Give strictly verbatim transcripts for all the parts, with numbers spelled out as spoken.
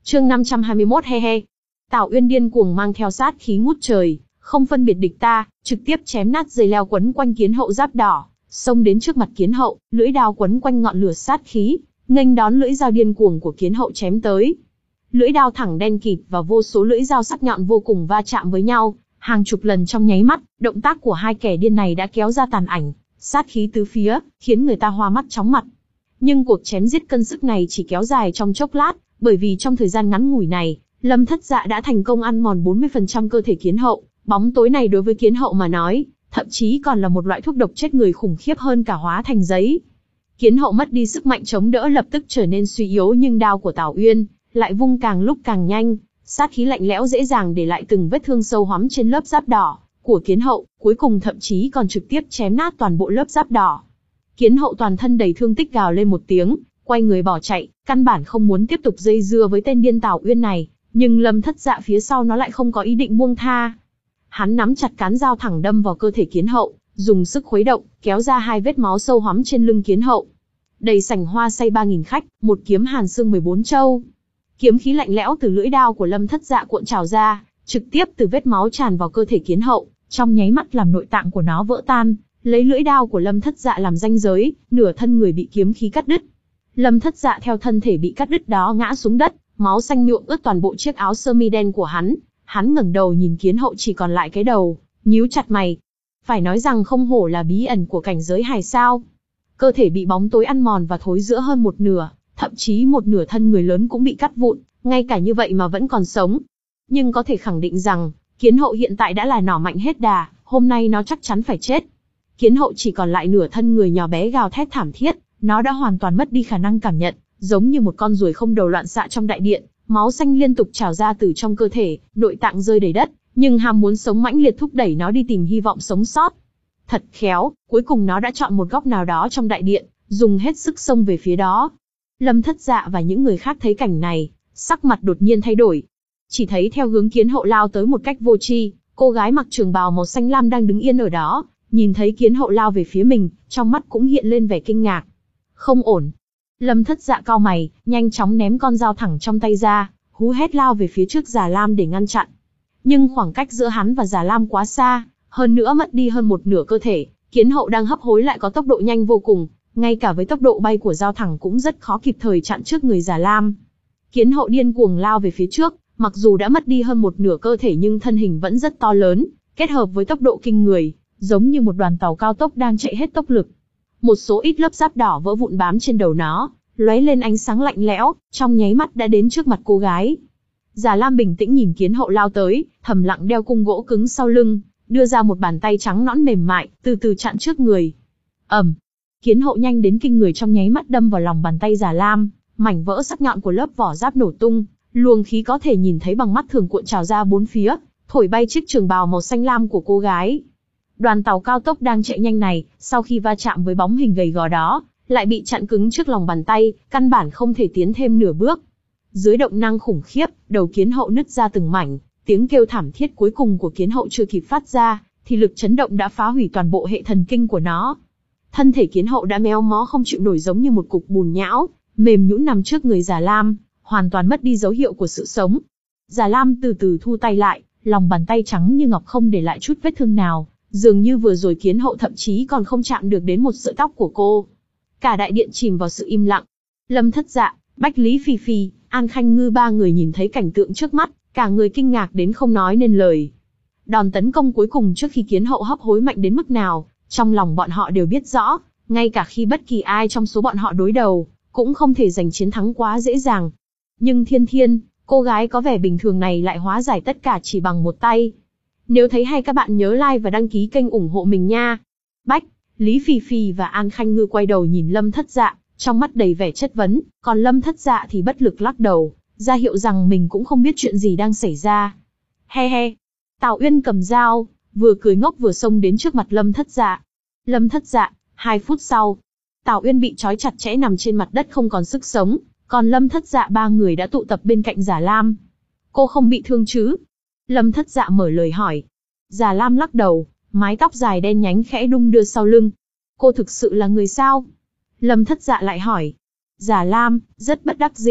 Chương năm trăm hai mươi mốt he he. Tào Uyên điên cuồng mang theo sát khí ngút trời, không phân biệt địch ta, trực tiếp chém nát dây leo quấn quanh Kiến Hậu giáp đỏ, xông đến trước mặt Kiến Hậu, lưỡi đao quấn quanh ngọn lửa sát khí, nghênh đón lưỡi dao điên cuồng của Kiến Hậu chém tới. Lưỡi đao thẳng đen kịt và vô số lưỡi dao sắc nhọn vô cùng va chạm với nhau, hàng chục lần trong nháy mắt, động tác của hai kẻ điên này đã kéo ra tàn ảnh, sát khí tứ phía, khiến người ta hoa mắt chóng mặt. Nhưng cuộc chém giết cân sức này chỉ kéo dài trong chốc lát, bởi vì trong thời gian ngắn ngủi này, Lâm Thất Dạ đã thành công ăn mòn bốn mươi phần trăm cơ thể Kiến Hậu. Bóng tối này đối với Kiến Hậu mà nói, thậm chí còn là một loại thuốc độc chết người khủng khiếp hơn cả hóa thành giấy. Kiến Hậu mất đi sức mạnh chống đỡ, lập tức trở nên suy yếu, nhưng đao của Tào Uyên lại vung càng lúc càng nhanh, sát khí lạnh lẽo dễ dàng để lại từng vết thương sâu hoắm trên lớp giáp đỏ của Kiến Hậu, cuối cùng thậm chí còn trực tiếp chém nát toàn bộ lớp giáp đỏ. Kiến Hậu toàn thân đầy thương tích gào lên một tiếng, quay người bỏ chạy, căn bản không muốn tiếp tục dây dưa với tên điên Tào Uyên này, nhưng Lâm Thất Dạ phía sau nó lại không có ý định buông tha. Hắn nắm chặt cán dao thẳng đâm vào cơ thể Kiến Hậu, dùng sức khuấy động, kéo ra hai vết máu sâu hoắm trên lưng Kiến Hậu. Đầy sảnh hoa say ba nghìn khách, một kiếm hàn xương mười bốn châu. Kiếm khí lạnh lẽo từ lưỡi đao của Lâm Thất Dạ cuộn trào ra, trực tiếp từ vết máu tràn vào cơ thể Kiến Hậu, trong nháy mắt làm nội tạng của nó vỡ tan, lấy lưỡi đao của Lâm Thất Dạ làm ranh giới, nửa thân người bị kiếm khí cắt đứt. Lâm Thất Dạ theo thân thể bị cắt đứt đó ngã xuống đất, máu xanh nhuộm ướt toàn bộ chiếc áo sơ mi đen của hắn. Hắn ngẩng đầu nhìn Kiến Hậu chỉ còn lại cái đầu, nhíu chặt mày. Phải nói rằng không hổ là bí ẩn của cảnh giới hài sao. Cơ thể bị bóng tối ăn mòn và thối rữa hơn một nửa, thậm chí một nửa thân người lớn cũng bị cắt vụn, ngay cả như vậy mà vẫn còn sống. Nhưng có thể khẳng định rằng, Kiến Hậu hiện tại đã là nỏ mạnh hết đà, hôm nay nó chắc chắn phải chết. Kiến Hậu chỉ còn lại nửa thân người nhỏ bé gào thét thảm thiết, nó đã hoàn toàn mất đi khả năng cảm nhận, giống như một con ruồi không đầu loạn xạ trong đại điện, máu xanh liên tục trào ra từ trong cơ thể, nội tạng rơi đầy đất, nhưng ham muốn sống mãnh liệt thúc đẩy nó đi tìm hy vọng sống sót. Thật khéo, cuối cùng nó đã chọn một góc nào đó trong đại điện, dùng hết sức xông về phía đó. Lâm Thất Dạ và những người khác thấy cảnh này, sắc mặt đột nhiên thay đổi. Chỉ thấy theo hướng Kiến Hậu lao tới một cách vô tri, cô gái mặc trường bào màu xanh lam đang đứng yên ở đó, nhìn thấy Kiến Hậu lao về phía mình, trong mắt cũng hiện lên vẻ kinh ngạc. Không ổn. Lâm Thất Dạ cau mày, nhanh chóng ném con dao thẳng trong tay ra, hú hét lao về phía trước Già Lam để ngăn chặn. Nhưng khoảng cách giữa hắn và Già Lam quá xa, hơn nữa mất đi hơn một nửa cơ thể, Kiến Hậu đang hấp hối lại có tốc độ nhanh vô cùng, ngay cả với tốc độ bay của dao thẳng cũng rất khó kịp thời chặn trước người Già Lam. Kiến Hậu điên cuồng lao về phía trước, mặc dù đã mất đi hơn một nửa cơ thể nhưng thân hình vẫn rất to lớn, kết hợp với tốc độ kinh người, giống như một đoàn tàu cao tốc đang chạy hết tốc lực. Một số ít lớp giáp đỏ vỡ vụn bám trên đầu nó, lóe lên ánh sáng lạnh lẽo, trong nháy mắt đã đến trước mặt cô gái. Già Lam bình tĩnh nhìn Kiến Hậu lao tới, thầm lặng đeo cung gỗ cứng sau lưng, đưa ra một bàn tay trắng nõn mềm mại, từ từ chặn trước người. ầm, Kiến Hậu nhanh đến kinh người trong nháy mắt đâm vào lòng bàn tay Già Lam, mảnh vỡ sắc nhọn của lớp vỏ giáp nổ tung, luồng khí có thể nhìn thấy bằng mắt thường cuộn trào ra bốn phía, thổi bay chiếc trường bào màu xanh lam của cô gái. Đoàn tàu cao tốc đang chạy nhanh này, sau khi va chạm với bóng hình gầy gò đó, lại bị chặn cứng trước lòng bàn tay, căn bản không thể tiến thêm nửa bước. Dưới động năng khủng khiếp, đầu Kiến Hậu nứt ra từng mảnh, tiếng kêu thảm thiết cuối cùng của Kiến Hậu chưa kịp phát ra, thì lực chấn động đã phá hủy toàn bộ hệ thần kinh của nó. Thân thể Kiến Hậu đã méo mó không chịu nổi, giống như một cục bùn nhão, mềm nhũn nằm trước người Già Lam, hoàn toàn mất đi dấu hiệu của sự sống. Già Lam từ từ thu tay lại, lòng bàn tay trắng như ngọc không để lại chút vết thương nào, dường như vừa rồi Kiến Hậu thậm chí còn không chạm được đến một sợi tóc của cô. Cả đại điện chìm vào sự im lặng. Lâm Thất Dạ, Bách Lý Phi Phi, An Khanh Ngư ba người nhìn thấy cảnh tượng trước mắt, cả người kinh ngạc đến không nói nên lời. Đòn tấn công cuối cùng trước khi Kiến Hậu hấp hối mạnh đến mức nào, trong lòng bọn họ đều biết rõ, ngay cả khi bất kỳ ai trong số bọn họ đối đầu, cũng không thể giành chiến thắng quá dễ dàng. Nhưng Thiên Thiên, cô gái có vẻ bình thường này lại hóa giải tất cả chỉ bằng một tay. Nếu thấy hay các bạn nhớ like và đăng ký kênh ủng hộ mình nha. Bách Lý Phi Phi và An Khanh Ngư quay đầu nhìn Lâm Thất Dạ, trong mắt đầy vẻ chất vấn, còn Lâm Thất Dạ thì bất lực lắc đầu, ra hiệu rằng mình cũng không biết chuyện gì đang xảy ra. He he. Tào Uyên cầm dao, vừa cười ngốc vừa xông đến trước mặt Lâm Thất Dạ. Lâm Thất Dạ, hai phút sau, Tào Uyên bị trói chặt chẽ nằm trên mặt đất không còn sức sống, còn Lâm Thất Dạ ba người đã tụ tập bên cạnh Già Lam. Cô không bị thương chứ? Lâm Thất Dạ mở lời hỏi. Già Lam lắc đầu, mái tóc dài đen nhánh khẽ đung đưa sau lưng. Cô thực sự là người sao? Lâm Thất Dạ lại hỏi. Già Lam, rất bất đắc dĩ,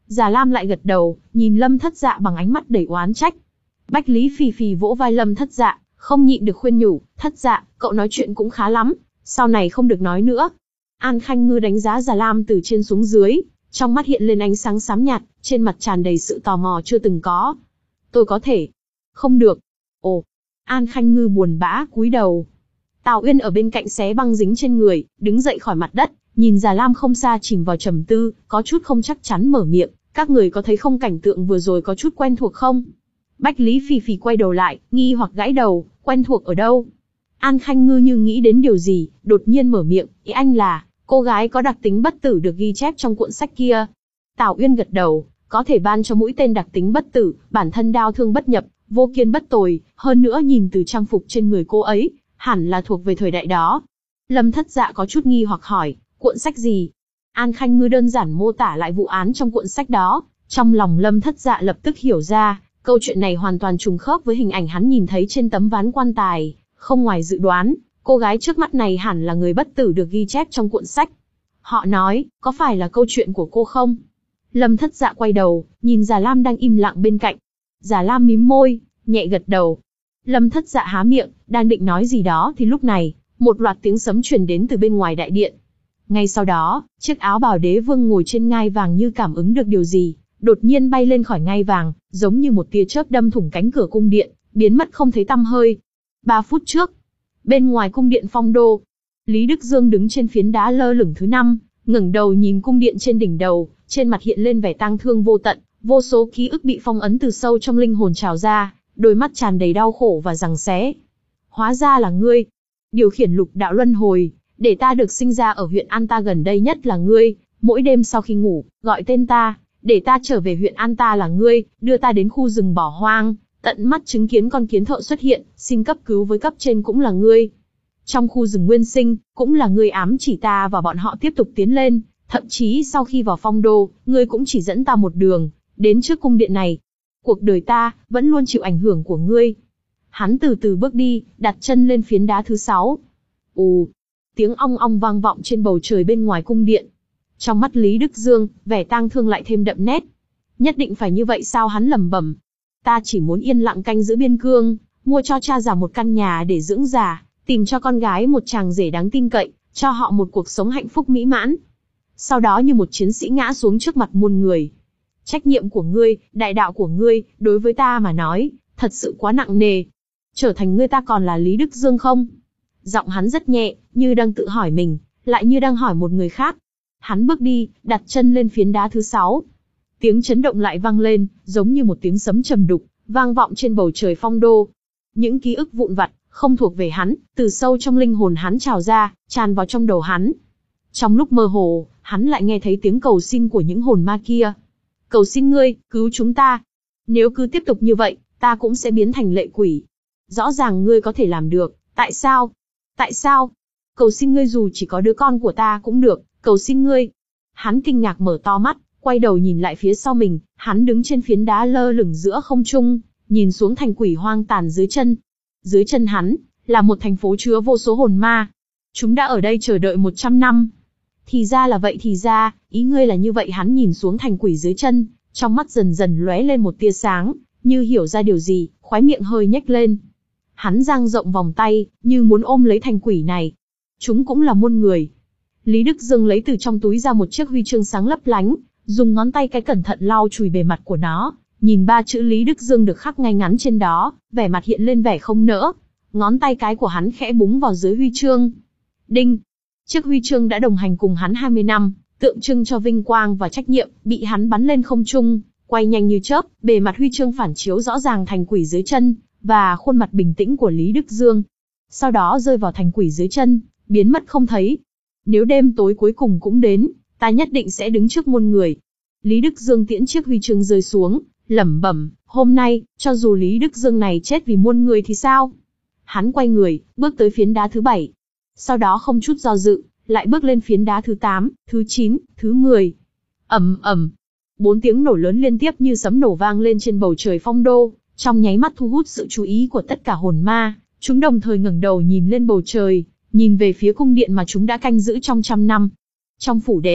Già Lam lại gật đầu, nhìn Lâm Thất Dạ bằng ánh mắt đầy oán trách. Bách Lý phì phì vỗ vai Lâm Thất Dạ, không nhịn được khuyên nhủ, Thất Dạ, cậu nói chuyện cũng khá lắm, sau này không được nói nữa. An Khanh Ngư đánh giá Già Lam từ trên xuống dưới, trong mắt hiện lên ánh sáng xám nhạt, trên mặt tràn đầy sự tò mò chưa từng có. Tôi có thể. Không được. Ồ. An Khanh Ngư buồn bã cúi đầu. Tào Uyên ở bên cạnh xé băng dính trên người, đứng dậy khỏi mặt đất, nhìn Già Lam không xa chìm vào trầm tư, có chút không chắc chắn mở miệng, các người có thấy không cảnh tượng vừa rồi có chút quen thuộc không? Bách Lý phì phì quay đầu lại, nghi hoặc gãi đầu, quen thuộc ở đâu? An Khanh Ngư như nghĩ đến điều gì, đột nhiên mở miệng, ý anh là, cô gái có đặc tính bất tử được ghi chép trong cuộn sách kia. Tào Uyên gật đầu, có thể ban cho mũi tên đặc tính bất tử, bản thân đao thương bất nhập, vô kiên bất tồi, hơn nữa nhìn từ trang phục trên người cô ấy, hẳn là thuộc về thời đại đó. Lâm Thất Dạ có chút nghi hoặc hỏi, cuộn sách gì? An Khanh Ngư đơn giản mô tả lại vụ án trong cuộn sách đó, trong lòng Lâm Thất Dạ lập tức hiểu ra, câu chuyện này hoàn toàn trùng khớp với hình ảnh hắn nhìn thấy trên tấm ván quan tài, không ngoài dự đoán, cô gái trước mắt này hẳn là người bất tử được ghi chép trong cuộn sách. Họ nói, có phải là câu chuyện của cô không? Lâm Thất Dạ quay đầu, nhìn Già Lam đang im lặng bên cạnh. Già Lam mím môi, nhẹ gật đầu. Lâm Thất Dạ há miệng, đang định nói gì đó thì lúc này, một loạt tiếng sấm truyền đến từ bên ngoài đại điện. Ngay sau đó, chiếc áo bào đế vương ngồi trên ngai vàng như cảm ứng được điều gì, đột nhiên bay lên khỏi ngai vàng, giống như một tia chớp đâm thủng cánh cửa cung điện, biến mất không thấy tăm hơi. Ba phút trước, bên ngoài cung điện Phong Đô, Lý Đức Dương đứng trên phiến đá lơ lửng thứ năm, ngẩng đầu nhìn cung điện trên đỉnh đầu, trên mặt hiện lên vẻ tang thương vô tận, vô số ký ức bị phong ấn từ sâu trong linh hồn trào ra, đôi mắt tràn đầy đau khổ và giằng xé. Hóa ra là ngươi, điều khiển lục đạo luân hồi, để ta được sinh ra ở huyện An Ta gần đây nhất là ngươi, mỗi đêm sau khi ngủ, gọi tên ta, để ta trở về huyện An Ta là ngươi, đưa ta đến khu rừng bỏ hoang, tận mắt chứng kiến con kiến thợ xuất hiện, xin cấp cứu với cấp trên cũng là ngươi. Trong khu rừng nguyên sinh, cũng là ngươi ám chỉ ta và bọn họ tiếp tục tiến lên, thậm chí sau khi vào Phong Đô, ngươi cũng chỉ dẫn ta một đường, đến trước cung điện này. Cuộc đời ta, vẫn luôn chịu ảnh hưởng của ngươi. Hắn từ từ bước đi, đặt chân lên phiến đá thứ sáu. Ù, tiếng ong ong vang vọng trên bầu trời bên ngoài cung điện. Trong mắt Lý Đức Dương, vẻ tang thương lại thêm đậm nét. Nhất định phải như vậy sao, hắn lẩm bẩm. Ta chỉ muốn yên lặng canh giữ biên cương, mua cho cha già một căn nhà để dưỡng già, tìm cho con gái một chàng rể đáng tin cậy, cho họ một cuộc sống hạnh phúc mỹ mãn. Sau đó như một chiến sĩ ngã xuống trước mặt muôn người. Trách nhiệm của ngươi, đại đạo của ngươi, đối với ta mà nói, thật sự quá nặng nề. Trở thành ngươi ta còn là Lý Đức Dương không? Giọng hắn rất nhẹ, như đang tự hỏi mình, lại như đang hỏi một người khác. Hắn bước đi, đặt chân lên phiến đá thứ sáu. Tiếng chấn động lại vang lên, giống như một tiếng sấm trầm đục, vang vọng trên bầu trời Phong Đô. Những ký ức vụn vặt, không thuộc về hắn, từ sâu trong linh hồn hắn trào ra, tràn vào trong đầu hắn. Trong lúc mơ hồ, hắn lại nghe thấy tiếng cầu xin của những hồn ma kia. Cầu xin ngươi, cứu chúng ta. Nếu cứ tiếp tục như vậy, ta cũng sẽ biến thành lệ quỷ. Rõ ràng ngươi có thể làm được, tại sao? Tại sao? Cầu xin ngươi dù chỉ có đứa con của ta cũng được, cầu xin ngươi. Hắn kinh ngạc mở to mắt, quay đầu nhìn lại phía sau mình, hắn đứng trên phiến đá lơ lửng giữa không trung, nhìn xuống thành quỷ hoang tàn dưới chân. Dưới chân hắn, là một thành phố chứa vô số hồn ma. Chúng đã ở đây chờ đợi một trăm năm. Thì ra là vậy thì ra, ý ngươi là như vậy. Hắn nhìn xuống thành quỷ dưới chân, trong mắt dần dần lóe lên một tia sáng, như hiểu ra điều gì, khóe miệng hơi nhếch lên. Hắn dang rộng vòng tay, như muốn ôm lấy thành quỷ này. Chúng cũng là muôn người. Lý Đức Dương lấy từ trong túi ra một chiếc huy chương sáng lấp lánh, dùng ngón tay cái cẩn thận lau chùi bề mặt của nó, nhìn ba chữ Lý Đức Dương được khắc ngay ngắn trên đó, vẻ mặt hiện lên vẻ không nỡ. Ngón tay cái của hắn khẽ búng vào dưới huy chương. Đinh! Chiếc huy chương đã đồng hành cùng hắn hai mươi năm, tượng trưng cho vinh quang và trách nhiệm, bị hắn bắn lên không trung, quay nhanh như chớp, bề mặt huy chương phản chiếu rõ ràng thành quỷ dưới chân, và khuôn mặt bình tĩnh của Lý Đức Dương. Sau đó rơi vào thành quỷ dưới chân, biến mất không thấy. Nếu đêm tối cuối cùng cũng đến, ta nhất định sẽ đứng trước muôn người. Lý Đức Dương tiễn chiếc huy chương rơi xuống, lẩm bẩm, hôm nay, cho dù Lý Đức Dương này chết vì muôn người thì sao? Hắn quay người, bước tới phiến đá thứ bảy. Sau đó không chút do dự, lại bước lên phiến đá thứ tám, thứ chín, thứ mười. Ầm ầm. Bốn tiếng nổ lớn liên tiếp như sấm nổ vang lên trên bầu trời Phong Đô, trong nháy mắt thu hút sự chú ý của tất cả hồn ma. Chúng đồng thời ngẩng đầu nhìn lên bầu trời, nhìn về phía cung điện mà chúng đã canh giữ trong trăm năm. Trong phủ đệ,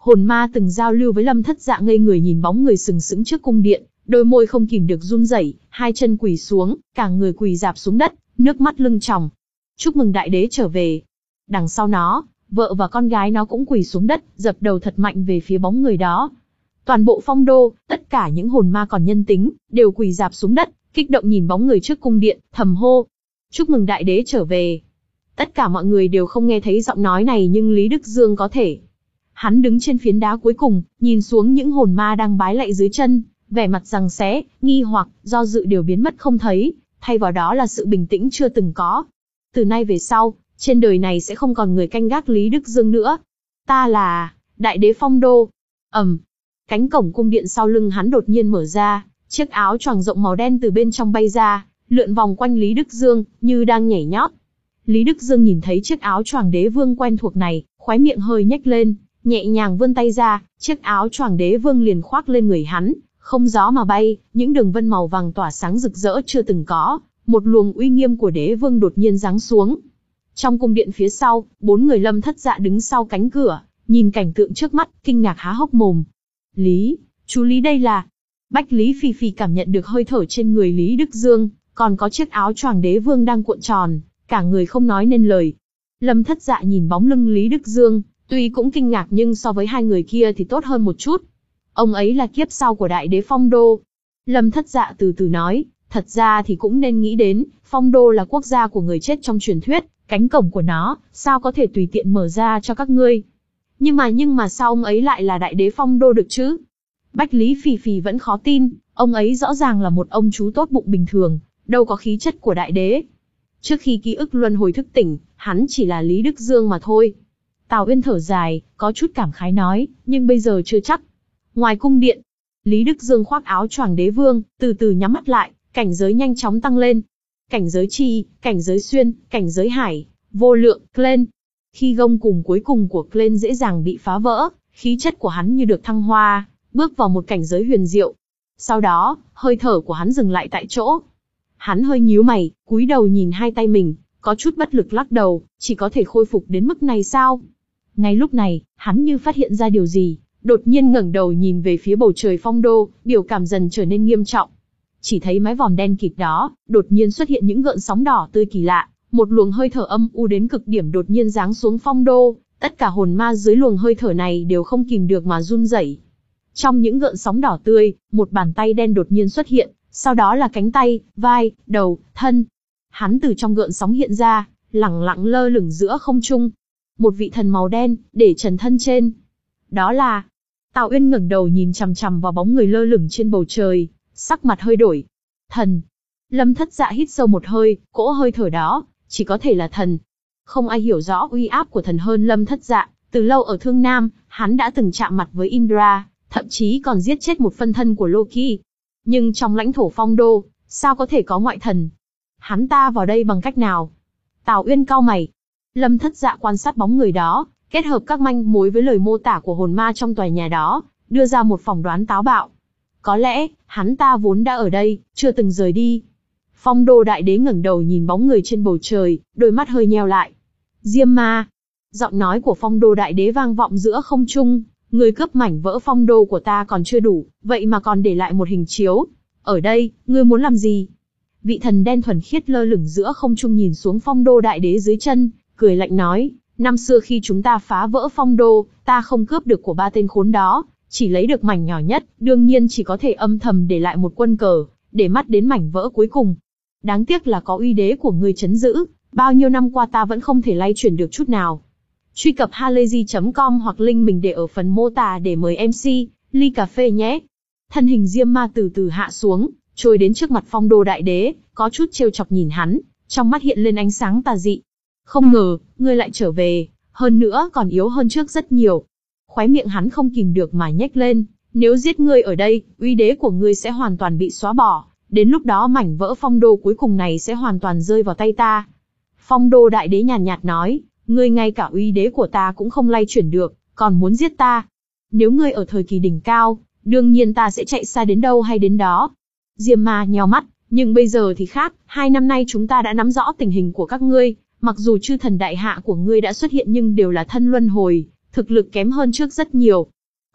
Hồn ma từng giao lưu với Lâm Thất Dạ ngây người nhìn bóng người sừng sững trước cung điện, đôi môi không kìm được run rẩy, hai chân quỳ xuống, cả người quỳ rạp xuống đất, nước mắt lưng tròng. Chúc mừng đại đế trở về. Đằng sau nó, vợ và con gái nó cũng quỳ xuống đất, dập đầu thật mạnh về phía bóng người đó. Toàn bộ phong đô, tất cả những hồn ma còn nhân tính, đều quỳ rạp xuống đất, kích động nhìn bóng người trước cung điện, thầm hô. Chúc mừng đại đế trở về. Tất cả mọi người đều không nghe thấy giọng nói này nhưng Lý Đức Dương có thể. Hắn đứng trên phiến đá cuối cùng, nhìn xuống những hồn ma đang bái lạy dưới chân, vẻ mặt giằng xé, nghi hoặc, do dự đều biến mất không thấy, thay vào đó là sự bình tĩnh chưa từng có. Từ nay về sau, trên đời này sẽ không còn người canh gác Lý Đức Dương nữa. Ta là đại đế phong đô. Ầm, cánh cổng cung điện sau lưng hắn đột nhiên mở ra, chiếc áo choàng rộng màu đen từ bên trong bay ra, lượn vòng quanh Lý Đức Dương, như đang nhảy nhót. Lý Đức Dương nhìn thấy chiếc áo choàng đế vương quen thuộc này, khóe miệng hơi nhếch lên, nhẹ nhàng vươn tay ra, chiếc áo choàng đế vương liền khoác lên người hắn, không gió mà bay, những đường vân màu vàng tỏa sáng rực rỡ chưa từng có, một luồng uy nghiêm của đế vương đột nhiên giáng xuống. Trong cung điện phía sau, bốn người Lâm Thất Dạ đứng sau cánh cửa, nhìn cảnh tượng trước mắt, kinh ngạc há hốc mồm. Lý, chú Lý đây là... Bách Lý Phi Phi cảm nhận được hơi thở trên người Lý Đức Dương, còn có chiếc áo choàng đế vương đang cuộn tròn, cả người không nói nên lời. Lâm Thất Dạ nhìn bóng lưng Lý Đức Dương, tuy cũng kinh ngạc nhưng so với hai người kia thì tốt hơn một chút. Ông ấy là kiếp sau của đại đế phong đô. Lâm Thất Dạ từ từ nói, thật ra thì cũng nên nghĩ đến, phong đô là quốc gia của người chết trong truyền thuyết, cánh cổng của nó, sao có thể tùy tiện mở ra cho các ngươi. Nhưng mà nhưng mà sao ông ấy lại là đại đế phong đô được chứ? Bách Lý Phì Phì vẫn khó tin, ông ấy rõ ràng là một ông chú tốt bụng bình thường, đâu có khí chất của đại đế. Trước khi ký ức luân hồi thức tỉnh, hắn chỉ là Lý Đức Dương mà thôi. Tào Uyên thở dài, có chút cảm khái nói, nhưng bây giờ chưa chắc. Ngoài cung điện, Lý Đức Dương khoác áo choàng đế vương, từ từ nhắm mắt lại, cảnh giới nhanh chóng tăng lên. Cảnh giới chi, cảnh giới xuyên, cảnh giới hải, vô lượng, Clen. Khi gông cùng cuối cùng của Clen dễ dàng bị phá vỡ, khí chất của hắn như được thăng hoa, bước vào một cảnh giới huyền diệu. Sau đó, hơi thở của hắn dừng lại tại chỗ. Hắn hơi nhíu mày, cúi đầu nhìn hai tay mình, có chút bất lực lắc đầu, chỉ có thể khôi phục đến mức này sao? Ngay lúc này, hắn như phát hiện ra điều gì, đột nhiên ngẩng đầu nhìn về phía bầu trời phong đô, biểu cảm dần trở nên nghiêm trọng. Chỉ thấy mái vòm đen kịt đó, đột nhiên xuất hiện những gợn sóng đỏ tươi kỳ lạ, một luồng hơi thở âm u đến cực điểm đột nhiên giáng xuống phong đô, tất cả hồn ma dưới luồng hơi thở này đều không kìm được mà run rẩy. Trong những gợn sóng đỏ tươi, một bàn tay đen đột nhiên xuất hiện, sau đó là cánh tay, vai, đầu, thân. Hắn từ trong gợn sóng hiện ra, lẳng lặng lơ lửng giữa không trung. Một vị thần màu đen, để trần thân trên. Đó là... Tào Uyên ngẩng đầu nhìn chằm chằm vào bóng người lơ lửng trên bầu trời, sắc mặt hơi đổi. Thần. Lâm Thất Dạ hít sâu một hơi, cỗ hơi thở đó, chỉ có thể là thần. Không ai hiểu rõ uy áp của thần hơn Lâm Thất Dạ. Từ lâu ở Thương Nam, hắn đã từng chạm mặt với Indra, thậm chí còn giết chết một phân thân của Loki. Nhưng trong lãnh thổ phong đô, sao có thể có ngoại thần? Hắn ta vào đây bằng cách nào? Tào Uyên cau mày. Lâm Thất Dạ quan sát bóng người đó, kết hợp các manh mối với lời mô tả của hồn ma trong tòa nhà đó, đưa ra một phỏng đoán táo bạo. Có lẽ, hắn ta vốn đã ở đây, chưa từng rời đi. Phong đô đại đế ngẩng đầu nhìn bóng người trên bầu trời, đôi mắt hơi nheo lại. Diêm ma. Giọng nói của phong đô đại đế vang vọng giữa không trung. Người cướp mảnh vỡ phong đô của ta còn chưa đủ, vậy mà còn để lại một hình chiếu. Ở đây, ngươi muốn làm gì? Vị thần đen thuần khiết lơ lửng giữa không trung nhìn xuống phong đô đại đế dưới chân, cười lạnh nói, năm xưa khi chúng ta phá vỡ phong đô, ta không cướp được của ba tên khốn đó, chỉ lấy được mảnh nhỏ nhất, đương nhiên chỉ có thể âm thầm để lại một quân cờ, để mắt đến mảnh vỡ cuối cùng. Đáng tiếc là có uy đế của ngươi trấn giữ, bao nhiêu năm qua ta vẫn không thể lay chuyển được chút nào. Truy cập halayzi chấm com hoặc link mình để ở phần mô tả để mời em xê, ly cà phê nhé. Thân hình Diêm Ma từ từ hạ xuống, trôi đến trước mặt phong đô đại đế, có chút trêu chọc nhìn hắn, trong mắt hiện lên ánh sáng tà dị. Không ngờ, ngươi lại trở về, hơn nữa còn yếu hơn trước rất nhiều. Khóe miệng hắn không kìm được mà nhếch lên, nếu giết ngươi ở đây, uy đế của ngươi sẽ hoàn toàn bị xóa bỏ, đến lúc đó mảnh vỡ phong đô cuối cùng này sẽ hoàn toàn rơi vào tay ta. Phong đô đại đế nhàn nhạt nói, ngươi ngay cả uy đế của ta cũng không lay chuyển được, còn muốn giết ta. Nếu ngươi ở thời kỳ đỉnh cao, đương nhiên ta sẽ chạy xa đến đâu hay đến đó. Diêm Ma nheo mắt, nhưng bây giờ thì khác, hai năm nay chúng ta đã nắm rõ tình hình của các ngươi, mặc dù chư thần đại hạ của ngươi đã xuất hiện nhưng đều là thân luân hồi, thực lực kém hơn trước rất nhiều.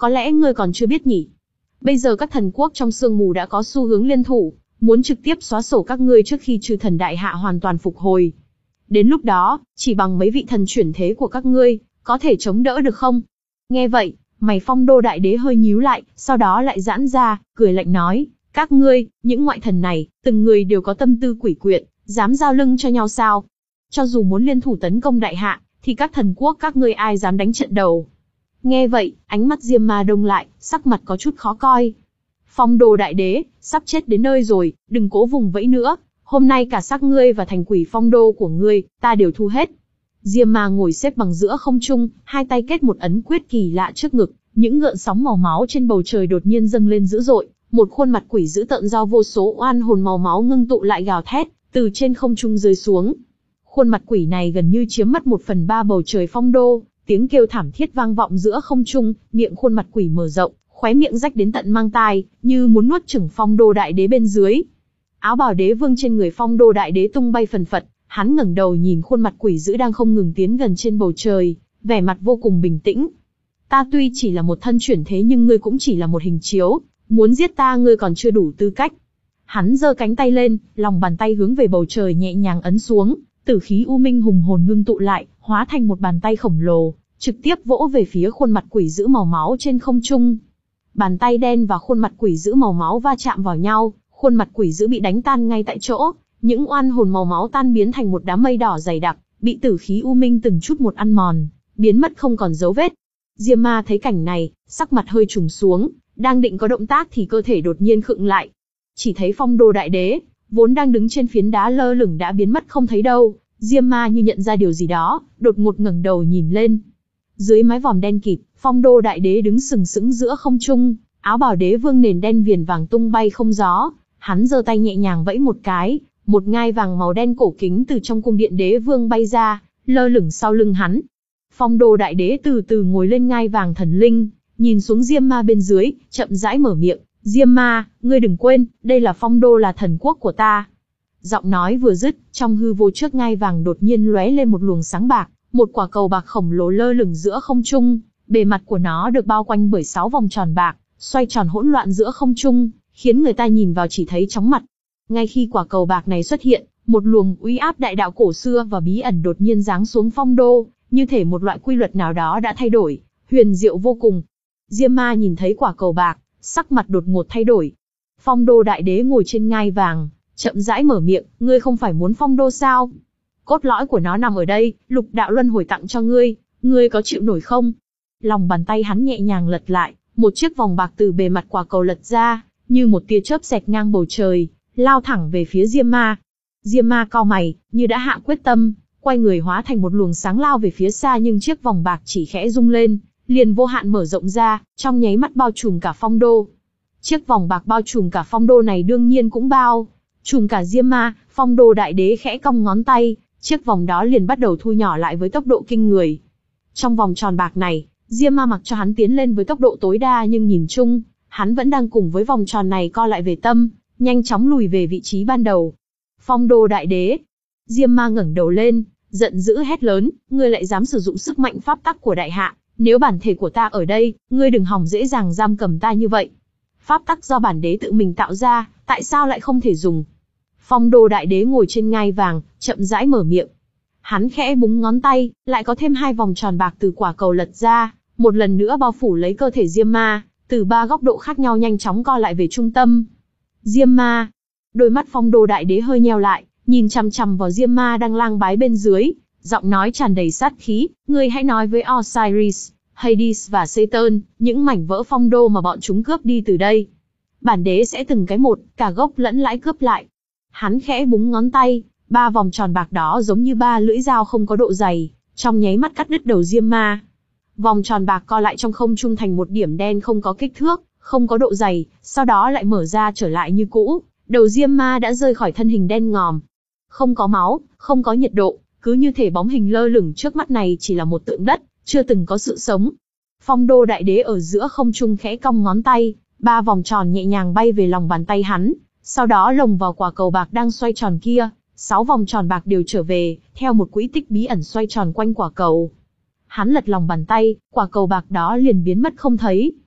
có lẽ ngươi còn chưa biết nhỉ. Bây giờ các thần quốc trong sương mù đã có xu hướng liên thủ, muốn trực tiếp xóa sổ các ngươi trước khi chư thần đại hạ hoàn toàn phục hồi. Đến lúc đó, chỉ bằng mấy vị thần chuyển thế của các ngươi, có thể chống đỡ được không? Nghe vậy, mày Phong Đô Đại Đế hơi nhíu lại, sau đó lại giãn ra, cười lạnh nói, các ngươi, những ngoại thần này, từng người đều có tâm tư quỷ quyệt, dám giao lưng cho nhau sao? Cho dù muốn liên thủ tấn công đại hạ, thì các thần quốc các ngươi ai dám đánh trận đầu? Nghe vậy, ánh mắt Diêm Ma đông lại, sắc mặt có chút khó coi. Phong Đô Đại Đế, sắp chết đến nơi rồi, đừng cố vùng vẫy nữa, hôm nay cả xác ngươi và thành quỷ Phong Đô của ngươi, ta đều thu hết. Diêm Ma ngồi xếp bằng giữa không trung, hai tay kết một ấn quyết kỳ lạ trước ngực, những gợn sóng màu máu trên bầu trời đột nhiên dâng lên dữ dội, một khuôn mặt quỷ dữ tợn do vô số oan hồn màu máu ngưng tụ lại gào thét, từ trên không trung rơi xuống. Khuôn mặt quỷ này gần như chiếm mất một phần ba bầu trời Phong Đô, tiếng kêu thảm thiết vang vọng giữa không trung, miệng khuôn mặt quỷ mở rộng, khóe miệng rách đến tận mang tai, như muốn nuốt chửng Phong Đô Đại Đế bên dưới. Áo bào đế vương trên người Phong Đô Đại Đế tung bay phần phật, hắn ngẩng đầu nhìn khuôn mặt quỷ dữ đang không ngừng tiến gần trên bầu trời, vẻ mặt vô cùng bình tĩnh. Ta tuy chỉ là một thân chuyển thế nhưng ngươi cũng chỉ là một hình chiếu, muốn giết ta ngươi còn chưa đủ tư cách. Hắn giơ cánh tay lên, lòng bàn tay hướng về bầu trời nhẹ nhàng ấn xuống, tử khí u minh hùng hồn ngưng tụ lại, hóa thành một bàn tay khổng lồ, trực tiếp vỗ về phía khuôn mặt quỷ dữ màu máu trên không trung. Bàn tay đen và khuôn mặt quỷ dữ màu máu va chạm vào nhau, khuôn mặt quỷ dữ bị đánh tan ngay tại chỗ, những oan hồn màu máu tan biến thành một đám mây đỏ dày đặc, bị tử khí u minh từng chút một ăn mòn, biến mất không còn dấu vết. Diêm Ma thấy cảnh này, sắc mặt hơi trùng xuống, đang định có động tác thì cơ thể đột nhiên khựng lại. Chỉ thấy Phong Đô Đại Đế, vốn đang đứng trên phiến đá lơ lửng đã biến mất không thấy đâu. Diêm Ma như nhận ra điều gì đó, đột ngột ngẩng đầu nhìn lên. Dưới mái vòm đen kịt, Phong Đô Đại Đế đứng sừng sững giữa không trung, áo bào đế vương nền đen viền vàng tung bay không gió. Hắn giơ tay nhẹ nhàng vẫy một cái, một ngai vàng màu đen cổ kính từ trong cung điện đế vương bay ra, lơ lửng sau lưng hắn. Phong Đô Đại Đế từ từ ngồi lên ngai vàng thần linh, nhìn xuống Diêm Ma bên dưới, chậm rãi mở miệng, Diêm Ma, ngươi đừng quên, đây là Phong Đô là thần quốc của ta. Giọng nói vừa dứt, trong hư vô trước ngai vàng đột nhiên lóe lên một luồng sáng bạc, một quả cầu bạc khổng lồ lơ lửng giữa không trung, bề mặt của nó được bao quanh bởi sáu vòng tròn bạc, xoay tròn hỗn loạn giữa không trung, khiến người ta nhìn vào chỉ thấy chóng mặt. Ngay khi quả cầu bạc này xuất hiện, một luồng uy áp đại đạo cổ xưa và bí ẩn đột nhiên giáng xuống Phong Đô, như thể một loại quy luật nào đó đã thay đổi, huyền diệu vô cùng. Diêm Ma nhìn thấy quả cầu bạc, sắc mặt đột ngột thay đổi. Phong Đô Đại Đế ngồi trên ngai vàng, chậm rãi mở miệng, ngươi không phải muốn Phong Đô sao? Cốt lõi của nó nằm ở đây, lục đạo luân hồi tặng cho ngươi, ngươi có chịu nổi không? Lòng bàn tay hắn nhẹ nhàng lật lại, một chiếc vòng bạc từ bề mặt quả cầu lật ra, như một tia chớp xẹt ngang bầu trời, lao thẳng về phía Diêm Ma. Diêm Ma cau mày, như đã hạ quyết tâm, quay người hóa thành một luồng sáng lao về phía xa, nhưng chiếc vòng bạc chỉ khẽ rung lên, liền vô hạn mở rộng ra, trong nháy mắt bao trùm cả Phong Đô. Chiếc vòng bạc bao trùm cả Phong Đô này đương nhiên cũng bao trùm cả Diêm Ma. Phong Đô Đại Đế khẽ cong ngón tay, chiếc vòng đó liền bắt đầu thu nhỏ lại với tốc độ kinh người. Trong vòng tròn bạc này, Diêm Ma mặc cho hắn tiến lên với tốc độ tối đa, nhưng nhìn chung, hắn vẫn đang cùng với vòng tròn này co lại về tâm, nhanh chóng lùi về vị trí ban đầu. Phong Đô Đại Đế. Diêm Ma ngẩng đầu lên, giận dữ hét lớn, ngươi lại dám sử dụng sức mạnh pháp tắc của đại hạ, nếu bản thể của ta ở đây, ngươi đừng hòng dễ dàng giam cầm ta như vậy. Pháp tắc do bản đế tự mình tạo ra, tại sao lại không thể dùng? Phong Đô Đại Đế ngồi trên ngai vàng, chậm rãi mở miệng. Hắn khẽ búng ngón tay, lại có thêm hai vòng tròn bạc từ quả cầu lật ra, một lần nữa bao phủ lấy cơ thể Diêm Ma, từ ba góc độ khác nhau nhanh chóng co lại về trung tâm. Diêm Ma. Đôi mắt Phong Đô Đại Đế hơi nheo lại, nhìn chằm chằm vào Diêm Ma đang lang bái bên dưới, giọng nói tràn đầy sát khí, ngươi hãy nói với Osiris, Hades và Satan, những mảnh vỡ Phong Đô mà bọn chúng cướp đi từ đây. Bản đế sẽ từng cái một, cả gốc lẫn lãi cướp lại. Hắn khẽ búng ngón tay, ba vòng tròn bạc đó giống như ba lưỡi dao không có độ dày, trong nháy mắt cắt đứt đầu Diêm Ma. Vòng tròn bạc co lại trong không trung thành một điểm đen không có kích thước, không có độ dày, sau đó lại mở ra trở lại như cũ, đầu Diêm Ma đã rơi khỏi thân hình đen ngòm. Không có máu, không có nhiệt độ, cứ như thể bóng hình lơ lửng trước mắt này chỉ là một tượng đất, chưa từng có sự sống. Phong Đô Đại Đế ở giữa không trung khẽ cong ngón tay, ba vòng tròn nhẹ nhàng bay về lòng bàn tay hắn, sau đó lồng vào quả cầu bạc đang xoay tròn kia, sáu vòng tròn bạc đều trở về, theo một quỹ tích bí ẩn xoay tròn quanh quả cầu. Hắn lật lòng bàn tay, quả cầu bạc đó liền biến mất không thấy.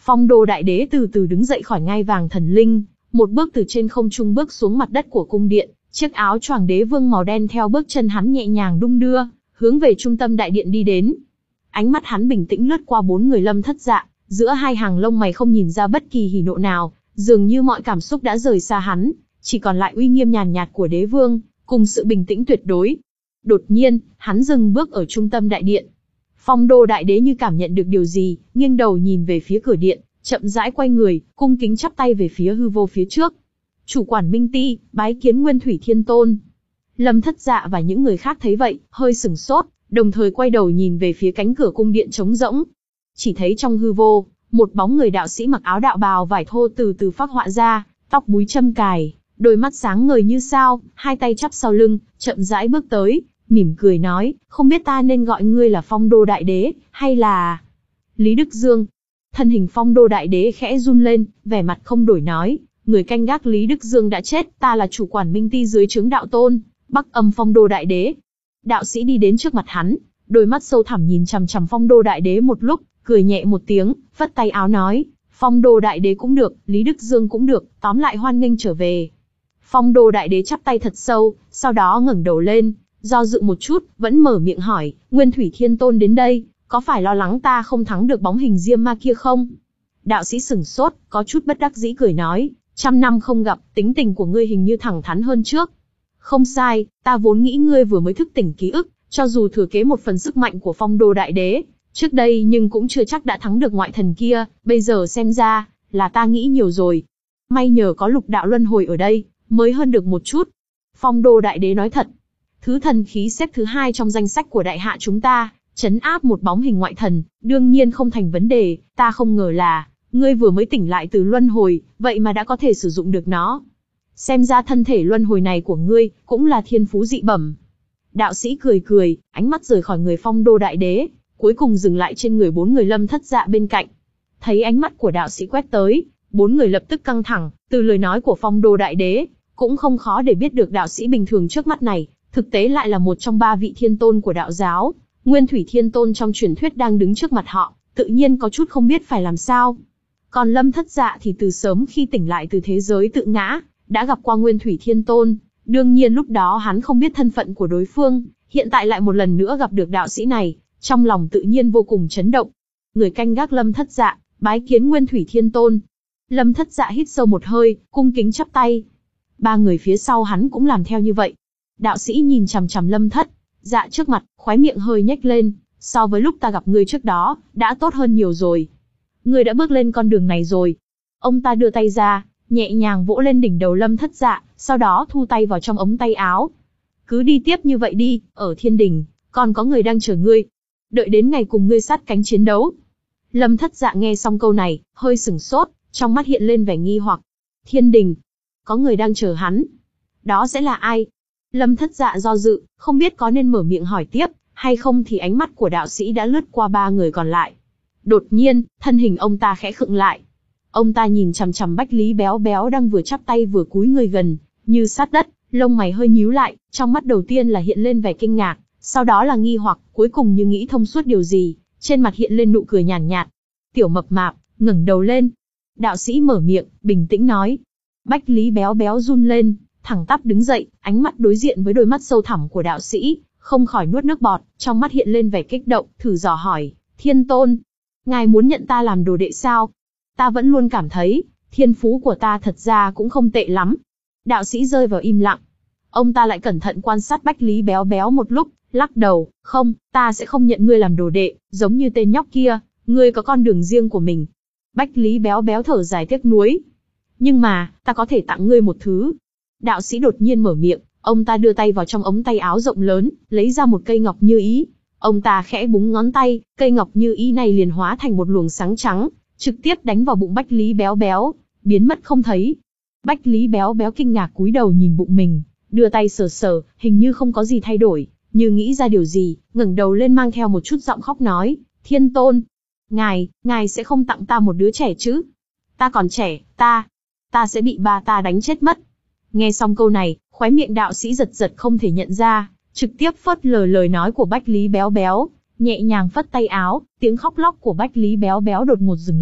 Phong Đô Đại Đế từ từ đứng dậy khỏi ngai vàng thần linh, một bước từ trên không trung bước xuống mặt đất của cung điện, chiếc áo choàng đế vương màu đen theo bước chân hắn nhẹ nhàng đung đưa, hướng về trung tâm đại điện đi đến. Ánh mắt hắn bình tĩnh lướt qua bốn người Lâm Thất Dạ, giữa hai hàng lông mày không nhìn ra bất kỳ hỉ nộ nào, dường như mọi cảm xúc đã rời xa hắn, chỉ còn lại uy nghiêm nhàn nhạt của đế vương, cùng sự bình tĩnh tuyệt đối. Đột nhiên, hắn dừng bước ở trung tâm đại điện. Phong Đô Đại Đế như cảm nhận được điều gì, nghiêng đầu nhìn về phía cửa điện, chậm rãi quay người, cung kính chắp tay về phía hư vô phía trước. Chủ quản Minh Ti, bái kiến Nguyên Thủy Thiên Tôn. Lâm Thất Dạ và những người khác thấy vậy, hơi sửng sốt, đồng thời quay đầu nhìn về phía cánh cửa cung điện trống rỗng. Chỉ thấy trong hư vô, một bóng người đạo sĩ mặc áo đạo bào vải thô từ từ phác họa ra, tóc búi châm cài, đôi mắt sáng ngời như sao, hai tay chắp sau lưng, chậm rãi bước tới, mỉm cười nói, không biết ta nên gọi ngươi là Phong Đô Đại Đế, hay là... Lý Đức Dương. Thân hình Phong Đô Đại Đế khẽ run lên, vẻ mặt không đổi nói, người canh gác Lý Đức Dương đã chết, ta là chủ quản Minh Ti dưới trướng đạo tôn, Bắc Âm Phong Đô Đại Đế. Đạo sĩ đi đến trước mặt hắn, đôi mắt sâu thẳm nhìn chằm chằm Phong Đô Đại Đế một lúc, cười nhẹ một tiếng, phất tay áo nói, Phong Đô Đại Đế cũng được, Lý Đức Dương cũng được, tóm lại hoan nghênh trở về. Phong Đô Đại Đế chắp tay thật sâu, sau đó ngẩng đầu lên, do dự một chút, vẫn mở miệng hỏi, Nguyên Thủy Thiên Tôn đến đây, có phải lo lắng ta không thắng được bóng hình diêm ma kia không? Đạo sĩ sửng sốt, có chút bất đắc dĩ cười nói, trăm năm không gặp, tính tình của ngươi hình như thẳng thắn hơn trước. Không sai, ta vốn nghĩ ngươi vừa mới thức tỉnh ký ức, cho dù thừa kế một phần sức mạnh của Phong Đô Đại Đế, trước đây nhưng cũng chưa chắc đã thắng được ngoại thần kia, bây giờ xem ra, là ta nghĩ nhiều rồi. May nhờ có lục đạo luân hồi ở đây, mới hơn được một chút. Phong Đô Đại Đế nói thật, thứ thần khí xếp thứ hai trong danh sách của đại hạ chúng ta, trấn áp một bóng hình ngoại thần, đương nhiên không thành vấn đề, ta không ngờ là, ngươi vừa mới tỉnh lại từ luân hồi, vậy mà đã có thể sử dụng được nó. Xem ra thân thể luân hồi này của ngươi, cũng là thiên phú dị bẩm. Đạo sĩ cười cười, ánh mắt rời khỏi người Phong Đô Đại Đế, cuối cùng dừng lại trên người bốn người Lâm Thất Dạ bên cạnh. Thấy ánh mắt của đạo sĩ quét tới, bốn người lập tức căng thẳng, từ lời nói của Phong Đô Đại Đế, cũng không khó để biết được đạo sĩ bình thường trước mắt này, thực tế lại là một trong ba vị thiên tôn của đạo giáo. Nguyên Thủy Thiên Tôn trong truyền thuyết đang đứng trước mặt họ, tự nhiên có chút không biết phải làm sao. Còn Lâm Thất Dạ thì từ sớm khi tỉnh lại từ thế giới tự ngã, đã gặp qua Nguyên Thủy Thiên Tôn, đương nhiên lúc đó hắn không biết thân phận của đối phương, hiện tại lại một lần nữa gặp được đạo sĩ này, trong lòng tự nhiên vô cùng chấn động. Người canh gác Lâm Thất Dạ, bái kiến Nguyên Thủy Thiên Tôn. Lâm Thất Dạ hít sâu một hơi, cung kính chắp tay. Ba người phía sau hắn cũng làm theo như vậy. Đạo sĩ nhìn chằm chằm Lâm Thất Dạ trước mặt, khóe miệng hơi nhếch lên, so với lúc ta gặp ngươi trước đó, đã tốt hơn nhiều rồi. Ngươi đã bước lên con đường này rồi. Ông ta đưa tay ra, nhẹ nhàng vỗ lên đỉnh đầu Lâm Thất Dạ, sau đó thu tay vào trong ống tay áo. Cứ đi tiếp như vậy đi, ở thiên đình, còn có người đang chờ ngươi. Đợi đến ngày cùng ngươi sát cánh chiến đấu. Lâm Thất Dạ nghe xong câu này, hơi sửng sốt, trong mắt hiện lên vẻ nghi hoặc. Thiên đình, có người đang chờ hắn. Đó sẽ là ai? Lâm Thất Dạ do dự, không biết có nên mở miệng hỏi tiếp, hay không thì ánh mắt của đạo sĩ đã lướt qua ba người còn lại. Đột nhiên, thân hình ông ta khẽ khựng lại. Ông ta nhìn chằm chằm Bách Lý Béo Béo đang vừa chắp tay vừa cúi người gần, như sát đất, lông mày hơi nhíu lại, trong mắt đầu tiên là hiện lên vẻ kinh ngạc, sau đó là nghi hoặc, cuối cùng như nghĩ thông suốt điều gì, trên mặt hiện lên nụ cười nhàn nhạt, nhạt. Tiểu Mập Mạp, ngẩng đầu lên. Đạo sĩ mở miệng, bình tĩnh nói. Bách Lý Béo Béo run lên, thẳng tắp đứng dậy, ánh mắt đối diện với đôi mắt sâu thẳm của đạo sĩ, không khỏi nuốt nước bọt, trong mắt hiện lên vẻ kích động, thử dò hỏi, Thiên Tôn, ngài muốn nhận ta làm đồ đệ sao? Ta vẫn luôn cảm thấy, thiên phú của ta thật ra cũng không tệ lắm. Đạo sĩ rơi vào im lặng. Ông ta lại cẩn thận quan sát Bách Lý Béo Béo một lúc, lắc đầu, không, ta sẽ không nhận ngươi làm đồ đệ, giống như tên nhóc kia, ngươi có con đường riêng của mình. Bách Lý Béo Béo thở dài tiếc nuối. Nhưng mà, ta có thể tặng ngươi một thứ. Đạo sĩ đột nhiên mở miệng, ông ta đưa tay vào trong ống tay áo rộng lớn, lấy ra một cây ngọc như ý. Ông ta khẽ búng ngón tay, cây ngọc như ý này liền hóa thành một luồng sáng trắng, trực tiếp đánh vào bụng Bách Lý Béo Béo, biến mất không thấy. Bách Lý Béo Béo kinh ngạc cúi đầu nhìn bụng mình, đưa tay sờ sờ, hình như không có gì thay đổi, như nghĩ ra điều gì, ngẩng đầu lên mang theo một chút giọng khóc nói, Thiên Tôn, ngài, ngài sẽ không tặng ta một đứa trẻ chứ? Ta còn trẻ, ta, ta sẽ bị ba ta đánh chết mất. Nghe xong câu này, khóe miệng đạo sĩ giật giật không thể nhận ra, trực tiếp phớt lờ lời nói của Bách Lý Béo Béo, nhẹ nhàng phất tay áo, tiếng khóc lóc của Bách Lý Béo Béo đột ngột dừng lại,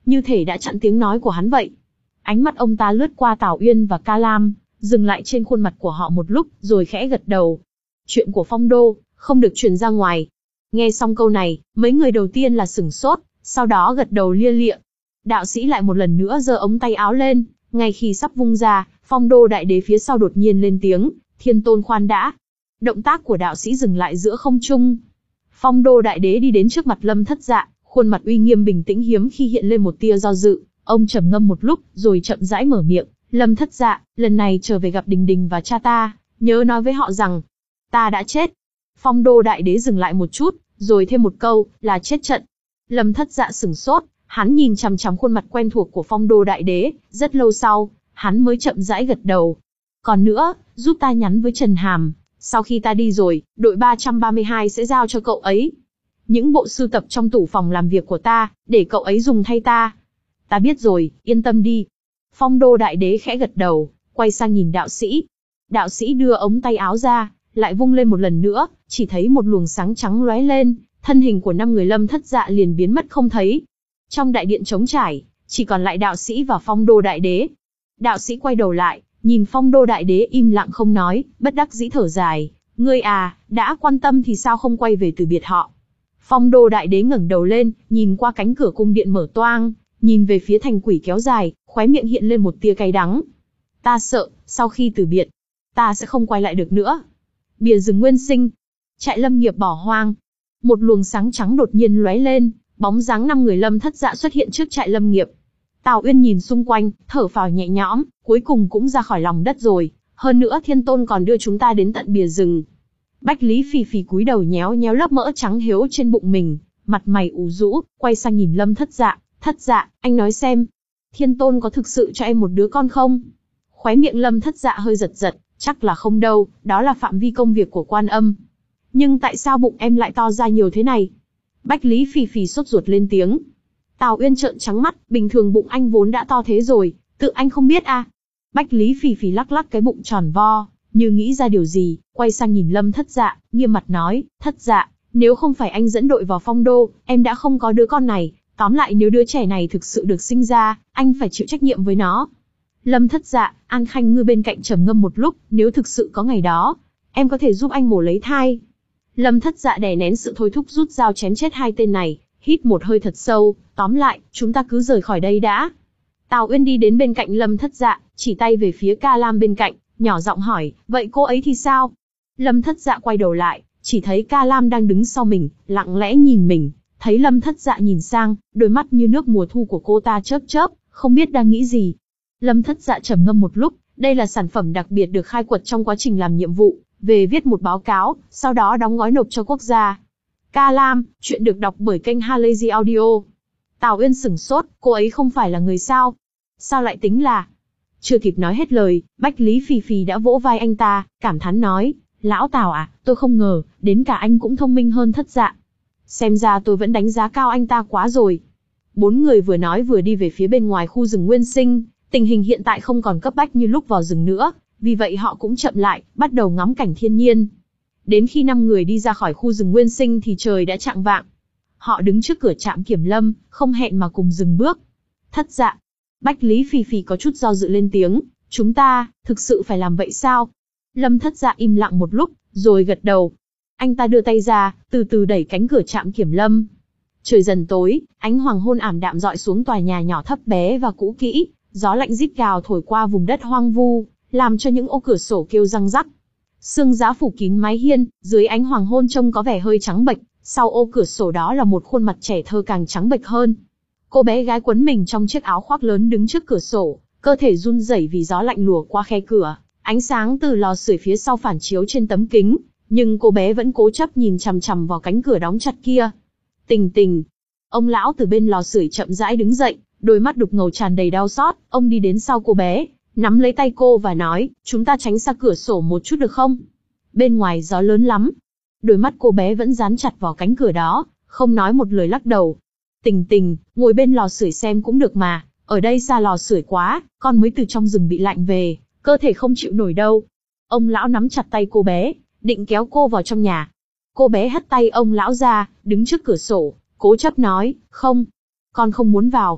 như thể đã chặn tiếng nói của hắn vậy. Ánh mắt ông ta lướt qua Tào Uyên và Ca Lam, dừng lại trên khuôn mặt của họ một lúc, rồi khẽ gật đầu. Chuyện của Phong Đô, không được truyền ra ngoài. Nghe xong câu này, mấy người đầu tiên là sửng sốt, sau đó gật đầu lia lịa. Đạo sĩ lại một lần nữa giơ ống tay áo lên, ngay khi sắp vung ra, Phong Đô đại đế phía sau đột nhiên lên tiếng, Thiên Tôn khoan đã. Động tác của đạo sĩ dừng lại giữa không trung. Phong Đô đại đế đi đến trước mặt Lâm Thất Dạ, khuôn mặt uy nghiêm bình tĩnh hiếm khi hiện lên một tia do dự. Ông trầm ngâm một lúc, rồi chậm rãi mở miệng, Lâm Thất Dạ, lần này trở về gặp Đình Đình và cha ta, nhớ nói với họ rằng, ta đã chết. Phong Đô đại đế dừng lại một chút, rồi thêm một câu, là chết trận. Lâm Thất Dạ sửng sốt, hắn nhìn chằm chằm khuôn mặt quen thuộc của Phong Đô đại đế, rất lâu sau, hắn mới chậm rãi gật đầu. Còn nữa, giúp ta nhắn với Trần Hàm, sau khi ta đi rồi, đội ba trăm ba mươi hai sẽ giao cho cậu ấy những bộ sưu tập trong tủ phòng làm việc của ta, để cậu ấy dùng thay ta. Ta biết rồi, yên tâm đi. Phong Đô đại đế khẽ gật đầu, quay sang nhìn đạo sĩ. Đạo sĩ đưa ống tay áo ra, lại vung lên một lần nữa, chỉ thấy một luồng sáng trắng lóe lên, thân hình của năm người Lâm Thất Dạ liền biến mất không thấy. Trong đại điện trống trải, chỉ còn lại đạo sĩ và Phong Đô đại đế. Đạo sĩ quay đầu lại, nhìn Phong Đô đại đế im lặng không nói, bất đắc dĩ thở dài, ngươi à, đã quan tâm thì sao không quay về từ biệt họ. Phong Đô đại đế ngẩng đầu lên, nhìn qua cánh cửa cung điện mở toang, nhìn về phía thành quỷ kéo dài, khóe miệng hiện lên một tia cay đắng. Ta sợ, sau khi từ biệt, ta sẽ không quay lại được nữa. Bìa rừng nguyên sinh, trại lâm nghiệp bỏ hoang. Một luồng sáng trắng đột nhiên lóe lên, bóng dáng năm người Lâm Thất Dạ xuất hiện trước trại lâm nghiệp. Tào Uyên nhìn xung quanh, thở phào nhẹ nhõm, cuối cùng cũng ra khỏi lòng đất rồi. Hơn nữa Thiên Tôn còn đưa chúng ta đến tận bìa rừng. Bách Lý Phì Phì cúi đầu nhéo nhéo lớp mỡ trắng hiếu trên bụng mình, mặt mày ủ rũ, quay sang nhìn Lâm Thất Dạ, Thất Dạ, anh nói xem, Thiên Tôn có thực sự cho em một đứa con không? Khóe miệng Lâm Thất Dạ hơi giật giật, chắc là không đâu, đó là phạm vi công việc của Quan Âm. Nhưng tại sao bụng em lại to ra nhiều thế này? Bách Lý Phì Phì sốt ruột lên tiếng. Tào Uyên trợn trắng mắt, bình thường bụng anh vốn đã to thế rồi, tự anh không biết à? Bách Lý Phì Phì lắc lắc cái bụng tròn vo, như nghĩ ra điều gì, quay sang nhìn Lâm Thất Dạ, nghiêm mặt nói, Thất Dạ, nếu không phải anh dẫn đội vào Phong Đô, em đã không có đứa con này. Tóm lại nếu đứa trẻ này thực sự được sinh ra, anh phải chịu trách nhiệm với nó. Lâm Thất Dạ, An Khanh Ngư bên cạnh trầm ngâm một lúc, nếu thực sự có ngày đó, em có thể giúp anh mổ lấy thai. Lâm Thất Dạ đè nén sự thôi thúc rút dao chém chết hai tên này, hít một hơi thật sâu, tóm lại, chúng ta cứ rời khỏi đây đã. Tào Uyên đi đến bên cạnh Lâm Thất Dạ, chỉ tay về phía Ca Lam bên cạnh, nhỏ giọng hỏi, vậy cô ấy thì sao? Lâm Thất Dạ quay đầu lại, chỉ thấy Ca Lam đang đứng sau mình, lặng lẽ nhìn mình. Thấy Lâm Thất Dạ nhìn sang, đôi mắt như nước mùa thu của cô ta chớp chớp, không biết đang nghĩ gì. Lâm Thất Dạ trầm ngâm một lúc, đây là sản phẩm đặc biệt được khai quật trong quá trình làm nhiệm vụ, về viết một báo cáo, sau đó đóng gói nộp cho quốc gia. Ca Lam, chuyện được đọc bởi kênh Halazy Audio. Tào Uyên sửng sốt, cô ấy không phải là người sao? Sao lại tính là? Chưa kịp nói hết lời, Bách Lý Phì Phì đã vỗ vai anh ta, cảm thán nói, lão Tào à, tôi không ngờ, đến cả anh cũng thông minh hơn Thất Dạ. Xem ra tôi vẫn đánh giá cao anh ta quá rồi. Bốn người vừa nói vừa đi về phía bên ngoài khu rừng nguyên sinh, tình hình hiện tại không còn cấp bách như lúc vào rừng nữa, vì vậy họ cũng chậm lại, bắt đầu ngắm cảnh thiên nhiên. Đến khi năm người đi ra khỏi khu rừng nguyên sinh thì trời đã chạng vạng. Họ đứng trước cửa trạm kiểm lâm, không hẹn mà cùng dừng bước. Thất Dạ, Bách Lý Phì Phì có chút do dự lên tiếng, chúng ta, thực sự phải làm vậy sao? Lâm Thất Dạ im lặng một lúc, rồi gật đầu. Anh ta đưa tay ra, từ từ đẩy cánh cửa trạm kiểm lâm. Trời dần tối, ánh hoàng hôn ảm đạm dọi xuống tòa nhà nhỏ thấp bé và cũ kỹ, gió lạnh rít gào thổi qua vùng đất hoang vu, làm cho những ô cửa sổ kêu răng rắc. Sương giá phủ kín mái hiên, dưới ánh hoàng hôn trông có vẻ hơi trắng bệch, sau ô cửa sổ đó là một khuôn mặt trẻ thơ càng trắng bệch hơn. Cô bé gái quấn mình trong chiếc áo khoác lớn đứng trước cửa sổ, cơ thể run rẩy vì gió lạnh lùa qua khe cửa, ánh sáng từ lò sưởi phía sau phản chiếu trên tấm kính, nhưng cô bé vẫn cố chấp nhìn chằm chằm vào cánh cửa đóng chặt kia. Tình Tình, ông lão từ bên lò sưởi chậm rãi đứng dậy, đôi mắt đục ngầu tràn đầy đau xót, ông đi đến sau cô bé, nắm lấy tay cô và nói, chúng ta tránh xa cửa sổ một chút được không? Bên ngoài gió lớn lắm. Đôi mắt cô bé vẫn dán chặt vào cánh cửa đó, không nói một lời lắc đầu. Tình Tình, ngồi bên lò sưởi xem cũng được mà, ở đây xa lò sưởi quá, con mới từ trong rừng bị lạnh về, cơ thể không chịu nổi đâu. Ông lão nắm chặt tay cô bé, định kéo cô vào trong nhà. Cô bé hất tay ông lão ra, đứng trước cửa sổ, cố chấp nói, không, con không muốn vào.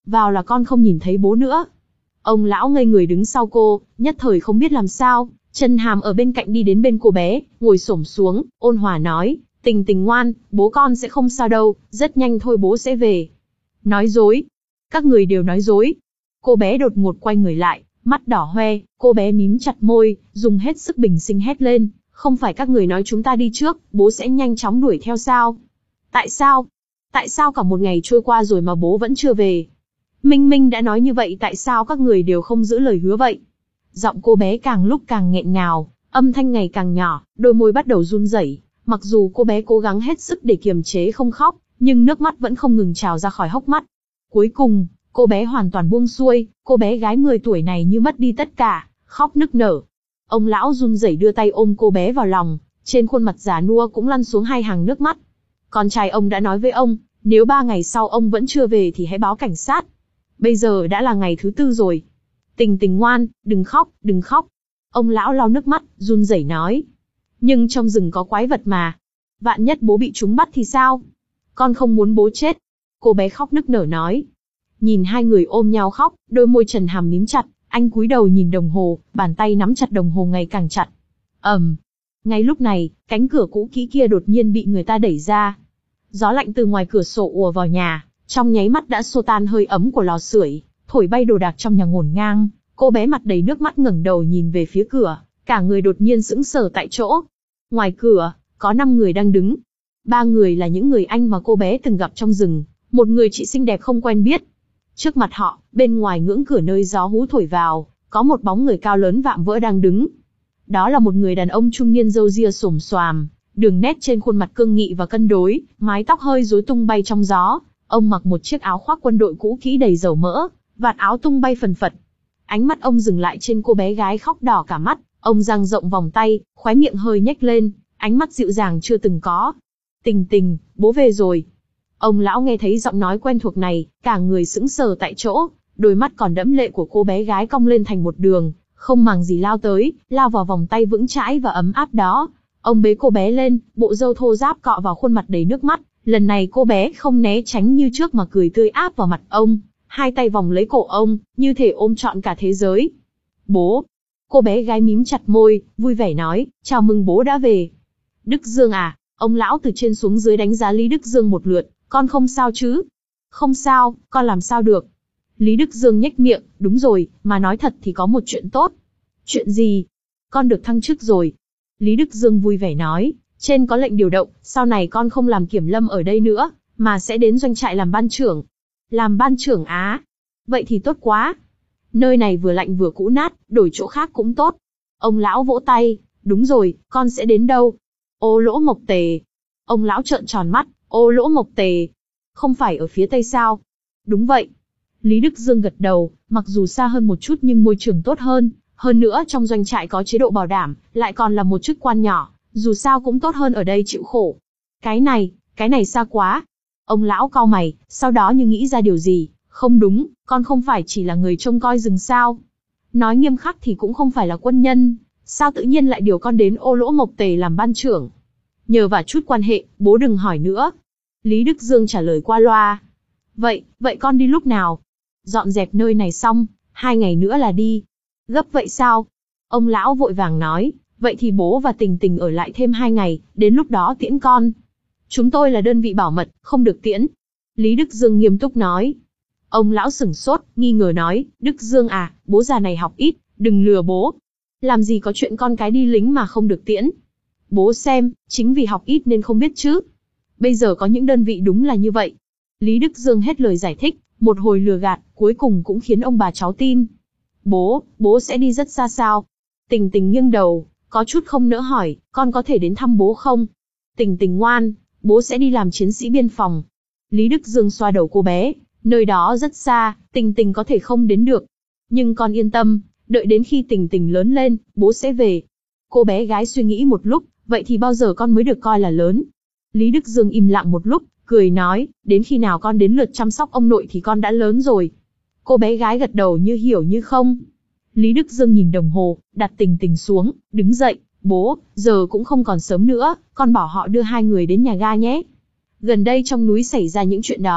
vào là con không nhìn thấy bố nữa. Ông lão ngây người đứng sau cô, nhất thời không biết làm sao. Trần Hàm ở bên cạnh đi đến bên cô bé, ngồi xổm xuống, ôn hòa nói, Tình Tình ngoan, bố con sẽ không sao đâu, rất nhanh thôi bố sẽ về. Nói dối. Các người đều nói dối. Cô bé đột ngột quay người lại, mắt đỏ hoe, cô bé mím chặt môi, dùng hết sức bình sinh hét lên, không phải các người nói chúng ta đi trước, bố sẽ nhanh chóng đuổi theo sao? Tại sao? Tại sao cả một ngày trôi qua rồi mà bố vẫn chưa về? Minh Minh đã nói như vậy tại sao các người đều không giữ lời hứa vậy? Giọng cô bé càng lúc càng nghẹn ngào, âm thanh ngày càng nhỏ, đôi môi bắt đầu run rẩy. Mặc dù cô bé cố gắng hết sức để kiềm chế không khóc, nhưng nước mắt vẫn không ngừng trào ra khỏi hốc mắt. Cuối cùng, cô bé hoàn toàn buông xuôi, cô bé gái mười tuổi này như mất đi tất cả, khóc nức nở. Ông lão run rẩy đưa tay ôm cô bé vào lòng, trên khuôn mặt già nua cũng lăn xuống hai hàng nước mắt. Con trai ông đã nói với ông, nếu ba ngày sau ông vẫn chưa về thì hãy báo cảnh sát. Bây giờ đã là ngày thứ tư rồi. Tình Tình ngoan, đừng khóc, đừng khóc. Ông lão lau nước mắt, run rẩy nói. Nhưng trong rừng có quái vật mà. Vạn nhất bố bị chúng bắt thì sao? Con không muốn bố chết. Cô bé khóc nức nở nói. Nhìn hai người ôm nhau khóc, đôi môi Trần Hàm mím chặt, anh cúi đầu nhìn đồng hồ, bàn tay nắm chặt đồng hồ ngày càng chặt. ầm, um. Ngay lúc này, cánh cửa cũ kỹ kia đột nhiên bị người ta đẩy ra. Gió lạnh từ ngoài cửa sổ ùa vào nhà, trong nháy mắt đã xô tan hơi ấm của lò sưởi, thổi bay đồ đạc trong nhà ngổn ngang. Cô bé mặt đầy nước mắt ngẩng đầu nhìn về phía cửa, cả người đột nhiên sững sờ tại chỗ. Ngoài cửa, có năm người đang đứng. Ba người là những người anh mà cô bé từng gặp trong rừng, một người chị xinh đẹp không quen biết. Trước mặt họ, bên ngoài ngưỡng cửa nơi gió hú thổi vào, có một bóng người cao lớn vạm vỡ đang đứng. Đó là một người đàn ông trung niên râu ria xồm xoàm, đường nét trên khuôn mặt cương nghị và cân đối, mái tóc hơi rối tung bay trong gió. Ông mặc một chiếc áo khoác quân đội cũ kỹ đầy dầu mỡ, vạt áo tung bay phần phật. Ánh mắt ông dừng lại trên cô bé gái khóc đỏ cả mắt, ông dang rộng vòng tay, khóe miệng hơi nhếch lên, ánh mắt dịu dàng chưa từng có. Tình Tình, bố về rồi. Ông lão nghe thấy giọng nói quen thuộc này, cả người sững sờ tại chỗ, đôi mắt còn đẫm lệ của cô bé gái cong lên thành một đường, không màng gì lao tới, lao vào vòng tay vững chãi và ấm áp đó. Ông bế cô bé lên, bộ râu thô ráp cọ vào khuôn mặt đầy nước mắt, lần này cô bé không né tránh như trước mà cười tươi áp vào mặt ông, hai tay vòng lấy cổ ông, như thể ôm trọn cả thế giới. Bố! Cô bé gái mím chặt môi, vui vẻ nói, chào mừng bố đã về. Đức Dương à? Ông lão từ trên xuống dưới đánh giá Lý Đức Dương một lượt, con không sao chứ? Không sao, con làm sao được? Lý Đức Dương nhếch miệng, đúng rồi, mà nói thật thì có một chuyện tốt. Chuyện gì? Con được thăng chức rồi. Lý Đức Dương vui vẻ nói, trên có lệnh điều động, sau này con không làm kiểm lâm ở đây nữa, mà sẽ đến doanh trại làm ban trưởng. Làm ban trưởng á? Vậy thì tốt quá. Nơi này vừa lạnh vừa cũ nát, đổi chỗ khác cũng tốt. Ông lão vỗ tay, đúng rồi, con sẽ đến đâu? Ô Lỗ Mộc Tề. Ông lão trợn tròn mắt, Ô Lỗ Mộc Tề. Không phải ở phía tây sao? Đúng vậy. Lý Đức Dương gật đầu, mặc dù xa hơn một chút nhưng môi trường tốt hơn, hơn nữa trong doanh trại có chế độ bảo đảm, lại còn là một chức quan nhỏ, dù sao cũng tốt hơn ở đây chịu khổ. Cái này, cái này xa quá. Ông lão cau mày, sau đó như nghĩ ra điều gì, không đúng, con không phải chỉ là người trông coi rừng sao? Nói nghiêm khắc thì cũng không phải là quân nhân, sao tự nhiên lại điều con đến Ô Lỗ Mộc Tề làm ban trưởng? Nhờ vào chút quan hệ, bố đừng hỏi nữa. Lý Đức Dương trả lời qua loa. Vậy, vậy con đi lúc nào? Dọn dẹp nơi này xong, hai ngày nữa là đi. Gấp vậy sao? Ông lão vội vàng nói, vậy thì bố và Tình Tình ở lại thêm hai ngày, đến lúc đó tiễn con. Chúng tôi là đơn vị bảo mật, không được tiễn. Lý Đức Dương nghiêm túc nói. Ông lão sửng sốt, nghi ngờ nói, Đức Dương à, bố già này học ít, đừng lừa bố. Làm gì có chuyện con cái đi lính mà không được tiễn. Bố xem, chính vì học ít nên không biết chứ. Bây giờ có những đơn vị đúng là như vậy. Lý Đức Dương hết lời giải thích, một hồi lừa gạt, cuối cùng cũng khiến ông bà cháu tin. Bố, bố sẽ đi rất xa sao? Tình Tình nghiêng đầu, có chút không nỡ hỏi, con có thể đến thăm bố không? Tình Tình ngoan, bố sẽ đi làm chiến sĩ biên phòng. Lý Đức Dương xoa đầu cô bé, nơi đó rất xa, Tình Tình có thể không đến được. Nhưng con yên tâm, đợi đến khi Tình Tình lớn lên, bố sẽ về. Cô bé gái suy nghĩ một lúc, vậy thì bao giờ con mới được coi là lớn? Lý Đức Dương im lặng một lúc, cười nói, đến khi nào con đến lượt chăm sóc ông nội thì con đã lớn rồi. Cô bé gái gật đầu như hiểu như không. Lý Đức Dương nhìn đồng hồ, đặt Tình Tình xuống, đứng dậy, bố, giờ cũng không còn sớm nữa, con bảo họ đưa hai người đến nhà ga nhé. Gần đây trong núi xảy ra những chuyện đó,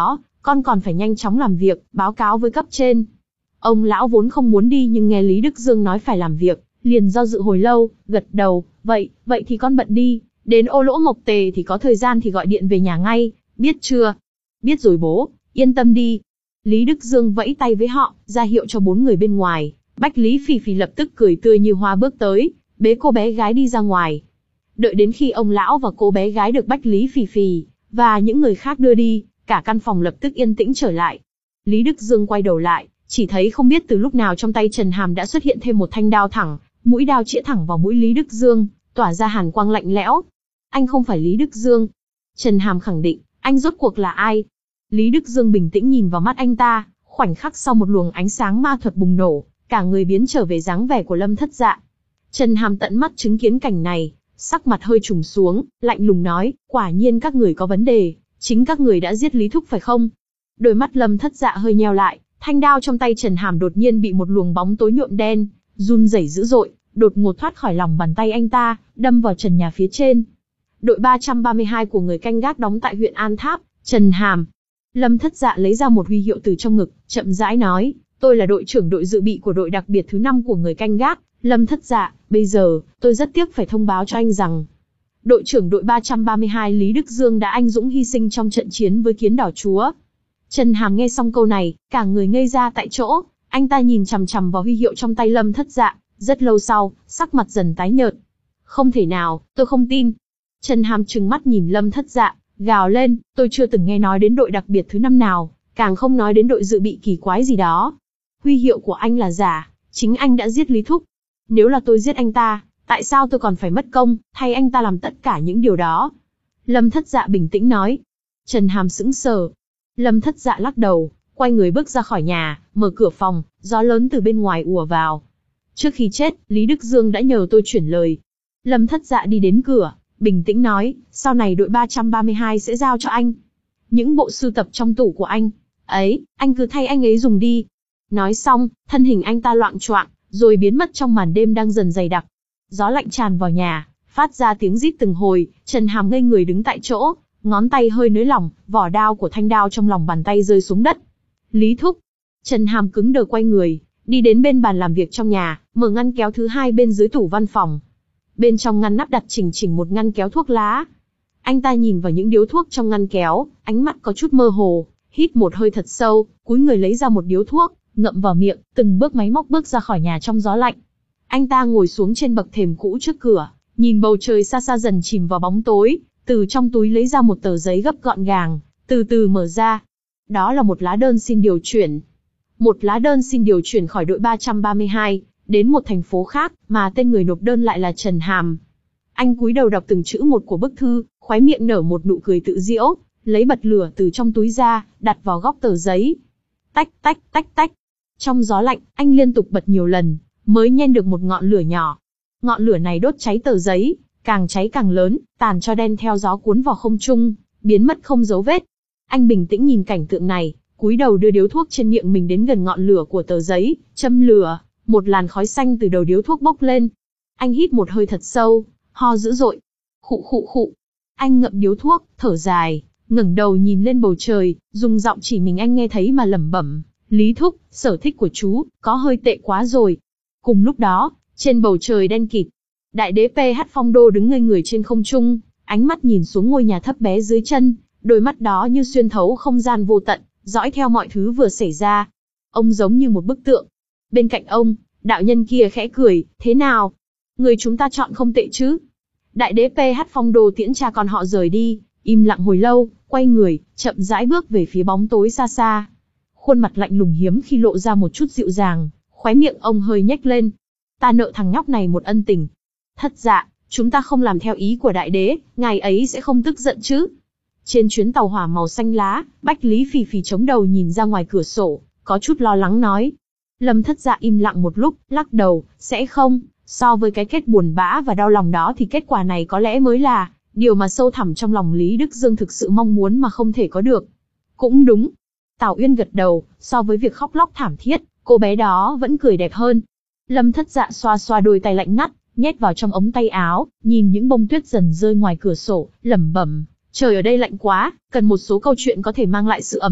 con còn phải nhanh chóng làm việc, báo cáo với cấp trên. Ông lão vốn không muốn đi nhưng nghe Lý Đức Dương nói phải làm việc, liền do dự hồi lâu, gật đầu, vậy, vậy thì con bận đi, đến Ô Lỗ Mộc Tề thì có thời gian thì gọi điện về nhà ngay, biết chưa? Biết rồi bố, yên tâm đi. Lý Đức Dương vẫy tay với họ, ra hiệu cho bốn người bên ngoài. Bách Lý Phì Phì lập tức cười tươi như hoa bước tới, bế cô bé gái đi ra ngoài. Đợi đến khi ông lão và cô bé gái được Bách Lý Phì Phì và những người khác đưa đi, cả căn phòng lập tức yên tĩnh trở lại. Lý Đức Dương quay đầu lại, chỉ thấy không biết từ lúc nào trong tay Trần Hàm đã xuất hiện thêm một thanh đao thẳng, mũi đao chĩa thẳng vào mũi Lý Đức Dương, tỏa ra hàn quang lạnh lẽo. Anh không phải Lý Đức Dương. Trần Hàm khẳng định, anh rốt cuộc là ai? Lý Đức Dương bình tĩnh nhìn vào mắt anh ta, khoảnh khắc sau một luồng ánh sáng ma thuật bùng nổ, cả người biến trở về dáng vẻ của Lâm Thất Dạ. Trần Hàm tận mắt chứng kiến cảnh này, sắc mặt hơi trùng xuống, lạnh lùng nói, quả nhiên các người có vấn đề, chính các người đã giết Lý Thúc phải không? Đôi mắt Lâm Thất Dạ hơi nheo lại, thanh đao trong tay Trần Hàm đột nhiên bị một luồng bóng tối nhuộm đen, run rẩy dữ dội, đột ngột thoát khỏi lòng bàn tay anh ta, đâm vào trần nhà phía trên. Đội ba trăm ba mươi hai của người canh gác đóng tại huyện An Tháp, Trần Hàm. Lâm Thất Dạ lấy ra một huy hiệu từ trong ngực, chậm rãi nói, tôi là đội trưởng đội dự bị của đội đặc biệt thứ năm của người canh gác, Lâm Thất Dạ, bây giờ, tôi rất tiếc phải thông báo cho anh rằng, đội trưởng đội ba trăm ba mươi hai Lý Đức Dương đã anh dũng hy sinh trong trận chiến với Kiến Đỏ Chúa. Trần Hàm nghe xong câu này, cả người ngây ra tại chỗ, anh ta nhìn chằm chằm vào huy hiệu trong tay Lâm Thất Dạ, rất lâu sau, sắc mặt dần tái nhợt. Không thể nào, tôi không tin. Trần Hàm trừng mắt nhìn Lâm Thất Dạ, gào lên, tôi chưa từng nghe nói đến đội đặc biệt thứ năm nào, càng không nói đến đội dự bị kỳ quái gì đó. Huy hiệu của anh là giả, chính anh đã giết Lý Thúc. Nếu là tôi giết anh ta, tại sao tôi còn phải mất công, thay anh ta làm tất cả những điều đó? Lâm Thất Dạ bình tĩnh nói. Trần Hàm sững sờ. Lâm Thất Dạ lắc đầu, quay người bước ra khỏi nhà, mở cửa phòng, gió lớn từ bên ngoài ùa vào. Trước khi chết, Lý Đức Dương đã nhờ tôi chuyển lời. Lâm Thất Dạ đi đến cửa, bình tĩnh nói, sau này đội ba trăm ba mươi hai sẽ giao cho anh. Những bộ sưu tập trong tủ của anh, ấy, anh cứ thay anh ấy dùng đi. Nói xong, thân hình anh ta loạng choạng, rồi biến mất trong màn đêm đang dần dày đặc. Gió lạnh tràn vào nhà, phát ra tiếng rít từng hồi, Trần Hàm ngây người đứng tại chỗ, ngón tay hơi nới lỏng, vỏ đao của thanh đao trong lòng bàn tay rơi xuống đất. Lý Thúc. Trần Hàm cứng đờ quay người, đi đến bên bàn làm việc trong nhà, mở ngăn kéo thứ hai bên dưới tủ văn phòng. Bên trong ngăn nắp đặt chỉnh chỉnh một ngăn kéo thuốc lá. Anh ta nhìn vào những điếu thuốc trong ngăn kéo, ánh mắt có chút mơ hồ, hít một hơi thật sâu, cúi người lấy ra một điếu thuốc, ngậm vào miệng, từng bước máy móc bước ra khỏi nhà trong gió lạnh. Anh ta ngồi xuống trên bậc thềm cũ trước cửa, nhìn bầu trời xa xa dần chìm vào bóng tối, từ trong túi lấy ra một tờ giấy gấp gọn gàng, từ từ mở ra. Đó là một lá đơn xin điều chuyển. Một lá đơn xin điều chuyển khỏi đội ba trăm ba mươi hai, đến một thành phố khác, mà tên người nộp đơn lại là Trần Hàm. Anh cúi đầu đọc từng chữ một của bức thư, khóe miệng nở một nụ cười tự giễu, lấy bật lửa từ trong túi ra, đặt vào góc tờ giấy. Tách tách tách tách. Trong gió lạnh, anh liên tục bật nhiều lần, mới nhen được một ngọn lửa nhỏ. Ngọn lửa này đốt cháy tờ giấy, càng cháy càng lớn, tàn cho đen theo gió cuốn vào không trung, biến mất không dấu vết. Anh bình tĩnh nhìn cảnh tượng này, cúi đầu đưa điếu thuốc trên miệng mình đến gần ngọn lửa của tờ giấy, châm lửa, một làn khói xanh từ đầu điếu thuốc bốc lên. Anh hít một hơi thật sâu, ho dữ dội. Khụ khụ khụ. Anh ngậm điếu thuốc, thở dài, ngẩng đầu nhìn lên bầu trời, dùng giọng chỉ mình anh nghe thấy mà lẩm bẩm, Lý Thúc, sở thích của chú, có hơi tệ quá rồi. Cùng lúc đó, trên bầu trời đen kịt, Đại đế pê hát Phong Đô đứng ngây người trên không trung, ánh mắt nhìn xuống ngôi nhà thấp bé dưới chân, đôi mắt đó như xuyên thấu không gian vô tận, dõi theo mọi thứ vừa xảy ra. Ông giống như một bức tượng. Bên cạnh ông, đạo nhân kia khẽ cười, thế nào? Người chúng ta chọn không tệ chứ? Đại đế pê hát Phong Đô tiễn cha con họ rời đi, im lặng hồi lâu, quay người, chậm rãi bước về phía bóng tối xa xa. Khuôn mặt lạnh lùng hiếm khi lộ ra một chút dịu dàng, khóe miệng ông hơi nhếch lên. Ta nợ thằng nhóc này một ân tình. Thất Dạ, chúng ta không làm theo ý của đại đế, ngài ấy sẽ không tức giận chứ? Trên chuyến tàu hỏa màu xanh lá, Bách Lý Phì Phì chống đầu nhìn ra ngoài cửa sổ, có chút lo lắng nói. Lâm Thất Dạ im lặng một lúc, lắc đầu, sẽ không, so với cái kết buồn bã và đau lòng đó thì kết quả này có lẽ mới là điều mà sâu thẳm trong lòng Lý Đức Dương thực sự mong muốn mà không thể có được. Cũng đúng. Tào Uyên gật đầu, so với việc khóc lóc thảm thiết, cô bé đó vẫn cười đẹp hơn. Lâm Thất Dạ xoa xoa đôi tay lạnh ngắt, nhét vào trong ống tay áo, nhìn những bông tuyết dần rơi ngoài cửa sổ, lẩm bẩm, trời ở đây lạnh quá, cần một số câu chuyện có thể mang lại sự ấm áp,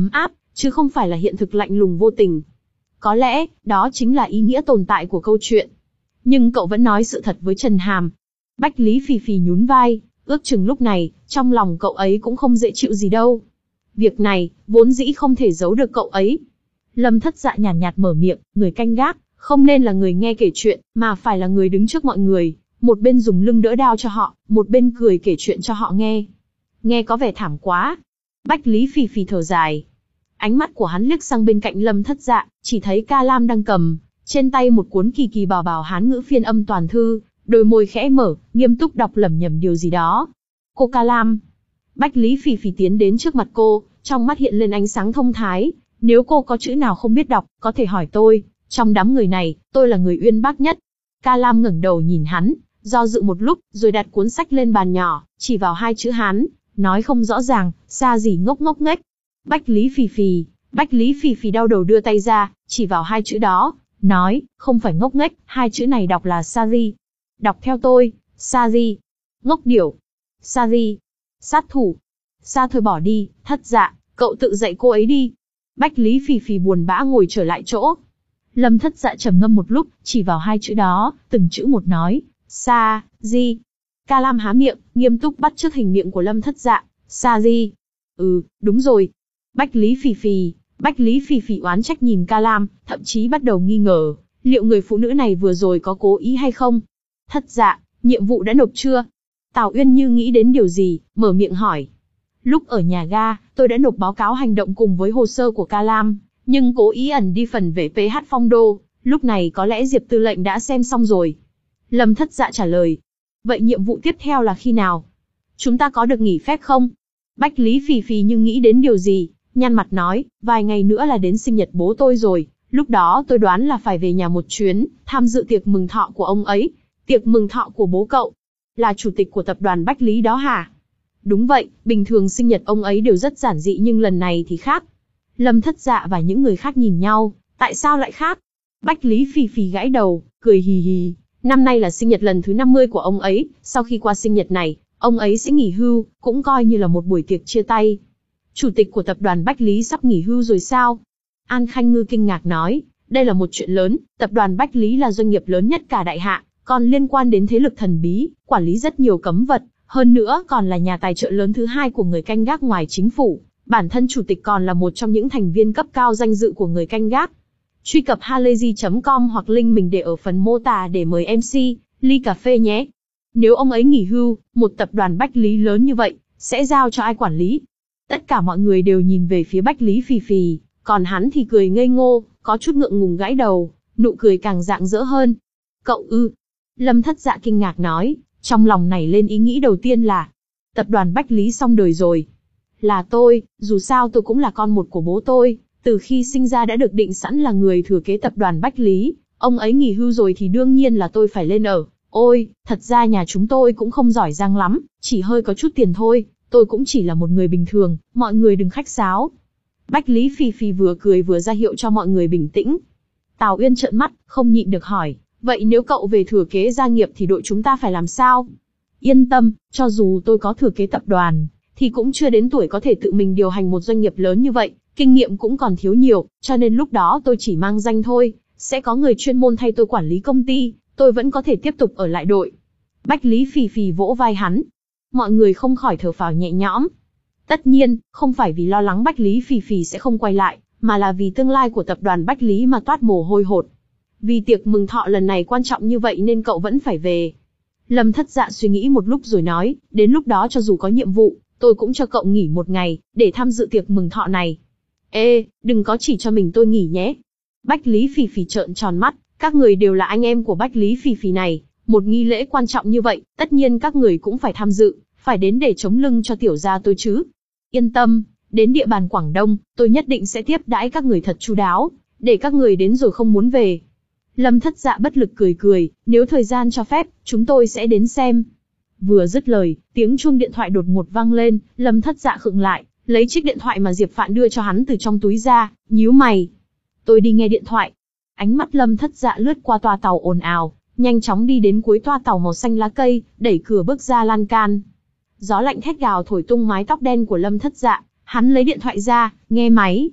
chứ không phải là hiện thực lạnh lùng vô tình. Có lẽ, đó chính là ý nghĩa tồn tại của câu chuyện. Nhưng cậu vẫn nói sự thật với Trần Hàm. Bách Lý Phì Phì nhún vai, ước chừng lúc này, trong lòng cậu ấy cũng không dễ chịu gì đâu. Việc này, vốn dĩ không thể giấu được cậu ấy. Lâm Thất Dạ nhàn nhạt, nhạt mở miệng, người canh gác, không nên là người nghe kể chuyện, mà phải là người đứng trước mọi người, một bên dùng lưng đỡ đao cho họ, một bên cười kể chuyện cho họ nghe. Nghe có vẻ thảm quá. Bách Lý Phì Phì thở dài. Ánh mắt của hắn liếc sang bên cạnh Lâm Thất Dạ, chỉ thấy Ca Lam đang cầm trên tay một cuốn kỳ kỳ bảo bảo Hán ngữ phiên âm toàn thư, đôi môi khẽ mở, nghiêm túc đọc lẩm nhẩm điều gì đó. Cô Ca Lam. Bách Lý Phì Phì tiến đến trước mặt cô, trong mắt hiện lên ánh sáng thông thái. Nếu cô có chữ nào không biết đọc, có thể hỏi tôi. Trong đám người này, tôi là người uyên bác nhất. Ca Lam ngẩng đầu nhìn hắn, do dự một lúc, rồi đặt cuốn sách lên bàn nhỏ, chỉ vào hai chữ Hán, nói không rõ ràng, xa gì ngốc ngốc nghếch. Bách Lý Phì Phì, Bách Lý Phì Phì đau đầu đưa tay ra, chỉ vào hai chữ đó, nói, không phải ngốc nghếch, hai chữ này đọc là Sari. Đọc theo tôi, Sari. Ngốc điểu. Sari. Sát thủ. Xa thôi bỏ đi, Thất Dạ, cậu tự dạy cô ấy đi. Bách Lý Phì Phì buồn bã ngồi trở lại chỗ. Lâm Thất Dạ trầm ngâm một lúc, chỉ vào hai chữ đó, từng chữ một nói, Sa, Di. Ca Lam há miệng, nghiêm túc bắt chước hình miệng của Lâm Thất Dạ, Sa Di. Ừ, đúng rồi. Bách Lý Phì Phì, Bách Lý Phì Phì oán trách nhìn Ca Lam, thậm chí bắt đầu nghi ngờ, liệu người phụ nữ này vừa rồi có cố ý hay không? Thất Dạ, nhiệm vụ đã nộp chưa? Tào Uyên như nghĩ đến điều gì, mở miệng hỏi. Lúc ở nhà ga, tôi đã nộp báo cáo hành động cùng với hồ sơ của Ca Lam, nhưng cố ý ẩn đi phần về pê hát Phong Đô, lúc này có lẽ Diệp tư lệnh đã xem xong rồi. Lâm Thất Dạ trả lời. Vậy nhiệm vụ tiếp theo là khi nào? Chúng ta có được nghỉ phép không? Bách Lý Phì Phì nhưng nghĩ đến điều gì, nhăn mặt nói, vài ngày nữa là đến sinh nhật bố tôi rồi, lúc đó tôi đoán là phải về nhà một chuyến, tham dự tiệc mừng thọ của ông ấy. Tiệc mừng thọ của bố cậu? Là chủ tịch của tập đoàn Bách Lý đó hả? Đúng vậy, bình thường sinh nhật ông ấy đều rất giản dị nhưng lần này thì khác. Lâm Thất Dạ và những người khác nhìn nhau, tại sao lại khác? Bách Lý Phì Phì gãi đầu, cười hì hì. Năm nay là sinh nhật lần thứ năm mươi của ông ấy, sau khi qua sinh nhật này, ông ấy sẽ nghỉ hưu, cũng coi như là một buổi tiệc chia tay. Chủ tịch của tập đoàn Bách Lý sắp nghỉ hưu rồi sao? An Khanh Ngư kinh ngạc nói, đây là một chuyện lớn, tập đoàn Bách Lý là doanh nghiệp lớn nhất cả Đại Hạ, còn liên quan đến thế lực thần bí, quản lý rất nhiều cấm vật, hơn nữa còn là nhà tài trợ lớn thứ hai của người canh gác ngoài chính phủ. Bản thân chủ tịch còn là một trong những thành viên cấp cao danh dự của người canh gác. Truy cập halayzi chấm com hoặc link mình để ở phần mô tả để mời em xê, ly cà phê nhé. Nếu ông ấy nghỉ hưu, một tập đoàn Bách Lý lớn như vậy, sẽ giao cho ai quản lý? Tất cả mọi người đều nhìn về phía Bách Lý Phì Phì, còn hắn thì cười ngây ngô, có chút ngượng ngùng gãi đầu, nụ cười càng rạng rỡ hơn. Cậu ư? Lâm Thất Dạ kinh ngạc nói, trong lòng nảy lên ý nghĩ đầu tiên là, tập đoàn Bách Lý xong đời rồi. Là tôi, dù sao tôi cũng là con một của bố tôi, từ khi sinh ra đã được định sẵn là người thừa kế tập đoàn Bách Lý, ông ấy nghỉ hưu rồi thì đương nhiên là tôi phải lên ở. Ôi, thật ra nhà chúng tôi cũng không giỏi giang lắm, chỉ hơi có chút tiền thôi, tôi cũng chỉ là một người bình thường, mọi người đừng khách sáo. Bách Lý Phì Phì vừa cười vừa ra hiệu cho mọi người bình tĩnh. Tào Uyên trợn mắt, không nhịn được hỏi, vậy nếu cậu về thừa kế gia nghiệp thì đội chúng ta phải làm sao? Yên tâm, cho dù tôi có thừa kế tập đoàn, thì cũng chưa đến tuổi có thể tự mình điều hành một doanh nghiệp lớn như vậy, kinh nghiệm cũng còn thiếu nhiều, cho nên lúc đó tôi chỉ mang danh thôi, sẽ có người chuyên môn thay tôi quản lý công ty, tôi vẫn có thể tiếp tục ở lại đội. Bách Lý Phì Phì vỗ vai hắn. Mọi người không khỏi thở phào nhẹ nhõm. Tất nhiên, không phải vì lo lắng Bách Lý Phì Phì sẽ không quay lại, mà là vì tương lai của tập đoàn Bách Lý mà toát mồ hôi hột. Vì tiệc mừng thọ lần này quan trọng như vậy nên cậu vẫn phải về. Lâm Thất Dạ suy nghĩ một lúc rồi nói, đến lúc đó cho dù có nhiệm vụ, tôi cũng cho cậu nghỉ một ngày, để tham dự tiệc mừng thọ này. Ê, đừng có chỉ cho mình tôi nghỉ nhé. Bách Lý Phì Phì trợn tròn mắt, các người đều là anh em của Bách Lý Phì Phì này, một nghi lễ quan trọng như vậy, tất nhiên các người cũng phải tham dự, phải đến để chống lưng cho tiểu gia tôi chứ. Yên tâm, đến địa bàn Quảng Đông, tôi nhất định sẽ tiếp đãi các người thật chu đáo, để các người đến rồi không muốn về. Lâm Thất Dạ bất lực cười cười, nếu thời gian cho phép, chúng tôi sẽ đến xem. Vừa dứt lời, tiếng chuông điện thoại đột ngột vang lên, Lâm Thất Dạ khựng lại, lấy chiếc điện thoại mà Diệp Phạn đưa cho hắn từ trong túi ra, nhíu mày. Tôi đi nghe điện thoại. Ánh mắt Lâm Thất Dạ lướt qua toa tàu ồn ào, nhanh chóng đi đến cuối toa tàu màu xanh lá cây, đẩy cửa bước ra lan can. Gió lạnh thét gào thổi tung mái tóc đen của Lâm Thất Dạ, hắn lấy điện thoại ra, nghe máy.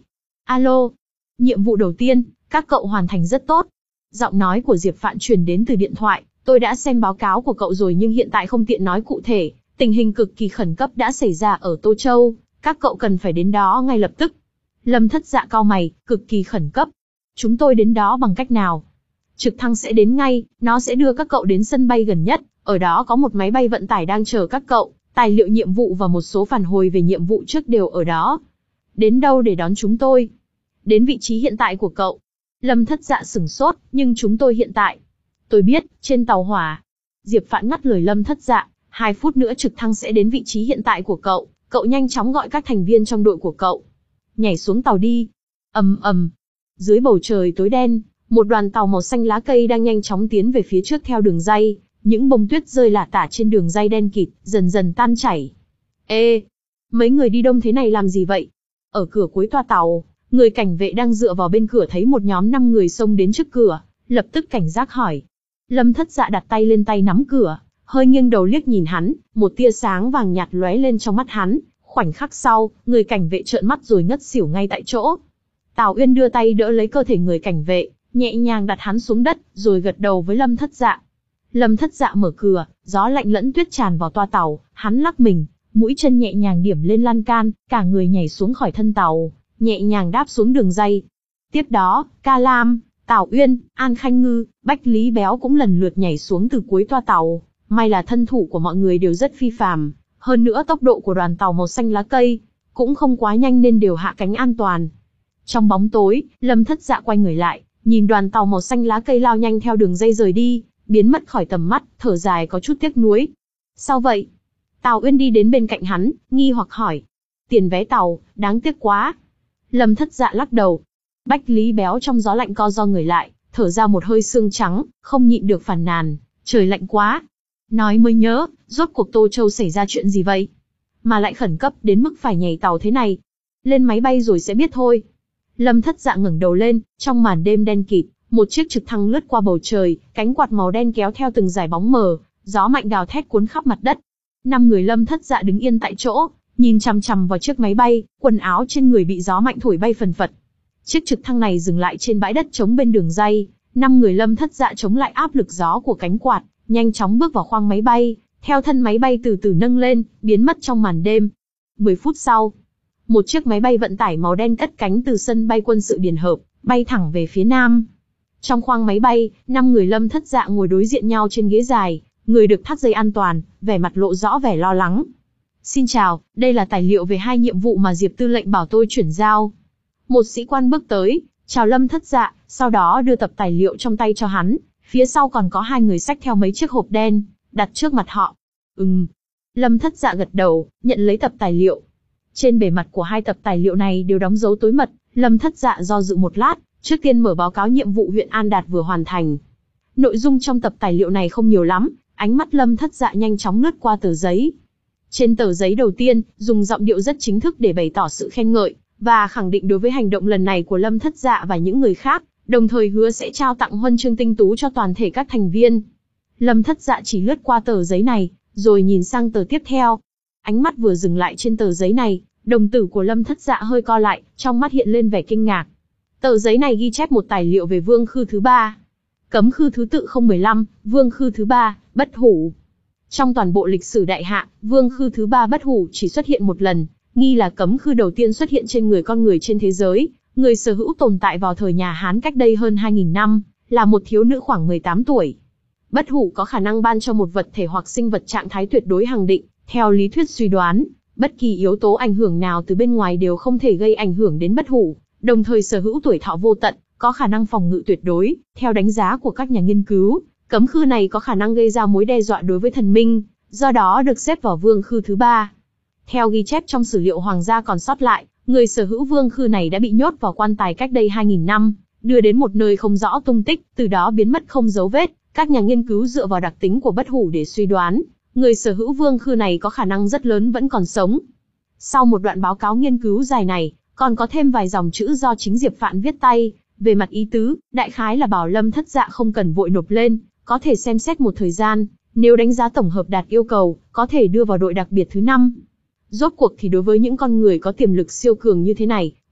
Alo. Nhiệm vụ đầu tiên, các cậu hoàn thành rất tốt. Giọng nói của Diệp Phạn truyền đến từ điện thoại. Tôi đã xem báo cáo của cậu rồi nhưng hiện tại không tiện nói cụ thể. Tình hình cực kỳ khẩn cấp đã xảy ra ở Tô Châu. Các cậu cần phải đến đó ngay lập tức. Lâm Thất Dạ cau mày, cực kỳ khẩn cấp. Chúng tôi đến đó bằng cách nào? Trực thăng sẽ đến ngay, nó sẽ đưa các cậu đến sân bay gần nhất. Ở đó có một máy bay vận tải đang chờ các cậu. Tài liệu nhiệm vụ và một số phản hồi về nhiệm vụ trước đều ở đó. Đến đâu để đón chúng tôi? Đến vị trí hiện tại của cậu. Lâm Thất Dạ sửng sốt, nhưng chúng tôi hiện tại. Tôi biết, trên tàu hỏa. Diệp Phạn ngắt lời Lâm Thất Dạ, hai phút nữa trực thăng sẽ đến vị trí hiện tại của cậu. Cậu nhanh chóng gọi các thành viên trong đội của cậu. Nhảy xuống tàu đi. Ầm ầm. Dưới bầu trời tối đen, một đoàn tàu màu xanh lá cây đang nhanh chóng tiến về phía trước theo đường ray. Những bông tuyết rơi lả tả trên đường ray đen kịt, dần dần tan chảy. Ê! Mấy người đi đông thế này làm gì vậy? Ở cửa cuối toa tàu, người cảnh vệ đang dựa vào bên cửa thấy một nhóm năm người xông đến trước cửa, lập tức cảnh giác hỏi. Lâm Thất Dạ đặt tay lên tay nắm cửa, hơi nghiêng đầu liếc nhìn hắn, một tia sáng vàng nhạt lóe lên trong mắt hắn. Khoảnh khắc sau, người cảnh vệ trợn mắt rồi ngất xỉu ngay tại chỗ. Tào Uyên đưa tay đỡ lấy cơ thể người cảnh vệ, nhẹ nhàng đặt hắn xuống đất, rồi gật đầu với Lâm Thất Dạ. Lâm Thất Dạ mở cửa, gió lạnh lẫn tuyết tràn vào toa tàu, hắn lắc mình, mũi chân nhẹ nhàng điểm lên lan can, cả người nhảy xuống khỏi thân tàu, nhẹ nhàng đáp xuống đường ray. Tiếp đó, Ca Lam, Tào Uyên, An Khanh Ngư, Bách Lý Béo cũng lần lượt nhảy xuống từ cuối toa tàu. May là thân thủ của mọi người đều rất phi phàm, hơn nữa tốc độ của đoàn tàu màu xanh lá cây cũng không quá nhanh nên đều hạ cánh an toàn. Trong bóng tối, Lâm Thất Dạ quay người lại, nhìn đoàn tàu màu xanh lá cây lao nhanh theo đường ray rời đi, biến mất khỏi tầm mắt, thở dài có chút tiếc nuối. Sao vậy? Tào Uyên đi đến bên cạnh hắn, nghi hoặc hỏi. Tiền vé tàu, đáng tiếc quá. Lâm Thất Dạ lắc đầu. Bách Lý Béo trong gió lạnh co do người lại, thở ra một hơi xương trắng, không nhịn được phàn nàn. Trời lạnh quá. Nói mới nhớ, rốt cuộc Tô Châu xảy ra chuyện gì vậy? Mà lại khẩn cấp đến mức phải nhảy tàu thế này. Lên máy bay rồi sẽ biết thôi. Lâm Thất Dạ ngẩng đầu lên, trong màn đêm đen kịt, một chiếc trực thăng lướt qua bầu trời, cánh quạt màu đen kéo theo từng dải bóng mờ, gió mạnh gào thét cuốn khắp mặt đất. Năm người Lâm Thất Dạ đứng yên tại chỗ, nhìn chằm chằm vào chiếc máy bay, quần áo trên người bị gió mạnh thổi bay phần phật. Chiếc trực thăng này dừng lại trên bãi đất trống bên đường ray, năm người Lâm Thất Dạ chống lại áp lực gió của cánh quạt, nhanh chóng bước vào khoang máy bay, theo thân máy bay từ từ nâng lên, biến mất trong màn đêm. Mười phút sau, một chiếc máy bay vận tải màu đen cất cánh từ sân bay quân sự Điền Hợp, bay thẳng về phía nam. Trong khoang máy bay, năm người Lâm Thất Dạ ngồi đối diện nhau trên ghế dài, người được thắt dây an toàn, vẻ mặt lộ rõ vẻ lo lắng. Xin chào, đây là tài liệu về hai nhiệm vụ mà Diệp Tư lệnh bảo tôi chuyển giao. Một sĩ quan bước tới, chào Lâm Thất Dạ, sau đó đưa tập tài liệu trong tay cho hắn. Phía sau còn có hai người xách theo mấy chiếc hộp đen, đặt trước mặt họ. Ừm. Lâm Thất Dạ gật đầu, nhận lấy tập tài liệu. Trên bề mặt của hai tập tài liệu này đều đóng dấu tối mật. Lâm Thất Dạ do dự một lát, trước tiên mở báo cáo nhiệm vụ huyện An Đạt vừa hoàn thành. Nội dung trong tập tài liệu này không nhiều lắm, ánh mắt Lâm Thất Dạ nhanh chóng lướt qua tờ giấy. Trên tờ giấy đầu tiên, dùng giọng điệu rất chính thức để bày tỏ sự khen ngợi và khẳng định đối với hành động lần này của Lâm Thất Dạ và những người khác, đồng thời hứa sẽ trao tặng huân chương tinh tú cho toàn thể các thành viên. Lâm Thất Dạ chỉ lướt qua tờ giấy này, rồi nhìn sang tờ tiếp theo. Ánh mắt vừa dừng lại trên tờ giấy này, đồng tử của Lâm Thất Dạ hơi co lại, trong mắt hiện lên vẻ kinh ngạc. Tờ giấy này ghi chép một tài liệu về Vương Khư thứ ba. Cấm khư thứ tự không một lăm, Vương Khư thứ ba, bất hủ. Trong toàn bộ lịch sử đại hạ, Vương Khư thứ ba bất hủ chỉ xuất hiện một lần, nghi là cấm khư đầu tiên xuất hiện trên người con người trên thế giới. Người sở hữu tồn tại vào thời nhà Hán cách đây hơn hai nghìn năm, là một thiếu nữ khoảng mười tám tuổi. Bất hủ có khả năng ban cho một vật thể hoặc sinh vật trạng thái tuyệt đối hằng định. Theo lý thuyết suy đoán, bất kỳ yếu tố ảnh hưởng nào từ bên ngoài đều không thể gây ảnh hưởng đến bất hủ, đồng thời sở hữu tuổi thọ vô tận, có khả năng phòng ngự tuyệt đối. Theo đánh giá của các nhà nghiên cứu, cấm khư này có khả năng gây ra mối đe dọa đối với thần minh, do đó được xếp vào Vương Khư thứ ba. Theo ghi chép trong sử liệu hoàng gia còn sót lại, người sở hữu Vương Khư này đã bị nhốt vào quan tài cách đây hai nghìn năm, đưa đến một nơi không rõ tung tích, từ đó biến mất không dấu vết. Các nhà nghiên cứu dựa vào đặc tính của bất hủ để suy đoán, người sở hữu Vương Khư này có khả năng rất lớn vẫn còn sống. Sau một đoạn báo cáo nghiên cứu dài này, còn có thêm vài dòng chữ do chính Diệp Phạn viết tay. Về mặt ý tứ, đại khái là bảo Lâm Thất Dạ không cần vội nộp lên, có thể xem xét một thời gian, nếu đánh giá tổng hợp đạt yêu cầu, có thể đưa vào đội đặc biệt thứ năm. Rốt cuộc thì đối với những con người có tiềm lực siêu cường như thế này,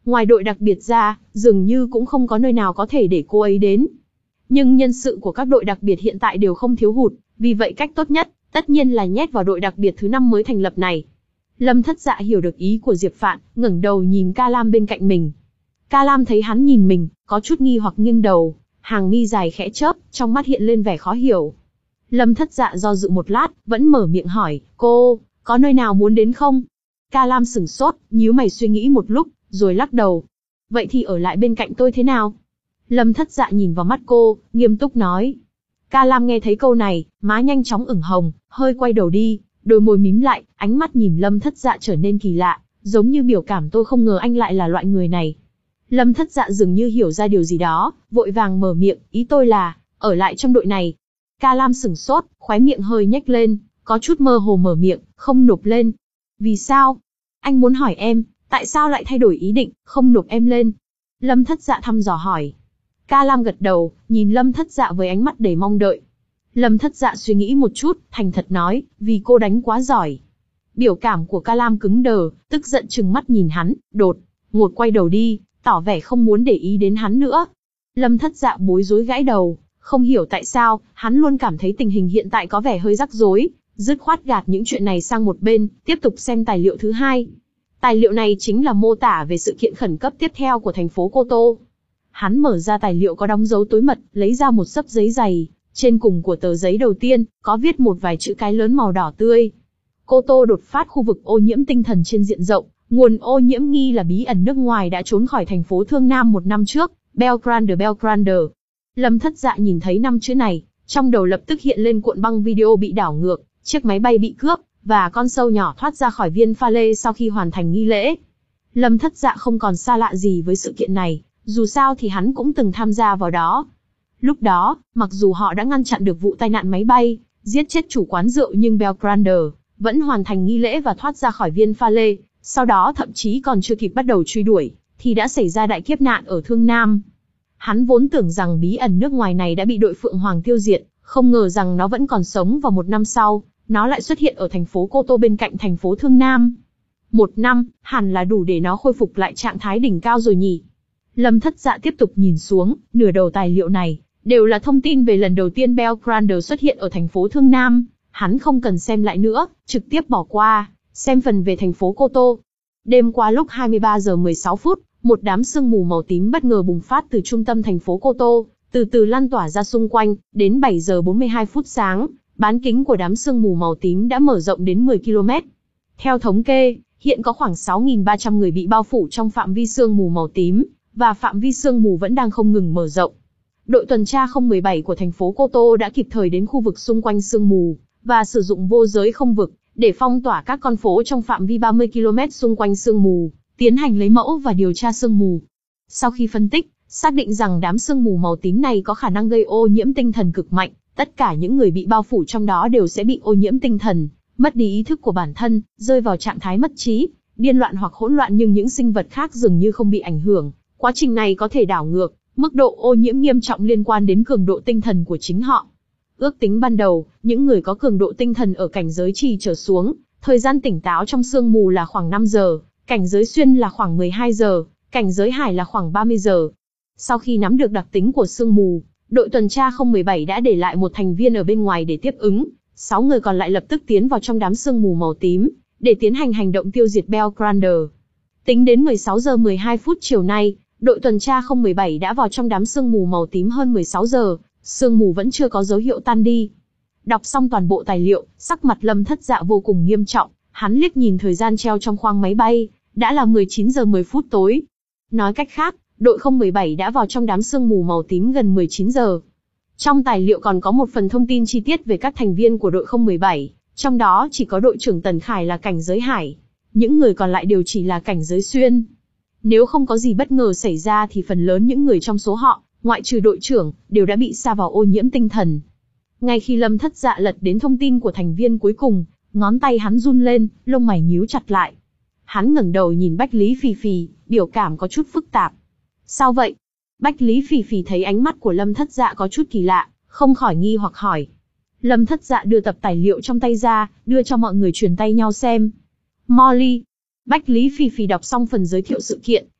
Ngoài đội đặc biệt ra, dường như cũng không có nơi nào có thể để cô ấy đến. Nhưng nhân sự của các đội đặc biệt hiện tại đều không thiếu hụt, vì vậy cách tốt nhất, tất nhiên là nhét vào đội đặc biệt thứ năm mới thành lập này. Lâm Thất Dạ hiểu được ý của Diệp Phạn, ngẩng đầu nhìn Ca Lam bên cạnh mình. Ca Lam thấy hắn nhìn mình, có chút nghi hoặc nghiêng đầu, hàng mi dài khẽ chớp, trong mắt hiện lên vẻ khó hiểu. Lâm Thất Dạ do dự một lát, vẫn mở miệng hỏi, cô, có nơi nào muốn đến không? Ca Lam sửng sốt, nhíu mày suy nghĩ một lúc, rồi lắc đầu. Vậy thì ở lại bên cạnh tôi thế nào? Lâm Thất Dạ nhìn vào mắt cô, nghiêm túc nói. Ca Lam nghe thấy câu này, má nhanh chóng ửng hồng, hơi quay đầu đi, đôi môi mím lại, ánh mắt nhìn Lâm Thất Dạ trở nên kỳ lạ, giống như biểu cảm tôi không ngờ anh lại là loại người này. Lâm Thất Dạ dường như hiểu ra điều gì đó, vội vàng mở miệng, ý tôi là, ở lại trong đội này. Ca Lam sửng sốt, khóe miệng hơi nhếch lên, có chút mơ hồ mở miệng, không nộp lên. Vì sao? Anh muốn hỏi em, tại sao lại thay đổi ý định, không nộp em lên? Lâm Thất Dạ thăm dò hỏi. Ca Lam gật đầu, nhìn Lâm Thất Dạ với ánh mắt đầy mong đợi. Lâm Thất Dạ suy nghĩ một chút, thành thật nói, vì cô đánh quá giỏi. Biểu cảm của Ca Lam cứng đờ, tức giận trừng mắt nhìn hắn, đột ngột quay đầu đi, tỏ vẻ không muốn để ý đến hắn nữa. Lâm Thất Dạ bối rối gãi đầu, không hiểu tại sao, hắn luôn cảm thấy tình hình hiện tại có vẻ hơi rắc rối, dứt khoát gạt những chuyện này sang một bên, tiếp tục xem tài liệu thứ hai. Tài liệu này chính là mô tả về sự kiện khẩn cấp tiếp theo của thành phố Cô Tô. Hắn mở ra tài liệu có đóng dấu tối mật, lấy ra một xấp giấy dày, trên cùng của tờ giấy đầu tiên, có viết một vài chữ cái lớn màu đỏ tươi. Cô Tô đột phát khu vực ô nhiễm tinh thần trên diện rộng, nguồn ô nhiễm nghi là bí ẩn nước ngoài đã trốn khỏi thành phố Thương Nam một năm trước, Belgrande Belgrande. Lâm Thất Dạ nhìn thấy năm chữ này, trong đầu lập tức hiện lên cuộn băng video bị đảo ngược, chiếc máy bay bị cướp, và con sâu nhỏ thoát ra khỏi viên pha lê sau khi hoàn thành nghi lễ. Lâm Thất Dạ không còn xa lạ gì với sự kiện này, dù sao thì hắn cũng từng tham gia vào đó. Lúc đó, mặc dù họ đã ngăn chặn được vụ tai nạn máy bay, giết chết chủ quán rượu nhưng Belgrande vẫn hoàn thành nghi lễ và thoát ra khỏi viên pha lê, sau đó thậm chí còn chưa kịp bắt đầu truy đuổi, thì đã xảy ra đại kiếp nạn ở Thương Nam. Hắn vốn tưởng rằng bí ẩn nước ngoài này đã bị đội Phượng Hoàng tiêu diệt, không ngờ rằng nó vẫn còn sống và một năm sau, nó lại xuất hiện ở thành phố Cô Tô bên cạnh thành phố Thương Nam. Một năm, hẳn là đủ để nó khôi phục lại trạng thái đỉnh cao rồi nhỉ. Lâm Thất Dạ tiếp tục nhìn xuống, nửa đầu tài liệu này, đều là thông tin về lần đầu tiên Belgrande xuất hiện ở thành phố Thương Nam. Hắn không cần xem lại nữa, trực tiếp bỏ qua, xem phần về thành phố Cô Tô. Đêm qua lúc hai mươi ba giờ mười sáu phút, một đám sương mù màu tím bất ngờ bùng phát từ trung tâm thành phố Cô Tô, từ từ lan tỏa ra xung quanh, đến bảy giờ bốn mươi hai phút sáng, bán kính của đám sương mù màu tím đã mở rộng đến mười ki lô mét. Theo thống kê, hiện có khoảng sáu nghìn ba trăm người bị bao phủ trong phạm vi sương mù màu tím, và phạm vi sương mù vẫn đang không ngừng mở rộng. Đội tuần tra không một bảy của thành phố Cô Tô đã kịp thời đến khu vực xung quanh sương mù, và sử dụng vô giới không vực, để phong tỏa các con phố trong phạm vi ba mươi ki lô mét xung quanh sương mù, tiến hành lấy mẫu và điều tra sương mù. Sau khi phân tích, xác định rằng đám sương mù màu tím này có khả năng gây ô nhiễm tinh thần cực mạnh, tất cả những người bị bao phủ trong đó đều sẽ bị ô nhiễm tinh thần, mất đi ý thức của bản thân, rơi vào trạng thái mất trí, điên loạn hoặc hỗn loạn, nhưng những sinh vật khác dường như không bị ảnh hưởng. Quá trình này có thể đảo ngược, mức độ ô nhiễm nghiêm trọng liên quan đến cường độ tinh thần của chính họ. Ước tính ban đầu, những người có cường độ tinh thần ở cảnh giới trì trở xuống, thời gian tỉnh táo trong sương mù là khoảng năm giờ, cảnh giới xuyên là khoảng mười hai giờ, cảnh giới hải là khoảng ba mươi giờ. Sau khi nắm được đặc tính của sương mù, đội tuần tra không một bảy đã để lại một thành viên ở bên ngoài để tiếp ứng, sáu người còn lại lập tức tiến vào trong đám sương mù màu tím, để tiến hành hành động tiêu diệt Belgrande. Tính đến mười sáu giờ mười hai phút chiều nay, đội tuần tra không một bảy đã vào trong đám sương mù màu tím hơn mười sáu giờ, sương mù vẫn chưa có dấu hiệu tan đi. Đọc xong toàn bộ tài liệu, sắc mặt Lâm Thất Dạ vô cùng nghiêm trọng, hắn liếc nhìn thời gian treo trong khoang máy bay, đã là mười chín giờ mười phút tối. Nói cách khác, đội không một bảy đã vào trong đám sương mù màu tím gần mười chín giờ. Trong tài liệu còn có một phần thông tin chi tiết về các thành viên của đội không một bảy, trong đó chỉ có đội trưởng Tần Khải là cảnh giới hải, những người còn lại đều chỉ là cảnh giới xuyên. Nếu không có gì bất ngờ xảy ra thì phần lớn những người trong số họ, ngoại trừ đội trưởng, đều đã bị sa vào ô nhiễm tinh thần. Ngay khi Lâm Thất Dạ lật đến thông tin của thành viên cuối cùng, ngón tay hắn run lên, lông mày nhíu chặt lại. Hắn ngẩng đầu nhìn Bách Lý Phì Phì, biểu cảm có chút phức tạp. Sao vậy? Bách Lý Phì Phì thấy ánh mắt của Lâm Thất Dạ có chút kỳ lạ, không khỏi nghi hoặc hỏi. Lâm Thất Dạ đưa tập tài liệu trong tay ra, đưa cho mọi người truyền tay nhau xem. Molly. Bách Lý Phì Phì đọc xong phần giới thiệu sự kiện,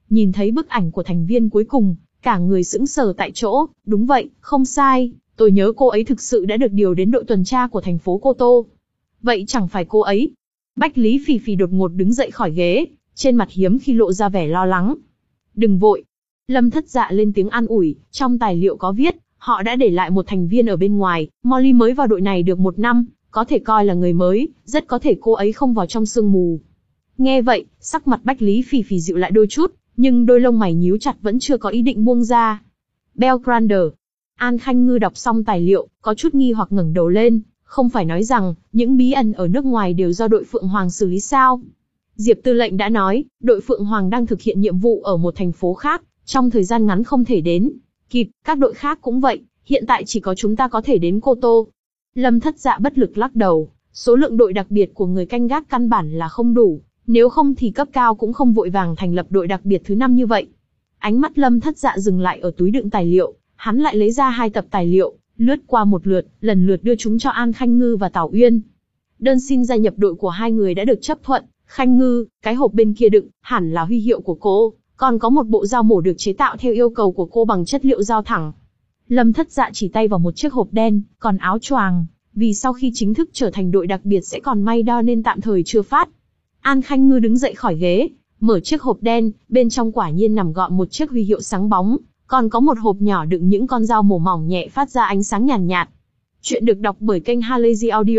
Nhìn thấy bức ảnh của thành viên cuối cùng, cả người sững sờ tại chỗ. Đúng vậy, không sai, tôi nhớ cô ấy thực sự đã được điều đến đội tuần tra của thành phố Cô Tô. Vậy chẳng phải cô ấy? Bách Lý Phì Phì đột ngột đứng dậy khỏi ghế, trên mặt hiếm khi lộ ra vẻ lo lắng. Đừng vội. Lâm Thất Dạ lên tiếng an ủi, trong tài liệu có viết, họ đã để lại một thành viên ở bên ngoài, Molly mới vào đội này được một năm, có thể coi là người mới, rất có thể cô ấy không vào trong sương mù. Nghe vậy, sắc mặt Bách Lý Phì Phì dịu lại đôi chút, nhưng đôi lông mày nhíu chặt vẫn chưa có ý định buông ra. Belgrander. An Khanh Ngư đọc xong tài liệu, có chút nghi hoặc ngẩng đầu lên, không phải nói rằng, những bí ẩn ở nước ngoài đều do đội Phượng Hoàng xử lý sao? Diệp Tư lệnh đã nói, đội Phượng Hoàng đang thực hiện nhiệm vụ ở một thành phố khác, trong thời gian ngắn không thể đến kịp, các đội khác cũng vậy, hiện tại chỉ có chúng ta có thể đến Cô Tô. Lâm Thất Dạ bất lực lắc đầu, số lượng đội đặc biệt của người canh gác căn bản là không đủ, nếu không thì cấp cao cũng không vội vàng thành lập đội đặc biệt thứ năm như vậy. Ánh mắt Lâm Thất Dạ dừng lại ở túi đựng tài liệu, hắn lại lấy ra hai tập tài liệu, lướt qua một lượt, lần lượt đưa chúng cho An Khanh Ngư và Tào Uyên. Đơn xin gia nhập đội của hai người đã được chấp thuận. Khanh Ngư, cái hộp bên kia đựng, hẳn là huy hiệu của cô, còn có một bộ dao mổ được chế tạo theo yêu cầu của cô bằng chất liệu dao thẳng. Lâm Thất Dạ chỉ tay vào một chiếc hộp đen, còn áo choàng, vì sau khi chính thức trở thành đội đặc biệt sẽ còn may đo nên tạm thời chưa phát. An Khanh Ngư đứng dậy khỏi ghế, mở chiếc hộp đen, bên trong quả nhiên nằm gọn một chiếc huy hiệu sáng bóng, còn có một hộp nhỏ đựng những con dao mổ mỏng nhẹ phát ra ánh sáng nhàn nhạt, nhạt. Chuyện được đọc bởi kênh Halazy Audio.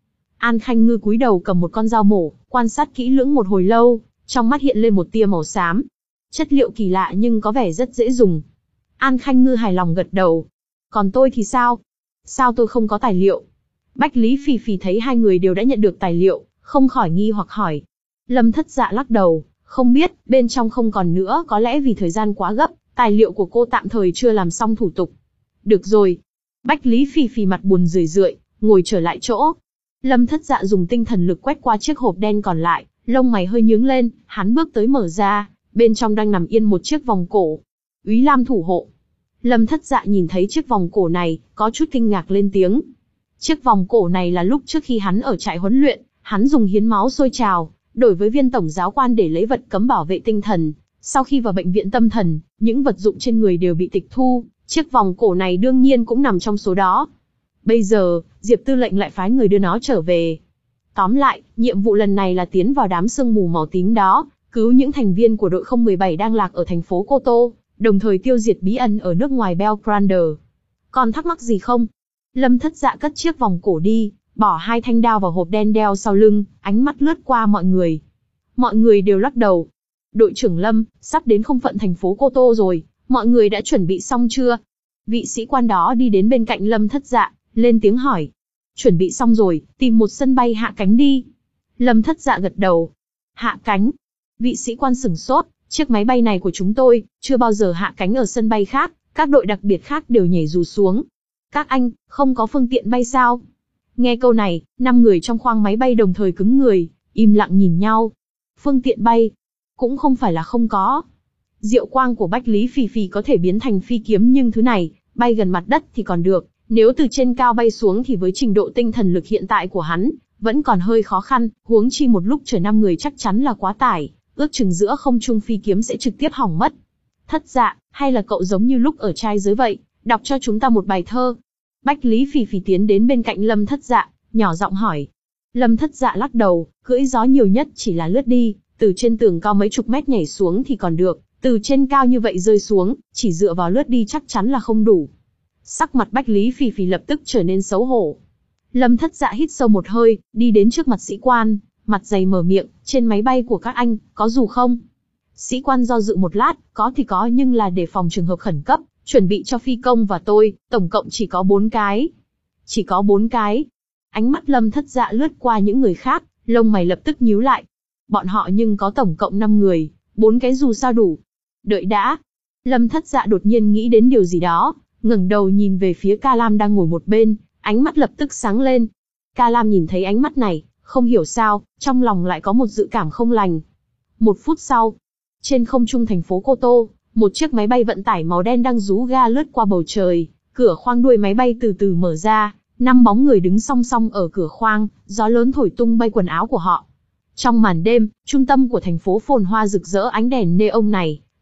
An Khanh Ngư cúi đầu cầm một con dao mổ, quan sát kỹ lưỡng một hồi lâu, trong mắt hiện lên một tia màu xám. Chất liệu kỳ lạ nhưng có vẻ rất dễ dùng. An Khanh Ngư hài lòng gật đầu. Còn tôi thì sao? Sao tôi không có tài liệu? Bách Lý Phì Phì thấy hai người đều đã nhận được tài liệu, không khỏi nghi hoặc hỏi. Lâm Thất Dạ lắc đầu, không biết, bên trong không còn nữa, có lẽ vì thời gian quá gấp, tài liệu của cô tạm thời chưa làm xong thủ tục. Được rồi. Bách Lý Phì Phì mặt buồn rười rượi, ngồi trở lại chỗ. Lâm Thất Dạ dùng tinh thần lực quét qua chiếc hộp đen còn lại, lông mày hơi nhướng lên, hắn bước tới mở ra, bên trong đang nằm yên một chiếc vòng cổ. Úy Lam thủ hộ. Lâm Thất Dạ nhìn thấy chiếc vòng cổ này, có chút kinh ngạc lên tiếng. Chiếc vòng cổ này là lúc trước khi hắn ở trại huấn luyện, hắn dùng hiến máu sôi trào, đổi với viên tổng giáo quan để lấy vật cấm bảo vệ tinh thần. Sau khi vào bệnh viện tâm thần, những vật dụng trên người đều bị tịch thu, chiếc vòng cổ này đương nhiên cũng nằm trong số đó. Bây giờ, Diệp Tư lệnh lại phái người đưa nó trở về. Tóm lại, nhiệm vụ lần này là tiến vào đám sương mù màu tím đó, cứu những thành viên của đội không một bảy đang lạc ở thành phố Cô Tô, đồng thời tiêu diệt bí ẩn ở nước ngoài Belgrander. Còn thắc mắc gì không? Lâm Thất Dạ cất chiếc vòng cổ đi, bỏ hai thanh đao vào hộp đen đeo sau lưng, ánh mắt lướt qua mọi người. Mọi người đều lắc đầu. Đội trưởng Lâm, sắp đến không phận thành phố Cô Tô rồi, mọi người đã chuẩn bị xong chưa? Vị sĩ quan đó đi đến bên cạnh Lâm Thất Dạ, lên tiếng hỏi. Chuẩn bị xong rồi, tìm một sân bay hạ cánh đi. Lâm Thất Dạ gật đầu. Hạ cánh? Vị sĩ quan sửng sốt, chiếc máy bay này của chúng tôi, chưa bao giờ hạ cánh ở sân bay khác, các đội đặc biệt khác đều nhảy dù xuống. Các anh, không có phương tiện bay sao? Nghe câu này, năm người trong khoang máy bay đồng thời cứng người, im lặng nhìn nhau. Phương tiện bay? Cũng không phải là không có. Diệu quang của Bách Lý Phì Phì có thể biến thành phi kiếm nhưng thứ này, bay gần mặt đất thì còn được, nếu từ trên cao bay xuống thì với trình độ tinh thần lực hiện tại của hắn, vẫn còn hơi khó khăn, huống chi một lúc chở năm người chắc chắn là quá tải, ước chừng giữa không trung phi kiếm sẽ trực tiếp hỏng mất. Thất Dạ, hay là cậu giống như lúc ở trai giới vậy, đọc cho chúng ta một bài thơ. Bách Lý Phì Phì tiến đến bên cạnh Lâm Thất Dạ, nhỏ giọng hỏi. Lâm Thất Dạ lắc đầu, cưỡi gió nhiều nhất chỉ là lướt đi, từ trên tường cao mấy chục mét nhảy xuống thì còn được, từ trên cao như vậy rơi xuống, chỉ dựa vào lướt đi chắc chắn là không đủ. Sắc mặt Bách Lý Phì Phì lập tức trở nên xấu hổ. Lâm Thất Dạ hít sâu một hơi, đi đến trước mặt sĩ quan, mặt dày mở miệng, trên máy bay của các anh, có dù không? Sĩ quan do dự một lát, có thì có nhưng là để phòng trường hợp khẩn cấp, chuẩn bị cho phi công và tôi, tổng cộng chỉ có bốn cái. Chỉ có bốn cái. Ánh mắt Lâm Thất Dạ lướt qua những người khác, lông mày lập tức nhíu lại. Bọn họ nhưng có tổng cộng năm người, bốn cái dù sao đủ. Đợi đã. Lâm Thất Dạ đột nhiên nghĩ đến điều gì đó, ngẩng đầu nhìn về phía Ca Lam đang ngồi một bên, ánh mắt lập tức sáng lên. Ca Lam nhìn thấy ánh mắt này, không hiểu sao, trong lòng lại có một dự cảm không lành. Một phút sau, trên không trung thành phố Cô Tô, một chiếc máy bay vận tải màu đen đang rú ga lướt qua bầu trời, cửa khoang đuôi máy bay từ từ mở ra, năm bóng người đứng song song ở cửa khoang, gió lớn thổi tung bay quần áo của họ. Trong màn đêm, trung tâm của thành phố phồn hoa rực rỡ ánh đèn neon này,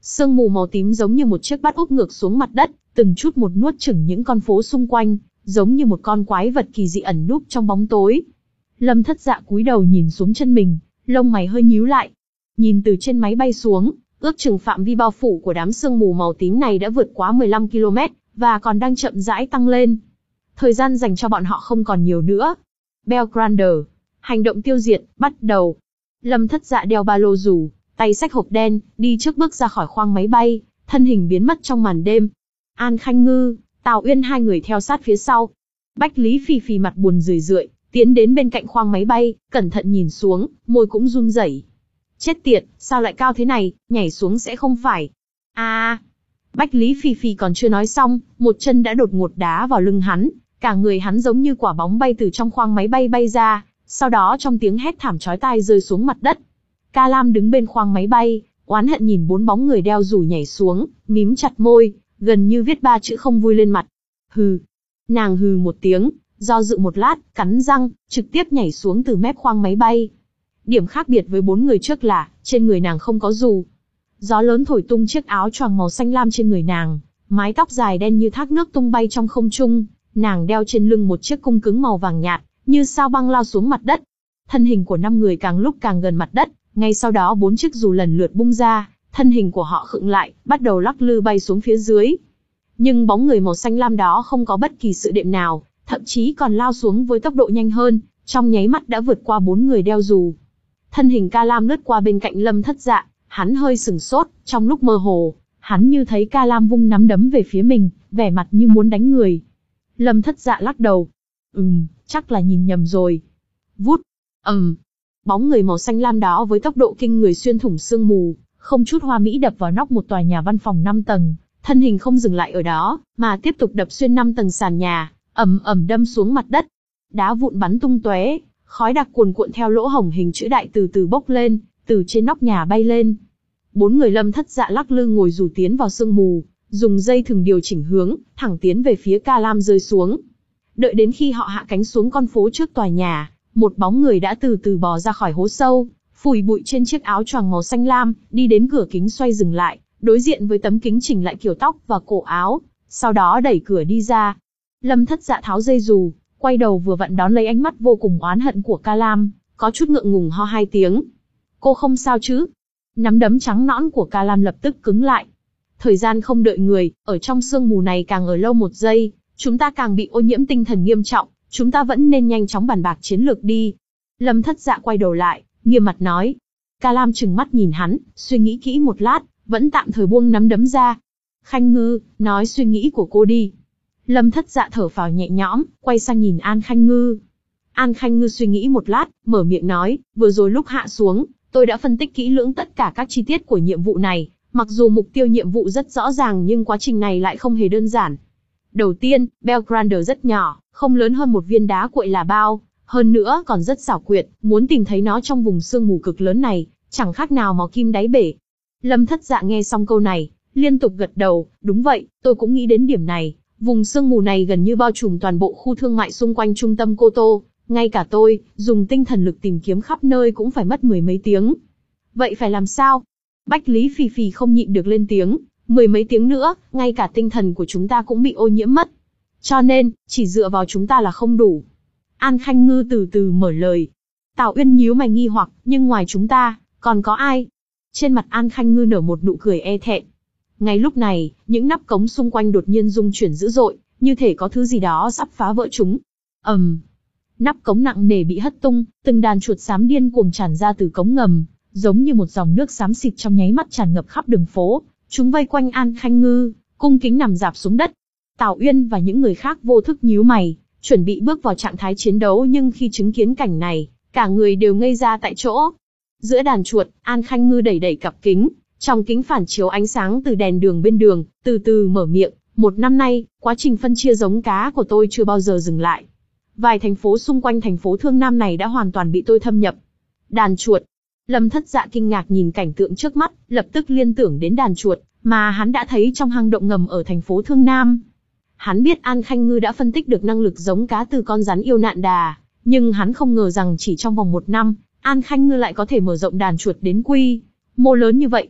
Sương mù màu tím giống như một chiếc bát úp ngược xuống mặt đất, từng chút một nuốt chửng những con phố xung quanh, giống như một con quái vật kỳ dị ẩn núp trong bóng tối. Lâm Thất Dạ cúi đầu nhìn xuống chân mình, lông mày hơi nhíu lại. Nhìn từ trên máy bay xuống, ước chừng phạm vi bao phủ của đám sương mù màu tím này đã vượt quá mười lăm ki lô mét, và còn đang chậm rãi tăng lên. Thời gian dành cho bọn họ không còn nhiều nữa. Belgrander, hành động tiêu diệt, bắt đầu. Lâm Thất Dạ đeo ba lô dù, tay xách hộp đen, đi trước bước ra khỏi khoang máy bay, thân hình biến mất trong màn đêm. An Khanh Ngư, Tào Uyên hai người theo sát phía sau. Bách Lý Phì Phì mặt buồn rười rượi, tiến đến bên cạnh khoang máy bay, cẩn thận nhìn xuống, môi cũng run rẩy. Chết tiệt, sao lại cao thế này, nhảy xuống sẽ không phải. A. À, Bách Lý Phì Phì còn chưa nói xong, một chân đã đột ngột đá vào lưng hắn, cả người hắn giống như quả bóng bay từ trong khoang máy bay bay ra, sau đó trong tiếng hét thảm chói tai rơi xuống mặt đất. Ca Lam đứng bên khoang máy bay, oán hận nhìn bốn bóng người đeo dù nhảy xuống, mím chặt môi, gần như viết ba chữ không vui lên mặt. Hừ. Nàng hừ một tiếng, do dự một lát, cắn răng, trực tiếp nhảy xuống từ mép khoang máy bay. Điểm khác biệt với bốn người trước là, trên người nàng không có dù. Gió lớn thổi tung chiếc áo choàng màu xanh lam trên người nàng, mái tóc dài đen như thác nước tung bay trong không trung, nàng đeo trên lưng một chiếc cung cứng màu vàng nhạt, như sao băng lao xuống mặt đất. Thân hình của năm người càng lúc càng gần mặt đất, ngay sau đó bốn chiếc dù lần lượt bung ra, thân hình của họ khựng lại, bắt đầu lắc lư bay xuống phía dưới. Nhưng bóng người màu xanh lam đó không có bất kỳ sự đệm nào, thậm chí còn lao xuống với tốc độ nhanh hơn, trong nháy mắt đã vượt qua bốn người đeo dù. Thân hình Ca Lam lướt qua bên cạnh Lâm Thất Dạ, hắn hơi sừng sốt, trong lúc mơ hồ, hắn như thấy Ca Lam vung nắm đấm về phía mình, vẻ mặt như muốn đánh người. Lâm Thất Dạ lắc đầu. Ừm, chắc là nhìn nhầm rồi. Vút. Ầm. Bóng người màu xanh lam đó với tốc độ kinh người xuyên thủng sương mù, không chút hoa mỹ đập vào nóc một tòa nhà văn phòng năm tầng, thân hình không dừng lại ở đó, mà tiếp tục đập xuyên năm tầng sàn nhà, ầm ầm đâm xuống mặt đất. Đá vụn bắn tung tóe, khói đặc cuồn cuộn theo lỗ hổng hình chữ đại từ từ bốc lên, từ trên nóc nhà bay lên. Bốn người Lâm Thất Dạ lắc lư ngồi dù tiến vào sương mù, dùng dây thừng điều chỉnh hướng, thẳng tiến về phía Ca Lam rơi xuống. Đợi đến khi họ hạ cánh xuống con phố trước tòa nhà, một bóng người đã từ từ bò ra khỏi hố sâu, phủi bụi trên chiếc áo choàng màu xanh lam, đi đến cửa kính xoay dừng lại, đối diện với tấm kính chỉnh lại kiểu tóc và cổ áo, sau đó đẩy cửa đi ra. Lâm Thất Dạ tháo dây dù, quay đầu vừa vặn đón lấy ánh mắt vô cùng oán hận của Ca Lam, có chút ngượng ngùng ho hai tiếng. Cô không sao chứ? Nắm đấm trắng nõn của Ca Lam lập tức cứng lại. Thời gian không đợi người, ở trong sương mù này càng ở lâu một giây, chúng ta càng bị ô nhiễm tinh thần nghiêm trọng, chúng ta vẫn nên nhanh chóng bàn bạc chiến lược đi. Lâm Thất Dạ quay đầu lại, nghiêm mặt nói. Ca Lam trừng mắt nhìn hắn, suy nghĩ kỹ một lát, vẫn tạm thời buông nắm đấm ra. Khanh Ngư, nói suy nghĩ của cô đi. Lâm Thất Dạ thở phào nhẹ nhõm, quay sang nhìn An Khanh Ngư. An Khanh Ngư suy nghĩ một lát, mở miệng nói, vừa rồi lúc hạ xuống, tôi đã phân tích kỹ lưỡng tất cả các chi tiết của nhiệm vụ này, mặc dù mục tiêu nhiệm vụ rất rõ ràng nhưng quá trình này lại không hề đơn giản. Đầu tiên, Belgrander rất nhỏ, không lớn hơn một viên đá cuội là bao, hơn nữa còn rất xảo quyệt, muốn tìm thấy nó trong vùng sương mù cực lớn này, chẳng khác nào mò kim đáy bể. Lâm Thất Dạ nghe xong câu này, liên tục gật đầu, đúng vậy, tôi cũng nghĩ đến điểm này, vùng sương mù này gần như bao trùm toàn bộ khu thương mại xung quanh trung tâm Cô Tô, ngay cả tôi, dùng tinh thần lực tìm kiếm khắp nơi cũng phải mất mười mấy tiếng. Vậy phải làm sao? Bách Lý Phì Phì không nhịn được lên tiếng, mười mấy tiếng nữa, ngay cả tinh thần của chúng ta cũng bị ô nhiễm mất. Cho nên, chỉ dựa vào chúng ta là không đủ. An Khanh Ngư từ từ mở lời. Tào Uyên nhíu mày nghi hoặc, nhưng ngoài chúng ta, còn có ai? Trên mặt An Khanh Ngư nở một nụ cười e thẹn. Ngay lúc này, những nắp cống xung quanh đột nhiên rung chuyển dữ dội, như thể có thứ gì đó sắp phá vỡ chúng. ầm, um, nắp cống nặng nề bị hất tung, từng đàn chuột xám điên cuồng tràn ra từ cống ngầm, giống như một dòng nước xám xịt trong nháy mắt tràn ngập khắp đường phố. Chúng vây quanh An Khanh Ngư, cung kính nằm rạp xuống đất. Tào Uyên và những người khác vô thức nhíu mày, chuẩn bị bước vào trạng thái chiến đấu, nhưng khi chứng kiến cảnh này, cả người đều ngây ra tại chỗ. Giữa đàn chuột, An Khanh Ngư đẩy đẩy cặp kính, trong kính phản chiếu ánh sáng từ đèn đường bên đường, từ từ mở miệng, một năm nay, quá trình phân chia giống cá của tôi chưa bao giờ dừng lại. Vài thành phố xung quanh thành phố Thương Nam này đã hoàn toàn bị tôi thâm nhập. Đàn chuột. Lâm Thất Dạ kinh ngạc nhìn cảnh tượng trước mắt, lập tức liên tưởng đến đàn chuột mà hắn đã thấy trong hang động ngầm ở thành phố Thương Nam. Hắn biết An Khanh Ngư đã phân tích được năng lực giống cá từ con rắn yêu nạn đà, nhưng hắn không ngờ rằng chỉ trong vòng một năm, An Khanh Ngư lại có thể mở rộng đàn chuột đến quy mô lớn như vậy.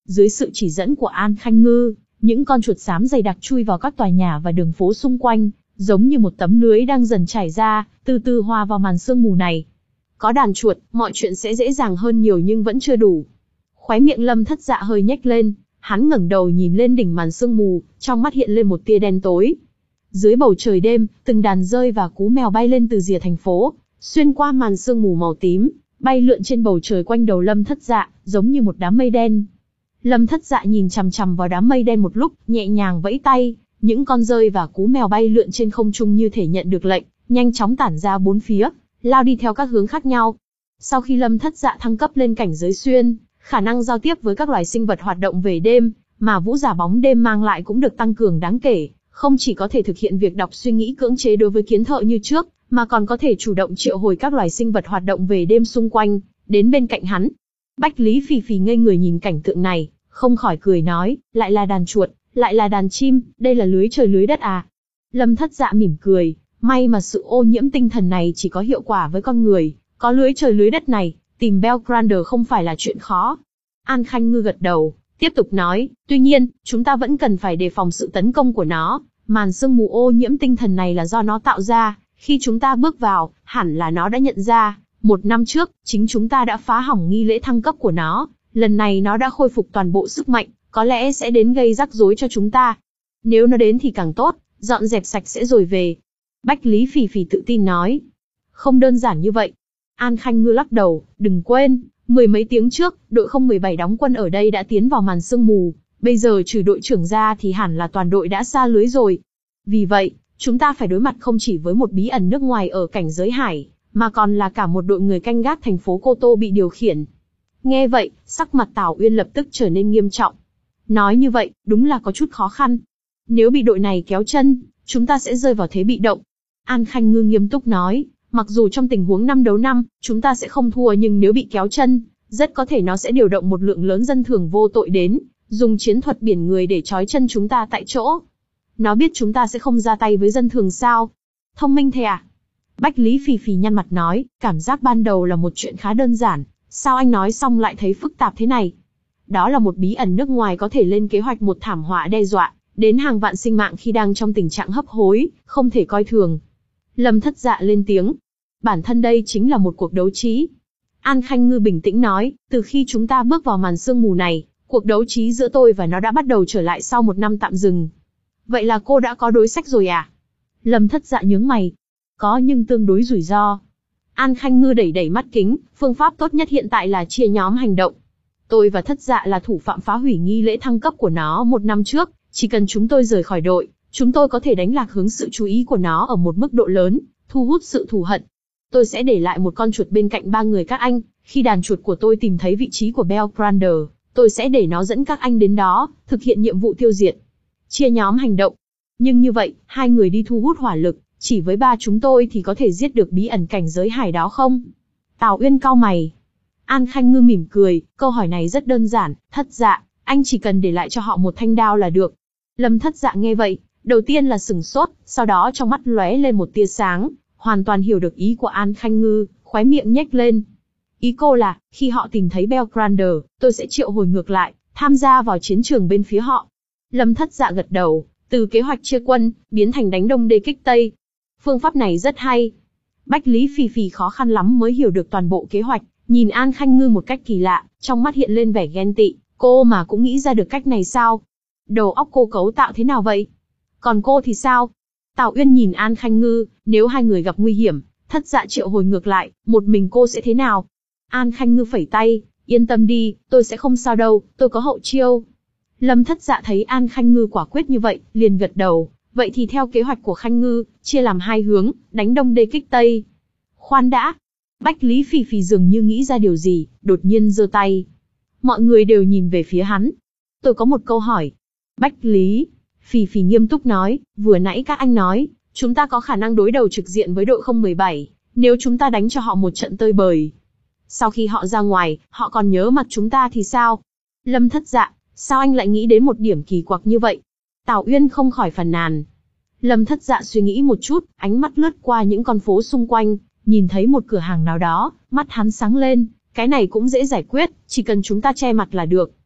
Dưới sự chỉ dẫn của An Khanh Ngư, những con chuột xám dày đặc chui vào các tòa nhà và đường phố xung quanh, giống như một tấm lưới đang dần trải ra, từ từ hòa vào màn sương mù này. Có đàn chuột, mọi chuyện sẽ dễ dàng hơn nhiều nhưng vẫn chưa đủ. Khóe miệng Lâm Thất Dạ hơi nhếch lên, hắn ngẩng đầu nhìn lên đỉnh màn sương mù, trong mắt hiện lên một tia đen tối. Dưới bầu trời đêm, từng đàn dơi và cú mèo bay lên từ rìa thành phố, xuyên qua màn sương mù màu tím, bay lượn trên bầu trời quanh đầu Lâm Thất Dạ, giống như một đám mây đen. Lâm Thất Dạ nhìn chằm chằm vào đám mây đen một lúc, nhẹ nhàng vẫy tay, những con dơi và cú mèo bay lượn trên không trung như thể nhận được lệnh, nhanh chóng tản ra bốn phía, lao đi theo các hướng khác nhau. Sau khi Lâm Thất Dạ thăng cấp lên cảnh giới xuyên, khả năng giao tiếp với các loài sinh vật hoạt động về đêm, mà vũ giả bóng đêm mang lại cũng được tăng cường đáng kể, không chỉ có thể thực hiện việc đọc suy nghĩ cưỡng chế đối với kiến thợ như trước, mà còn có thể chủ động triệu hồi các loài sinh vật hoạt động về đêm xung quanh, đến bên cạnh hắn. Bách Lý Phì Phì ngây người nhìn cảnh tượng này, không khỏi cười nói, lại là đàn chuột, lại là đàn chim, đây là lưới trời lưới đất à. Lâm Thất Dạ mỉm cười, may mà sự ô nhiễm tinh thần này chỉ có hiệu quả với con người, có lưới trời lưới đất này, tìm Belgrander không phải là chuyện khó. An Khanh Ngư gật đầu, tiếp tục nói, tuy nhiên, chúng ta vẫn cần phải đề phòng sự tấn công của nó, màn sương mù ô nhiễm tinh thần này là do nó tạo ra, khi chúng ta bước vào, hẳn là nó đã nhận ra, một năm trước, chính chúng ta đã phá hỏng nghi lễ thăng cấp của nó, lần này nó đã khôi phục toàn bộ sức mạnh, có lẽ sẽ đến gây rắc rối cho chúng ta. Nếu nó đến thì càng tốt, dọn dẹp sạch sẽ rồi về. Bách Lý Phì Phì tự tin nói. Không đơn giản như vậy. An Khanh Ngư lắc đầu, đừng quên, mười mấy tiếng trước, đội không một bảy đóng quân ở đây đã tiến vào màn sương mù, bây giờ trừ đội trưởng ra thì hẳn là toàn đội đã xa lưới rồi. Vì vậy, chúng ta phải đối mặt không chỉ với một bí ẩn nước ngoài ở cảnh giới hải, mà còn là cả một đội người canh gác thành phố Cô Tô bị điều khiển. Nghe vậy, sắc mặt Tào Uyên lập tức trở nên nghiêm trọng. Nói như vậy, đúng là có chút khó khăn. Nếu bị đội này kéo chân, chúng ta sẽ rơi vào thế bị động. An Khanh Ngư nghiêm túc nói, mặc dù trong tình huống năm đấu năm, chúng ta sẽ không thua nhưng nếu bị kéo chân, rất có thể nó sẽ điều động một lượng lớn dân thường vô tội đến, dùng chiến thuật biển người để trói chân chúng ta tại chỗ. Nó biết chúng ta sẽ không ra tay với dân thường sao? Thông minh thế à? Bách Lý Phì Phì nhăn mặt nói, cảm giác ban đầu là một chuyện khá đơn giản, sao anh nói xong lại thấy phức tạp thế này? Đó là một bí ẩn nước ngoài có thể lên kế hoạch một thảm họa đe dọa, đến hàng vạn sinh mạng khi đang trong tình trạng hấp hối, không thể coi thường. Lâm Thất Dạ lên tiếng, bản thân đây chính là một cuộc đấu trí. An Khanh Ngư bình tĩnh nói, từ khi chúng ta bước vào màn sương mù này, cuộc đấu trí giữa tôi và nó đã bắt đầu trở lại sau một năm tạm dừng. Vậy là cô đã có đối sách rồi à? Lâm Thất Dạ nhướng mày. Có nhưng tương đối rủi ro. An Khanh Ngư đẩy đẩy mắt kính, phương pháp tốt nhất hiện tại là chia nhóm hành động. Tôi và Thất Dạ là thủ phạm phá hủy nghi lễ thăng cấp của nó một năm trước, chỉ cần chúng tôi rời khỏi đội, chúng tôi có thể đánh lạc hướng sự chú ý của nó ở một mức độ lớn, thu hút sự thù hận. Tôi sẽ để lại một con chuột bên cạnh ba người các anh, khi đàn chuột của tôi tìm thấy vị trí của Belgrander, tôi sẽ để nó dẫn các anh đến đó, thực hiện nhiệm vụ tiêu diệt. Chia nhóm hành động. Nhưng như vậy, hai người đi thu hút hỏa lực, chỉ với ba chúng tôi thì có thể giết được bí ẩn cảnh giới hải đó không? Tào Uyên cau mày. An Khanh Ngư mỉm cười, câu hỏi này rất đơn giản, Thất Dạ, anh chỉ cần để lại cho họ một thanh đao là được. Lâm Thất Dạ nghe vậy, đầu tiên là sửng sốt, sau đó trong mắt lóe lên một tia sáng, hoàn toàn hiểu được ý của An Khanh Ngư, khóe miệng nhếch lên. Ý cô là, khi họ tìm thấy Belgrander, tôi sẽ triệu hồi ngược lại, tham gia vào chiến trường bên phía họ. Lâm Thất Dạ gật đầu, từ kế hoạch chia quân, biến thành đánh đông đê kích tây. Phương pháp này rất hay. Bách Lý Phì Phì khó khăn lắm mới hiểu được toàn bộ kế hoạch, nhìn An Khanh Ngư một cách kỳ lạ, trong mắt hiện lên vẻ ghen tị, cô mà cũng nghĩ ra được cách này sao? Đầu óc cô cấu tạo thế nào vậy? Còn cô thì sao? Tào Uyên nhìn An Khanh Ngư, nếu hai người gặp nguy hiểm, Thất Dạ triệu hồi ngược lại, một mình cô sẽ thế nào? An Khanh Ngư phẩy tay, yên tâm đi, tôi sẽ không sao đâu, tôi có hậu chiêu. Lâm Thất Dạ thấy An Khanh Ngư quả quyết như vậy, liền gật đầu, vậy thì theo kế hoạch của Khanh Ngư, chia làm hai hướng, đánh đông đê kích tây. Khoan đã. Bách Lý Phì Phì dường như nghĩ ra điều gì, đột nhiên giơ tay. Mọi người đều nhìn về phía hắn. Tôi có một câu hỏi. Bách Lý Phì Phì nghiêm túc nói, vừa nãy các anh nói, chúng ta có khả năng đối đầu trực diện với đội không một bảy, nếu chúng ta đánh cho họ một trận tơi bời. Sau khi họ ra ngoài, họ còn nhớ mặt chúng ta thì sao? Lâm Thất Dạ, sao anh lại nghĩ đến một điểm kỳ quặc như vậy? Tào Uyên không khỏi phàn nàn. Lâm Thất Dạ suy nghĩ một chút, ánh mắt lướt qua những con phố xung quanh, nhìn thấy một cửa hàng nào đó, mắt hắn sáng lên, cái này cũng dễ giải quyết, chỉ cần chúng ta che mặt là được.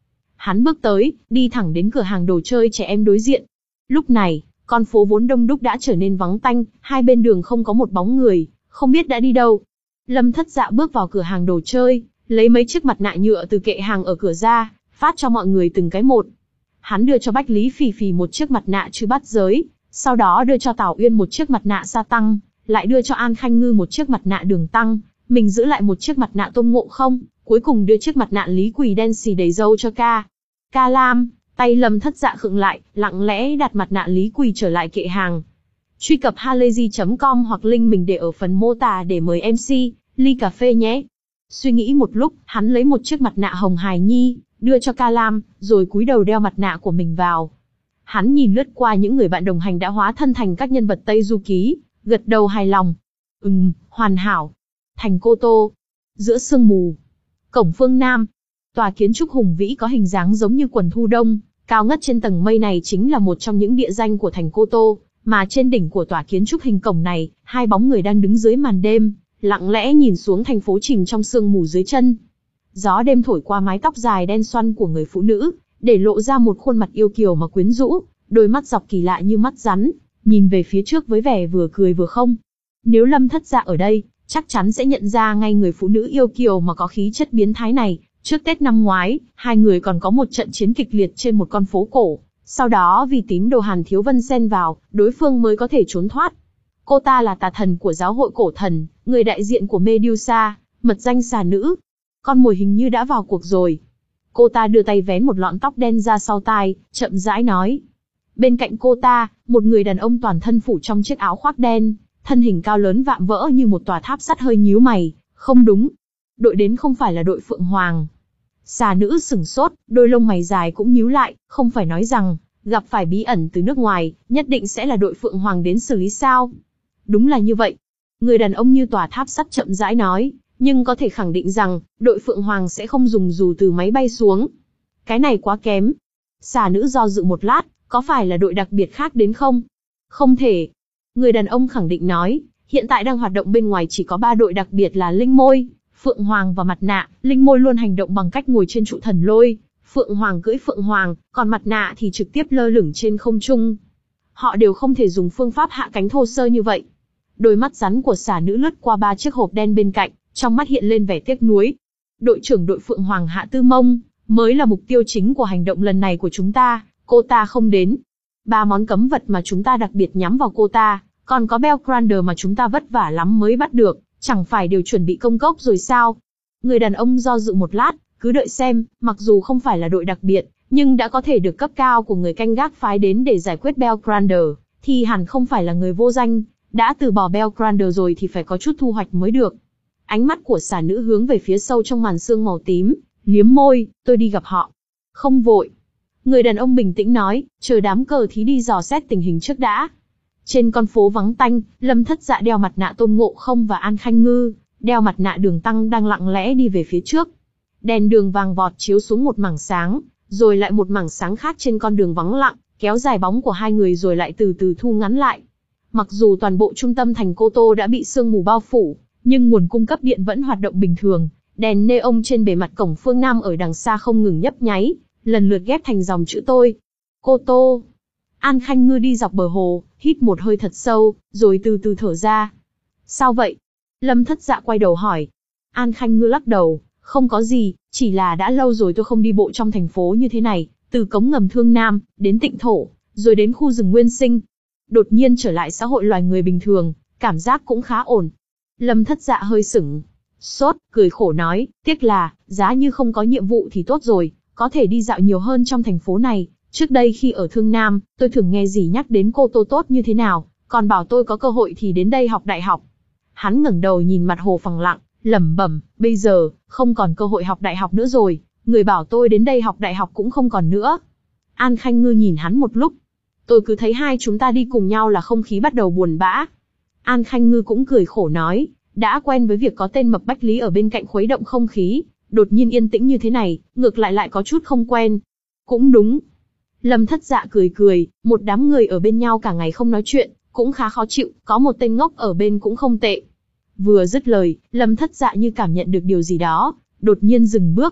Hắn bước tới, đi thẳng đến cửa hàng đồ chơi trẻ em đối diện. Lúc này, con phố vốn đông đúc đã trở nên vắng tanh, hai bên đường không có một bóng người, không biết đã đi đâu. Lâm Thất Dạ bước vào cửa hàng đồ chơi, lấy mấy chiếc mặt nạ nhựa từ kệ hàng ở cửa ra, phát cho mọi người từng cái một. Hắn đưa cho Bách Lý Phì Phì một chiếc mặt nạ chư bát giới, sau đó đưa cho Tào Uyên một chiếc mặt nạ sa tăng, lại đưa cho An Khanh Ngư một chiếc mặt nạ đường tăng, mình giữ lại một chiếc mặt nạ Tôn Ngộ Không, cuối cùng đưa chiếc mặt nạ Lý Quỳ đen xì đầy râu cho ca. Ca Lam, tay Lâm Thất Dạ khựng lại, lặng lẽ đặt mặt nạ Lý Quỳ trở lại kệ hàng. Truy cập halayzi chấm com hoặc link mình để ở phần mô tả để mời em xê, ly cà phê nhé. Suy nghĩ một lúc, hắn lấy một chiếc mặt nạ hồng hài nhi, đưa cho Ca Lam, rồi cúi đầu đeo mặt nạ của mình vào. Hắn nhìn lướt qua những người bạn đồng hành đã hóa thân thành các nhân vật Tây Du Ký, gật đầu hài lòng. Ừm, hoàn hảo. Thành Cô Tô. Giữa sương mù. Cổng phương Nam. Tòa kiến trúc hùng vĩ có hình dáng giống như quần thu đông, cao ngất trên tầng mây này chính là một trong những địa danh của thành Cô Tô, mà trên đỉnh của tòa kiến trúc hình cổng này, hai bóng người đang đứng dưới màn đêm, lặng lẽ nhìn xuống thành phố chìm trong sương mù dưới chân. Gió đêm thổi qua mái tóc dài đen xoăn của người phụ nữ, để lộ ra một khuôn mặt yêu kiều mà quyến rũ, đôi mắt dọc kỳ lạ như mắt rắn, nhìn về phía trước với vẻ vừa cười vừa không. Nếu Lâm Thất Dạ ở đây, chắc chắn sẽ nhận ra ngay người phụ nữ yêu kiều mà có khí chất biến thái này. Trước Tết năm ngoái, hai người còn có một trận chiến kịch liệt trên một con phố cổ. Sau đó vì tín đồ Hàn Thiếu Vân xen vào, đối phương mới có thể trốn thoát. Cô ta là tà thần của giáo hội cổ thần, người đại diện của Medusa, mật danh xà nữ. Con mồi hình như đã vào cuộc rồi. Cô ta đưa tay vén một lọn tóc đen ra sau tai, chậm rãi nói. Bên cạnh cô ta, một người đàn ông toàn thân phủ trong chiếc áo khoác đen, thân hình cao lớn vạm vỡ như một tòa tháp sắt hơi nhíu mày. Không đúng. Đội đến không phải là đội Phượng Hoàng. Xà nữ sửng sốt, đôi lông mày dài cũng nhíu lại, không phải nói rằng, gặp phải bí ẩn từ nước ngoài, nhất định sẽ là đội Phượng Hoàng đến xử lý sao? Đúng là như vậy. Người đàn ông như tòa tháp sắt chậm rãi nói, nhưng có thể khẳng định rằng, đội Phượng Hoàng sẽ không dùng dù từ máy bay xuống. Cái này quá kém. Xà nữ do dự một lát, có phải là đội đặc biệt khác đến không? Không thể. Người đàn ông khẳng định nói, hiện tại đang hoạt động bên ngoài chỉ có ba đội đặc biệt là Linh Môi, Phượng Hoàng và Mặt Nạ. Linh Môi luôn hành động bằng cách ngồi trên trụ thần lôi, Phượng Hoàng cưỡi Phượng Hoàng, còn Mặt Nạ thì trực tiếp lơ lửng trên không trung. Họ đều không thể dùng phương pháp hạ cánh thô sơ như vậy. Đôi mắt rắn của xà nữ lướt qua ba chiếc hộp đen bên cạnh, trong mắt hiện lên vẻ tiếc nuối. Đội trưởng đội Phượng Hoàng Hạ Tư Mông mới là mục tiêu chính của hành động lần này của chúng ta, cô ta không đến. Ba món cấm vật mà chúng ta đặc biệt nhắm vào cô ta, còn có Belgrander mà chúng ta vất vả lắm mới bắt được, chẳng phải đều chuẩn bị công cốc rồi sao? Người đàn ông do dự một lát, cứ đợi xem, mặc dù không phải là đội đặc biệt, nhưng đã có thể được cấp cao của người canh gác phái đến để giải quyết Belgrander, thì hẳn không phải là người vô danh, đã từ bỏ Belgrander rồi thì phải có chút thu hoạch mới được. Ánh mắt của xà nữ hướng về phía sâu trong màn sương màu tím, liếm môi, tôi đi gặp họ. Không vội. Người đàn ông bình tĩnh nói, chờ đám cờ thí đi dò xét tình hình trước đã. Trên con phố vắng tanh, Lâm Thất Dạ đeo mặt nạ Tôn Ngộ Không và An Khanh Ngư, đeo mặt nạ Đường Tăng đang lặng lẽ đi về phía trước. Đèn đường vàng vọt chiếu xuống một mảng sáng, rồi lại một mảng sáng khác trên con đường vắng lặng, kéo dài bóng của hai người rồi lại từ từ thu ngắn lại. Mặc dù toàn bộ trung tâm thành Cô Tô đã bị sương mù bao phủ, nhưng nguồn cung cấp điện vẫn hoạt động bình thường. Đèn neon trên bề mặt cổng phương Nam ở đằng xa không ngừng nhấp nháy, lần lượt ghép thành dòng chữ tôi. Cô Tô. An Khanh Ngư đi dọc bờ hồ, hít một hơi thật sâu, rồi từ từ thở ra. Sao vậy? Lâm Thất Dạ quay đầu hỏi. An Khanh Ngư lắc đầu, không có gì, chỉ là đã lâu rồi tôi không đi bộ trong thành phố như thế này, từ cống ngầm Thương Nam, đến Tịnh Thổ, rồi đến khu rừng Nguyên Sinh. Đột nhiên trở lại xã hội loài người bình thường, cảm giác cũng khá ổn. Lâm Thất Dạ hơi sững sốt, cười khổ nói, tiếc là, giá như không có nhiệm vụ thì tốt rồi, có thể đi dạo nhiều hơn trong thành phố này. Trước đây khi ở Thương Nam, tôi thường nghe dì nhắc đến Cô Tô tốt như thế nào, còn bảo tôi có cơ hội thì đến đây học đại học. Hắn ngẩng đầu nhìn mặt hồ phẳng lặng, lẩm bẩm, bây giờ, không còn cơ hội học đại học nữa rồi, người bảo tôi đến đây học đại học cũng không còn nữa. An Khanh Ngư nhìn hắn một lúc. Tôi cứ thấy hai chúng ta đi cùng nhau là không khí bắt đầu buồn bã. An Khanh Ngư cũng cười khổ nói, đã quen với việc có tên mập Bách Lý ở bên cạnh khuấy động không khí, đột nhiên yên tĩnh như thế này, ngược lại lại có chút không quen. Cũng đúng. Lâm Thất Dạ cười cười, một đám người ở bên nhau cả ngày không nói chuyện, cũng khá khó chịu, có một tên ngốc ở bên cũng không tệ. Vừa dứt lời, Lâm Thất Dạ như cảm nhận được điều gì đó, đột nhiên dừng bước.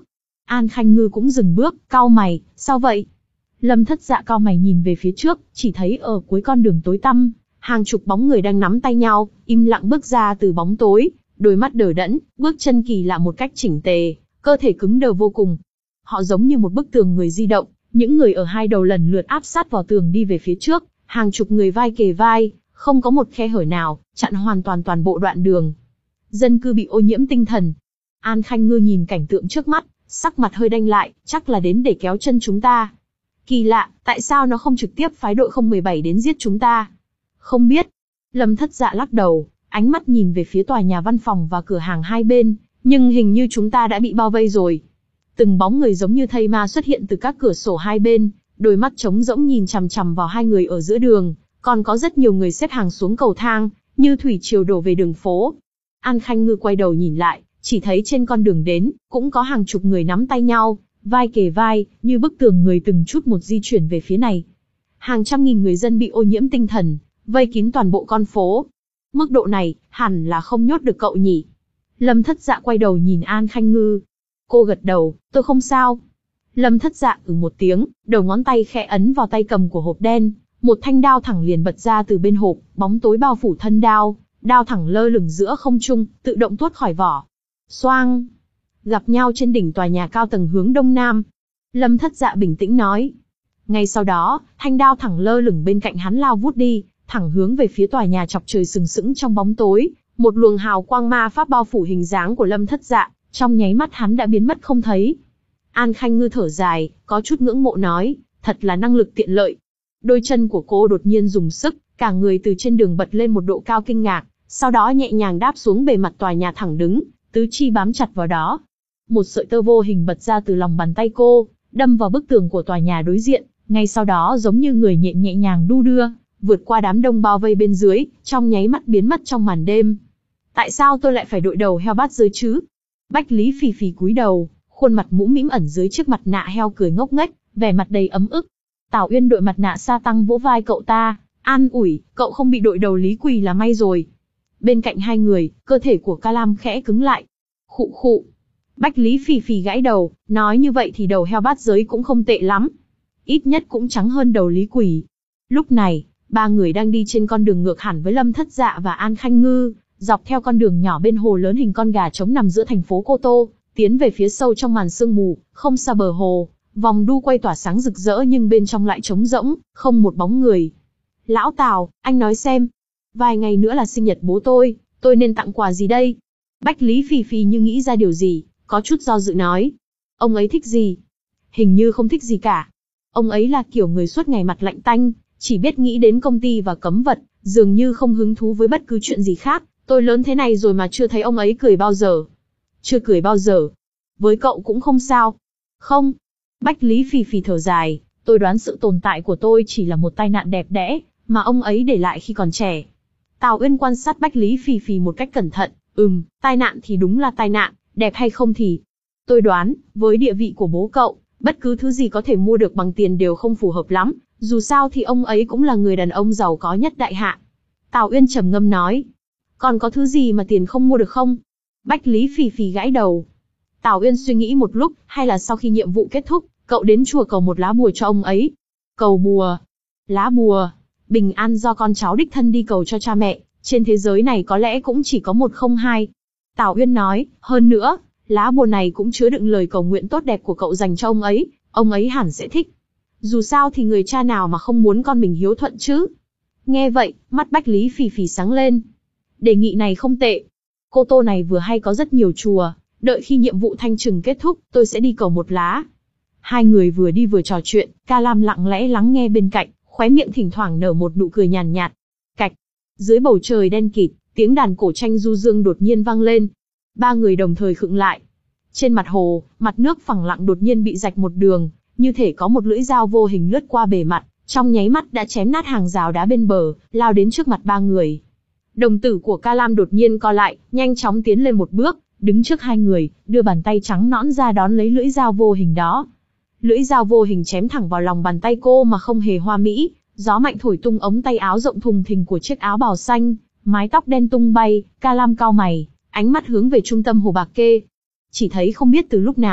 An Khanh Ngư cũng dừng bước, cau mày, sao vậy? Lâm Thất Dạ cau mày nhìn về phía trước, chỉ thấy ở cuối con đường tối tăm, hàng chục bóng người đang nắm tay nhau, im lặng bước ra từ bóng tối, đôi mắt đờ đẫn, bước chân kỳ lạ một cách chỉnh tề, cơ thể cứng đờ vô cùng. Họ giống như một bức tường người di động, những người ở hai đầu lần lượt áp sát vào tường đi về phía trước, hàng chục người vai kề vai, không có một khe hở nào, chặn hoàn toàn toàn bộ đoạn đường. Dân cư bị ô nhiễm tinh thần. An Khanh Ngư nhìn cảnh tượng trước mắt, sắc mặt hơi đanh lại, chắc là đến để kéo chân chúng ta. Kỳ lạ, tại sao nó không trực tiếp phái đội không một bảy đến giết chúng ta? Không biết. Lâm Thất Dạ lắc đầu, ánh mắt nhìn về phía tòa nhà văn phòng và cửa hàng hai bên, nhưng hình như chúng ta đã bị bao vây rồi. Từng bóng người giống như thây ma xuất hiện từ các cửa sổ hai bên, đôi mắt trống rỗng nhìn chằm chằm vào hai người ở giữa đường, còn có rất nhiều người xếp hàng xuống cầu thang, như thủy triều đổ về đường phố. An Khanh Ngư quay đầu nhìn lại, chỉ thấy trên con đường đến, cũng có hàng chục người nắm tay nhau, vai kề vai, như bức tường người từng chút một di chuyển về phía này. Hàng trăm nghìn người dân bị ô nhiễm tinh thần, vây kín toàn bộ con phố. Mức độ này, hẳn là không nhốt được cậu nhỉ? Lâm Thất Dạ quay đầu nhìn An Khanh Ngư. Cô gật đầu, tôi không sao. Lâm Thất Dạ ừ một tiếng, đầu ngón tay khẽ ấn vào tay cầm của hộp đen, một thanh đao thẳng liền bật ra từ bên hộp, bóng tối bao phủ thân đao, đao thẳng lơ lửng giữa không trung, tự động tuốt khỏi vỏ. Xoang! Gặp nhau trên đỉnh tòa nhà cao tầng hướng đông nam. Lâm Thất Dạ bình tĩnh nói. Ngay sau đó, thanh đao thẳng lơ lửng bên cạnh hắn lao vút đi, thẳng hướng về phía tòa nhà chọc trời sừng sững trong bóng tối. Một luồng hào quang ma pháp bao phủ hình dáng của Lâm Thất Dạ, trong nháy mắt hắn đã biến mất không thấy. An Khanh Ngư thở dài, có chút ngưỡng mộ nói, thật là năng lực tiện lợi. Đôi chân của cô đột nhiên dùng sức, cả người từ trên đường bật lên một độ cao kinh ngạc, sau đó nhẹ nhàng đáp xuống bề mặt tòa nhà thẳng đứng, tứ chi bám chặt vào đó. Một sợi tơ vô hình bật ra từ lòng bàn tay cô, đâm vào bức tường của tòa nhà đối diện, ngay sau đó giống như người nhẹ nhẹ nhàng đu đưa, vượt qua đám đông bao vây bên dưới, trong nháy mắt biến mất trong màn đêm. Tại sao tôi lại phải đội đầu heo bát giới chứ? Bách Lý Phì Phì cúi đầu, khuôn mặt mũm mĩm ẩn dưới chiếc mặt nạ heo cười ngốc nghếch, vẻ mặt đầy ấm ức. Tào Uyên đội mặt nạ sa tăng vỗ vai cậu ta, an ủi, cậu không bị đội đầu Lý Quỳ là may rồi. Bên cạnh hai người, cơ thể của Ca Lam khẽ cứng lại. Khụ khụ. Bách Lý Phì Phì gãi đầu, nói như vậy thì đầu heo bát giới cũng không tệ lắm. Ít nhất cũng trắng hơn đầu Lý Quỳ. Lúc này, ba người đang đi trên con đường ngược hẳn với Lâm Thất Dạ và An Khanh Ngư, dọc theo con đường nhỏ bên hồ lớn hình con gà trống nằm giữa thành phố Cô Tô, tiến về phía sâu trong màn sương mù, không xa bờ hồ, vòng đu quay tỏa sáng rực rỡ nhưng bên trong lại trống rỗng, không một bóng người. Lão Tào, anh nói xem, vài ngày nữa là sinh nhật bố tôi, tôi nên tặng quà gì đây? Bách Lý Phì Phì như nghĩ ra điều gì, có chút do dự nói. Ông ấy thích gì? Hình như không thích gì cả. Ông ấy là kiểu người suốt ngày mặt lạnh tanh, chỉ biết nghĩ đến công ty và cấm vật, dường như không hứng thú với bất cứ chuyện gì khác. Tôi lớn thế này rồi mà chưa thấy ông ấy cười bao giờ. Chưa cười bao giờ. Với cậu cũng không sao. Không. Bách Lý Phì Phì thở dài, tôi đoán sự tồn tại của tôi chỉ là một tai nạn đẹp đẽ, mà ông ấy để lại khi còn trẻ. Tào Uyên quan sát Bách Lý Phì Phì một cách cẩn thận, ừm, tai nạn thì đúng là tai nạn, đẹp hay không thì. Tôi đoán, với địa vị của bố cậu, bất cứ thứ gì có thể mua được bằng tiền đều không phù hợp lắm, dù sao thì ông ấy cũng là người đàn ông giàu có nhất đại hạ. Tào Uyên trầm ngâm nói. Còn có thứ gì mà tiền không mua được không? Bách Lý Phì Phì gãi đầu. Tào Uyên suy nghĩ một lúc, hay là sau khi nhiệm vụ kết thúc, cậu đến chùa cầu một lá bùa cho ông ấy. Cầu bùa. Lá bùa. Bình an do con cháu đích thân đi cầu cho cha mẹ, trên thế giới này có lẽ cũng chỉ có một không hai. Tào Uyên nói, hơn nữa, lá bùa này cũng chứa đựng lời cầu nguyện tốt đẹp của cậu dành cho ông ấy, ông ấy hẳn sẽ thích. Dù sao thì người cha nào mà không muốn con mình hiếu thuận chứ. Nghe vậy, mắt Bách Lý Phì Phì sáng lên. Đề nghị này không tệ. Cô Tô này vừa hay có rất nhiều chùa, đợi khi nhiệm vụ thanh trừng kết thúc, tôi sẽ đi cầu một lá. Hai người vừa đi vừa trò chuyện, Ca Lam lặng lẽ lắng nghe bên cạnh, khóe miệng thỉnh thoảng nở một nụ cười nhàn nhạt. Cạch. Dưới bầu trời đen kịt, tiếng đàn cổ tranh du dương đột nhiên vang lên. Ba người đồng thời khựng lại. Trên mặt hồ, mặt nước phẳng lặng đột nhiên bị rạch một đường, như thể có một lưỡi dao vô hình lướt qua bề mặt, trong nháy mắt đã chém nát hàng rào đá bên bờ, lao đến trước mặt ba người. Đồng tử của Ca Lam đột nhiên co lại, nhanh chóng tiến lên một bước, đứng trước hai người, đưa bàn tay trắng nõn ra đón lấy lưỡi dao vô hình đó. Lưỡi dao vô hình chém thẳng vào lòng bàn tay cô mà không hề hoa mỹ, gió mạnh thổi tung ống tay áo rộng thùng thình của chiếc áo bào xanh, mái tóc đen tung bay. Ca Lam cau mày, ánh mắt hướng về trung tâm hồ bạc kê. Chỉ thấy không biết từ lúc nào,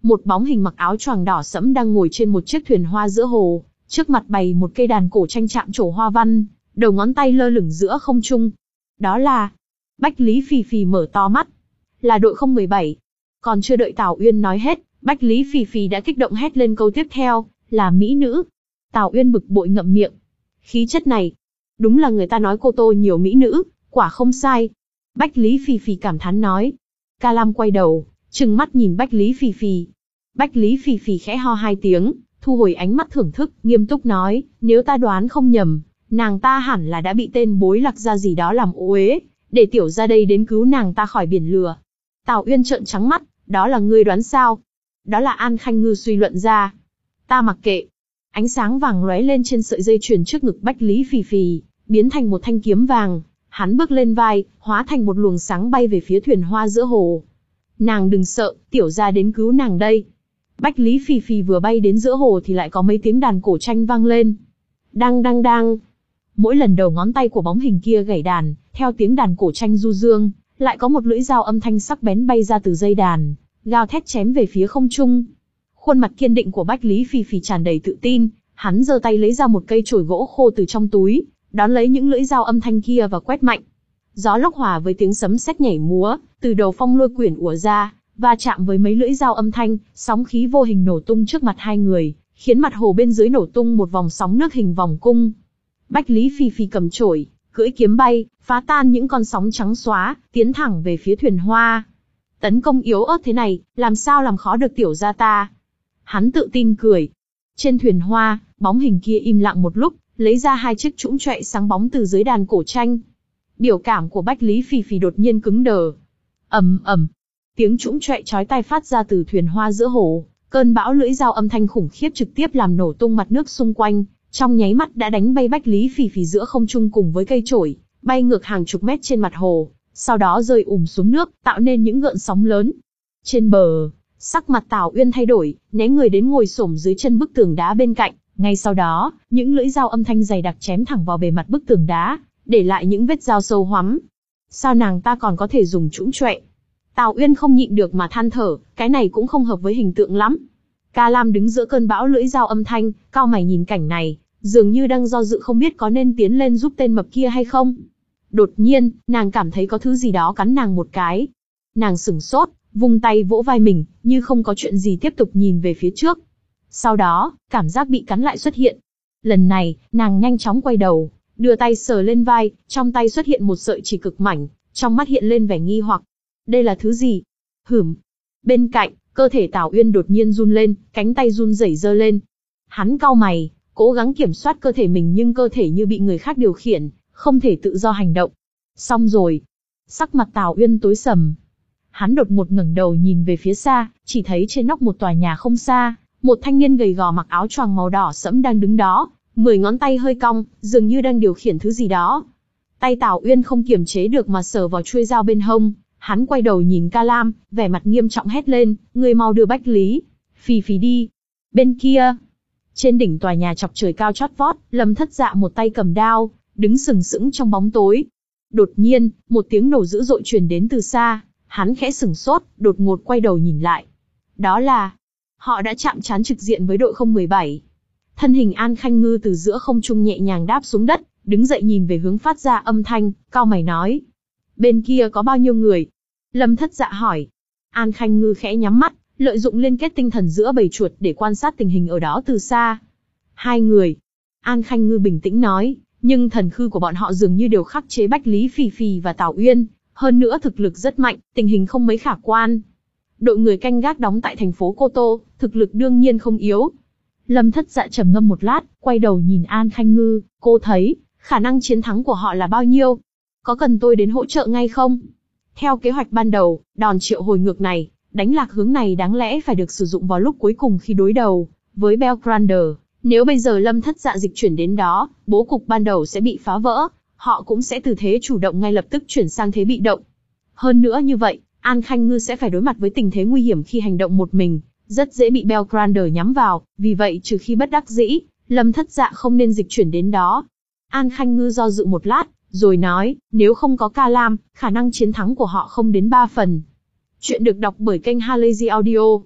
một bóng hình mặc áo choàng đỏ sẫm đang ngồi trên một chiếc thuyền hoa giữa hồ, trước mặt bày một cây đàn cổ tranh chạm trổ hoa văn, đầu ngón tay lơ lửng giữa không trung. Đó là... Bách Lý Phì Phì mở to mắt. Là đội không một bảy. Còn chưa đợi Tào Uyên nói hết, Bách Lý Phì Phì đã kích động hét lên câu tiếp theo, là mỹ nữ. Tào Uyên bực bội ngậm miệng. Khí chất này, đúng là người ta nói cô Tô nhiều mỹ nữ, quả không sai. Bách Lý Phì Phì cảm thán nói. Ca Lam quay đầu, trừng mắt nhìn Bách Lý Phì Phì. Bách Lý Phì Phì khẽ ho hai tiếng, thu hồi ánh mắt thưởng thức, nghiêm túc nói, nếu ta đoán không nhầm, nàng ta hẳn là đã bị tên bối Lạc gia gì đó làm ô uế, để tiểu ra đây đến cứu nàng ta khỏi biển lừa. Tào Uyên trợn trắng mắt, đó là ngươi đoán sao? Đó là An Khanh Ngư suy luận ra. Ta mặc kệ. Ánh sáng vàng lóe lên trên sợi dây chuyền trước ngực Bách Lý Phì Phì, biến thành một thanh kiếm vàng. Hắn bước lên vai, hóa thành một luồng sáng bay về phía thuyền hoa giữa hồ. Nàng đừng sợ, tiểu gia đến cứu nàng đây. Bách Lý Phì Phì vừa bay đến giữa hồ thì lại có mấy tiếng đàn cổ tranh vang lên. Đăng đăng đăng. Mỗi lần đầu ngón tay của bóng hình kia gảy đàn, theo tiếng đàn cổ tranh du dương, lại có một lưỡi dao âm thanh sắc bén bay ra từ dây đàn, gào thét chém về phía không trung. Khuôn mặt kiên định của Bách Lý Phì Phì tràn đầy tự tin, hắn giơ tay lấy ra một cây chổi gỗ khô từ trong túi, đón lấy những lưỡi dao âm thanh kia và quét mạnh. Gió lốc hòa với tiếng sấm sét nhảy múa, từ đầu phong lôi quyển ùa ra, và chạm với mấy lưỡi dao âm thanh, sóng khí vô hình nổ tung trước mặt hai người, khiến mặt hồ bên dưới nổ tung một vòng sóng nước hình vòng cung. Bách Lý Phì Phì cầm chổi, cưỡi kiếm bay, phá tan những con sóng trắng xóa, tiến thẳng về phía thuyền hoa. Tấn công yếu ớt thế này, làm sao làm khó được tiểu gia ta? Hắn tự tin cười. Trên thuyền hoa, bóng hình kia im lặng một lúc, lấy ra hai chiếc chũm choẹ sáng bóng từ dưới đàn cổ tranh. Biểu cảm của Bách Lý Phì Phì đột nhiên cứng đờ. Ầm ầm, tiếng chũm choẹ chói tai phát ra từ thuyền hoa giữa hồ, cơn bão lưỡi dao âm thanh khủng khiếp trực tiếp làm nổ tung mặt nước xung quanh, trong nháy mắt đã đánh bay Bách Lý Phì Phì giữa không trung cùng với cây chổi, bay ngược hàng chục mét trên mặt hồ, sau đó rơi ùm xuống nước, tạo nên những gợn sóng lớn. Trên bờ, sắc mặt Tào Uyên thay đổi, né người đến ngồi xổm dưới chân bức tường đá bên cạnh. Ngay sau đó, những lưỡi dao âm thanh dày đặc chém thẳng vào bề mặt bức tường đá, để lại những vết dao sâu hoắm. Sao nàng ta còn có thể dùng chũm choẹ? Tào Uyên không nhịn được mà than thở, cái này cũng không hợp với hình tượng lắm. Ca Lam đứng giữa cơn bão lưỡi dao âm thanh, cau mày nhìn cảnh này, dường như đang do dự không biết có nên tiến lên giúp tên mập kia hay không. Đột nhiên, nàng cảm thấy có thứ gì đó cắn nàng một cái. Nàng sửng sốt, vung tay vỗ vai mình, như không có chuyện gì tiếp tục nhìn về phía trước. Sau đó, cảm giác bị cắn lại xuất hiện. Lần này, nàng nhanh chóng quay đầu, đưa tay sờ lên vai, trong tay xuất hiện một sợi chỉ cực mảnh, trong mắt hiện lên vẻ nghi hoặc. Đây là thứ gì? Hửm. Bên cạnh, cơ thể Tào Uyên đột nhiên run lên, cánh tay run rẩy giơ lên. Hắn cau mày, cố gắng kiểm soát cơ thể mình nhưng cơ thể như bị người khác điều khiển, không thể tự do hành động. Xong rồi. Sắc mặt Tào Uyên tối sầm. Hắn đột ngột ngẩng đầu nhìn về phía xa, chỉ thấy trên nóc một tòa nhà không xa, một thanh niên gầy gò mặc áo choàng màu đỏ sẫm đang đứng đó, mười ngón tay hơi cong, dường như đang điều khiển thứ gì đó. Tay Tào Uyên không kiềm chế được mà sờ vào chuôi dao bên hông, hắn quay đầu nhìn Ca Lam, vẻ mặt nghiêm trọng hét lên, người mau đưa Bách Lý Phì Phì đi. Bên kia, trên đỉnh tòa nhà chọc trời cao chót vót, Lâm Thất Dạ một tay cầm đao, đứng sừng sững trong bóng tối. Đột nhiên, một tiếng nổ dữ dội truyền đến từ xa, hắn khẽ sửng sốt, đột ngột quay đầu nhìn lại. Đó là, họ đã chạm trán trực diện với đội không một bảy. Thân hình An Khanh Ngư từ giữa không trung nhẹ nhàng đáp xuống đất, đứng dậy nhìn về hướng phát ra âm thanh, cau mày nói. Bên kia có bao nhiêu người? Lâm Thất Dạ hỏi. An Khanh Ngư khẽ nhắm mắt, lợi dụng liên kết tinh thần giữa bầy chuột để quan sát tình hình ở đó từ xa. Hai người. An Khanh Ngư bình tĩnh nói, nhưng thần khư của bọn họ dường như đều khắc chế Bách Lý Phì Phì và Tào Uyên, hơn nữa thực lực rất mạnh, tình hình không mấy khả quan. Đội người canh gác đóng tại thành phố Cô Tô, thực lực đương nhiên không yếu. Lâm Thất Dạ trầm ngâm một lát, quay đầu nhìn An Khanh Ngư, cô thấy, khả năng chiến thắng của họ là bao nhiêu? Có cần tôi đến hỗ trợ ngay không? Theo kế hoạch ban đầu, đòn triệu hồi ngược này, đánh lạc hướng này đáng lẽ phải được sử dụng vào lúc cuối cùng khi đối đầu với Belgrander. Nếu bây giờ Lâm Thất Dạ dịch chuyển đến đó, bố cục ban đầu sẽ bị phá vỡ, họ cũng sẽ từ thế chủ động ngay lập tức chuyển sang thế bị động. Hơn nữa như vậy, An Khanh Ngư sẽ phải đối mặt với tình thế nguy hiểm khi hành động một mình, rất dễ bị Belgrander nhắm vào, vì vậy trừ khi bất đắc dĩ, Lâm Thất Dạ không nên dịch chuyển đến đó. An Khanh Ngư do dự một lát, rồi nói, nếu không có Ca Lam, khả năng chiến thắng của họ không đến ba phần. Chuyện được đọc bởi kênh Halazy Audio.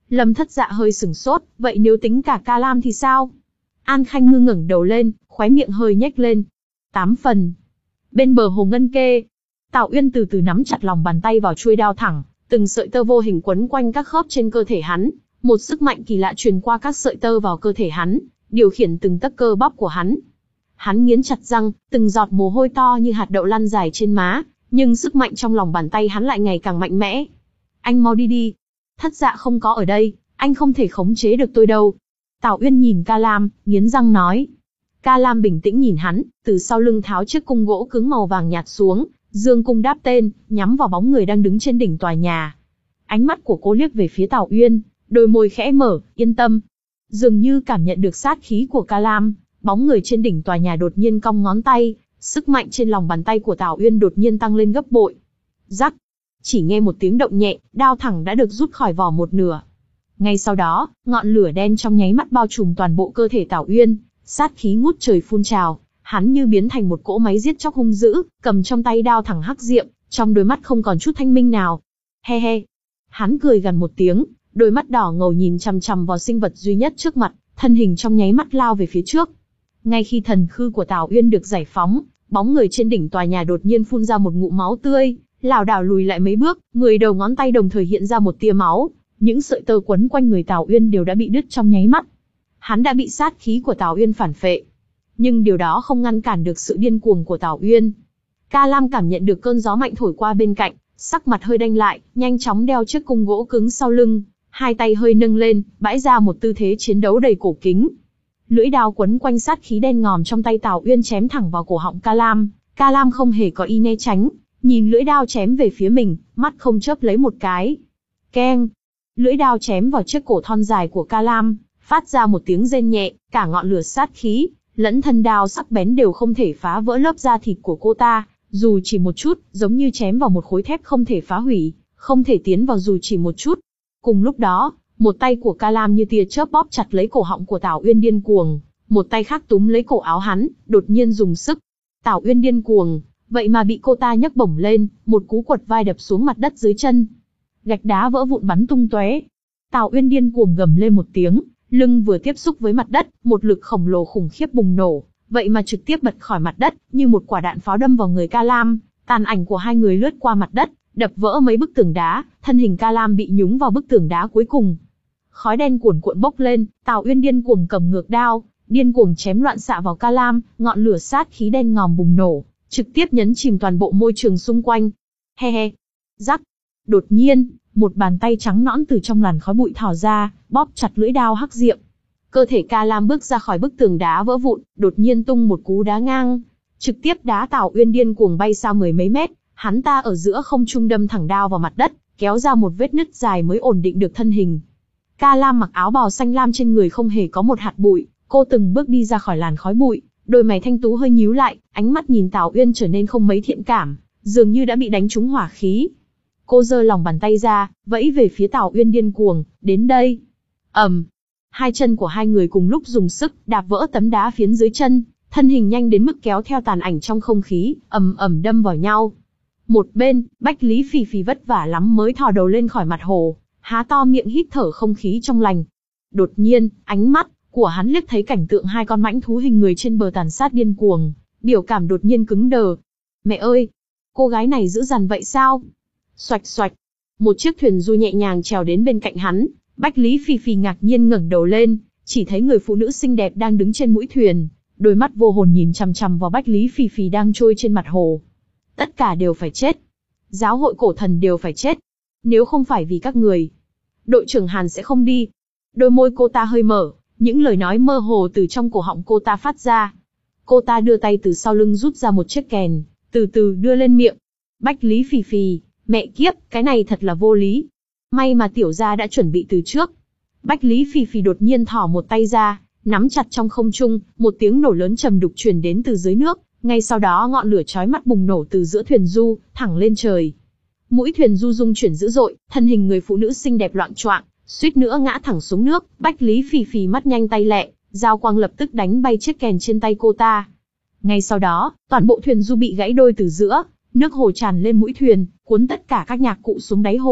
Lâm Thất Dạ hơi sửng sốt, vậy nếu tính cả Ca Lam thì sao? An Khanh Ngư ngẩng đầu lên, khóe miệng hơi nhếch lên. Tám phần. Bên bờ hồ ngân kê, Tào Uyên từ từ nắm chặt lòng bàn tay vào chuôi đao thẳng, từng sợi tơ vô hình quấn quanh các khớp trên cơ thể hắn, một sức mạnh kỳ lạ truyền qua các sợi tơ vào cơ thể hắn, điều khiển từng tấc cơ bắp của hắn. Hắn nghiến chặt răng, từng giọt mồ hôi to như hạt đậu lăn dài trên má, nhưng sức mạnh trong lòng bàn tay hắn lại ngày càng mạnh mẽ. Anh mau đi đi. Thất Dạ không có ở đây, anh không thể khống chế được tôi đâu. Tào Uyên nhìn Ca Lam, nghiến răng nói. Ca Lam bình tĩnh nhìn hắn, từ sau lưng tháo chiếc cung gỗ cứng màu vàng nhạt xuống, dương cung đáp tên, nhắm vào bóng người đang đứng trên đỉnh tòa nhà. Ánh mắt của cô liếc về phía Tào Uyên, đôi môi khẽ mở, yên tâm. Dường như cảm nhận được sát khí của Ca Lam, bóng người trên đỉnh tòa nhà đột nhiên cong ngón tay, sức mạnh trên lòng bàn tay của Tào Uyên đột nhiên tăng lên gấp bội. Rắc, chỉ nghe một tiếng động nhẹ, đao thẳng đã được rút khỏi vỏ một nửa. Ngay sau đó, ngọn lửa đen trong nháy mắt bao trùm toàn bộ cơ thể Tào Uyên, sát khí ngút trời phun trào, hắn như biến thành một cỗ máy giết chóc hung dữ, cầm trong tay đao thẳng hắc diệm, trong đôi mắt không còn chút thanh minh nào. He he. Hắn cười gằn một tiếng, đôi mắt đỏ ngầu nhìn chằm chằm vào sinh vật duy nhất trước mặt, thân hình trong nháy mắt lao về phía trước. Ngay khi thần khư của Tào Uyên được giải phóng, bóng người trên đỉnh tòa nhà đột nhiên phun ra một ngụm máu tươi, lảo đảo lùi lại mấy bước, người đầu ngón tay đồng thời hiện ra một tia máu, những sợi tơ quấn quanh người Tào Uyên đều đã bị đứt trong nháy mắt. Hắn đã bị sát khí của Tào Uyên phản phệ, nhưng điều đó không ngăn cản được sự điên cuồng của Tào Uyên. Ca Lam cảm nhận được cơn gió mạnh thổi qua bên cạnh, sắc mặt hơi đanh lại, nhanh chóng đeo chiếc cung gỗ cứng sau lưng, hai tay hơi nâng lên, bãi ra một tư thế chiến đấu đầy cổ kính. Lưỡi đao quấn quanh sát khí đen ngòm trong tay Tào Uyên chém thẳng vào cổ họng Ca Lam. Ca Lam không hề có ý né tránh, nhìn lưỡi đao chém về phía mình, mắt không chớp lấy một cái. Keng! Lưỡi đao chém vào chiếc cổ thon dài của Ca Lam, phát ra một tiếng rên nhẹ, cả ngọn lửa sát khí, lẫn thân đao sắc bén đều không thể phá vỡ lớp da thịt của cô ta, dù chỉ một chút, giống như chém vào một khối thép không thể phá hủy, không thể tiến vào dù chỉ một chút. Cùng lúc đó, một tay của Ca Lam như tia chớp bóp chặt lấy cổ họng của Tào Uyên điên cuồng, một tay khác túm lấy cổ áo hắn, đột nhiên dùng sức. Tào Uyên điên cuồng, vậy mà bị cô ta nhấc bổng lên, một cú quật vai đập xuống mặt đất dưới chân. Gạch đá vỡ vụn bắn tung tóe. Tào Uyên điên cuồng gầm lên một tiếng, lưng vừa tiếp xúc với mặt đất, một lực khổng lồ khủng khiếp bùng nổ, vậy mà trực tiếp bật khỏi mặt đất, như một quả đạn pháo đâm vào người Ca Lam. Tàn ảnh của hai người lướt qua mặt đất, đập vỡ mấy bức tường đá, thân hình Ca Lam bị nhúng vào bức tường đá cuối cùng. Khói đen cuồn cuộn bốc lên, Tào Uyên điên cuồng cầm ngược đao, điên cuồng chém loạn xạ vào Ca Lam, ngọn lửa sát khí đen ngòm bùng nổ, trực tiếp nhấn chìm toàn bộ môi trường xung quanh. He he. Rắc. Đột nhiên, một bàn tay trắng nõn từ trong làn khói bụi thò ra, bóp chặt lưỡi đao hắc diệm. Cơ thể Ca Lam bước ra khỏi bức tường đá vỡ vụn, đột nhiên tung một cú đá ngang, trực tiếp đá Tào Uyên điên cuồng bay xa mười mấy mét, hắn ta ở giữa không trung đâm thẳng đao vào mặt đất, kéo ra một vết nứt dài mới ổn định được thân hình. Ca Lam mặc áo bào xanh lam trên người không hề có một hạt bụi, cô từng bước đi ra khỏi làn khói bụi, đôi mày thanh tú hơi nhíu lại, ánh mắt nhìn Tào Uyên trở nên không mấy thiện cảm, dường như đã bị đánh trúng hỏa khí. Cô giơ lòng bàn tay ra, vẫy về phía Tào Uyên điên cuồng, đến đây. ầm, um, hai chân của hai người cùng lúc dùng sức đạp vỡ tấm đá phiến dưới chân, thân hình nhanh đến mức kéo theo tàn ảnh trong không khí, ầm ầm đâm vào nhau. Một bên, Bách Lý Phì Phì vất vả lắm mới thò đầu lên khỏi mặt hồ, há to miệng hít thở không khí trong lành. Đột nhiên, ánh mắt của hắn liếc thấy cảnh tượng hai con mãnh thú hình người trên bờ tàn sát điên cuồng, biểu cảm đột nhiên cứng đờ. Mẹ ơi, cô gái này dữ dằn vậy sao? Xoạch xoạch, một chiếc thuyền du nhẹ nhàng trèo đến bên cạnh hắn. Bách Lý Phì Phì ngạc nhiên ngẩng đầu lên, chỉ thấy người phụ nữ xinh đẹp đang đứng trên mũi thuyền, đôi mắt vô hồn nhìn chằm chằm vào Bách Lý Phì Phì đang trôi trên mặt hồ. Tất cả đều phải chết. Giáo hội cổ thần đều phải chết. Nếu không phải vì các người, đội trưởng Hàn sẽ không đi. Đôi môi cô ta hơi mở, những lời nói mơ hồ từ trong cổ họng cô ta phát ra. Cô ta đưa tay từ sau lưng rút ra một chiếc kèn, từ từ đưa lên miệng. Bách Lý Phì Phì, mẹ kiếp, cái này thật là vô lý. May mà tiểu gia đã chuẩn bị từ trước. Bách Lý Phì Phì đột nhiên thỏ một tay ra, nắm chặt trong không trung, một tiếng nổ lớn trầm đục truyền đến từ dưới nước. Ngay sau đó ngọn lửa chói mắt bùng nổ từ giữa thuyền du, thẳng lên trời. Mũi thuyền du rung chuyển dữ dội, thân hình người phụ nữ xinh đẹp loạng choạng, suýt nữa ngã thẳng xuống nước. Bách Lý Phì Phì mắt nhanh tay lẹ, dao quang lập tức đánh bay chiếc kèn trên tay cô ta. Ngay sau đó, toàn bộ thuyền du bị gãy đôi từ giữa, nước hồ tràn lên mũi thuyền, cuốn tất cả các nhạc cụ xuống đáy hồ.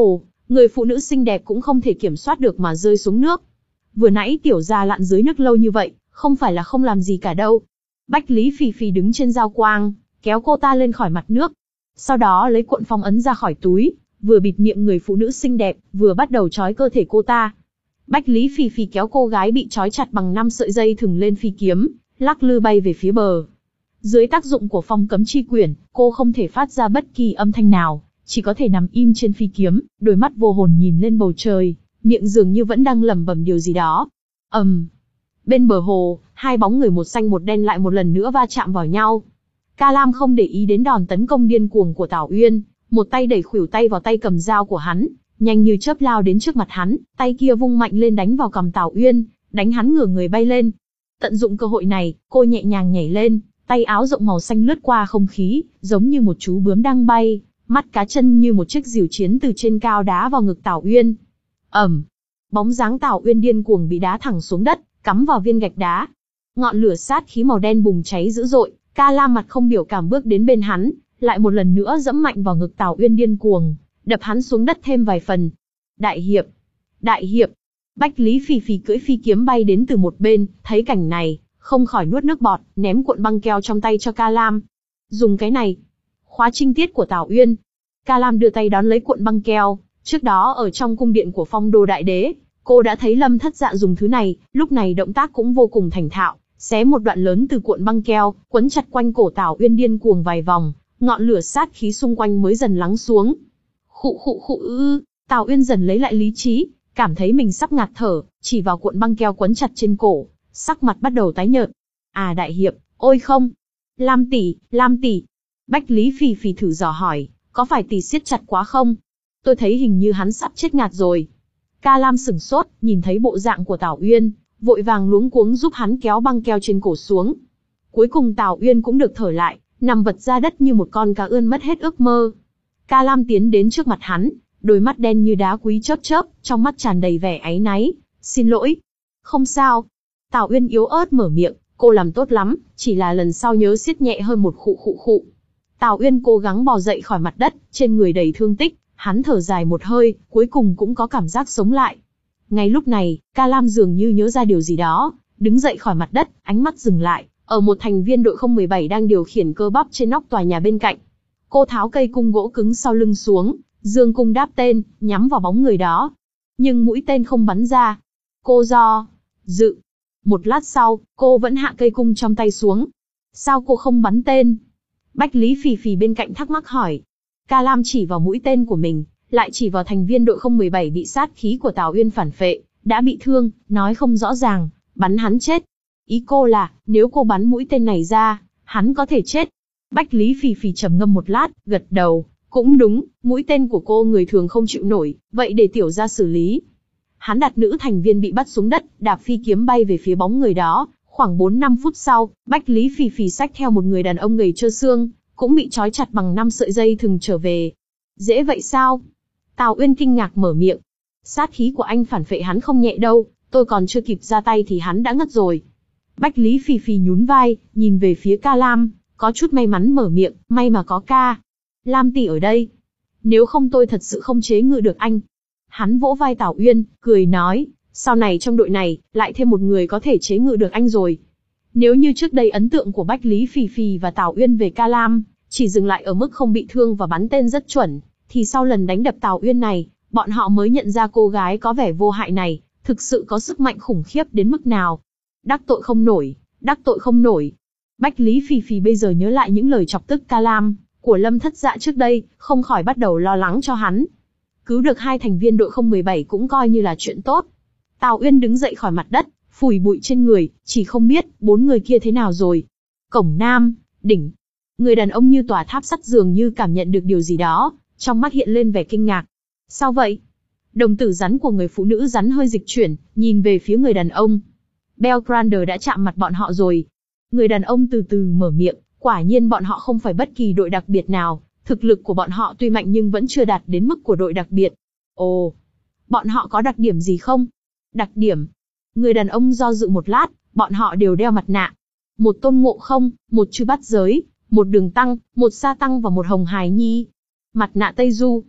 Người phụ nữ xinh đẹp cũng không thể kiểm soát được mà rơi xuống nước. Vừa nãy tiểu gia lặn dưới nước lâu như vậy, không phải là không làm gì cả đâu. Bách Lý Phì Phì đứng trên giao quang, kéo cô ta lên khỏi mặt nước. Sau đó lấy cuộn phong ấn ra khỏi túi, vừa bịt miệng người phụ nữ xinh đẹp, vừa bắt đầu trói cơ thể cô ta. Bách Lý Phì Phì kéo cô gái bị trói chặt bằng năm sợi dây thừng lên phi kiếm, lắc lư bay về phía bờ. Dưới tác dụng của phong cấm chi quyển, cô không thể phát ra bất kỳ âm thanh nào, chỉ có thể nằm im trên phi kiếm, đôi mắt vô hồn nhìn lên bầu trời, miệng dường như vẫn đang lẩm bẩm điều gì đó. ầm, um. Bên bờ hồ, hai bóng người một xanh một đen lại một lần nữa va chạm vào nhau. Ca Lam không để ý đến đòn tấn công điên cuồng của Tào Uyên, một tay đẩy khuỷu tay vào tay cầm dao của hắn, nhanh như chớp lao đến trước mặt hắn, tay kia vung mạnh lên đánh vào cằm Tào Uyên, đánh hắn ngửa người bay lên. Tận dụng cơ hội này, cô nhẹ nhàng nhảy lên, tay áo rộng màu xanh lướt qua không khí, giống như một chú bướm đang bay, mắt cá chân như một chiếc rìu chiến từ trên cao đá vào ngực Tào Uyên. ầm, bóng dáng Tào Uyên điên cuồng bị đá thẳng xuống đất, cắm vào viên gạch đá. Ngọn lửa sát khí màu đen bùng cháy dữ dội, Ca Lam mặt không biểu cảm bước đến bên hắn, lại một lần nữa dẫm mạnh vào ngực Tào Uyên điên cuồng, đập hắn xuống đất thêm vài phần. Đại hiệp, đại hiệp. Bách Lý Phì Phì cưỡi phi kiếm bay đến từ một bên, thấy cảnh này, không khỏi nuốt nước bọt, ném cuộn băng keo trong tay cho Ca Lam. Dùng cái này, khóa trinh tiết của Tào Uyên. Ca Lam đưa tay đón lấy cuộn băng keo, trước đó ở trong cung điện của Phong Đô Đại Đế, cô đã thấy Lâm Thất Dạ dùng thứ này, lúc này động tác cũng vô cùng thành thạo, xé một đoạn lớn từ cuộn băng keo, quấn chặt quanh cổ Tào Uyên điên cuồng vài vòng, ngọn lửa sát khí xung quanh mới dần lắng xuống. Khụ khụ khụ ư, Tào Uyên dần lấy lại lý trí, cảm thấy mình sắp ngạt thở, chỉ vào cuộn băng keo quấn chặt trên cổ, sắc mặt bắt đầu tái nhợt. À đại hiệp, ôi không, Lam tỷ, Lam tỷ. Bách Lý Phì Phì thử dò hỏi, có phải tỷ siết chặt quá không? Tôi thấy hình như hắn sắp chết ngạt rồi. Ca Lam sửng sốt, nhìn thấy bộ dạng của Tào Uyên, vội vàng luống cuống giúp hắn kéo băng keo trên cổ xuống. Cuối cùng Tào Uyên cũng được thở lại, nằm vật ra đất như một con cá ươn mất hết ước mơ. Ca Lam tiến đến trước mặt hắn, đôi mắt đen như đá quý chớp chớp, trong mắt tràn đầy vẻ áy náy. Xin lỗi. Không sao. Tào Uyên yếu ớt mở miệng, cô làm tốt lắm, chỉ là lần sau nhớ siết nhẹ hơn một khụ khụ khụ. Tào Uyên cố gắng bò dậy khỏi mặt đất, trên người đầy thương tích, hắn thở dài một hơi, cuối cùng cũng có cảm giác sống lại. Ngay lúc này, Ca Lam dường như nhớ ra điều gì đó, đứng dậy khỏi mặt đất, ánh mắt dừng lại, ở một thành viên đội không một bảy đang điều khiển cơ bắp trên nóc tòa nhà bên cạnh. Cô tháo cây cung gỗ cứng sau lưng xuống, dương cung đáp tên, nhắm vào bóng người đó. Nhưng mũi tên không bắn ra. Cô do dự. Một lát sau, cô vẫn hạ cây cung trong tay xuống. Sao cô không bắn tên? Bách Lý Phì Phì bên cạnh thắc mắc hỏi. Ca Lam chỉ vào mũi tên của mình, lại chỉ vào thành viên đội không một bảy bị sát khí của Tào Uyên phản phệ, đã bị thương, nói không rõ ràng, bắn hắn chết. Ý cô là, nếu cô bắn mũi tên này ra, hắn có thể chết. Bách Lý Phì Phì trầm ngâm một lát, gật đầu, cũng đúng, mũi tên của cô người thường không chịu nổi, vậy để tiểu gia xử lý. Hắn đặt nữ thành viên bị bắt xuống đất, đạp phi kiếm bay về phía bóng người đó. Khoảng bốn năm phút sau, Bách Lý Phì Phì xách theo một người đàn ông gầy trơ xương, cũng bị trói chặt bằng năm sợi dây thừng trở về. Dễ vậy sao? Tào Uyên kinh ngạc mở miệng. Sát khí của anh phản phệ hắn không nhẹ đâu, tôi còn chưa kịp ra tay thì hắn đã ngất rồi. Bách Lý Phì Phì nhún vai, nhìn về phía Ca Lam, có chút may mắn mở miệng, may mà có Ca Lam tỷ ở đây. Nếu không tôi thật sự không chế ngự được anh. Hắn vỗ vai Tào Uyên, cười nói, sau này trong đội này, lại thêm một người có thể chế ngự được anh rồi. Nếu như trước đây ấn tượng của Bách Lý Phì Phì và Tào Uyên về Ca Lam, chỉ dừng lại ở mức không bị thương và bắn tên rất chuẩn, thì sau lần đánh đập Tào Uyên này, bọn họ mới nhận ra cô gái có vẻ vô hại này, thực sự có sức mạnh khủng khiếp đến mức nào. Đắc tội không nổi, đắc tội không nổi. Bách Lý Phì Phì bây giờ nhớ lại những lời chọc tức Ca Lam của Lâm Thất Dạ trước đây, không khỏi bắt đầu lo lắng cho hắn. Cứu được hai thành viên đội không một bảy cũng coi như là chuyện tốt. Tào Uyên đứng dậy khỏi mặt đất, phủi bụi trên người, chỉ không biết bốn người kia thế nào rồi. Cổng Nam, đỉnh. Người đàn ông như tòa tháp sắt dường như cảm nhận được điều gì đó, trong mắt hiện lên vẻ kinh ngạc. Sao vậy? Đồng tử rắn của người phụ nữ rắn hơi dịch chuyển, nhìn về phía người đàn ông. Belgrander đã chạm mặt bọn họ rồi. Người đàn ông từ từ mở miệng, quả nhiên bọn họ không phải bất kỳ đội đặc biệt nào, thực lực của bọn họ tuy mạnh nhưng vẫn chưa đạt đến mức của đội đặc biệt. Ồ, bọn họ có đặc điểm gì không? Đặc điểm? Người đàn ông do dự một lát, bọn họ đều đeo mặt nạ. Một Tôn Ngộ Không, một Chư Bát Giới, một Đường Tăng, một Sa Tăng và một Hồng Hài Nhi. Mặt nạ Tây Du.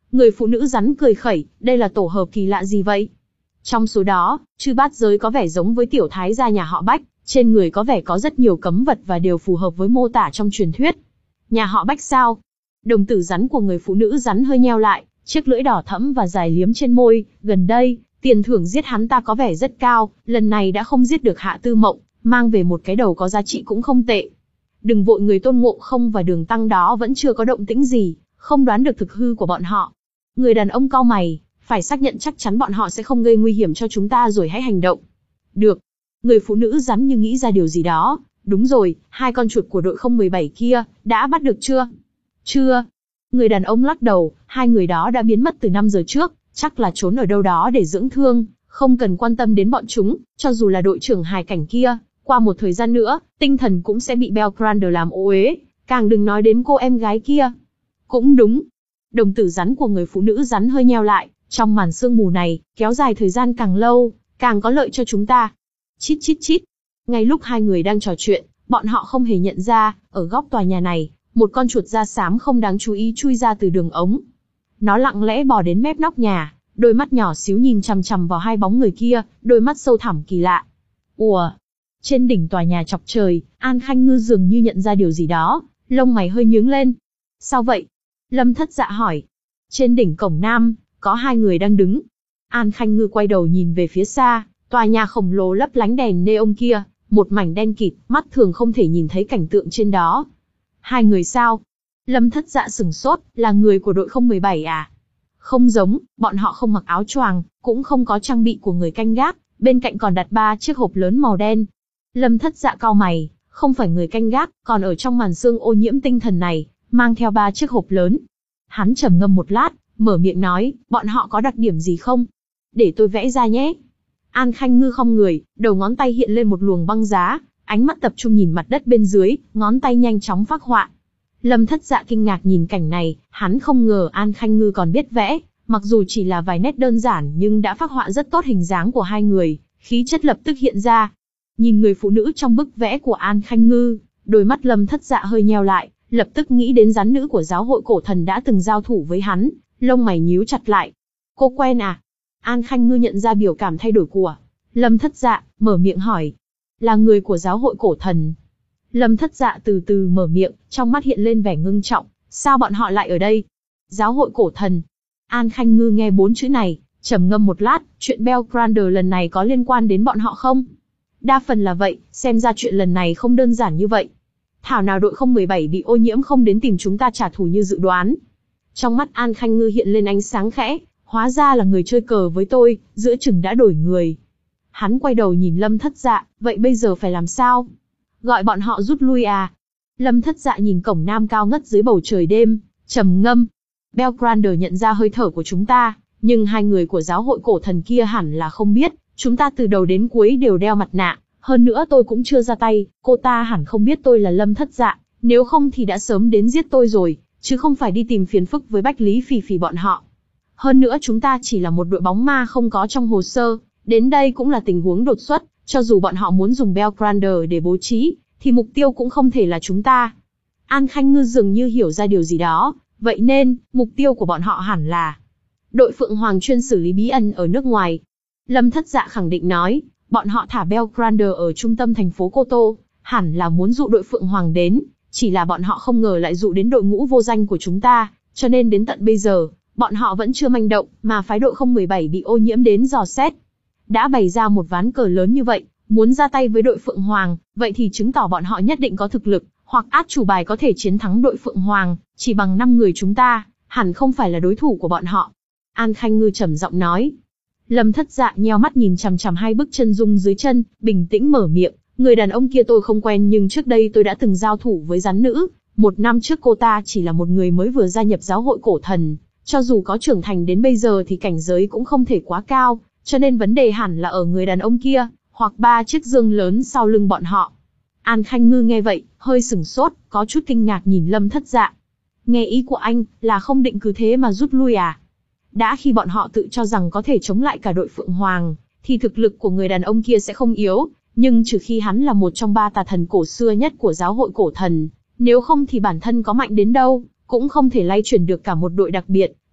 Người phụ nữ rắn cười khẩy, đây là tổ hợp kỳ lạ gì vậy? Trong số đó, chư bát giới có vẻ giống với tiểu thái gia nhà họ Bách, trên người có vẻ có rất nhiều cấm vật và đều phù hợp với mô tả trong truyền thuyết. Nhà họ Bách sao? Đồng tử rắn của người phụ nữ rắn hơi nheo lại, chiếc lưỡi đỏ thẫm và dài liếm trên môi. Gần đây, tiền thưởng giết hắn ta có vẻ rất cao, lần này đã không giết được Hạ Tư Mộng, mang về một cái đầu có giá trị cũng không tệ. Đừng vội, người Tôn Ngộ Không và Đường Tăng đó vẫn chưa có động tĩnh gì, không đoán được thực hư của bọn họ. Người đàn ông cau mày, phải xác nhận chắc chắn bọn họ sẽ không gây nguy hiểm cho chúng ta rồi hãy hành động. Được. Người phụ nữ rắn như nghĩ ra điều gì đó. Đúng rồi, hai con chuột của đội không một bảy kia, đã bắt được chưa? Chưa. Người đàn ông lắc đầu, hai người đó đã biến mất từ năm giờ trước, chắc là trốn ở đâu đó để dưỡng thương, không cần quan tâm đến bọn chúng, cho dù là đội trưởng hài cảnh kia, qua một thời gian nữa, tinh thần cũng sẽ bị Belgrande làm ô uế, càng đừng nói đến cô em gái kia. Cũng đúng. Đồng tử rắn của người phụ nữ rắn hơi nheo lại, trong màn sương mù này, kéo dài thời gian càng lâu, càng có lợi cho chúng ta. Chít chít chít. Ngay lúc hai người đang trò chuyện, bọn họ không hề nhận ra, ở góc tòa nhà này, một con chuột da xám không đáng chú ý chui ra từ đường ống. Nó lặng lẽ bò đến mép nóc nhà, đôi mắt nhỏ xíu nhìn chằm chằm vào hai bóng người kia, đôi mắt sâu thẳm kỳ lạ. Ùa! Trên đỉnh tòa nhà chọc trời, An Khanh Ngư dường như nhận ra điều gì đó, lông mày hơi nhướng lên. Sao vậy? Lâm Thất Dạ hỏi. Trên đỉnh cổng nam, có hai người đang đứng. An Khanh Ngư quay đầu nhìn về phía xa, tòa nhà khổng lồ lấp lánh đèn neon kia, một mảnh đen kịt, mắt thường không thể nhìn thấy cảnh tượng trên đó. Hai người sao? Lâm Thất Dạ sửng sốt, là người của đội không một bảy à? Không giống, bọn họ không mặc áo choàng, cũng không có trang bị của người canh gác, bên cạnh còn đặt ba chiếc hộp lớn màu đen. Lâm Thất Dạ cau mày, không phải người canh gác, còn ở trong màn sương ô nhiễm tinh thần này, mang theo ba chiếc hộp lớn. Hắn trầm ngâm một lát, mở miệng nói, bọn họ có đặc điểm gì không? Để tôi vẽ ra nhé. An Khanh Ngư khom người, đầu ngón tay hiện lên một luồng băng giá, ánh mắt tập trung nhìn mặt đất bên dưới, ngón tay nhanh chóng phác họa. Lâm Thất Dạ kinh ngạc nhìn cảnh này, hắn không ngờ An Khanh Ngư còn biết vẽ, mặc dù chỉ là vài nét đơn giản nhưng đã phác họa rất tốt hình dáng của hai người, khí chất lập tức hiện ra. Nhìn người phụ nữ trong bức vẽ của An Khanh Ngư, đôi mắt Lâm Thất Dạ hơi nheo lại, lập tức nghĩ đến rắn nữ của giáo hội cổ thần đã từng giao thủ với hắn, lông mày nhíu chặt lại. Cô quen à? An Khanh Ngư nhận ra biểu cảm thay đổi của Lâm Thất Dạ, mở miệng hỏi. Là người của giáo hội cổ thần. Lâm Thất Dạ từ từ mở miệng, trong mắt hiện lên vẻ ngưng trọng. Sao bọn họ lại ở đây? Giáo hội cổ thần. An Khanh Ngư nghe bốn chữ này, trầm ngâm một lát, chuyện Belgrande lần này có liên quan đến bọn họ không? Đa phần là vậy, xem ra chuyện lần này không đơn giản như vậy. Thảo nào đội không một bảy bị ô nhiễm không đến tìm chúng ta trả thù như dự đoán. Trong mắt An Khanh Ngư hiện lên ánh sáng khẽ, hóa ra là người chơi cờ với tôi, giữa chừng đã đổi người. Hắn quay đầu nhìn Lâm Thất Dạ, vậy bây giờ phải làm sao? Gọi bọn họ rút lui à? Lâm Thất Dạ nhìn cổng nam cao ngất dưới bầu trời đêm, trầm ngâm. Belgrande nhận ra hơi thở của chúng ta, nhưng hai người của giáo hội cổ thần kia hẳn là không biết, chúng ta từ đầu đến cuối đều đeo mặt nạ, hơn nữa tôi cũng chưa ra tay, cô ta hẳn không biết tôi là Lâm Thất Dạ, nếu không thì đã sớm đến giết tôi rồi, chứ không phải đi tìm phiền phức với Bách Lý Phỉ Phỉ bọn họ. Hơn nữa chúng ta chỉ là một đội bóng ma không có trong hồ sơ, đến đây cũng là tình huống đột xuất, cho dù bọn họ muốn dùng Belgrande để bố trí, thì mục tiêu cũng không thể là chúng ta. An Khanh Ngư dường như hiểu ra điều gì đó, vậy nên, mục tiêu của bọn họ hẳn là đội Phượng Hoàng chuyên xử lý bí ẩn ở nước ngoài. Lâm Thất Dạ khẳng định nói, bọn họ thả Belgrande ở trung tâm thành phố Cô Tô, hẳn là muốn dụ đội Phượng Hoàng đến, chỉ là bọn họ không ngờ lại dụ đến đội ngũ vô danh của chúng ta, cho nên đến tận bây giờ, bọn họ vẫn chưa manh động, mà phái đội không một bảy bị ô nhiễm đến dò xét. Đã bày ra một ván cờ lớn như vậy, muốn ra tay với đội Phượng Hoàng, vậy thì chứng tỏ bọn họ nhất định có thực lực, hoặc át chủ bài có thể chiến thắng đội Phượng Hoàng, chỉ bằng năm người chúng ta, hẳn không phải là đối thủ của bọn họ. An Khanh Ngư trầm giọng nói. Lâm Thất Dạ nheo mắt nhìn chằm chằm hai bức chân dung dưới chân, bình tĩnh mở miệng, người đàn ông kia tôi không quen nhưng trước đây tôi đã từng giao thủ với rắn nữ, một năm trước cô ta chỉ là một người mới vừa gia nhập giáo hội cổ thần, cho dù có trưởng thành đến bây giờ thì cảnh giới cũng không thể quá cao, cho nên vấn đề hẳn là ở người đàn ông kia, hoặc ba chiếc dương lớn sau lưng bọn họ. An Khanh Ngư nghe vậy, hơi sửng sốt, có chút kinh ngạc nhìn Lâm Thất Dạ. Nghe ý của anh, là không định cứ thế mà rút lui à? Đã khi bọn họ tự cho rằng có thể chống lại cả đội Phượng Hoàng, thì thực lực của người đàn ông kia sẽ không yếu, nhưng trừ khi hắn là một trong ba tà thần cổ xưa nhất của giáo hội cổ thần, nếu không thì bản thân có mạnh đến đâu, cũng không thể lay chuyển được cả một đội đặc biệt,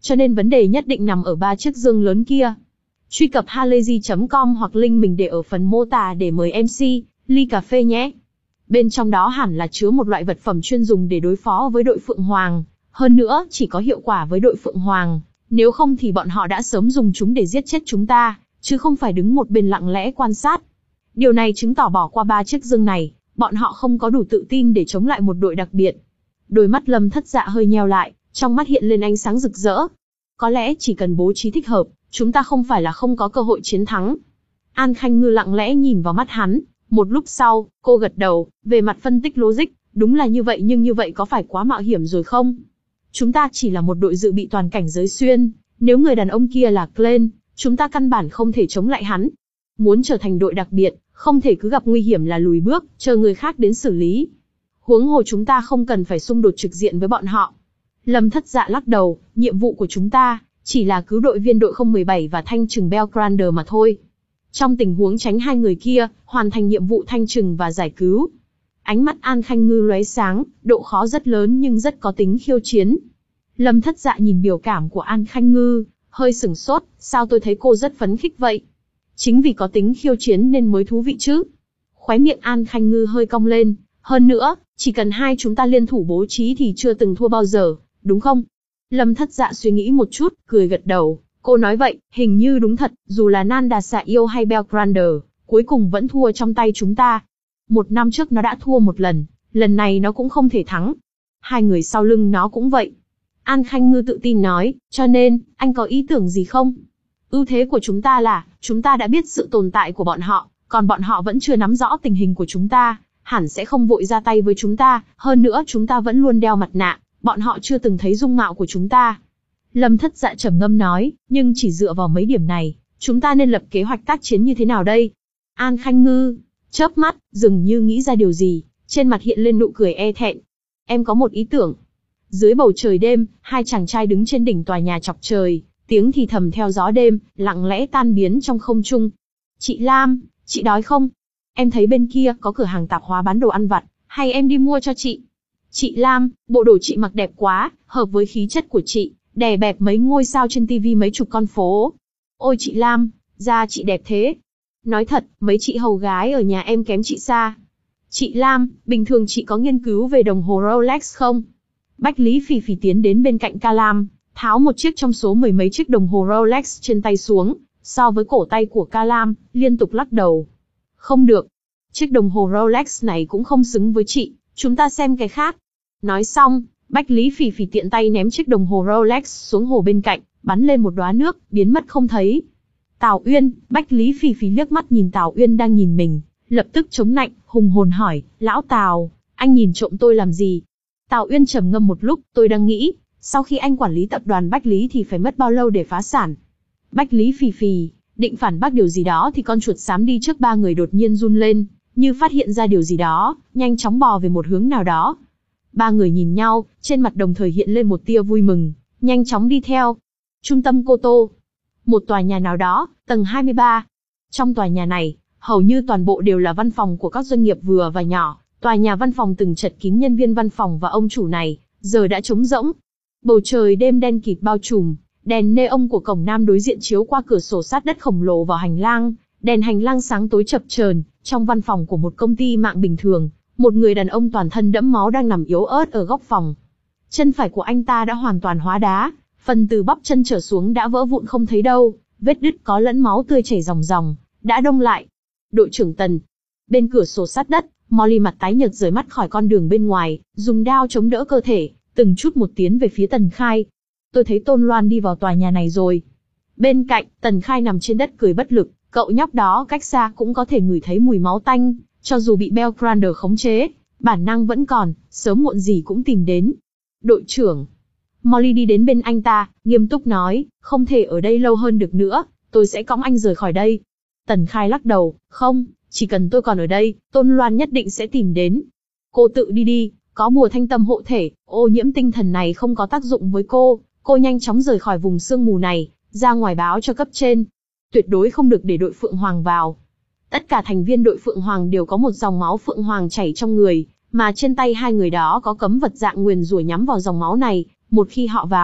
cho nên vấn đề nhất định nằm ở ba chiếc dương lớn kia. Truy cập halayzi chấm com hoặc link mình để ở phần mô tả để mời em xê, ly cà phê nhé. Bên trong đó hẳn là chứa một loại vật phẩm chuyên dùng để đối phó với đội Phượng Hoàng. Hơn nữa, chỉ có hiệu quả với đội Phượng Hoàng. Nếu không thì bọn họ đã sớm dùng chúng để giết chết chúng ta, chứ không phải đứng một bên lặng lẽ quan sát. Điều này chứng tỏ bỏ qua ba chiếc dương này, bọn họ không có đủ tự tin để chống lại một đội đặc biệt. Đôi mắt Lâm Thất Dạ hơi nheo lại, trong mắt hiện lên ánh sáng rực rỡ. Có lẽ chỉ cần bố trí thích hợp, chúng ta không phải là không có cơ hội chiến thắng. An Khanh Ngư lặng lẽ nhìn vào mắt hắn, một lúc sau, cô gật đầu, về mặt phân tích logic, đúng là như vậy, nhưng như vậy có phải quá mạo hiểm rồi không? Chúng ta chỉ là một đội dự bị toàn cảnh giới xuyên, nếu người đàn ông kia là Glenn, chúng ta căn bản không thể chống lại hắn. Muốn trở thành đội đặc biệt, không thể cứ gặp nguy hiểm là lùi bước, chờ người khác đến xử lý. Huống hồ chúng ta không cần phải xung đột trực diện với bọn họ. Lâm Thất Dạ lắc đầu, nhiệm vụ của chúng ta chỉ là cứu đội viên đội không một bảy và thanh trừng Belgrander mà thôi. Trong tình huống tránh hai người kia, hoàn thành nhiệm vụ thanh trừng và giải cứu. Ánh mắt An Khanh Ngư lóe sáng, độ khó rất lớn nhưng rất có tính khiêu chiến. Lâm Thất Dạ nhìn biểu cảm của An Khanh Ngư, hơi sửng sốt, sao tôi thấy cô rất phấn khích vậy? Chính vì có tính khiêu chiến nên mới thú vị chứ. Khóe miệng An Khanh Ngư hơi cong lên, hơn nữa, chỉ cần hai chúng ta liên thủ bố trí thì chưa từng thua bao giờ, đúng không? Lâm Thất Dạ suy nghĩ một chút, cười gật đầu. Cô nói vậy, hình như đúng thật, dù là Nanda Xạ Yêu hay Belgrander, cuối cùng vẫn thua trong tay chúng ta. Một năm trước nó đã thua một lần, lần này nó cũng không thể thắng. Hai người sau lưng nó cũng vậy. An Khanh Ngư tự tin nói, cho nên, anh có ý tưởng gì không? Ưu thế của chúng ta là, chúng ta đã biết sự tồn tại của bọn họ, còn bọn họ vẫn chưa nắm rõ tình hình của chúng ta, hẳn sẽ không vội ra tay với chúng ta, hơn nữa chúng ta vẫn luôn đeo mặt nạ, bọn họ chưa từng thấy dung mạo của chúng ta. Lâm Thất Dạ trầm ngâm nói, nhưng chỉ dựa vào mấy điểm này, chúng ta nên lập kế hoạch tác chiến như thế nào đây? An Khanh Ngư chớp mắt, dường như nghĩ ra điều gì, trên mặt hiện lên nụ cười e thẹn. Em có một ý tưởng. Dưới bầu trời đêm, hai chàng trai đứng trên đỉnh tòa nhà chọc trời, tiếng thì thầm theo gió đêm, lặng lẽ tan biến trong không trung. Chị Lam, chị đói không? Em thấy bên kia có cửa hàng tạp hóa bán đồ ăn vặt, hay em đi mua cho chị? Chị Lam, bộ đồ chị mặc đẹp quá, hợp với khí chất của chị, đè bẹp mấy ngôi sao trên tivi mấy chục con phố. Ôi chị Lam, da chị đẹp thế. Nói thật, mấy chị hầu gái ở nhà em kém chị xa. Chị Lam, bình thường chị có nghiên cứu về đồng hồ Rolex không? Bách Lý Phỉ Phỉ tiến đến bên cạnh Ca Lam, tháo một chiếc trong số mười mấy chiếc đồng hồ Rolex trên tay xuống, so với cổ tay của Ca Lam, liên tục lắc đầu. Không được. Chiếc đồng hồ Rolex này cũng không xứng với chị, chúng ta xem cái khác. Nói xong, Bách Lý Phỉ Phỉ tiện tay ném chiếc đồng hồ Rolex xuống hồ bên cạnh, bắn lên một đóa nước, biến mất không thấy. Tào Uyên, Bách Lý Phỉ Phỉ liếc mắt nhìn Tào Uyên đang nhìn mình, lập tức chống nạnh, hùng hồn hỏi, lão Tào, anh nhìn trộm tôi làm gì? Tào Uyên trầm ngâm một lúc, tôi đang nghĩ, sau khi anh quản lý tập đoàn Bách Lý thì phải mất bao lâu để phá sản? Bách Lý Phỉ Phỉ định phản bác điều gì đó thì con chuột xám đi trước ba người đột nhiên run lên, như phát hiện ra điều gì đó, nhanh chóng bò về một hướng nào đó. Ba người nhìn nhau, trên mặt đồng thời hiện lên một tia vui mừng, nhanh chóng đi theo. Trung tâm Cô Tô, một tòa nhà nào đó, tầng hai mươi ba. Trong tòa nhà này, hầu như toàn bộ đều là văn phòng của các doanh nghiệp vừa và nhỏ. Tòa nhà văn phòng từng chật kín nhân viên văn phòng và ông chủ này, giờ đã trống rỗng. Bầu trời đêm đen kịt bao trùm, đèn neon của cổng nam đối diện chiếu qua cửa sổ sát đất khổng lồ vào hành lang, đèn hành lang sáng tối chập chờn. Trong văn phòng của một công ty mạng bình thường, một người đàn ông toàn thân đẫm máu đang nằm yếu ớt ở góc phòng. Chân phải của anh ta đã hoàn toàn hóa đá, phần từ bắp chân trở xuống đã vỡ vụn không thấy đâu, vết đứt có lẫn máu tươi chảy ròng ròng, đã đông lại. Đội trưởng Tần. Bên cửa sổ sát đất, Molly mặt tái nhợt rời mắt khỏi con đường bên ngoài, dùng đao chống đỡ cơ thể, từng chút một tiến về phía Tần Khai. Tôi thấy Tôn Loan đi vào tòa nhà này rồi. Bên cạnh, Tần Khai nằm trên đất cười bất lực, cậu nhóc đó cách xa cũng có thể ngửi thấy mùi máu tanh, cho dù bị Belgrander khống chế, bản năng vẫn còn, sớm muộn gì cũng tìm đến. Đội trưởng. Molly đi đến bên anh ta, nghiêm túc nói, không thể ở đây lâu hơn được nữa, tôi sẽ cõng anh rời khỏi đây. Tần Khai lắc đầu, không, chỉ cần tôi còn ở đây, Tôn Loan nhất định sẽ tìm đến. Cô tự đi đi, có bùa thanh tâm hộ thể, ô nhiễm tinh thần này không có tác dụng với cô, cô nhanh chóng rời khỏi vùng sương mù này, ra ngoài báo cho cấp trên. Tuyệt đối không được để đội Phượng Hoàng vào. Tất cả thành viên đội Phượng Hoàng đều có một dòng máu Phượng Hoàng chảy trong người, mà trên tay hai người đó có cấm vật dạng nguyền rủa nhắm vào dòng máu này, một khi họ vào,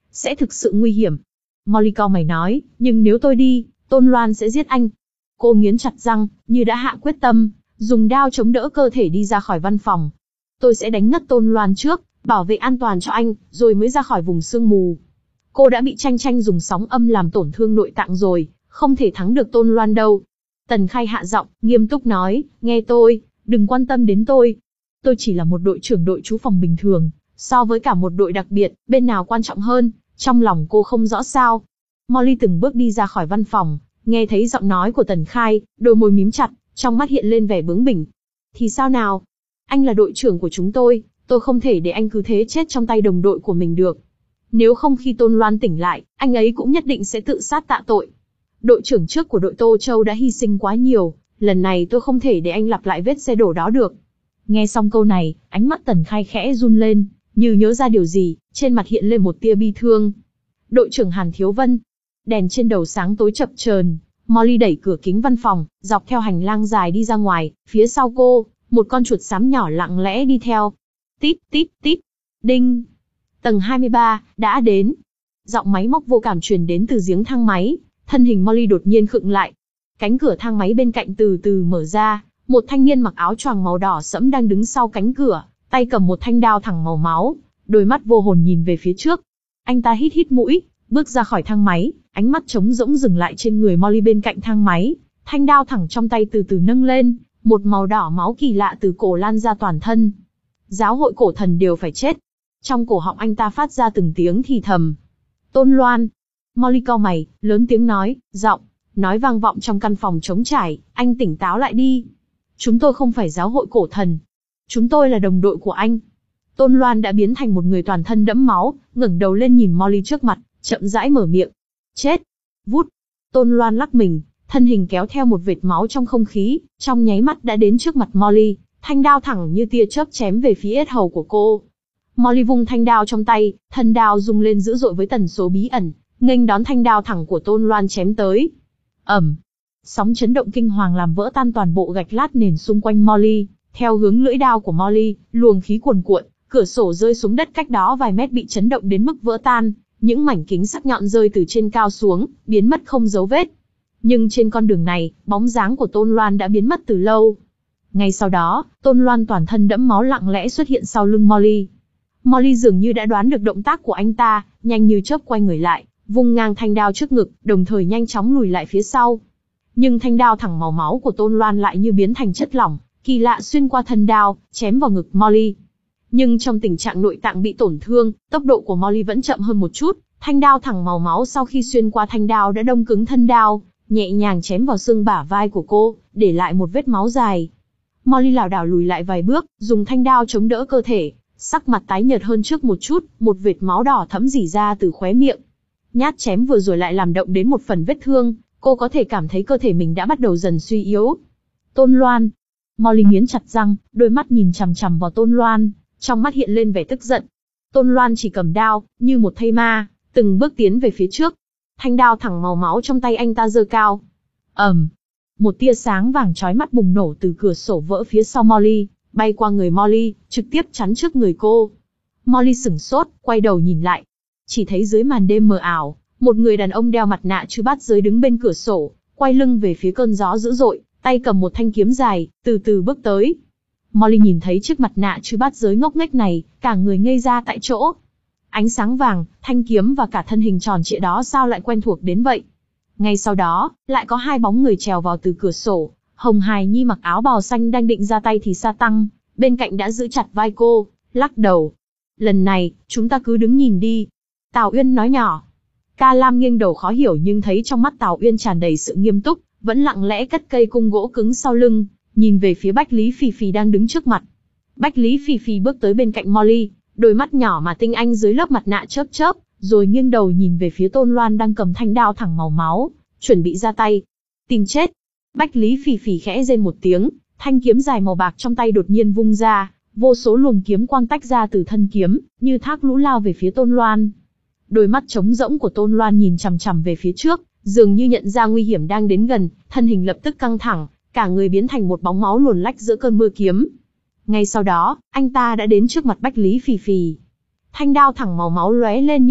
sẽ thực sự nguy hiểm. Molly cau mày nói, nhưng nếu tôi đi, Tôn Loan sẽ giết anh. Cô nghiến chặt răng, như đã hạ quyết tâm, dùng đao chống đỡ cơ thể đi ra khỏi văn phòng. Tôi sẽ đánh ngất Tôn Loan trước, bảo vệ an toàn cho anh, rồi mới ra khỏi vùng sương mù. Cô đã bị Tranh Tranh dùng sóng âm làm tổn thương nội tạng rồi, không thể thắng được Tôn Loan đâu. Tần Khai hạ giọng, nghiêm túc nói, nghe tôi, đừng quan tâm đến tôi. Tôi chỉ là một đội trưởng đội trú phòng bình thường, so với cả một đội đặc biệt, bên nào quan trọng hơn, trong lòng cô không rõ sao. Molly từng bước đi ra khỏi văn phòng, nghe thấy giọng nói của Tần Khai, đôi môi mím chặt, trong mắt hiện lên vẻ bướng bỉnh. Thì sao nào? Anh là đội trưởng của chúng tôi, tôi không thể để anh cứ thế chết trong tay đồng đội của mình được. Nếu không khi Tôn Loan tỉnh lại, anh ấy cũng nhất định sẽ tự sát tạ tội. Đội trưởng trước của đội Tô Châu đã hy sinh quá nhiều, lần này tôi không thể để anh lặp lại vết xe đổ đó được. Nghe xong câu này, ánh mắt Tần Khai khẽ run lên, như nhớ ra điều gì, trên mặt hiện lên một tia bi thương. Đội trưởng Hàn Thiếu Vân. Đèn trên đầu sáng tối chập chờn, Molly đẩy cửa kính văn phòng, dọc theo hành lang dài đi ra ngoài, phía sau cô, một con chuột xám nhỏ lặng lẽ đi theo. Tít tít tít. Đinh. Tầng hai mươi ba, đã đến. Giọng máy móc vô cảm truyền đến từ giếng thang máy, thân hình Molly đột nhiên khựng lại. Cánh cửa thang máy bên cạnh từ từ mở ra, một thanh niên mặc áo choàng màu đỏ sẫm đang đứng sau cánh cửa, tay cầm một thanh đao thẳng màu máu, đôi mắt vô hồn nhìn về phía trước. Anh ta hít hít mũi, bước ra khỏi thang máy, ánh mắt trống rỗng dừng lại trên người Molly bên cạnh thang máy, thanh đao thẳng trong tay từ từ nâng lên, một màu đỏ máu kỳ lạ từ cổ lan ra toàn thân. Giáo hội cổ thần đều phải chết. Trong cổ họng anh ta phát ra từng tiếng thì thầm. Tôn Loan. Molly cau mày, lớn tiếng nói, giọng nói vang vọng trong căn phòng trống trải, anh tỉnh táo lại đi. Chúng tôi không phải giáo hội cổ thần. Chúng tôi là đồng đội của anh. Tôn Loan đã biến thành một người toàn thân đẫm máu, ngẩng đầu lên nhìn Molly trước mặt, chậm rãi mở miệng. Chết. Vút. Tôn Loan lắc mình, thân hình kéo theo một vệt máu trong không khí, trong nháy mắt đã đến trước mặt Molly, thanh đao thẳng như tia chớp chém về phía yết hầu của cô. Molly vung thanh đao trong tay, thân đao rung lên dữ dội với tần số bí ẩn, nghênh đón thanh đao thẳng của Tôn Loan chém tới. Ầm. Sóng chấn động kinh hoàng làm vỡ tan toàn bộ gạch lát nền xung quanh Molly, theo hướng lưỡi đao của Molly, luồng khí cuồn cuộn, cửa sổ rơi xuống đất cách đó vài mét bị chấn động đến mức vỡ tan, những mảnh kính sắc nhọn rơi từ trên cao xuống, biến mất không dấu vết. Nhưng trên con đường này, bóng dáng của Tôn Loan đã biến mất từ lâu. Ngay sau đó, Tôn Loan toàn thân đẫm máu lặng lẽ xuất hiện sau lưng Molly. Molly dường như đã đoán được động tác của anh ta, nhanh như chớp quay người lại, vung ngang thanh đao trước ngực, đồng thời nhanh chóng lùi lại phía sau. Nhưng thanh đao thẳng màu máu của Tôn Loan lại như biến thành chất lỏng, kỳ lạ xuyên qua thân đao, chém vào ngực Molly. Nhưng trong tình trạng nội tạng bị tổn thương, tốc độ của Molly vẫn chậm hơn một chút, thanh đao thẳng màu máu sau khi xuyên qua thanh đao đã đông cứng thân đao, nhẹ nhàng chém vào xương bả vai của cô, để lại một vết máu dài. Molly lảo đảo lùi lại vài bước, dùng thanh đao chống đỡ cơ thể, sắc mặt tái nhợt hơn trước một chút, một vệt máu đỏ thẫm rỉ ra từ khóe miệng. Nhát chém vừa rồi lại làm động đến một phần vết thương, cô có thể cảm thấy cơ thể mình đã bắt đầu dần suy yếu. Tôn Loan. Molly nghiến chặt răng, đôi mắt nhìn chằm chằm vào Tôn Loan, trong mắt hiện lên vẻ tức giận. Tôn Loan chỉ cầm đao, như một thây ma, từng bước tiến về phía trước. Thanh đao thẳng màu máu trong tay anh ta giơ cao. ầm, một tia sáng vàng chói mắt bùng nổ từ cửa sổ vỡ phía sau Molly, bay qua người Molly, trực tiếp chắn trước người cô. Molly sửng sốt, quay đầu nhìn lại. Chỉ thấy dưới màn đêm mờ ảo, một người đàn ông đeo mặt nạ chư bát giới đứng bên cửa sổ, quay lưng về phía cơn gió dữ dội, tay cầm một thanh kiếm dài, từ từ bước tới. Molly nhìn thấy chiếc mặt nạ chư bát giới ngốc nghếch này, cả người ngây ra tại chỗ. Ánh sáng vàng, thanh kiếm và cả thân hình tròn trịa đó sao lại quen thuộc đến vậy? Ngay sau đó, lại có hai bóng người trèo vào từ cửa sổ. Hồng Hài Nhi mặc áo bào xanh đang định ra tay thì Sa Tăng, bên cạnh đã giữ chặt vai cô, lắc đầu. Lần này, chúng ta cứ đứng nhìn đi. Tào Uyên nói nhỏ. Ca Lam nghiêng đầu khó hiểu nhưng thấy trong mắt Tào Uyên tràn đầy sự nghiêm túc, vẫn lặng lẽ cất cây cung gỗ cứng sau lưng, nhìn về phía Bách Lý Phì Phì đang đứng trước mặt. Bách Lý Phì Phì bước tới bên cạnh Molly, đôi mắt nhỏ mà tinh anh dưới lớp mặt nạ chớp chớp, rồi nghiêng đầu nhìn về phía Tôn Loan đang cầm thanh đao thẳng màu máu, chuẩn bị ra tay. Tìm chết. Bách Lý Phì Phì khẽ rên một tiếng, thanh kiếm dài màu bạc trong tay đột nhiên vung ra, vô số luồng kiếm quang tách ra từ thân kiếm, như thác lũ lao về phía Tôn Loan. Đôi mắt trống rỗng của Tôn Loan nhìn chằm chằm về phía trước, dường như nhận ra nguy hiểm đang đến gần, thân hình lập tức căng thẳng, cả người biến thành một bóng máu luồn lách giữa cơn mưa kiếm. Ngay sau đó, anh ta đã đến trước mặt Bách Lý Phì Phì. Thanh đao thẳng màu máu lóe lên như điện,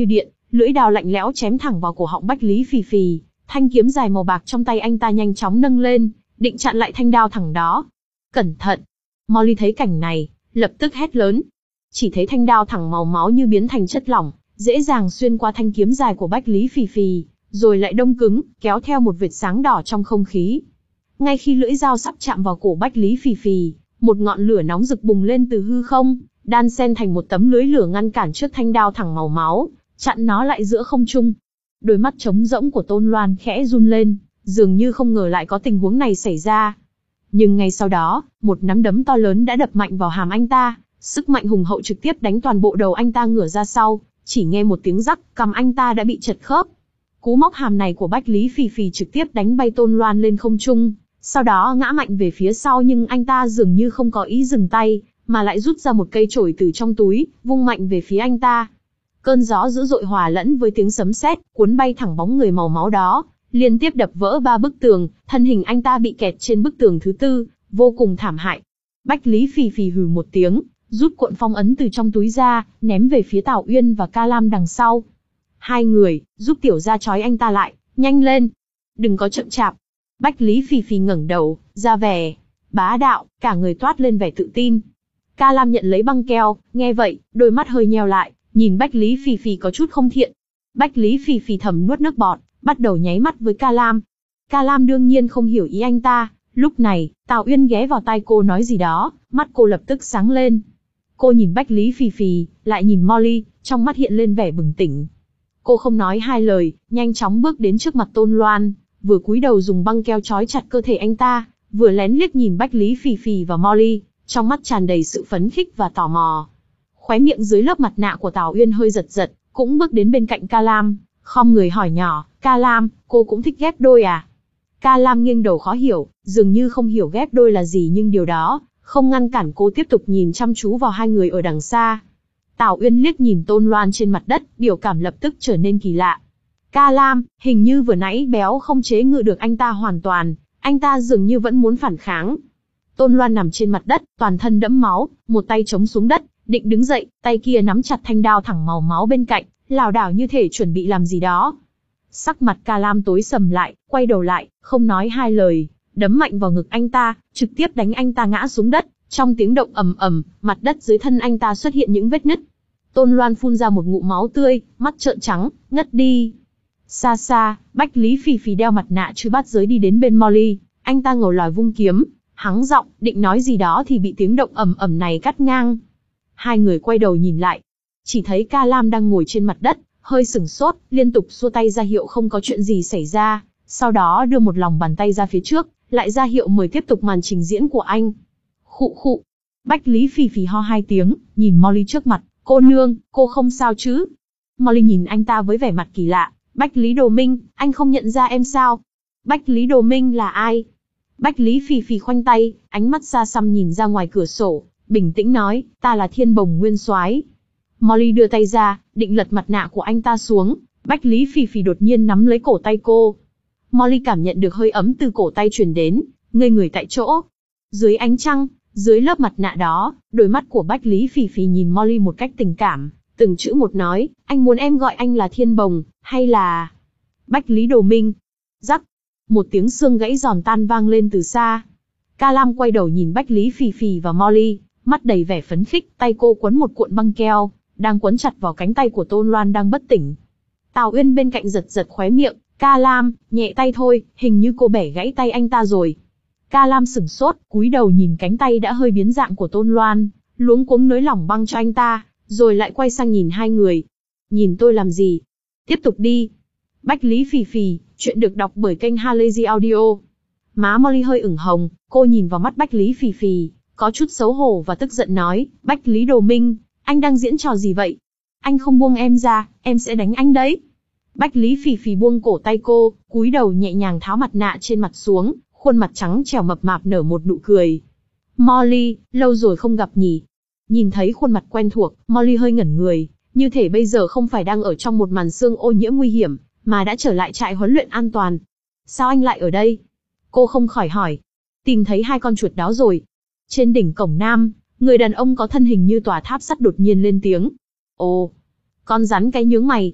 lưỡi đao lạnh lẽo chém thẳng vào cổ họng Bách Lý Phì Phì, thanh kiếm dài màu bạc trong tay anh ta nhanh chóng nâng lên, định chặn lại thanh đao thẳng đó. Cẩn thận! Molly thấy cảnh này, lập tức hét lớn. Chỉ thấy thanh đao thẳng màu máu như biến thành chất lỏng, dễ dàng xuyên qua thanh kiếm dài của Bách Lý Phì Phì, rồi lại đông cứng, kéo theo một vệt sáng đỏ trong không khí. Ngay khi lưỡi dao sắp chạm vào cổ Bách Lý Phì Phì, một ngọn lửa nóng rực bùng lên từ hư không, đan xen thành một tấm lưới lửa ngăn cản trước thanh đao thẳng màu máu, chặn nó lại giữa không trung. Đôi mắt trống rỗng của Tôn Loan khẽ run lên, dường như không ngờ lại có tình huống này xảy ra. Nhưng ngay sau đó, một nắm đấm to lớn đã đập mạnh vào hàm anh ta, sức mạnh hùng hậu trực tiếp đánh toàn bộ đầu anh ta ngửa ra sau, chỉ nghe một tiếng rắc, cằm anh ta đã bị chật khớp. Cú móc hàm này của Bách Lý Phì Phì trực tiếp đánh bay Tôn Loan lên không trung, sau đó ngã mạnh về phía sau, nhưng anh ta dường như không có ý dừng tay, mà lại rút ra một cây chổi từ trong túi, vung mạnh về phía anh ta. Cơn gió dữ dội hòa lẫn với tiếng sấm sét, cuốn bay thẳng bóng người màu máu đó, liên tiếp đập vỡ ba bức tường, thân hình anh ta bị kẹt trên bức tường thứ tư, vô cùng thảm hại. Bách Lý Phì Phì hừ một tiếng, rút cuộn phong ấn từ trong túi ra, ném về phía Tào Uyên và Ca Lam đằng sau. Hai người, giúp tiểu gia trói anh ta lại, nhanh lên, đừng có chậm chạp. Bách Lý Phì Phì ngẩng đầu, ra vẻ bá đạo, cả người toát lên vẻ tự tin. Ca Lam nhận lấy băng keo, nghe vậy, đôi mắt hơi nheo lại, nhìn Bách Lý Phì Phì có chút không thiện. Bách Lý Phì Phì thầm nuốt nước bọt, bắt đầu nháy mắt với Ca Lam. Ca Lam đương nhiên không hiểu ý anh ta. Lúc này, Tào Uyên ghé vào tai cô nói gì đó, mắt cô lập tức sáng lên. Cô nhìn Bách Lý Phì Phì, lại nhìn Molly, trong mắt hiện lên vẻ bừng tỉnh. Cô không nói hai lời, nhanh chóng bước đến trước mặt Tôn Loan, vừa cúi đầu dùng băng keo trói chặt cơ thể anh ta, vừa lén liếc nhìn Bách Lý Phì Phì và Molly, trong mắt tràn đầy sự phấn khích và tò mò. Khóe miệng dưới lớp mặt nạ của Tào Uyên hơi giật giật, cũng bước đến bên cạnh Ca Lam, khom người hỏi nhỏ, Ca Lam, cô cũng thích ghép đôi à? Ca Lam nghiêng đầu khó hiểu, dường như không hiểu ghép đôi là gì, nhưng điều đó không ngăn cản cô tiếp tục nhìn chăm chú vào hai người ở đằng xa. Tào Uyên liếc nhìn Tôn Loan trên mặt đất, biểu cảm lập tức trở nên kỳ lạ. Ca Lam, hình như vừa nãy béo không chế ngự được anh ta hoàn toàn, anh ta dường như vẫn muốn phản kháng. Tôn Loan nằm trên mặt đất, toàn thân đẫm máu, một tay chống xuống đất, định đứng dậy, tay kia nắm chặt thanh đao thẳng màu máu bên cạnh, lảo đảo như thể chuẩn bị làm gì đó. Sắc mặt Ca Lam tối sầm lại, quay đầu lại, không nói hai lời, đấm mạnh vào ngực anh ta, trực tiếp đánh anh ta ngã xuống đất. Trong tiếng động ầm ầm, mặt đất dưới thân anh ta xuất hiện những vết nứt. Tôn Loan phun ra một ngụm máu tươi, mắt trợn trắng, ngất đi. Xa xa, Bách Lý Phì Phì đeo mặt nạ chư bát giới đi đến bên Molly, anh ta ngầu lòi vung kiếm, hắng giọng, định nói gì đó thì bị tiếng động ầm ầm này cắt ngang. Hai người quay đầu nhìn lại, chỉ thấy Ca Lam đang ngồi trên mặt đất, hơi sửng sốt, liên tục xua tay ra hiệu không có chuyện gì xảy ra, sau đó đưa một lòng bàn tay ra phía trước, lại ra hiệu mời tiếp tục màn trình diễn của anh. Khụ khụ. Bách Lý Phì Phì ho hai tiếng, nhìn Molly trước mặt, cô nương, cô không sao chứ? Molly nhìn anh ta với vẻ mặt kỳ lạ, Bách Lý Đồ Minh, anh không nhận ra em sao? Bách Lý Đồ Minh là ai? Bách Lý Phì Phì khoanh tay, ánh mắt xa xăm nhìn ra ngoài cửa sổ, bình tĩnh nói, ta là Thiên Bồng Nguyên Soái. Molly đưa tay ra, định lật mặt nạ của anh ta xuống, Bách Lý Phì Phì đột nhiên nắm lấy cổ tay cô. Molly cảm nhận được hơi ấm từ cổ tay truyền đến, ngây người tại chỗ. Dưới ánh trăng, dưới lớp mặt nạ đó, đôi mắt của Bách Lý Phì Phì nhìn Molly một cách tình cảm, từng chữ một nói, anh muốn em gọi anh là Thiên Bồng, hay là Bách Lý Đồ Minh? Rắc, một tiếng xương gãy giòn tan vang lên từ xa. Ca Lam quay đầu nhìn Bách Lý Phì Phì và Molly, mắt đầy vẻ phấn khích, tay cô quấn một cuộn băng keo, đang quấn chặt vào cánh tay của Tôn Loan đang bất tỉnh. Tào Uyên bên cạnh giật giật khóe miệng, Ca Lam, nhẹ tay thôi, hình như cô bẻ gãy tay anh ta rồi. Ca Lam sửng sốt, cúi đầu nhìn cánh tay đã hơi biến dạng của Tôn Loan, luống cuống nới lỏng băng cho anh ta, rồi lại quay sang nhìn hai người. Nhìn tôi làm gì? Tiếp tục đi. Bách Lý Phì Phì, chuyện được đọc bởi kênh Halazy Audio. Má Molly hơi ửng hồng, cô nhìn vào mắt Bách Lý Phì Phì, có chút xấu hổ và tức giận nói, Bách Lý Đồ Minh, anh đang diễn trò gì vậy? Anh không buông em ra, em sẽ đánh anh đấy. Bách Lý Phì Phì buông cổ tay cô, cúi đầu nhẹ nhàng tháo mặt nạ trên mặt xuống, khuôn mặt trắng trẻo mập mạp nở một nụ cười. Molly, lâu rồi không gặp nhỉ? Nhìn thấy khuôn mặt quen thuộc, Molly hơi ngẩn người, như thể bây giờ không phải đang ở trong một màn sương ô nhiễm nguy hiểm, mà đã trở lại trại huấn luyện an toàn. Sao anh lại ở đây? Cô không khỏi hỏi. Tìm thấy hai con chuột đó rồi. Trên đỉnh cổng Nam, người đàn ông có thân hình như tòa tháp sắt đột nhiên lên tiếng. Ồ, con rắn cái nhướng mày.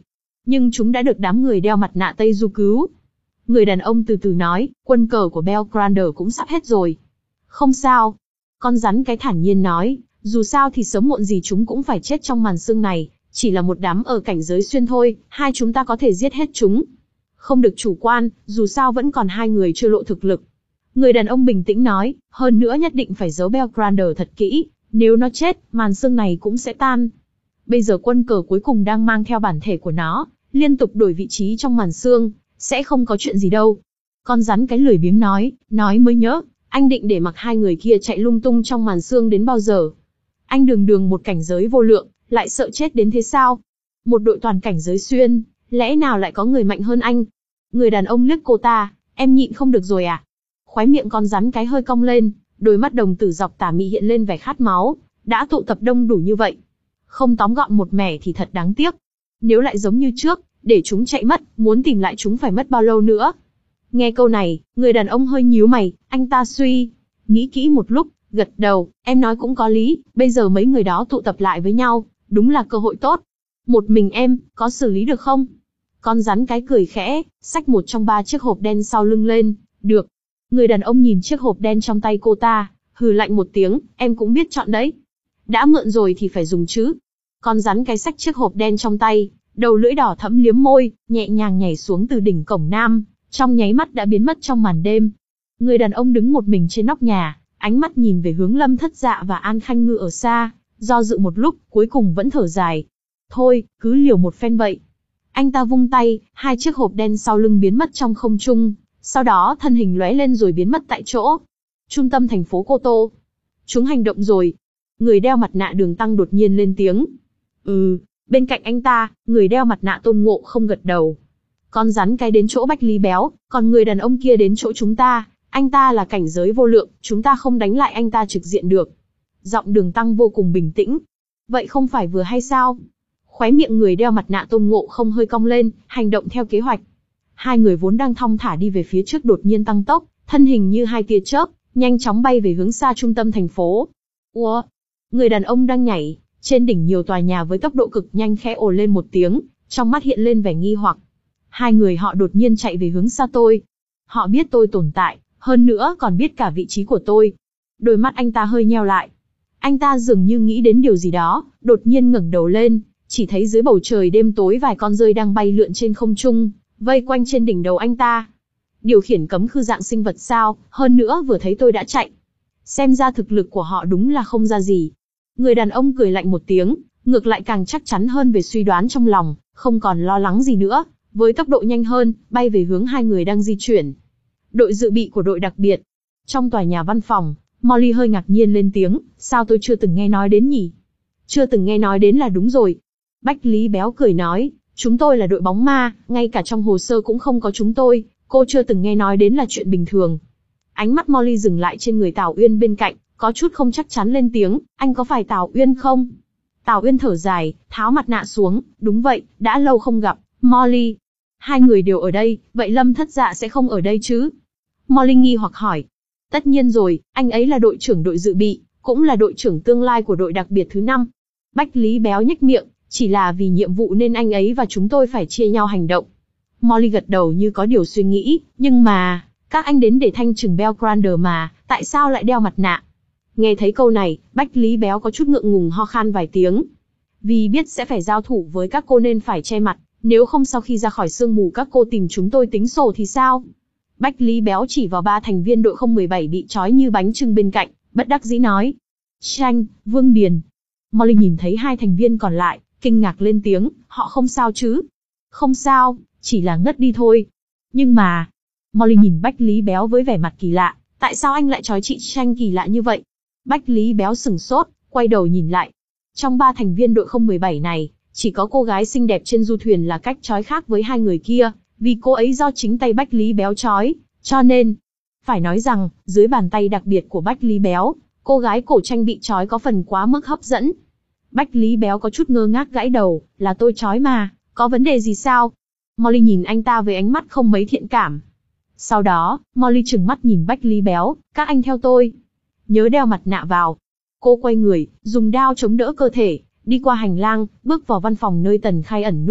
nhưng chúng đã được đám người đeo mặt nạ Tây Du cứu. Người đàn ông từ từ nói, quân cờ của Belgrander cũng sắp hết rồi. Không sao. Con rắn cái thản nhiên nói, dù sao thì sớm muộn gì chúng cũng phải chết trong màn sương này, chỉ là một đám ở cảnh giới xuyên thôi, hai chúng ta có thể giết hết chúng. Không được chủ quan, dù sao vẫn còn hai người chưa lộ thực lực. Người đàn ông bình tĩnh nói, hơn nữa nhất định phải giấu Belgrander thật kỹ, nếu nó chết, màn sương này cũng sẽ tan. Bây giờ quân cờ cuối cùng đang mang theo bản thể của nó, liên tục đổi vị trí trong màn sương, sẽ không có chuyện gì đâu. Con rắn cái lười biếng nói, nói mới nhớ, anh định để mặc hai người kia chạy lung tung trong màn sương đến bao giờ? Anh đường đường một cảnh giới vô lượng, lại sợ chết đến thế sao? Một đội toàn cảnh giới xuyên, lẽ nào lại có người mạnh hơn anh? Người đàn ông liếc cô ta, em nhịn không được rồi à? Khóe miệng con rắn cái hơi cong lên, đôi mắt đồng tử dọc tà mị hiện lên vẻ khát máu, đã tụ tập đông đủ như vậy. Không tóm gọn một mẻ thì thật đáng tiếc. Nếu lại giống như trước, để chúng chạy mất, muốn tìm lại chúng phải mất bao lâu nữa? Nghe câu này, người đàn ông hơi nhíu mày, anh ta suy nghĩ kỹ một lúc, gật đầu, em nói cũng có lý, bây giờ mấy người đó tụ tập lại với nhau, đúng là cơ hội tốt. Một mình em, có xử lý được không? Con rắn cái cười khẽ, xách một trong ba chiếc hộp đen sau lưng lên, được. Người đàn ông nhìn chiếc hộp đen trong tay cô ta, hừ lạnh một tiếng, em cũng biết chọn đấy. Đã mượn rồi thì phải dùng chứ. Con rắn cái xách chiếc hộp đen trong tay, đầu lưỡi đỏ thẫm liếm môi, nhẹ nhàng nhảy xuống từ đỉnh cổng nam, trong nháy mắt đã biến mất trong màn đêm. Người đàn ông đứng một mình trên nóc nhà, ánh mắt nhìn về hướng Lâm Thất Dạ và An Khanh Ngư ở xa, do dự một lúc, cuối cùng vẫn thở dài. Thôi, cứ liều một phen vậy. Anh ta vung tay, hai chiếc hộp đen sau lưng biến mất trong không trung, sau đó thân hình lóe lên rồi biến mất tại chỗ. Trung tâm thành phố Cô Tô. Chúng hành động rồi. Người đeo mặt nạ Đường Tăng đột nhiên lên tiếng. Ừ, bên cạnh anh ta, người đeo mặt nạ Tôn Ngộ không gật đầu. Con rắn cái đến chỗ Bách Lý Béo, còn người đàn ông kia đến chỗ chúng ta. Anh ta là cảnh giới vô lượng, chúng ta không đánh lại anh ta trực diện được. Giọng Đường Tăng vô cùng bình tĩnh. Vậy không phải vừa hay sao? Khóe miệng người đeo mặt nạ Tôn Ngộ không hơi cong lên, hành động theo kế hoạch. Hai người vốn đang thong thả đi về phía trước đột nhiên tăng tốc, thân hình như hai tia chớp, nhanh chóng bay về hướng xa trung tâm thành phố. Ủa? Người đàn ông đang nhảy trên đỉnh nhiều tòa nhà với tốc độ cực nhanh khẽ ồ lên một tiếng, trong mắt hiện lên vẻ nghi hoặc. Hai người họ đột nhiên chạy về hướng xa tôi. Họ biết tôi tồn tại, hơn nữa còn biết cả vị trí của tôi. Đôi mắt anh ta hơi nheo lại. Anh ta dường như nghĩ đến điều gì đó, đột nhiên ngẩng đầu lên, chỉ thấy dưới bầu trời đêm tối vài con rơi đang bay lượn trên không trung, vây quanh trên đỉnh đầu anh ta. Điều khiển cấm khư dạng sinh vật sao, hơn nữa vừa thấy tôi đã chạy. Xem ra thực lực của họ đúng là không ra gì. Người đàn ông cười lạnh một tiếng, ngược lại càng chắc chắn hơn về suy đoán trong lòng, không còn lo lắng gì nữa, với tốc độ nhanh hơn, bay về hướng hai người đang di chuyển. Đội dự bị của đội đặc biệt. Trong tòa nhà văn phòng, Molly hơi ngạc nhiên lên tiếng, sao tôi chưa từng nghe nói đến nhỉ? Chưa từng nghe nói đến là đúng rồi. Bách Lý Béo cười nói, chúng tôi là đội bóng ma, ngay cả trong hồ sơ cũng không có chúng tôi, cô chưa từng nghe nói đến là chuyện bình thường. Ánh mắt Molly dừng lại trên người Tào Uyên bên cạnh, có chút không chắc chắn lên tiếng, anh có phải Tào Uyên không? Tào Uyên thở dài, tháo mặt nạ xuống, đúng vậy, đã lâu không gặp, Molly. Hai người đều ở đây, vậy Lâm Thất Dạ sẽ không ở đây chứ? Molly nghi hoặc hỏi. Tất nhiên rồi, anh ấy là đội trưởng đội dự bị, cũng là đội trưởng tương lai của đội đặc biệt thứ năm. Bách Lý Béo nhếch miệng, chỉ là vì nhiệm vụ nên anh ấy và chúng tôi phải chia nhau hành động. Molly gật đầu như có điều suy nghĩ, nhưng mà, các anh đến để thanh trừng Belgrander mà, tại sao lại đeo mặt nạ? Nghe thấy câu này, Bách Lý Béo có chút ngượng ngùng ho khan vài tiếng. Vì biết sẽ phải giao thủ với các cô nên phải che mặt, nếu không sau khi ra khỏi sương mù các cô tìm chúng tôi tính sổ thì sao? Bách Lý Béo chỉ vào ba thành viên đội không một bảy bị trói như bánh chưng bên cạnh, bất đắc dĩ nói. Tranh, Vương Điền. Molly nhìn thấy hai thành viên còn lại, kinh ngạc lên tiếng, họ không sao chứ? Không sao, chỉ là ngất đi thôi. Nhưng mà, Molly nhìn Bách Lý Béo với vẻ mặt kỳ lạ, tại sao anh lại trói chị Tranh kỳ lạ như vậy? Bách Lý Béo sửng sốt, quay đầu nhìn lại. Trong ba thành viên đội không một bảy này, chỉ có cô gái xinh đẹp trên du thuyền là cách trói khác với hai người kia, vì cô ấy do chính tay Bách Lý Béo trói, cho nên, phải nói rằng, dưới bàn tay đặc biệt của Bách Lý Béo, cô gái cổ Tranh bị trói có phần quá mức hấp dẫn. Bách Lý Béo có chút ngơ ngác gãi đầu, là tôi trói mà, có vấn đề gì sao? Molly nhìn anh ta với ánh mắt không mấy thiện cảm. Sau đó, Molly trừng mắt nhìn Bách Lý Béo, các anh theo tôi. Nhớ đeo mặt nạ vào. Cô quay người, dùng đao chống đỡ cơ thể, đi qua hành lang, bước vào văn phòng nơi Tần Khai ẩn núp.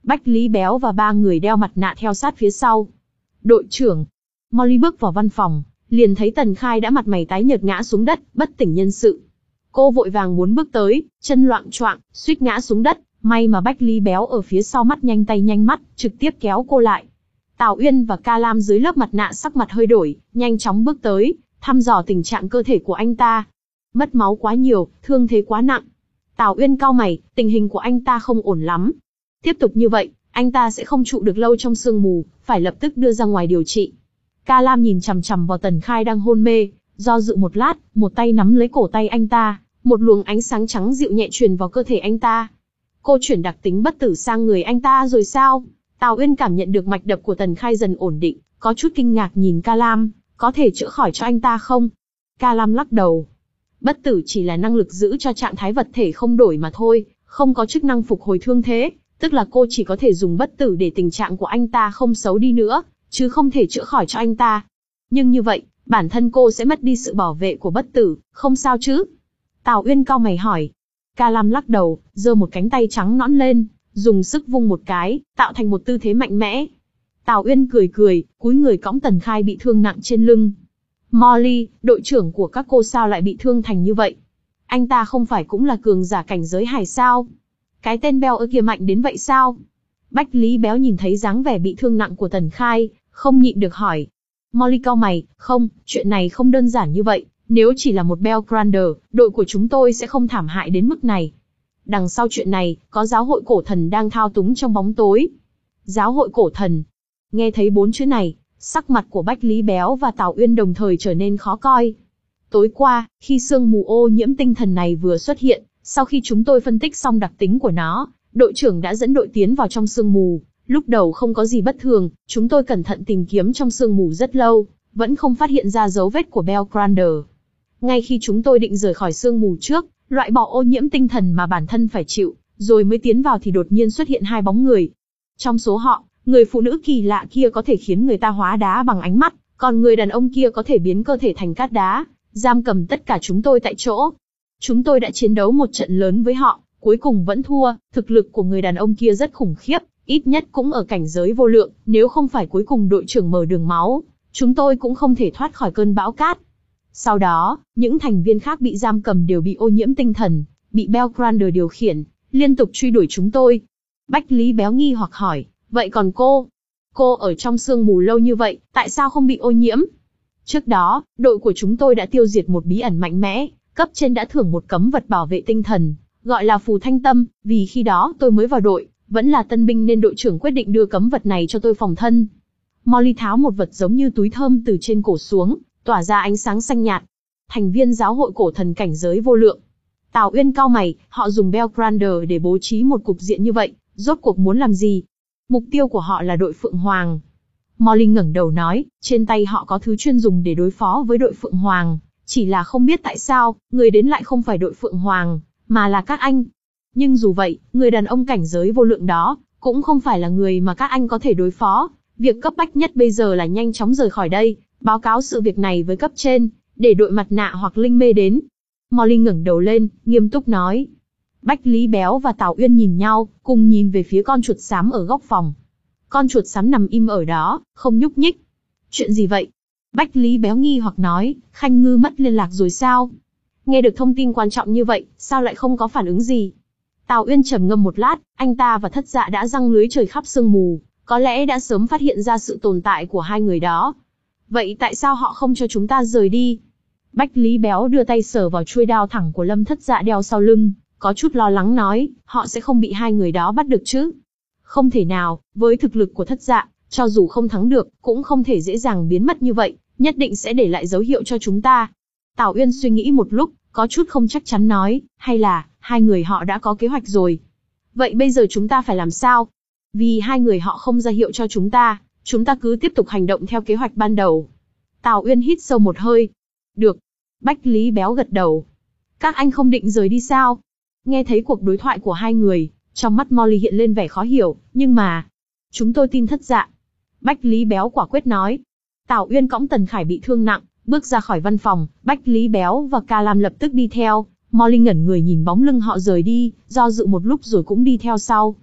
Bách Lý Béo và ba người đeo mặt nạ theo sát phía sau. Đội trưởng. Molly bước vào văn phòng, liền thấy Tần Khai đã mặt mày tái nhợt ngã xuống đất, bất tỉnh nhân sự. Cô vội vàng muốn bước tới, chân loạng choạng, suýt ngã xuống đất, may mà Bách Lý Béo ở phía sau mắt nhanh tay nhanh mắt, trực tiếp kéo cô lại. Tào Uyên và Ca Lam dưới lớp mặt nạ sắc mặt hơi đổi, nhanh chóng bước tới, thăm dò tình trạng cơ thể của anh ta. Mất máu quá nhiều, thương thế quá nặng. Tào Uyên cau mày, tình hình của anh ta không ổn lắm. Tiếp tục như vậy, anh ta sẽ không trụ được lâu trong sương mù, phải lập tức đưa ra ngoài điều trị. Ca Lam nhìn chằm chằm vào Tần Khai đang hôn mê, do dự một lát, một tay nắm lấy cổ tay anh ta, một luồng ánh sáng trắng dịu nhẹ truyền vào cơ thể anh ta. Cô chuyển đặc tính bất tử sang người anh ta rồi sao? Tào Uyên cảm nhận được mạch đập của Tần Khai dần ổn định, có chút kinh ngạc nhìn Ca Lam, có thể chữa khỏi cho anh ta không? Ca Lam lắc đầu. Bất tử chỉ là năng lực giữ cho trạng thái vật thể không đổi mà thôi, không có chức năng phục hồi thương thế, tức là cô chỉ có thể dùng bất tử để tình trạng của anh ta không xấu đi nữa, chứ không thể chữa khỏi cho anh ta. Nhưng như vậy, bản thân cô sẽ mất đi sự bảo vệ của bất tử, không sao chứ? Tào Uyên cau mày hỏi. Ca Lam lắc đầu, giơ một cánh tay trắng nõn lên, dùng sức vung một cái, tạo thành một tư thế mạnh mẽ. Tào Uyên cười cười, cúi người cõng Tần Khai bị thương nặng trên lưng. Molly, đội trưởng của các cô sao lại bị thương thành như vậy? Anh ta không phải cũng là cường giả cảnh giới hải sao? Cái tên Beo ở kia mạnh đến vậy sao? Bách Lý Béo nhìn thấy dáng vẻ bị thương nặng của Tần Khai, không nhịn được hỏi. Molly cau mày, không, chuyện này không đơn giản như vậy. Nếu chỉ là một Bell Grander, đội của chúng tôi sẽ không thảm hại đến mức này. Đằng sau chuyện này, có giáo hội cổ thần đang thao túng trong bóng tối. Giáo hội cổ thần. Nghe thấy bốn chữ này, sắc mặt của Bách Lý Béo và Tào Uyên đồng thời trở nên khó coi. Tối qua, khi sương mù ô nhiễm tinh thần này vừa xuất hiện, sau khi chúng tôi phân tích xong đặc tính của nó, đội trưởng đã dẫn đội tiến vào trong sương mù. Lúc đầu không có gì bất thường, chúng tôi cẩn thận tìm kiếm trong sương mù rất lâu, vẫn không phát hiện ra dấu vết của Bell Grander. Ngay khi chúng tôi định rời khỏi sương mù trước, loại bỏ ô nhiễm tinh thần mà bản thân phải chịu, rồi mới tiến vào thì đột nhiên xuất hiện hai bóng người. Trong số họ, người phụ nữ kỳ lạ kia có thể khiến người ta hóa đá bằng ánh mắt, còn người đàn ông kia có thể biến cơ thể thành cát đá, giam cầm tất cả chúng tôi tại chỗ. Chúng tôi đã chiến đấu một trận lớn với họ, cuối cùng vẫn thua, thực lực của người đàn ông kia rất khủng khiếp, ít nhất cũng ở cảnh giới vô lượng, nếu không phải cuối cùng đội trưởng mở đường máu, chúng tôi cũng không thể thoát khỏi cơn bão cát. Sau đó, những thành viên khác bị giam cầm đều bị ô nhiễm tinh thần, bị Bell Grander điều khiển, liên tục truy đuổi chúng tôi. Bách Lý Béo nghi hoặc hỏi, vậy còn cô? Cô ở trong sương mù lâu như vậy, tại sao không bị ô nhiễm? Trước đó, đội của chúng tôi đã tiêu diệt một bí ẩn mạnh mẽ, cấp trên đã thưởng một cấm vật bảo vệ tinh thần, gọi là phù thanh tâm, vì khi đó tôi mới vào đội, vẫn là tân binh nên đội trưởng quyết định đưa cấm vật này cho tôi phòng thân. Molly tháo một vật giống như túi thơm từ trên cổ xuống, tỏa ra ánh sáng xanh nhạt. Thành viên giáo hội cổ thần cảnh giới vô lượng. Tào Uyên cau mày, họ dùng Bell Grander để bố trí một cục diện như vậy, rốt cuộc muốn làm gì? Mục tiêu của họ là đội Phượng Hoàng. Molly ngẩng đầu nói, trên tay họ có thứ chuyên dùng để đối phó với đội Phượng Hoàng, chỉ là không biết tại sao, người đến lại không phải đội Phượng Hoàng, mà là các anh. Nhưng dù vậy, người đàn ông cảnh giới vô lượng đó, cũng không phải là người mà các anh có thể đối phó. Việc cấp bách nhất bây giờ là nhanh chóng rời khỏi đây, báo cáo sự việc này với cấp trên, để đội mặt nạ hoặc linh mê đến. Molly ngẩng đầu lên, nghiêm túc nói. Bách Lý Béo và Tào Uyên nhìn nhau, cùng nhìn về phía con chuột xám ở góc phòng. Con chuột xám nằm im ở đó, không nhúc nhích. Chuyện gì vậy? Bách Lý Béo nghi hoặc nói, Khanh Ngư mất liên lạc rồi sao? Nghe được thông tin quan trọng như vậy, sao lại không có phản ứng gì? Tào Uyên trầm ngâm một lát, anh ta và Thất Dạ đã giăng lưới trời khắp sương mù, có lẽ đã sớm phát hiện ra sự tồn tại của hai người đó. Vậy tại sao họ không cho chúng ta rời đi? Bách Lý Béo đưa tay sờ vào chuôi đao thẳng của Lâm Thất Dạ đeo sau lưng, có chút lo lắng nói, họ sẽ không bị hai người đó bắt được chứ? Không thể nào, với thực lực của Thất Dạ, cho dù không thắng được, cũng không thể dễ dàng biến mất như vậy, nhất định sẽ để lại dấu hiệu cho chúng ta. Tào Uyên suy nghĩ một lúc, có chút không chắc chắn nói, hay là, hai người họ đã có kế hoạch rồi. Vậy bây giờ chúng ta phải làm sao? Vì hai người họ không ra hiệu cho chúng ta, chúng ta cứ tiếp tục hành động theo kế hoạch ban đầu. Tào Uyên hít sâu một hơi. Được. Bách Lý Béo gật đầu. Các anh không định rời đi sao? Nghe thấy cuộc đối thoại của hai người, trong mắt Molly hiện lên vẻ khó hiểu, nhưng mà... Chúng tôi tin Thất Dạ. Bách Lý Béo quả quyết nói. Tào Uyên cõng Tần Khải bị thương nặng, bước ra khỏi văn phòng, Bách Lý Béo và Ca Lam lập tức đi theo. Molly ngẩn người nhìn bóng lưng họ rời đi, do dự một lúc rồi cũng đi theo sau.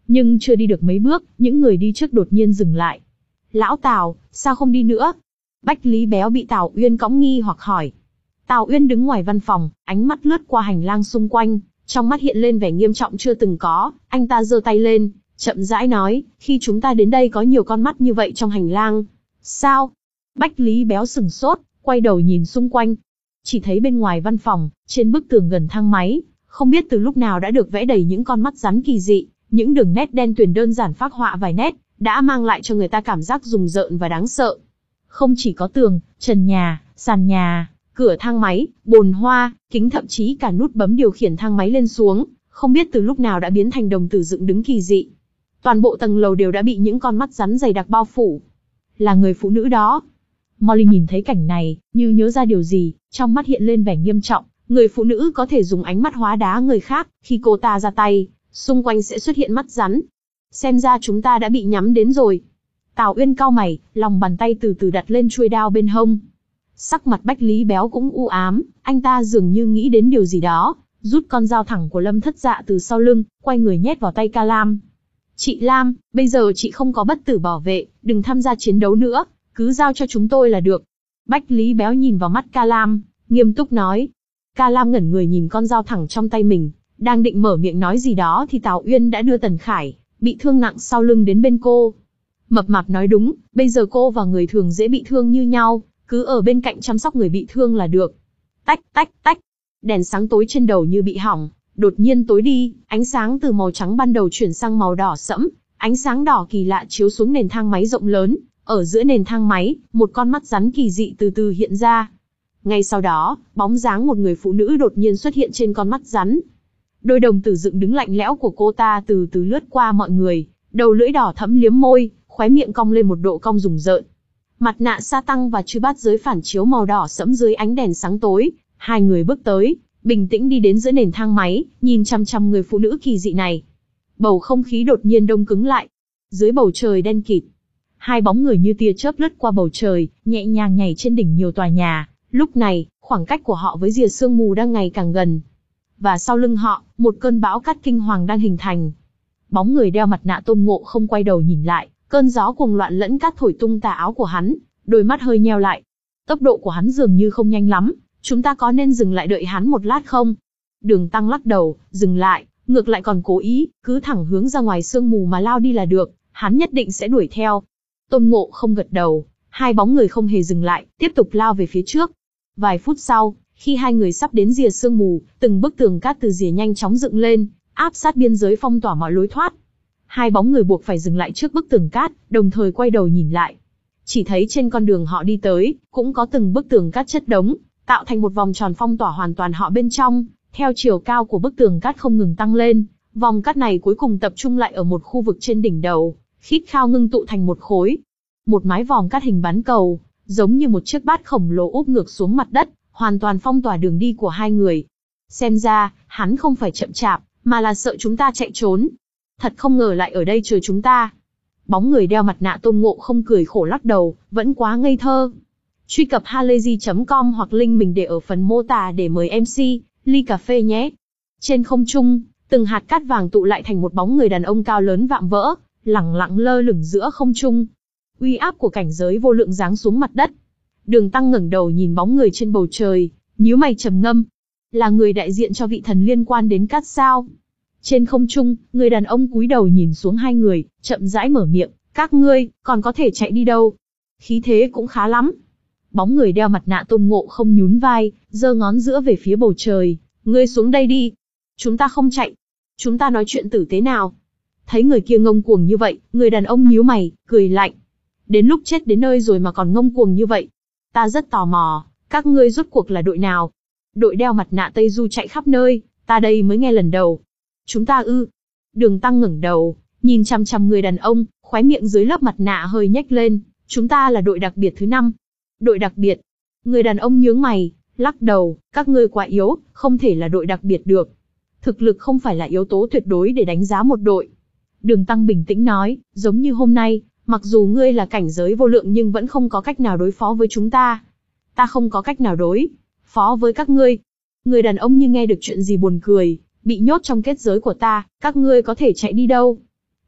Nhưng chưa đi được mấy bước, những người đi trước đột nhiên dừng lại. Lão Tào, sao không đi nữa? Bách Lý Béo bị Tào Uyên cõng nghi hoặc hỏi. Tào Uyên đứng ngoài văn phòng, ánh mắt lướt qua hành lang xung quanh, trong mắt hiện lên vẻ nghiêm trọng chưa từng có, anh ta giơ tay lên, chậm rãi nói, khi chúng ta đến đây có nhiều con mắt như vậy trong hành lang. Sao? Bách Lý Béo sừng sốt, quay đầu nhìn xung quanh. Chỉ thấy bên ngoài văn phòng, trên bức tường gần thang máy, không biết từ lúc nào đã được vẽ đầy những con mắt rắn kỳ dị, những đường nét đen tuyền đơn giản phác họa vài nét, đã mang lại cho người ta cảm giác rùng rợn và đáng sợ. Không chỉ có tường, trần nhà, sàn nhà, cửa thang máy, bồn hoa, kính thậm chí cả nút bấm điều khiển thang máy lên xuống, không biết từ lúc nào đã biến thành đồng tử dựng đứng kỳ dị. Toàn bộ tầng lầu đều đã bị những con mắt rắn dày đặc bao phủ. Là người phụ nữ đó. Molly nhìn thấy cảnh này, như nhớ ra điều gì, trong mắt hiện lên vẻ nghiêm trọng. Người phụ nữ có thể dùng ánh mắt hóa đá người khác, khi cô ta ra tay, xung quanh sẽ xuất hiện mắt rắn. Xem ra chúng ta đã bị nhắm đến rồi. Tào Uyên cau mày, lòng bàn tay từ từ đặt lên chuôi đao bên hông. Sắc mặt Bách Lý Béo cũng u ám, anh ta dường như nghĩ đến điều gì đó, rút con dao thẳng của Lâm Thất Dạ từ sau lưng, quay người nhét vào tay Ca Lam. Chị Lam, bây giờ chị không có bất tử bảo vệ, đừng tham gia chiến đấu nữa, cứ giao cho chúng tôi là được. Bách Lý Béo nhìn vào mắt Ca Lam, nghiêm túc nói. Ca Lam ngẩn người nhìn con dao thẳng trong tay mình, đang định mở miệng nói gì đó thì Tào Uyên đã đưa Tần Khải, bị thương nặng sau lưng đến bên cô. Mập mạp nói đúng, bây giờ cô và người thường dễ bị thương như nhau, cứ ở bên cạnh chăm sóc người bị thương là được. Tách tách tách, đèn sáng tối trên đầu như bị hỏng, đột nhiên tối đi, ánh sáng từ màu trắng ban đầu chuyển sang màu đỏ sẫm, ánh sáng đỏ kỳ lạ chiếu xuống nền thang máy rộng lớn, ở giữa nền thang máy, một con mắt rắn kỳ dị từ từ hiện ra. Ngay sau đó, bóng dáng một người phụ nữ đột nhiên xuất hiện trên con mắt rắn. Đôi đồng tử dựng đứng lạnh lẽo của cô ta từ từ lướt qua mọi người, đầu lưỡi đỏ thẫm liếm môi, khóe miệng cong lên một độ cong rùng rợn. Mặt nạ sa tăng và chư bát giới phản chiếu màu đỏ sẫm dưới ánh đèn sáng tối, hai người bước tới, bình tĩnh đi đến giữa nền thang máy, nhìn chăm chăm người phụ nữ kỳ dị này. Bầu không khí đột nhiên đông cứng lại. Dưới bầu trời đen kịt, hai bóng người như tia chớp lướt qua bầu trời, nhẹ nhàng nhảy trên đỉnh nhiều tòa nhà. Lúc này, khoảng cách của họ với rìa sương mù đang ngày càng gần. Và sau lưng họ, một cơn bão cát kinh hoàng đang hình thành. Bóng người đeo mặt nạ Tôn Ngộ không quay đầu nhìn lại, cơn gió cuồng loạn lẫn cát thổi tung tà áo của hắn, đôi mắt hơi nheo lại. Tốc độ của hắn dường như không nhanh lắm, chúng ta có nên dừng lại đợi hắn một lát không? Đường Tăng lắc đầu, dừng lại, ngược lại còn cố ý, cứ thẳng hướng ra ngoài sương mù mà lao đi là được, hắn nhất định sẽ đuổi theo. Tôn Ngộ không gật đầu, hai bóng người không hề dừng lại, tiếp tục lao về phía trước. Vài phút sau, khi hai người sắp đến rìa sương mù, từng bức tường cát từ rìa nhanh chóng dựng lên, áp sát biên giới phong tỏa mọi lối thoát. Hai bóng người buộc phải dừng lại trước bức tường cát, đồng thời quay đầu nhìn lại. Chỉ thấy trên con đường họ đi tới, cũng có từng bức tường cát chất đống, tạo thành một vòng tròn phong tỏa hoàn toàn họ bên trong. Theo chiều cao của bức tường cát không ngừng tăng lên, vòng cát này cuối cùng tập trung lại ở một khu vực trên đỉnh đầu, khít khao ngưng tụ thành một khối. Một mái vòm cát hình bán cầu, giống như một chiếc bát khổng lồ úp ngược xuống mặt đất, hoàn toàn phong tỏa đường đi của hai người. Xem ra, hắn không phải chậm chạp, mà là sợ chúng ta chạy trốn. Thật không ngờ lại ở đây chờ chúng ta. Bóng người đeo mặt nạ Tôn Ngộ không cười khổ lắc đầu, vẫn quá ngây thơ. Truy cập halayzi chấm com hoặc link mình để ở phần mô tả để mời em xê, ly cà phê nhé. Trên không trung, từng hạt cát vàng tụ lại thành một bóng người đàn ông cao lớn vạm vỡ, lẳng lặng lơ lửng giữa không trung. Uy áp của cảnh giới vô lượng giáng xuống mặt đất. Đường Tăng ngẩng đầu nhìn bóng người trên bầu trời, nhíu mày trầm ngâm. Là người đại diện cho vị thần liên quan đến cát sao? Trên không trung, người đàn ông cúi đầu nhìn xuống hai người, chậm rãi mở miệng, các ngươi, còn có thể chạy đi đâu? Khí thế cũng khá lắm. Bóng người đeo mặt nạ Tôn Ngộ không nhún vai, giơ ngón giữa về phía bầu trời, ngươi xuống đây đi. Chúng ta không chạy. Chúng ta nói chuyện tử tế nào. Thấy người kia ngông cuồng như vậy, người đàn ông nhíu mày, cười lạnh. Đến lúc chết đến nơi rồi mà còn ngông cuồng như vậy. Ta rất tò mò, các ngươi rốt cuộc là đội nào? Đội đeo mặt nạ Tây Du chạy khắp nơi, ta đây mới nghe lần đầu. Chúng ta ư? Đường Tăng ngẩng đầu, nhìn chằm chằm người đàn ông, khóe miệng dưới lớp mặt nạ hơi nhếch lên. Chúng ta là đội đặc biệt thứ năm. Đội đặc biệt? Người đàn ông nhướng mày, lắc đầu, các ngươi quá yếu, không thể là đội đặc biệt được. Thực lực không phải là yếu tố tuyệt đối để đánh giá một đội. Đường Tăng bình tĩnh nói, giống như hôm nay, mặc dù ngươi là cảnh giới vô lượng nhưng vẫn không có cách nào đối phó với chúng ta. Ta không có cách nào đối phó với các ngươi. Người đàn ông như nghe được chuyện gì buồn cười, bị nhốt trong kết giới của ta, các ngươi có thể chạy đi đâu?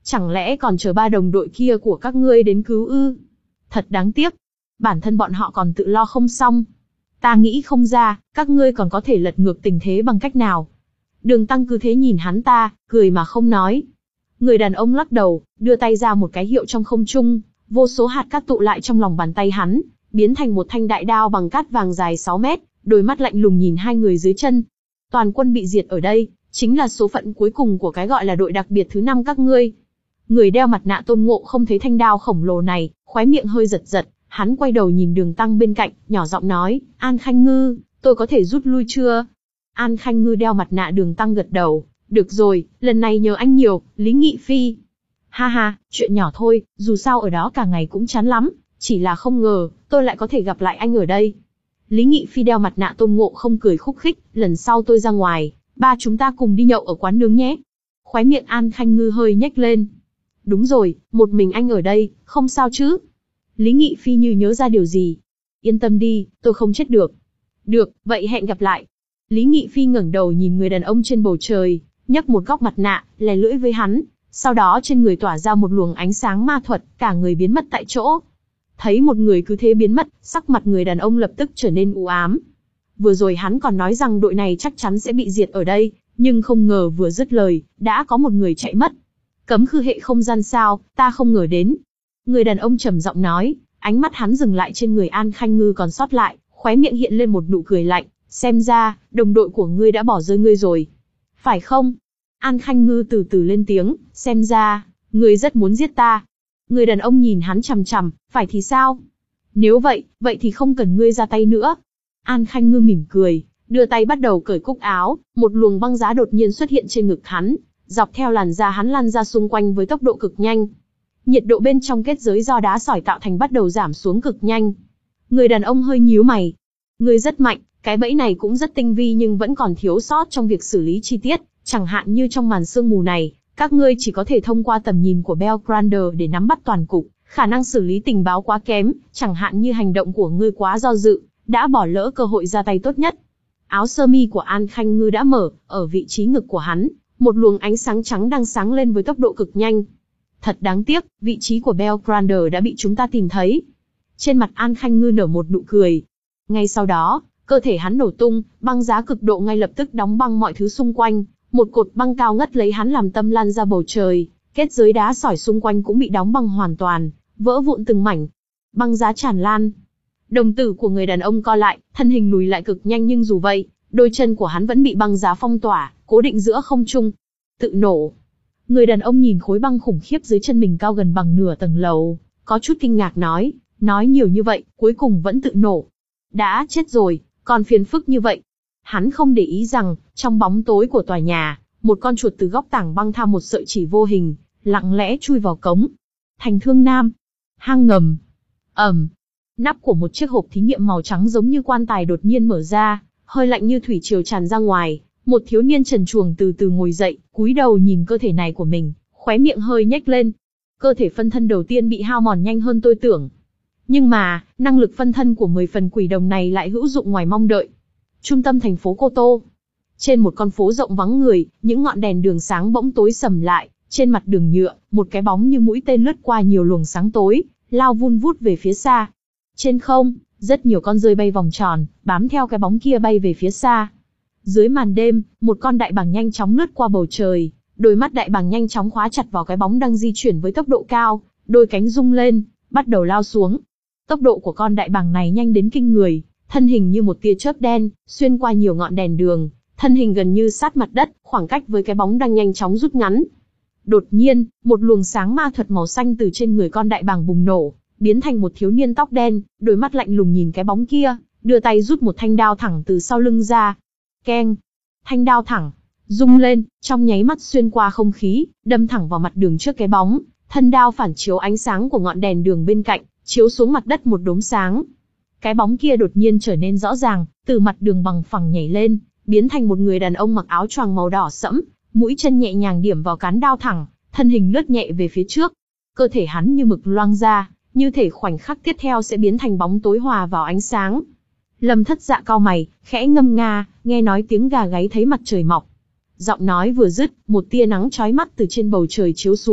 chẳng lẽ còn chờ ba đồng đội kia của các ngươi đến cứu ư? Thật đáng tiếc, bản thân bọn họ còn tự lo không xong. Ta nghĩ không ra, các ngươi còn có thể lật ngược tình thế bằng cách nào. Đường Tăng cứ thế nhìn hắn ta, cười mà không nói. Người đàn ông lắc đầu, đưa tay ra một cái hiệu trong không trung, vô số hạt cát tụ lại trong lòng bàn tay hắn, biến thành một thanh đại đao bằng cát vàng dài sáu mét, đôi mắt lạnh lùng nhìn hai người dưới chân. Toàn quân bị diệt ở đây, chính là số phận cuối cùng của cái gọi là đội đặc biệt thứ năm các ngươi. Người đeo mặt nạ Tôn Ngộ không thấy thanh đao khổng lồ này, khóe miệng hơi giật giật, hắn quay đầu nhìn Đường Tăng bên cạnh, nhỏ giọng nói, An Khanh Ngư, tôi có thể rút lui chưa? An Khanh Ngư đeo mặt nạ Đường Tăng gật đầu, được rồi, lần này nhờ anh nhiều, Lý Nghị Phi. Ha ha, chuyện nhỏ thôi, dù sao ở đó cả ngày cũng chán lắm, chỉ là không ngờ, tôi lại có thể gặp lại anh ở đây. Lý Nghị Phi đeo mặt nạ Tôn Ngộ không cười khúc khích, lần sau tôi ra ngoài, ba chúng ta cùng đi nhậu ở quán nướng nhé. Khóe miệng An Khanh Ngư hơi nhếch lên. Đúng rồi, một mình anh ở đây, không sao chứ? Lý Nghị Phi như nhớ ra điều gì. Yên tâm đi, tôi không chết được. Được, vậy hẹn gặp lại. Lý Nghị Phi ngẩng đầu nhìn người đàn ông trên bầu trời, nhấc một góc mặt nạ, lè lưỡi với hắn. Sau đó trên người tỏa ra một luồng ánh sáng ma thuật, cả người biến mất tại chỗ. Thấy một người cứ thế biến mất, sắc mặt người đàn ông lập tức trở nên u ám. Vừa rồi hắn còn nói rằng đội này chắc chắn sẽ bị diệt ở đây, nhưng không ngờ vừa dứt lời, đã có một người chạy mất. Cấm khư hệ không gian sao, ta không ngờ đến. Người đàn ông trầm giọng nói, ánh mắt hắn dừng lại trên người An Khanh Ngư còn sót lại, khóe miệng hiện lên một nụ cười lạnh, xem ra, đồng đội của ngươi đã bỏ rơi ngươi rồi. Phải không? An Khanh Ngư từ từ lên tiếng, xem ra, ngươi rất muốn giết ta. Người đàn ông nhìn hắn chằm chằm, phải thì sao? Nếu vậy, vậy thì không cần ngươi ra tay nữa. An Khanh Ngư mỉm cười, đưa tay bắt đầu cởi cúc áo, một luồng băng giá đột nhiên xuất hiện trên ngực hắn, dọc theo làn da hắn lan ra xung quanh với tốc độ cực nhanh. Nhiệt độ bên trong kết giới do đá sỏi tạo thành bắt đầu giảm xuống cực nhanh. Người đàn ông hơi nhíu mày. Ngươi rất mạnh, cái bẫy này cũng rất tinh vi nhưng vẫn còn thiếu sót trong việc xử lý chi tiết, chẳng hạn như trong màn sương mù này, các ngươi chỉ có thể thông qua tầm nhìn của Belgrander để nắm bắt toàn cục, khả năng xử lý tình báo quá kém, chẳng hạn như hành động của ngươi quá do dự, đã bỏ lỡ cơ hội ra tay tốt nhất. Áo sơ mi của An Khanh Ngư đã mở, ở vị trí ngực của hắn, một luồng ánh sáng trắng đang sáng lên với tốc độ cực nhanh. Thật đáng tiếc, vị trí của Belgrander đã bị chúng ta tìm thấy. Trên mặt An Khanh Ngư nở một nụ cười. Ngay sau đó, cơ thể hắn nổ tung, băng giá cực độ ngay lập tức đóng băng mọi thứ xung quanh. Một cột băng cao ngất lấy hắn làm tâm lan ra bầu trời, kết giới đá sỏi xung quanh cũng bị đóng băng hoàn toàn, vỡ vụn từng mảnh. Băng giá tràn lan. Đồng tử của người đàn ông co lại, thân hình lùi lại cực nhanh nhưng dù vậy, đôi chân của hắn vẫn bị băng giá phong tỏa, cố định giữa không trung. Tự nổ. Người đàn ông nhìn khối băng khủng khiếp dưới chân mình cao gần bằng nửa tầng lầu, có chút kinh ngạc nói, nói nhiều như vậy, cuối cùng vẫn tự nổ. Đã chết rồi, còn phiền phức như vậy. Hắn không để ý rằng, trong bóng tối của tòa nhà, một con chuột từ góc tảng băng tham một sợi chỉ vô hình, lặng lẽ chui vào cống. Thành Thương Nam. Hang ngầm. Ầm. Nắp của một chiếc hộp thí nghiệm màu trắng giống như quan tài đột nhiên mở ra, hơi lạnh như thủy triều tràn ra ngoài. Một thiếu niên trần truồng từ từ ngồi dậy, cúi đầu nhìn cơ thể này của mình, khóe miệng hơi nhếch lên. Cơ thể phân thân đầu tiên bị hao mòn nhanh hơn tôi tưởng. Nhưng mà, năng lực phân thân của mười phần quỷ đồng này lại hữu dụng ngoài mong đợi. Trung tâm thành phố Cô Tô. Trên một con phố rộng vắng người, những ngọn đèn đường sáng bỗng tối sầm lại, trên mặt đường nhựa, một cái bóng như mũi tên lướt qua nhiều luồng sáng tối, lao vun vút về phía xa. Trên không, rất nhiều con rơi bay vòng tròn, bám theo cái bóng kia bay về phía xa. Dưới màn đêm, một con đại bàng nhanh chóng lướt qua bầu trời, đôi mắt đại bàng nhanh chóng khóa chặt vào cái bóng đang di chuyển với tốc độ cao, đôi cánh rung lên, bắt đầu lao xuống. Tốc độ của con đại bàng này nhanh đến kinh người, thân hình như một tia chớp đen, xuyên qua nhiều ngọn đèn đường, thân hình gần như sát mặt đất, khoảng cách với cái bóng đang nhanh chóng rút ngắn. Đột nhiên, một luồng sáng ma thuật màu xanh từ trên người con đại bàng bùng nổ, biến thành một thiếu niên tóc đen, đôi mắt lạnh lùng nhìn cái bóng kia, đưa tay rút một thanh đao thẳng từ sau lưng ra. Keng! Thanh đao thẳng, rung lên, trong nháy mắt xuyên qua không khí, đâm thẳng vào mặt đường trước cái bóng, thân đao phản chiếu ánh sáng của ngọn đèn đường bên cạnh, chiếu xuống mặt đất một đốm sáng. Cái bóng kia đột nhiên trở nên rõ ràng, từ mặt đường bằng phẳng nhảy lên, biến thành một người đàn ông mặc áo choàng màu đỏ sẫm, mũi chân nhẹ nhàng điểm vào cán đao thẳng, thân hình lướt nhẹ về phía trước. Cơ thể hắn như mực loang ra, như thể khoảnh khắc tiếp theo sẽ biến thành bóng tối hòa vào ánh sáng. Lâm Thất Dạ cau mày, khẽ ngâm nga, nghe nói tiếng gà gáy thấy mặt trời mọc. Giọng nói vừa dứt, một tia nắng chói mắt từ trên bầu trời chiếu xuống,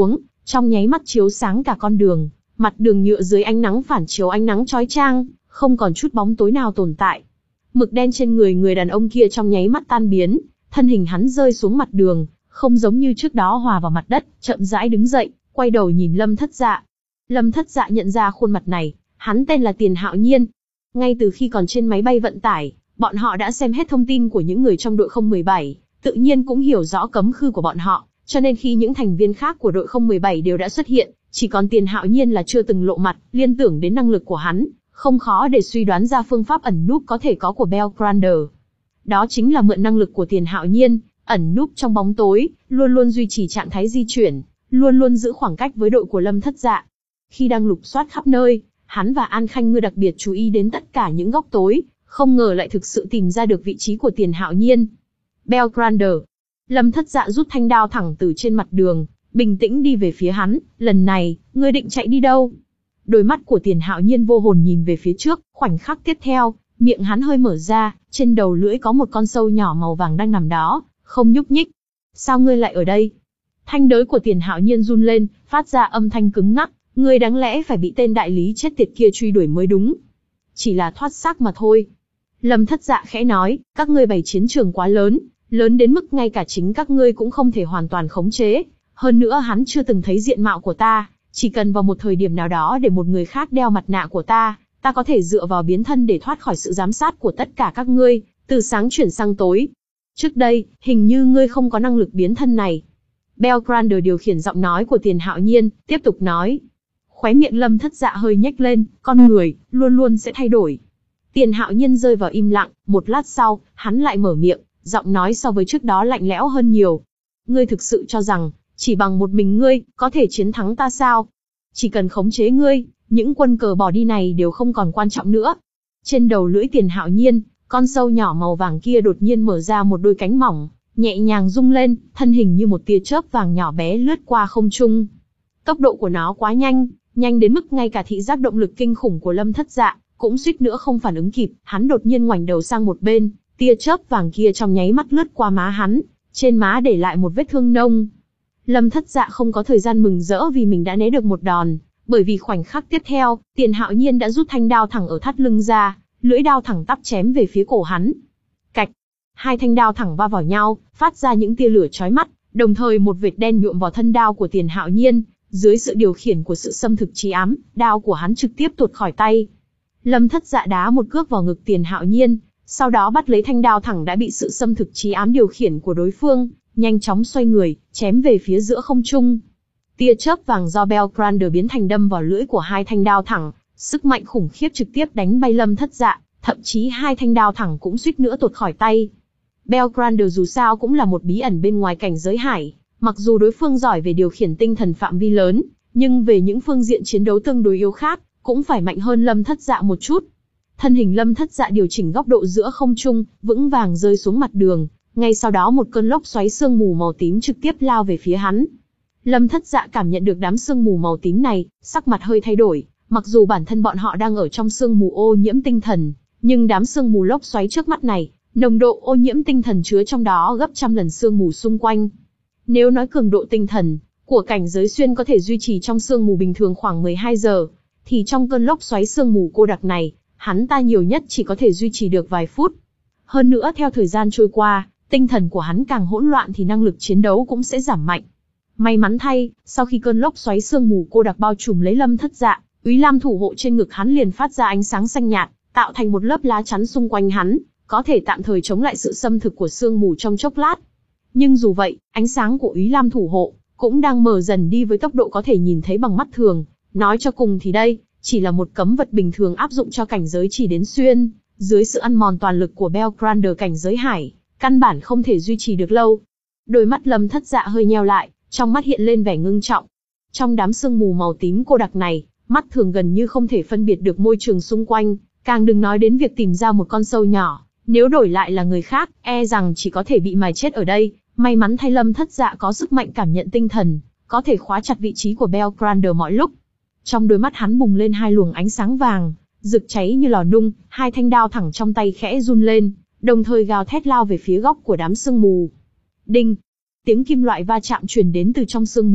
trong nháy mắt chiếu sáng cả con đường, mặt đường nhựa dưới ánh nắng phản chiếu ánh nắng chói chang, không còn chút bóng tối nào tồn tại. Mực đen trên người người đàn ông kia trong nháy mắt tan biến, thân hình hắn rơi xuống mặt đường, không giống như trước đó hòa vào mặt đất, chậm rãi đứng dậy, quay đầu nhìn Lâm Thất Dạ. Lâm Thất Dạ nhận ra khuôn mặt này, hắn tên là Tiền Hạo Nhiên. Ngay từ khi còn trên máy bay vận tải, bọn họ đã xem hết thông tin của những người trong đội không một bảy, tự nhiên cũng hiểu rõ cấm khư của bọn họ, cho nên khi những thành viên khác của đội không một bảy đều đã xuất hiện, chỉ còn Tiền Hạo Nhiên là chưa từng lộ mặt. Liên tưởng đến năng lực của hắn, không khó để suy đoán ra phương pháp ẩn núp có thể có của Belgrander. Đó chính là mượn năng lực của Tiền Hạo Nhiên, ẩn núp trong bóng tối, luôn luôn duy trì trạng thái di chuyển, luôn luôn giữ khoảng cách với đội của Lâm Thất Dạ. Khi đang lục soát khắp nơi, hắn và An Khanh Ngư đặc biệt chú ý đến tất cả những góc tối, không ngờ lại thực sự tìm ra được vị trí của Tiền Hạo Nhiên. Belgrander. Lâm Thất Dạ rút thanh đao thẳng từ trên mặt đường, bình tĩnh đi về phía hắn. Lần này, ngươi định chạy đi đâu? Đôi mắt của Tiền Hạo Nhiên vô hồn nhìn về phía trước, khoảnh khắc tiếp theo, miệng hắn hơi mở ra, trên đầu lưỡi có một con sâu nhỏ màu vàng đang nằm đó, không nhúc nhích. Sao ngươi lại ở đây? Thanh đới của Tiền Hạo Nhiên run lên, phát ra âm thanh cứng ngắc. Ngươi đáng lẽ phải bị tên đại lý chết tiệt kia truy đuổi mới đúng. Chỉ là thoát xác mà thôi. Lâm Thất Dạ khẽ nói, các ngươi bày chiến trường quá lớn, lớn đến mức ngay cả chính các ngươi cũng không thể hoàn toàn khống chế. Hơn nữa hắn chưa từng thấy diện mạo của ta, chỉ cần vào một thời điểm nào đó để một người khác đeo mặt nạ của ta, ta có thể dựa vào biến thân để thoát khỏi sự giám sát của tất cả các ngươi, từ sáng chuyển sang tối. Trước đây, hình như ngươi không có năng lực biến thân này. Belgrander điều khiển giọng nói của Tiền Hạo Nhiên, tiếp tục nói. Khóe miệng Lâm Thất Dạ hơi nhếch lên, con người, luôn luôn sẽ thay đổi. Tiền Hạo Nhiên rơi vào im lặng, một lát sau, hắn lại mở miệng, giọng nói so với trước đó lạnh lẽo hơn nhiều. Ngươi thực sự cho rằng, chỉ bằng một mình ngươi, có thể chiến thắng ta sao? Chỉ cần khống chế ngươi, những quân cờ bỏ đi này đều không còn quan trọng nữa. Trên đầu lưỡi Tiền Hạo Nhiên, con sâu nhỏ màu vàng kia đột nhiên mở ra một đôi cánh mỏng, nhẹ nhàng rung lên, thân hình như một tia chớp vàng nhỏ bé lướt qua không trung. Tốc độ của nó quá nhanh, nhanh đến mức ngay cả thị giác động lực kinh khủng của Lâm Thất Dạ cũng suýt nữa không phản ứng kịp. Hắn đột nhiên ngoảnh đầu sang một bên, tia chớp vàng kia trong nháy mắt lướt qua má hắn, trên má để lại một vết thương nông. Lâm Thất Dạ không có thời gian mừng rỡ vì mình đã né được một đòn, bởi vì khoảnh khắc tiếp theo, Tiền Hạo Nhiên đã rút thanh đao thẳng ở thắt lưng ra, lưỡi đao thẳng tắp chém về phía cổ hắn. Cạch, hai thanh đao thẳng va vào nhau, phát ra những tia lửa chói mắt, đồng thời một vệt đen nhuộm vào thân đao của Tiền Hạo Nhiên. Dưới sự điều khiển của sự xâm thực trí ám, đao của hắn trực tiếp tuột khỏi tay. Lâm Thất Dạ đá một cước vào ngực Tiền Hạo Nhiên, sau đó bắt lấy thanh đao thẳng đã bị sự xâm thực trí ám điều khiển của đối phương, nhanh chóng xoay người, chém về phía giữa không trung. Tia chớp vàng do Belgrander biến thành đâm vào lưỡi của hai thanh đao thẳng, sức mạnh khủng khiếp trực tiếp đánh bay Lâm Thất Dạ, thậm chí hai thanh đao thẳng cũng suýt nữa tuột khỏi tay. Belgrander dù sao cũng là một bí ẩn bên ngoài cảnh giới hải. Mặc dù đối phương giỏi về điều khiển tinh thần phạm vi lớn, nhưng về những phương diện chiến đấu tương đối yếu khác, cũng phải mạnh hơn Lâm Thất Dạ một chút. Thân hình Lâm Thất Dạ điều chỉnh góc độ giữa không trung, vững vàng rơi xuống mặt đường, ngay sau đó một cơn lốc xoáy sương mù màu tím trực tiếp lao về phía hắn. Lâm Thất Dạ cảm nhận được đám sương mù màu tím này, sắc mặt hơi thay đổi, mặc dù bản thân bọn họ đang ở trong sương mù ô nhiễm tinh thần, nhưng đám sương mù lốc xoáy trước mắt này, nồng độ ô nhiễm tinh thần chứa trong đó gấp trăm lần sương mù xung quanh. Nếu nói cường độ tinh thần của cảnh giới xuyên có thể duy trì trong sương mù bình thường khoảng mười hai giờ, thì trong cơn lốc xoáy sương mù cô đặc này, hắn ta nhiều nhất chỉ có thể duy trì được vài phút. Hơn nữa theo thời gian trôi qua, tinh thần của hắn càng hỗn loạn thì năng lực chiến đấu cũng sẽ giảm mạnh. May mắn thay, sau khi cơn lốc xoáy sương mù cô đặc bao trùm lấy Lâm Thất Dạ, Úy Lam thủ hộ trên ngực hắn liền phát ra ánh sáng xanh nhạt, tạo thành một lớp lá chắn xung quanh hắn, có thể tạm thời chống lại sự xâm thực của sương mù trong chốc lát. Nhưng dù vậy, ánh sáng của Úy Lam thủ hộ cũng đang mờ dần đi với tốc độ có thể nhìn thấy bằng mắt thường. Nói cho cùng thì đây chỉ là một cấm vật bình thường áp dụng cho cảnh giới chỉ đến xuyên, dưới sự ăn mòn toàn lực của Belgrander cảnh giới hải, căn bản không thể duy trì được lâu. Đôi mắt Lâm Thất Dạ hơi nheo lại, trong mắt hiện lên vẻ ngưng trọng. Trong đám sương mù màu tím cô đặc này, mắt thường gần như không thể phân biệt được môi trường xung quanh, càng đừng nói đến việc tìm ra một con sâu nhỏ. Nếu đổi lại là người khác, e rằng chỉ có thể bị mài chết ở đây. May mắn thay Lâm Thất Dạ có sức mạnh cảm nhận tinh thần, có thể khóa chặt vị trí của Belgrander mọi lúc. Trong đôi mắt hắn bùng lên hai luồng ánh sáng vàng, rực cháy như lò nung, hai thanh đao thẳng trong tay khẽ run lên, đồng thời gào thét lao về phía góc của đám sương mù. Đinh! Tiếng kim loại va chạm truyền đến từ trong sương mù,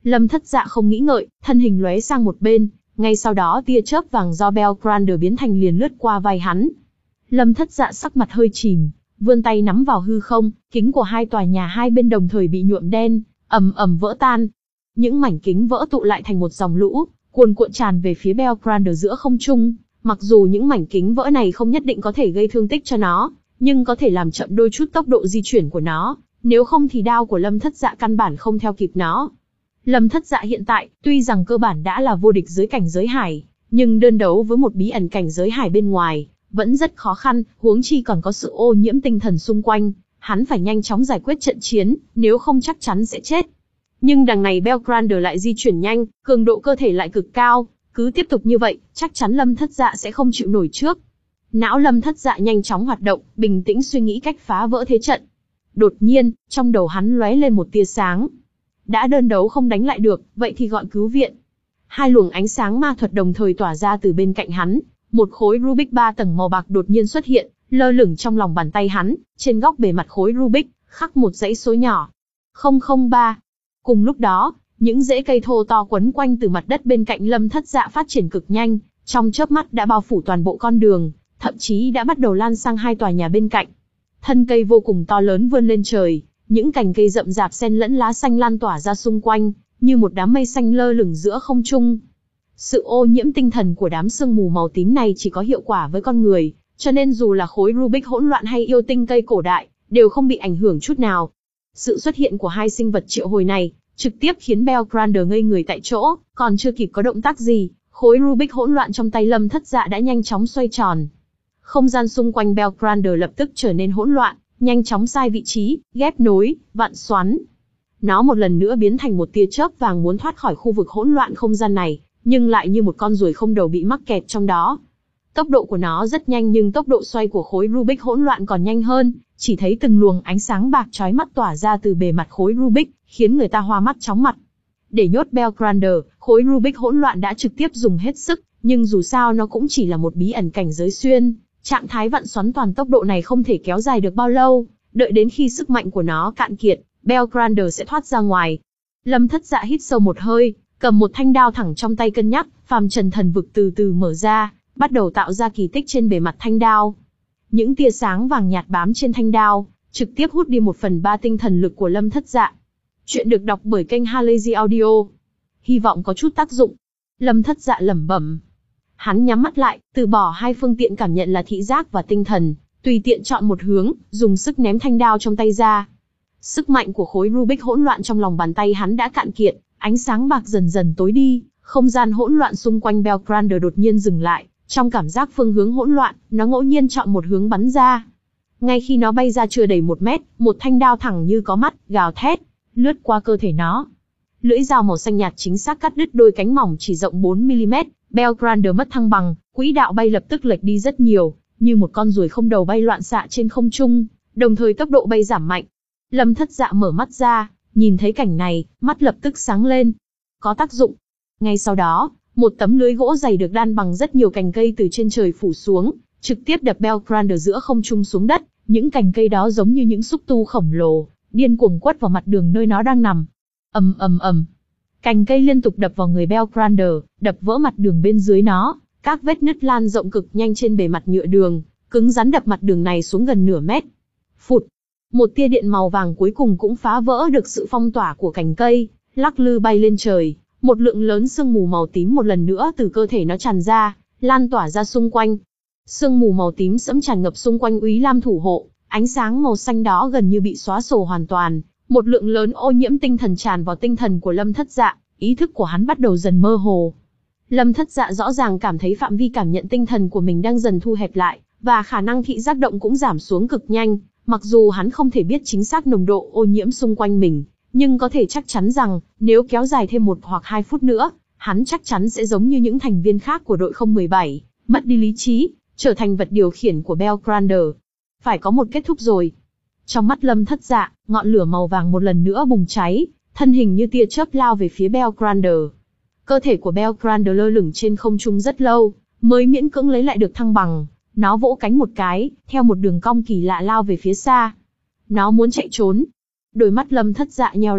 Lâm Thất Dạ không nghĩ ngợi, thân hình lóe sang một bên, ngay sau đó tia chớp vàng do Belgrander biến thành liền lướt qua vai hắn. Lâm Thất Dạ sắc mặt hơi chìm, vươn tay nắm vào hư không, kính của hai tòa nhà hai bên đồng thời bị nhuộm đen, ầm ầm vỡ tan. Những mảnh kính vỡ tụ lại thành một dòng lũ, cuồn cuộn tràn về phía Belgrander giữa không trung. Mặc dù những mảnh kính vỡ này không nhất định có thể gây thương tích cho nó, nhưng có thể làm chậm đôi chút tốc độ di chuyển của nó, nếu không thì đao của Lâm Thất Dạ căn bản không theo kịp nó. Lâm Thất Dạ hiện tại, tuy rằng cơ bản đã là vô địch dưới cảnh giới hải, nhưng đơn đấu với một bí ẩn cảnh giới hải bên ngoài, vẫn rất khó khăn, huống chi còn có sự ô nhiễm tinh thần xung quanh, hắn phải nhanh chóng giải quyết trận chiến, nếu không chắc chắn sẽ chết. Nhưng đằng này Belgrander lại di chuyển nhanh, cường độ cơ thể lại cực cao, cứ tiếp tục như vậy, chắc chắn Lâm Thất Dạ sẽ không chịu nổi trước. Não Lâm Thất Dạ nhanh chóng hoạt động, bình tĩnh suy nghĩ cách phá vỡ thế trận. Đột nhiên, trong đầu hắn lóe lên một tia sáng. Đã đơn đấu không đánh lại được, vậy thì gọi cứu viện. Hai luồng ánh sáng ma thuật đồng thời tỏa ra từ bên cạnh hắn, một khối Rubik ba tầng màu bạc đột nhiên xuất hiện, lơ lửng trong lòng bàn tay hắn, trên góc bề mặt khối Rubik, khắc một dãy số nhỏ. không không ba. Cùng lúc đó, những rễ cây thô to quấn quanh từ mặt đất bên cạnh Lâm Thất Dạ phát triển cực nhanh, trong chớp mắt đã bao phủ toàn bộ con đường, thậm chí đã bắt đầu lan sang hai tòa nhà bên cạnh. Thân cây vô cùng to lớn vươn lên trời, những cành cây rậm rạp xen lẫn lá xanh lan tỏa ra xung quanh, như một đám mây xanh lơ lửng giữa không trung. Sự ô nhiễm tinh thần của đám sương mù màu tím này chỉ có hiệu quả với con người, cho nên dù là khối Rubik hỗn loạn hay yêu tinh cây cổ đại, đều không bị ảnh hưởng chút nào. Sự xuất hiện của hai sinh vật triệu hồi này, trực tiếp khiến Belgrander ngây người tại chỗ, còn chưa kịp có động tác gì, khối Rubik hỗn loạn trong tay Lâm Thất Dạ đã nhanh chóng xoay tròn. Không gian xung quanh Belgrander lập tức trở nên hỗn loạn, nhanh chóng sai vị trí, ghép nối, vặn xoắn. Nó một lần nữa biến thành một tia chớp vàng muốn thoát khỏi khu vực hỗn loạn không gian này, nhưng lại như một con ruồi không đầu bị mắc kẹt trong đó. Tốc độ của nó rất nhanh nhưng tốc độ xoay của khối Rubik hỗn loạn còn nhanh hơn, chỉ thấy từng luồng ánh sáng bạc chói mắt tỏa ra từ bề mặt khối Rubik, khiến người ta hoa mắt chóng mặt. Để nhốt Belgrander, khối Rubik hỗn loạn đã trực tiếp dùng hết sức, nhưng dù sao nó cũng chỉ là một bí ẩn cảnh giới xuyên, trạng thái vặn xoắn toàn tốc độ này không thể kéo dài được bao lâu, đợi đến khi sức mạnh của nó cạn kiệt, Belgrander sẽ thoát ra ngoài. Lâm Thất Dạ hít sâu một hơi, cầm một thanh đao thẳng trong tay cân nhắc, phàm trần thần vực từ từ mở ra, bắt đầu tạo ra kỳ tích trên bề mặt thanh đao. Những tia sáng vàng nhạt bám trên thanh đao, trực tiếp hút đi một phần ba tinh thần lực của Lâm Thất Dạ. Chuyện được đọc bởi kênh Halazy Audio. Hy vọng có chút tác dụng. Lâm Thất Dạ lẩm bẩm. Hắn nhắm mắt lại, từ bỏ hai phương tiện cảm nhận là thị giác và tinh thần, tùy tiện chọn một hướng, dùng sức ném thanh đao trong tay ra. Sức mạnh của khối Rubik hỗn loạn trong lòng bàn tay hắn đã cạn kiệt, ánh sáng bạc dần dần tối đi, không gian hỗn loạn xung quanh Belgrander đột nhiên dừng lại, trong cảm giác phương hướng hỗn loạn, nó ngẫu nhiên chọn một hướng bắn ra. Ngay khi nó bay ra chưa đầy một mét, một thanh đao thẳng như có mắt, gào thét, lướt qua cơ thể nó. Lưỡi dao màu xanh nhạt chính xác cắt đứt đôi cánh mỏng chỉ rộng bốn mi li mét, Belgrander mất thăng bằng, quỹ đạo bay lập tức lệch đi rất nhiều, như một con ruồi không đầu bay loạn xạ trên không trung, đồng thời tốc độ bay giảm mạnh. Lâm Thất Dạ mở mắt ra, nhìn thấy cảnh này, mắt lập tức sáng lên. Có tác dụng. Ngay sau đó, một tấm lưới gỗ dày được đan bằng rất nhiều cành cây từ trên trời phủ xuống, trực tiếp đập Belgrander giữa không trung xuống đất. Những cành cây đó giống như những xúc tu khổng lồ, điên cuồng quất vào mặt đường nơi nó đang nằm. Ầm ầm ầm. Cành cây liên tục đập vào người Belgrander, đập vỡ mặt đường bên dưới nó, các vết nứt lan rộng cực nhanh trên bề mặt nhựa đường, cứng rắn đập mặt đường này xuống gần nửa mét. Phụt. Một tia điện màu vàng cuối cùng cũng phá vỡ được sự phong tỏa của cành cây, lắc lư bay lên trời, một lượng lớn sương mù màu tím một lần nữa từ cơ thể nó tràn ra, lan tỏa ra xung quanh. Sương mù màu tím sẫm tràn ngập xung quanh Úy Lam thủ hộ, ánh sáng màu xanh đó gần như bị xóa sổ hoàn toàn, một lượng lớn ô nhiễm tinh thần tràn vào tinh thần của Lâm Thất Dạ, ý thức của hắn bắt đầu dần mơ hồ. Lâm Thất Dạ rõ ràng cảm thấy phạm vi cảm nhận tinh thần của mình đang dần thu hẹp lại, và khả năng thị giác động cũng giảm xuống cực nhanh. Mặc dù hắn không thể biết chính xác nồng độ ô nhiễm xung quanh mình, nhưng có thể chắc chắn rằng, nếu kéo dài thêm một hoặc hai phút nữa, hắn chắc chắn sẽ giống như những thành viên khác của đội không một bảy, mất đi lý trí, trở thành vật điều khiển của Belgrander. Phải có một kết thúc rồi. Trong mắt Lâm Thất Dạ, ngọn lửa màu vàng một lần nữa bùng cháy, thân hình như tia chớp lao về phía Belgrander. Cơ thể của Belgrander lơ lửng trên không trung rất lâu, mới miễn cưỡng lấy lại được thăng bằng. Nó vỗ cánh một cái, theo một đường cong kỳ lạ lao về phía xa. Nó muốn chạy trốn. Đôi mắt Lâm Thất Dạ nheo lại,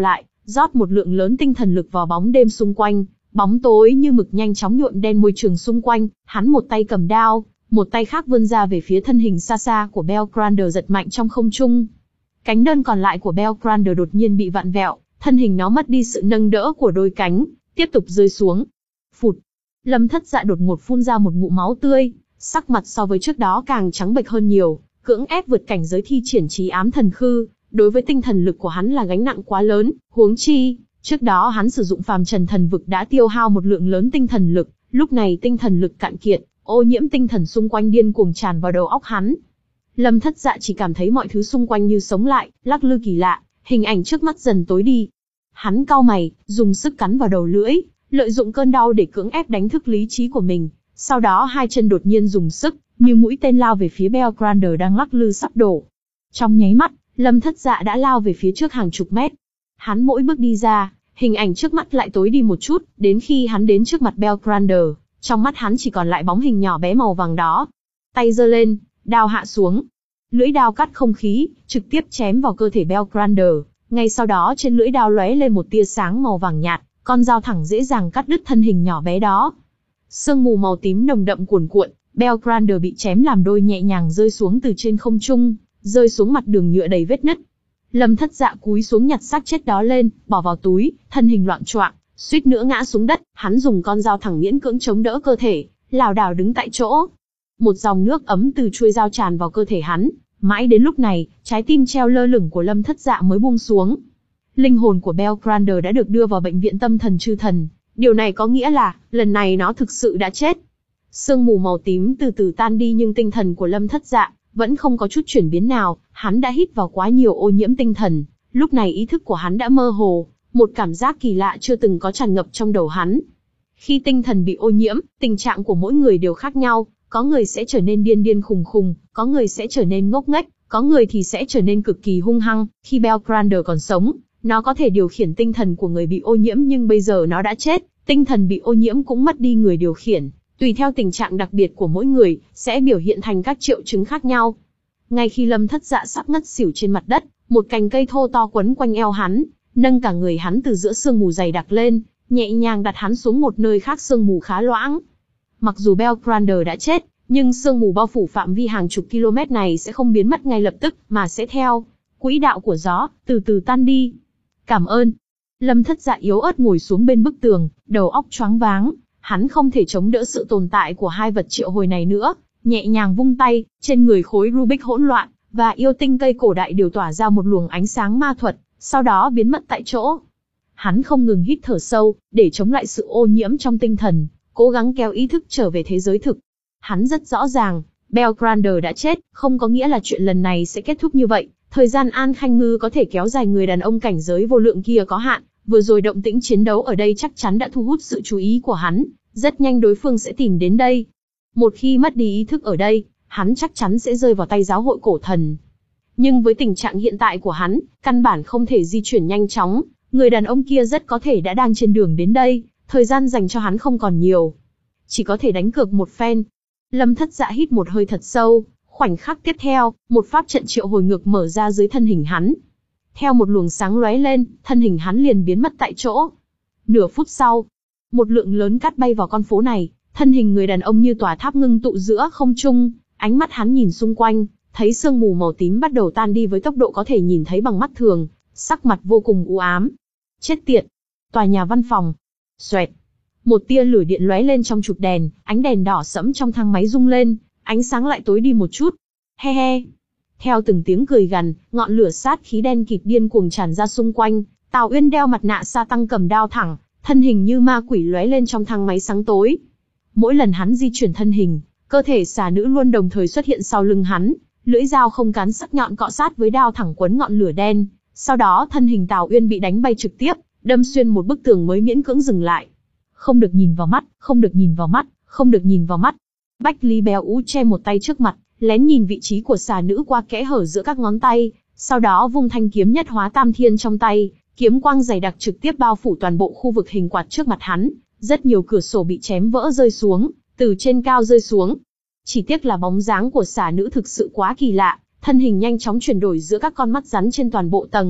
rót một lượng lớn tinh thần lực vào bóng đêm xung quanh, bóng tối như mực nhanh chóng nhuộm đen môi trường xung quanh, hắn một tay cầm đao, một tay khác vươn ra về phía thân hình xa xa của Belgrander giật mạnh trong không trung. Cánh đơn còn lại của Belgrander đột nhiên bị vặn vẹo, thân hình nó mất đi sự nâng đỡ của đôi cánh, tiếp tục rơi xuống. Phụt! Lâm Thất Dạ đột ngột phun ra một ngụm máu tươi, sắc mặt so với trước đó càng trắng bệch hơn nhiều, cưỡng ép vượt cảnh giới thi triển trí ám thần khư, đối với tinh thần lực của hắn là gánh nặng quá lớn, huống chi, trước đó hắn sử dụng phàm trần thần vực đã tiêu hao một lượng lớn tinh thần lực, lúc này tinh thần lực cạn kiệt, ô nhiễm tinh thần xung quanh điên cuồng tràn vào đầu óc hắn. Lâm Thất Dạ chỉ cảm thấy mọi thứ xung quanh như sống lại, lắc lư kỳ lạ, hình ảnh trước mắt dần tối đi. Hắn cau mày, dùng sức cắn vào đầu lưỡi, lợi dụng cơn đau để cưỡng ép đánh thức lý trí của mình, sau đó hai chân đột nhiên dùng sức, như mũi tên lao về phía Belgrander đang lắc lư sắp đổ. Trong nháy mắt, Lâm Thất Dạ đã lao về phía trước hàng chục mét. Hắn mỗi bước đi ra, hình ảnh trước mắt lại tối đi một chút, đến khi hắn đến trước mặt Belgrander, trong mắt hắn chỉ còn lại bóng hình nhỏ bé màu vàng đó. Tay giơ lên, đao hạ xuống. Lưỡi đao cắt không khí, trực tiếp chém vào cơ thể Belgrander. Ngay sau đó trên lưỡi đao lóe lên một tia sáng màu vàng nhạt, con dao thẳng dễ dàng cắt đứt thân hình nhỏ bé đó. Sương mù màu tím nồng đậm cuồn cuộn, Belgrander bị chém làm đôi nhẹ nhàng rơi xuống từ trên không trung, rơi xuống mặt đường nhựa đầy vết nứt. Lâm Thất Dạ cúi xuống nhặt xác chết đó lên, bỏ vào túi, thân hình loạng choạng, suýt nữa ngã xuống đất. Hắn dùng con dao thẳng miễn cưỡng chống đỡ cơ thể, lảo đảo đứng tại chỗ. Một dòng nước ấm từ chuôi dao tràn vào cơ thể hắn. Mãi đến lúc này, trái tim treo lơ lửng của Lâm Thất Dạ mới buông xuống. Linh hồn của Belgrander đã được đưa vào bệnh viện tâm thần chư thần. Điều này có nghĩa là, lần này nó thực sự đã chết. Sương mù màu tím từ từ tan đi nhưng tinh thần của Lâm Thất Dạ vẫn không có chút chuyển biến nào. Hắn đã hít vào quá nhiều ô nhiễm tinh thần. Lúc này ý thức của hắn đã mơ hồ, một cảm giác kỳ lạ chưa từng có tràn ngập trong đầu hắn. Khi tinh thần bị ô nhiễm, tình trạng của mỗi người đều khác nhau. Có người sẽ trở nên điên điên khùng khùng, có người sẽ trở nên ngốc nghếch, có người thì sẽ trở nên cực kỳ hung hăng. Khi Belgrander còn sống, nó có thể điều khiển tinh thần của người bị ô nhiễm nhưng bây giờ nó đã chết, tinh thần bị ô nhiễm cũng mất đi người điều khiển. Tùy theo tình trạng đặc biệt của mỗi người, sẽ biểu hiện thành các triệu chứng khác nhau. Ngay khi Lâm Thất Dạ sắp ngất xỉu trên mặt đất, một cành cây thô to quấn quanh eo hắn, nâng cả người hắn từ giữa sương mù dày đặc lên, nhẹ nhàng đặt hắn xuống một nơi khác sương mù khá loãng. Mặc dù Belgrander đã chết, nhưng sương mù bao phủ phạm vi hàng chục km này sẽ không biến mất ngay lập tức, mà sẽ theo quỹ đạo của gió, từ từ tan đi. Cảm ơn. Lâm Thất Dạ yếu ớt ngồi xuống bên bức tường, đầu óc choáng váng, hắn không thể chống đỡ sự tồn tại của hai vật triệu hồi này nữa, nhẹ nhàng vung tay, trên người khối Rubik hỗn loạn, và yêu tinh cây cổ đại đều tỏa ra một luồng ánh sáng ma thuật, sau đó biến mất tại chỗ. Hắn không ngừng hít thở sâu, để chống lại sự ô nhiễm trong tinh thần, cố gắng kéo ý thức trở về thế giới thực. Hắn rất rõ ràng, Belgrander đã chết, không có nghĩa là chuyện lần này sẽ kết thúc như vậy. Thời gian An Khanh Ngư có thể kéo dài người đàn ông cảnh giới vô lượng kia có hạn, vừa rồi động tĩnh chiến đấu ở đây chắc chắn đã thu hút sự chú ý của hắn, rất nhanh đối phương sẽ tìm đến đây. Một khi mất đi ý thức ở đây, hắn chắc chắn sẽ rơi vào tay giáo hội cổ thần. Nhưng với tình trạng hiện tại của hắn, căn bản không thể di chuyển nhanh chóng, người đàn ông kia rất có thể đã đang trên đường đến đây, thời gian dành cho hắn không còn nhiều. Chỉ có thể đánh cược một phen. Lâm Thất Dạ hít một hơi thật sâu, khoảnh khắc tiếp theo, một pháp trận triệu hồi ngược mở ra dưới thân hình hắn. Theo một luồng sáng lóe lên, thân hình hắn liền biến mất tại chỗ. Nửa phút sau, một lượng lớn cát bay vào con phố này, thân hình người đàn ông như tòa tháp ngưng tụ giữa không trung, ánh mắt hắn nhìn xung quanh, thấy sương mù màu tím bắt đầu tan đi với tốc độ có thể nhìn thấy bằng mắt thường, sắc mặt vô cùng u ám. Chết tiệt! Tòa nhà văn phòng. Xoẹt! Một tia lửa điện lóe lên trong chụp đèn, ánh đèn đỏ sẫm trong thang máy rung lên, ánh sáng lại tối đi một chút. He he! Theo từng tiếng cười gằn, ngọn lửa sát khí đen kịt điên cuồng tràn ra xung quanh. Tào Uyên đeo mặt nạ sa tăng cầm đao thẳng, thân hình như ma quỷ lóe lên trong thang máy sáng tối. Mỗi lần hắn di chuyển thân hình, cơ thể xà nữ luôn đồng thời xuất hiện sau lưng hắn, lưỡi dao không cán sắc nhọn cọ sát với đao thẳng quấn ngọn lửa đen. Sau đó thân hình Tào Uyên bị đánh bay trực tiếp, đâm xuyên một bức tường mới miễn cưỡng dừng lại. Không được nhìn vào mắt, không được nhìn vào mắt, không được nhìn vào mắt. Bách Lý béo ú che một tay trước mặt, lén nhìn vị trí của xà nữ qua kẽ hở giữa các ngón tay, sau đó vung thanh kiếm nhất hóa tam thiên trong tay, kiếm quang dày đặc trực tiếp bao phủ toàn bộ khu vực hình quạt trước mặt hắn, rất nhiều cửa sổ bị chém vỡ rơi xuống, từ trên cao rơi xuống. Chỉ tiếc là bóng dáng của xà nữ thực sự quá kỳ lạ, thân hình nhanh chóng chuyển đổi giữa các con mắt rắn trên toàn bộ tầng,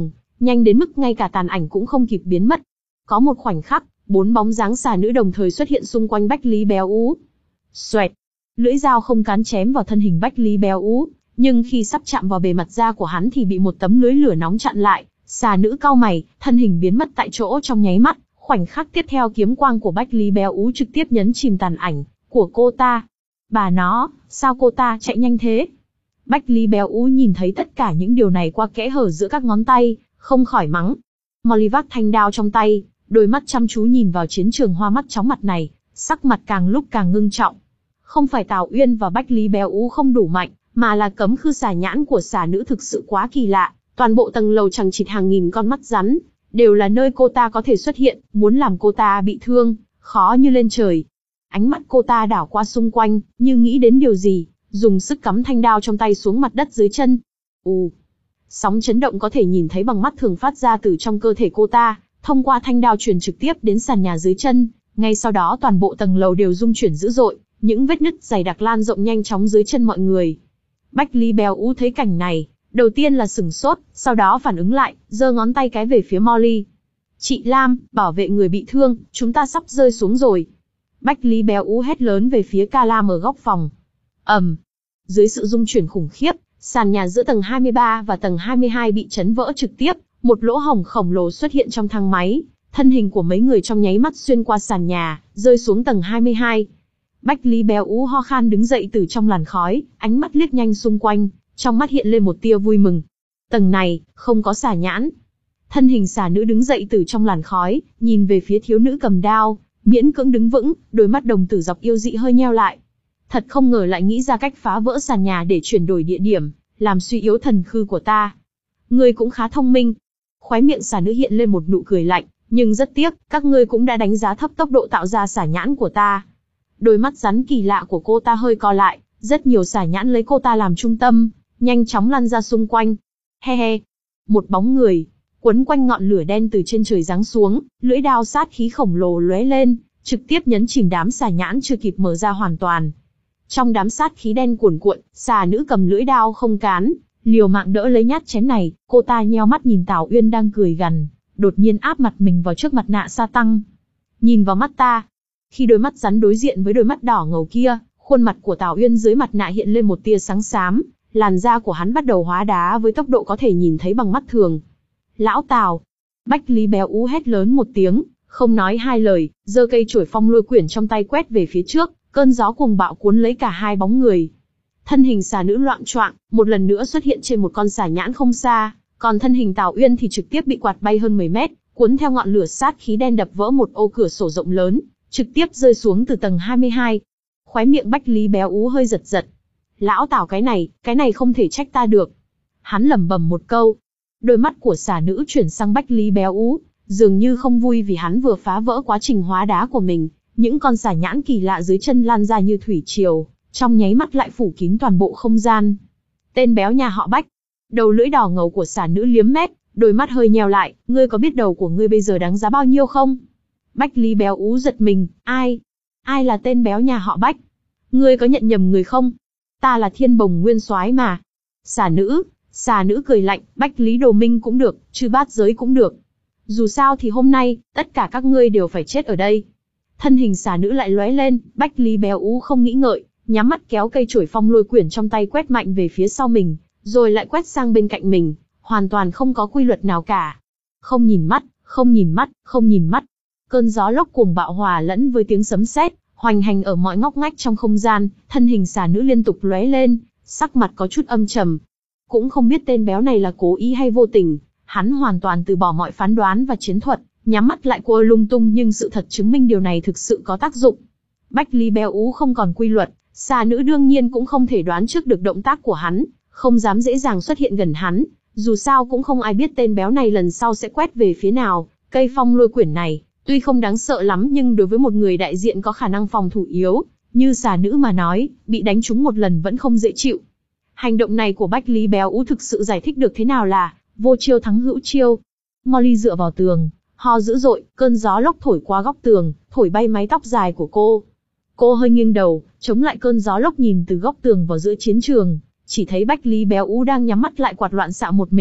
nhanh đến mức ngay cả tàn ảnh cũng không kịp biến mất. Có một khoảnh khắc, bốn bóng dáng xà nữ đồng thời xuất hiện xung quanh Bách Lý Béo Ú. Xoẹt, lưỡi dao không cán chém vào thân hình Bách Lý Béo Ú, nhưng khi sắp chạm vào bề mặt da của hắn thì bị một tấm lưới lửa nóng chặn lại. Xà nữ cau mày, thân hình biến mất tại chỗ trong nháy mắt. Khoảnh khắc tiếp theo, kiếm quang của Bách Lý Béo Ú trực tiếp nhấn chìm tàn ảnh của cô ta. Bà nó, sao cô ta chạy nhanh thế? Bách Lý Béo Ú nhìn thấy tất cả những điều này qua kẽ hở giữa các ngón tay, không khỏi mắng. Molly vác thanh đao trong tay, đôi mắt chăm chú nhìn vào chiến trường hoa mắt chóng mặt này, sắc mặt càng lúc càng ngưng trọng. Không phải Tào Uyên và Bách Lý Béo Ú không đủ mạnh, mà là cấm khư xà nhãn của xà nữ thực sự quá kỳ lạ. Toàn bộ tầng lầu chằng chịt hàng nghìn con mắt rắn, đều là nơi cô ta có thể xuất hiện, muốn làm cô ta bị thương, khó như lên trời. Ánh mắt cô ta đảo qua xung quanh, như nghĩ đến điều gì, dùng sức cắm thanh đao trong tay xuống mặt đất dưới chân. Ù, sóng chấn động có thể nhìn thấy bằng mắt thường phát ra từ trong cơ thể cô ta, thông qua thanh đao truyền trực tiếp đến sàn nhà dưới chân. Ngay sau đó toàn bộ tầng lầu đều rung chuyển dữ dội, những vết nứt dày đặc lan rộng nhanh chóng dưới chân mọi người. Bách Lý Béo Ú thấy cảnh này, đầu tiên là sửng sốt, sau đó phản ứng lại, giơ ngón tay cái về phía Molly. Chị Lam, bảo vệ người bị thương, chúng ta sắp rơi xuống rồi. Bách Lý Béo Ú hét lớn về phía Ca Lam ở góc phòng. ầm, um, dưới sự rung chuyển khủng khiếp, sàn nhà giữa tầng hai mươi ba và tầng hai mươi hai bị chấn vỡ trực tiếp, một lỗ hổng khổng lồ xuất hiện trong thang máy, thân hình của mấy người trong nháy mắt xuyên qua sàn nhà, rơi xuống tầng hai mươi hai. Bách Lý Béo Ú ho khan đứng dậy từ trong làn khói, ánh mắt liếc nhanh xung quanh, trong mắt hiện lên một tia vui mừng. Tầng này, không có xà nhãn. Thân hình xà nữ đứng dậy từ trong làn khói, nhìn về phía thiếu nữ cầm đao, miễn cưỡng đứng vững, đôi mắt đồng tử dọc yêu dị hơi nheo lại. Thật không ngờ lại nghĩ ra cách phá vỡ sàn nhà để chuyển đổi địa điểm, làm suy yếu thần khư của ta. Ngươi cũng khá thông minh. Khóe miệng xà nữ hiện lên một nụ cười lạnh, nhưng rất tiếc, các ngươi cũng đã đánh giá thấp tốc độ tạo ra xà nhãn của ta. Đôi mắt rắn kỳ lạ của cô ta hơi co lại, rất nhiều xà nhãn lấy cô ta làm trung tâm, nhanh chóng lăn ra xung quanh. He he. Một bóng người, quấn quanh ngọn lửa đen từ trên trời giáng xuống, lưỡi đao sát khí khổng lồ lóe lên, trực tiếp nhấn chìm đám xà nhãn chưa kịp mở ra hoàn toàn. Trong đám sát khí đen cuồn cuộn, xà nữ cầm lưỡi đao không cán, liều mạng đỡ lấy nhát chém này. Cô ta nheo mắt nhìn Tào Uyên đang cười gằn, đột nhiên áp mặt mình vào trước mặt nạ sa tăng. Nhìn vào mắt ta. Khi đôi mắt rắn đối diện với đôi mắt đỏ ngầu kia, khuôn mặt của Tào Uyên dưới mặt nạ hiện lên một tia sáng xám, làn da của hắn bắt đầu hóa đá với tốc độ có thể nhìn thấy bằng mắt thường. Lão Tào! Bách Lý Béo Ú hét lớn một tiếng, không nói hai lời, giơ cây chổi phong lôi quyển trong tay quét về phía trước, cơn gió cuồng bạo cuốn lấy cả hai bóng người. Thân hình xà nữ loạng choạng, một lần nữa xuất hiện trên một con xà nhãn không xa, còn thân hình Tào Uyên thì trực tiếp bị quạt bay hơn mười mét, cuốn theo ngọn lửa sát khí đen đập vỡ một ô cửa sổ rộng lớn, trực tiếp rơi xuống từ tầng hai mươi hai. Khóe miệng Bách Lý Béo Ú hơi giật giật. Lão Tào, cái này, cái này không thể trách ta được. Hắn lẩm bẩm một câu. Đôi mắt của xà nữ chuyển sang Bách Lý Béo Ú, dường như không vui vì hắn vừa phá vỡ quá trình hóa đá của mình. Những con xà nhãn kỳ lạ dưới chân lan ra như thủy triều, trong nháy mắt lại phủ kín toàn bộ không gian. Tên béo nhà họ Bách. Đầu lưỡi đỏ ngầu của xà nữ liếm mép, đôi mắt hơi nheo lại. Ngươi có biết đầu của ngươi bây giờ đáng giá bao nhiêu không? Bách Lý Béo Ú giật mình. Ai? Ai là tên béo nhà họ Bách? Ngươi có nhận nhầm người không? Ta là Thiên Bồng Nguyên Soái mà. Xà nữ, xà nữ cười lạnh. Bách Lý Đồ Minh cũng được, Chư Bát Giới cũng được. Dù sao thì hôm nay, tất cả các ngươi đều phải chết ở đây. Thân hình xà nữ lại lóe lên, Bách Lý Béo Ú không nghĩ ngợi, nhắm mắt kéo cây chổi phong lôi quyển trong tay quét mạnh về phía sau mình, rồi lại quét sang bên cạnh mình, hoàn toàn không có quy luật nào cả. Không nhìn mắt, không nhìn mắt, không nhìn mắt. Cơn gió lốc cuồng bạo hòa lẫn với tiếng sấm sét, hoành hành ở mọi ngóc ngách trong không gian, thân hình xà nữ liên tục lóe lên, sắc mặt có chút âm trầm. Cũng không biết tên béo này là cố ý hay vô tình, hắn hoàn toàn từ bỏ mọi phán đoán và chiến thuật, nhắm mắt lại cua lung tung, nhưng sự thật chứng minh điều này thực sự có tác dụng. Bách Lý Béo Ú không còn quy luật, xà nữ đương nhiên cũng không thể đoán trước được động tác của hắn, không dám dễ dàng xuất hiện gần hắn, dù sao cũng không ai biết tên béo này lần sau sẽ quét về phía nào. Cây phong lôi quyển này, tuy không đáng sợ lắm nhưng đối với một người đại diện có khả năng phòng thủ yếu, như xà nữ mà nói, bị đánh trúng một lần vẫn không dễ chịu. Hành động này của Bách Lý Béo Ú thực sự giải thích được thế nào là vô chiêu thắng hữu chiêu. Molly dựa vào tường, ho dữ dội, cơn gió lốc thổi qua góc tường, thổi bay mái tóc dài của cô. Cô hơi nghiêng đầu, chống lại cơn gió lốc, nhìn từ góc tường vào giữa chiến trường, chỉ thấy Bách Lý Béo Ú đang nhắm mắt lại quạt loạn xạ một mình,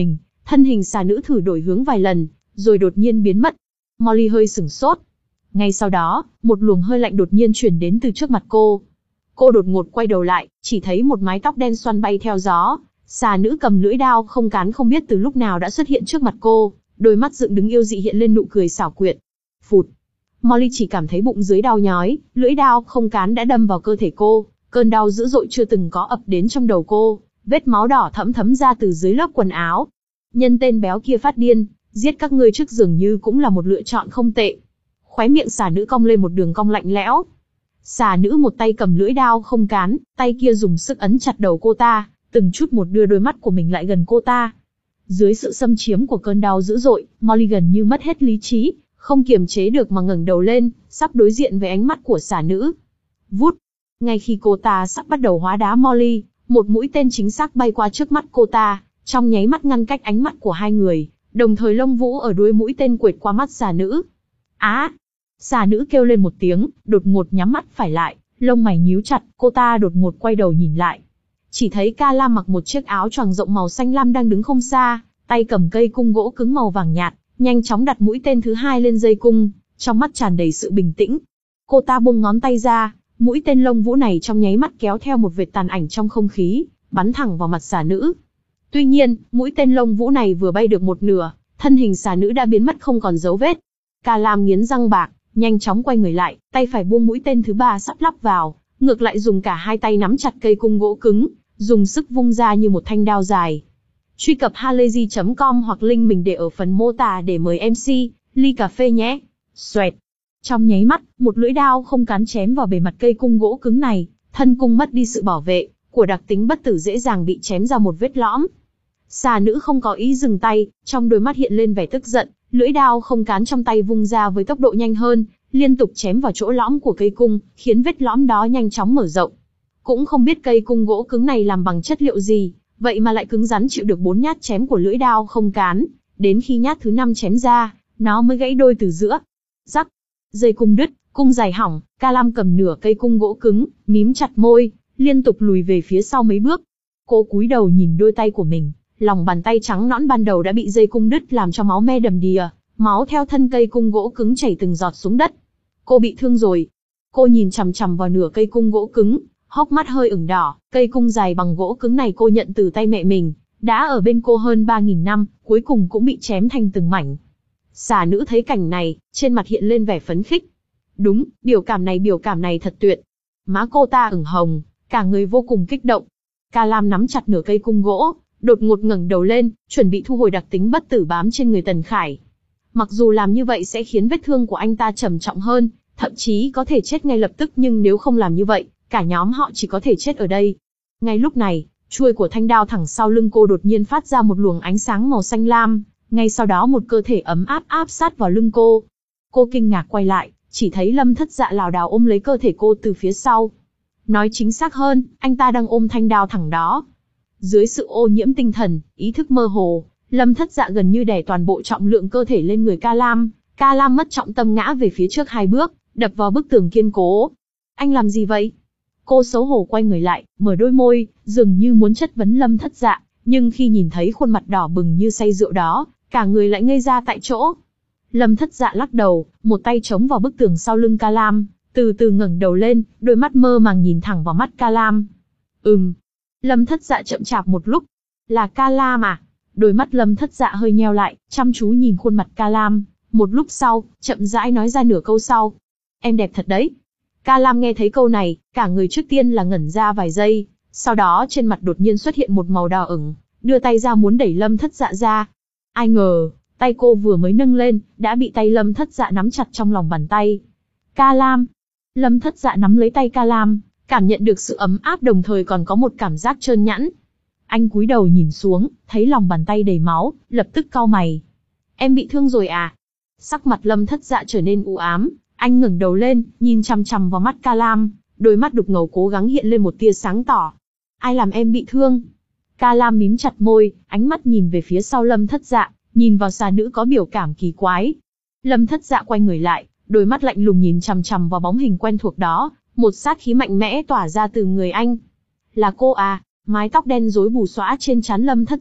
Thân hình xà nữ thử đổi hướng vài lần, rồi đột nhiên biến mất. Molly hơi sửng sốt. Ngay sau đó, một luồng hơi lạnh đột nhiên truyền đến từ trước mặt cô. Cô đột ngột quay đầu lại, chỉ thấy một mái tóc đen xoăn bay theo gió. Xà nữ cầm lưỡi đao không cán không biết từ lúc nào đã xuất hiện trước mặt cô, đôi mắt dựng đứng yêu dị hiện lên nụ cười xảo quyệt. Phụt. Molly chỉ cảm thấy bụng dưới đau nhói, lưỡi đao không cán đã đâm vào cơ thể cô, cơn đau dữ dội chưa từng có ập đến trong đầu cô, vết máu đỏ thẫm thấm ra từ dưới lớp quần áo. Nhân tên béo kia phát điên, giết các ngươi trước dường như cũng là một lựa chọn không tệ. Khóe miệng xà nữ cong lên một đường cong lạnh lẽo. Xà nữ một tay cầm lưỡi đao không cán, tay kia dùng sức ấn chặt đầu cô ta, từng chút một đưa đôi mắt của mình lại gần cô ta. Dưới sự xâm chiếm của cơn đau dữ dội, Molly gần như mất hết lý trí, không kiềm chế được mà ngẩng đầu lên, sắp đối diện với ánh mắt của xà nữ. Vút! Ngay khi cô ta sắp bắt đầu hóa đá Molly, một mũi tên chính xác bay qua trước mắt cô ta, trong nháy mắt ngăn cách ánh mắt của hai người, đồng thời lông vũ ở đuôi mũi tên quệt qua mắt xà nữ. Á! Xà nữ kêu lên một tiếng, đột ngột nhắm mắt phải lại, lông mày nhíu chặt, cô ta đột ngột quay đầu nhìn lại. Chỉ thấy Ca Lam mặc một chiếc áo choàng rộng màu xanh lam đang đứng không xa, tay cầm cây cung gỗ cứng màu vàng nhạt, nhanh chóng đặt mũi tên thứ hai lên dây cung, trong mắt tràn đầy sự bình tĩnh. Cô ta buông ngón tay ra, mũi tên lông vũ này trong nháy mắt kéo theo một vệt tàn ảnh trong không khí, bắn thẳng vào mặt xà nữ. Tuy nhiên, mũi tên lông vũ này vừa bay được một nửa, thân hình xà nữ đã biến mất không còn dấu vết. Ca Lam nghiến răng bạc, nhanh chóng quay người lại, tay phải buông mũi tên thứ ba sắp lắp vào, ngược lại dùng cả hai tay nắm chặt cây cung gỗ cứng, dùng sức vung ra như một thanh đao dài. Truy cập halayzi chấm com hoặc link mình để ở phần mô tả để mời em xê, ly cà phê nhé. Xoẹt. Trong nháy mắt, một lưỡi đao không cán chém vào bề mặt cây cung gỗ cứng này, thân cung mất đi sự bảo vệ của đặc tính bất tử dễ dàng bị chém ra một vết lõm. Xà nữ không có ý dừng tay, trong đôi mắt hiện lên vẻ tức giận, lưỡi đao không cán trong tay vung ra với tốc độ nhanh hơn, liên tục chém vào chỗ lõm của cây cung, khiến vết lõm đó nhanh chóng mở rộng. Cũng không biết cây cung gỗ cứng này làm bằng chất liệu gì, vậy mà lại cứng rắn chịu được bốn nhát chém của lưỡi đao không cán, đến khi nhát thứ năm chém ra, nó mới gãy đôi từ giữa. Rắc, dây cung đứt, cung dài hỏng, Ca Lam cầm nửa cây cung gỗ cứng, mím chặt môi, liên tục lùi về phía sau mấy bước. Cô cúi đầu nhìn đôi tay của mình, lòng bàn tay trắng nõn ban đầu đã bị dây cung đứt làm cho máu me đầm đìa, máu theo thân cây cung gỗ cứng chảy từng giọt xuống đất. Cô bị thương rồi. Cô nhìn chằm chằm vào nửa cây cung gỗ cứng, hốc mắt hơi ửng đỏ, cây cung dài bằng gỗ cứng này cô nhận từ tay mẹ mình, đã ở bên cô hơn ba nghìn năm, cuối cùng cũng bị chém thành từng mảnh. Xà nữ thấy cảnh này, trên mặt hiện lên vẻ phấn khích. Đúng, biểu cảm này biểu cảm này thật tuyệt. Má cô ta ửng hồng, cả người vô cùng kích động. Ca Lam nắm chặt nửa cây cung gỗ, đột ngột ngẩng đầu lên, chuẩn bị thu hồi đặc tính bất tử bám trên người Tần Khải. Mặc dù làm như vậy sẽ khiến vết thương của anh ta trầm trọng hơn, thậm chí có thể chết ngay lập tức, nhưng nếu không làm như vậy, cả nhóm họ chỉ có thể chết ở đây. Ngay lúc này, chuôi của thanh đao thẳng sau lưng cô đột nhiên phát ra một luồng ánh sáng màu xanh lam, ngay sau đó một cơ thể ấm áp áp sát vào lưng cô. Cô kinh ngạc quay lại, chỉ thấy Lâm Thất Dạ lảo đảo ôm lấy cơ thể cô từ phía sau. Nói chính xác hơn, anh ta đang ôm thanh đao thẳng đó. Dưới sự ô nhiễm tinh thần, ý thức mơ hồ, Lâm Thất Dạ gần như đè toàn bộ trọng lượng cơ thể lên người Ca Lam. Ca Lam mất trọng tâm ngã về phía trước hai bước, đập vào bức tường kiên cố. Anh làm gì vậy? Cô xấu hổ quay người lại, mở đôi môi, dường như muốn chất vấn Lâm Thất Dạ, nhưng khi nhìn thấy khuôn mặt đỏ bừng như say rượu đó, cả người lại ngây ra tại chỗ. Lâm Thất Dạ lắc đầu, một tay chống vào bức tường sau lưng Ca Lam, từ từ ngẩng đầu lên, đôi mắt mơ màng nhìn thẳng vào mắt Ca Lam. Ừm. Lâm Thất Dạ chậm chạp một lúc. Là Ca Lam à? Đôi mắt Lâm Thất Dạ hơi nheo lại, chăm chú nhìn khuôn mặt Ca Lam. Một lúc sau, chậm rãi nói ra nửa câu sau. Em đẹp thật đấy. Ca Lam nghe thấy câu này, cả người trước tiên là ngẩn ra vài giây, sau đó trên mặt đột nhiên xuất hiện một màu đỏ ửng, đưa tay ra muốn đẩy Lâm Thất Dạ ra. Ai ngờ, tay cô vừa mới nâng lên, đã bị tay Lâm Thất Dạ nắm chặt trong lòng bàn tay. Ca Lam. Lâm Thất Dạ nắm lấy tay Ca Lam, cảm nhận được sự ấm áp đồng thời còn có một cảm giác trơn nhẵn. Anh cúi đầu nhìn xuống, thấy lòng bàn tay đầy máu, lập tức cau mày. Em bị thương rồi à? Sắc mặt Lâm Thất Dạ trở nên u ám, anh ngẩng đầu lên, nhìn chằm chằm vào mắt Ca Lam, đôi mắt đục ngầu cố gắng hiện lên một tia sáng tỏ. Ai làm em bị thương? Ca Lam mím chặt môi, ánh mắt nhìn về phía sau Lâm Thất Dạ, nhìn vào xà nữ có biểu cảm kỳ quái. Lâm Thất Dạ quay người lại, đôi mắt lạnh lùng nhìn chằm chằm vào bóng hình quen thuộc đó, một sát khí mạnh mẽ tỏa ra từ người anh. Là cô à? Mái tóc đen rối bù xõa trên trán Lâm Thất Dạ,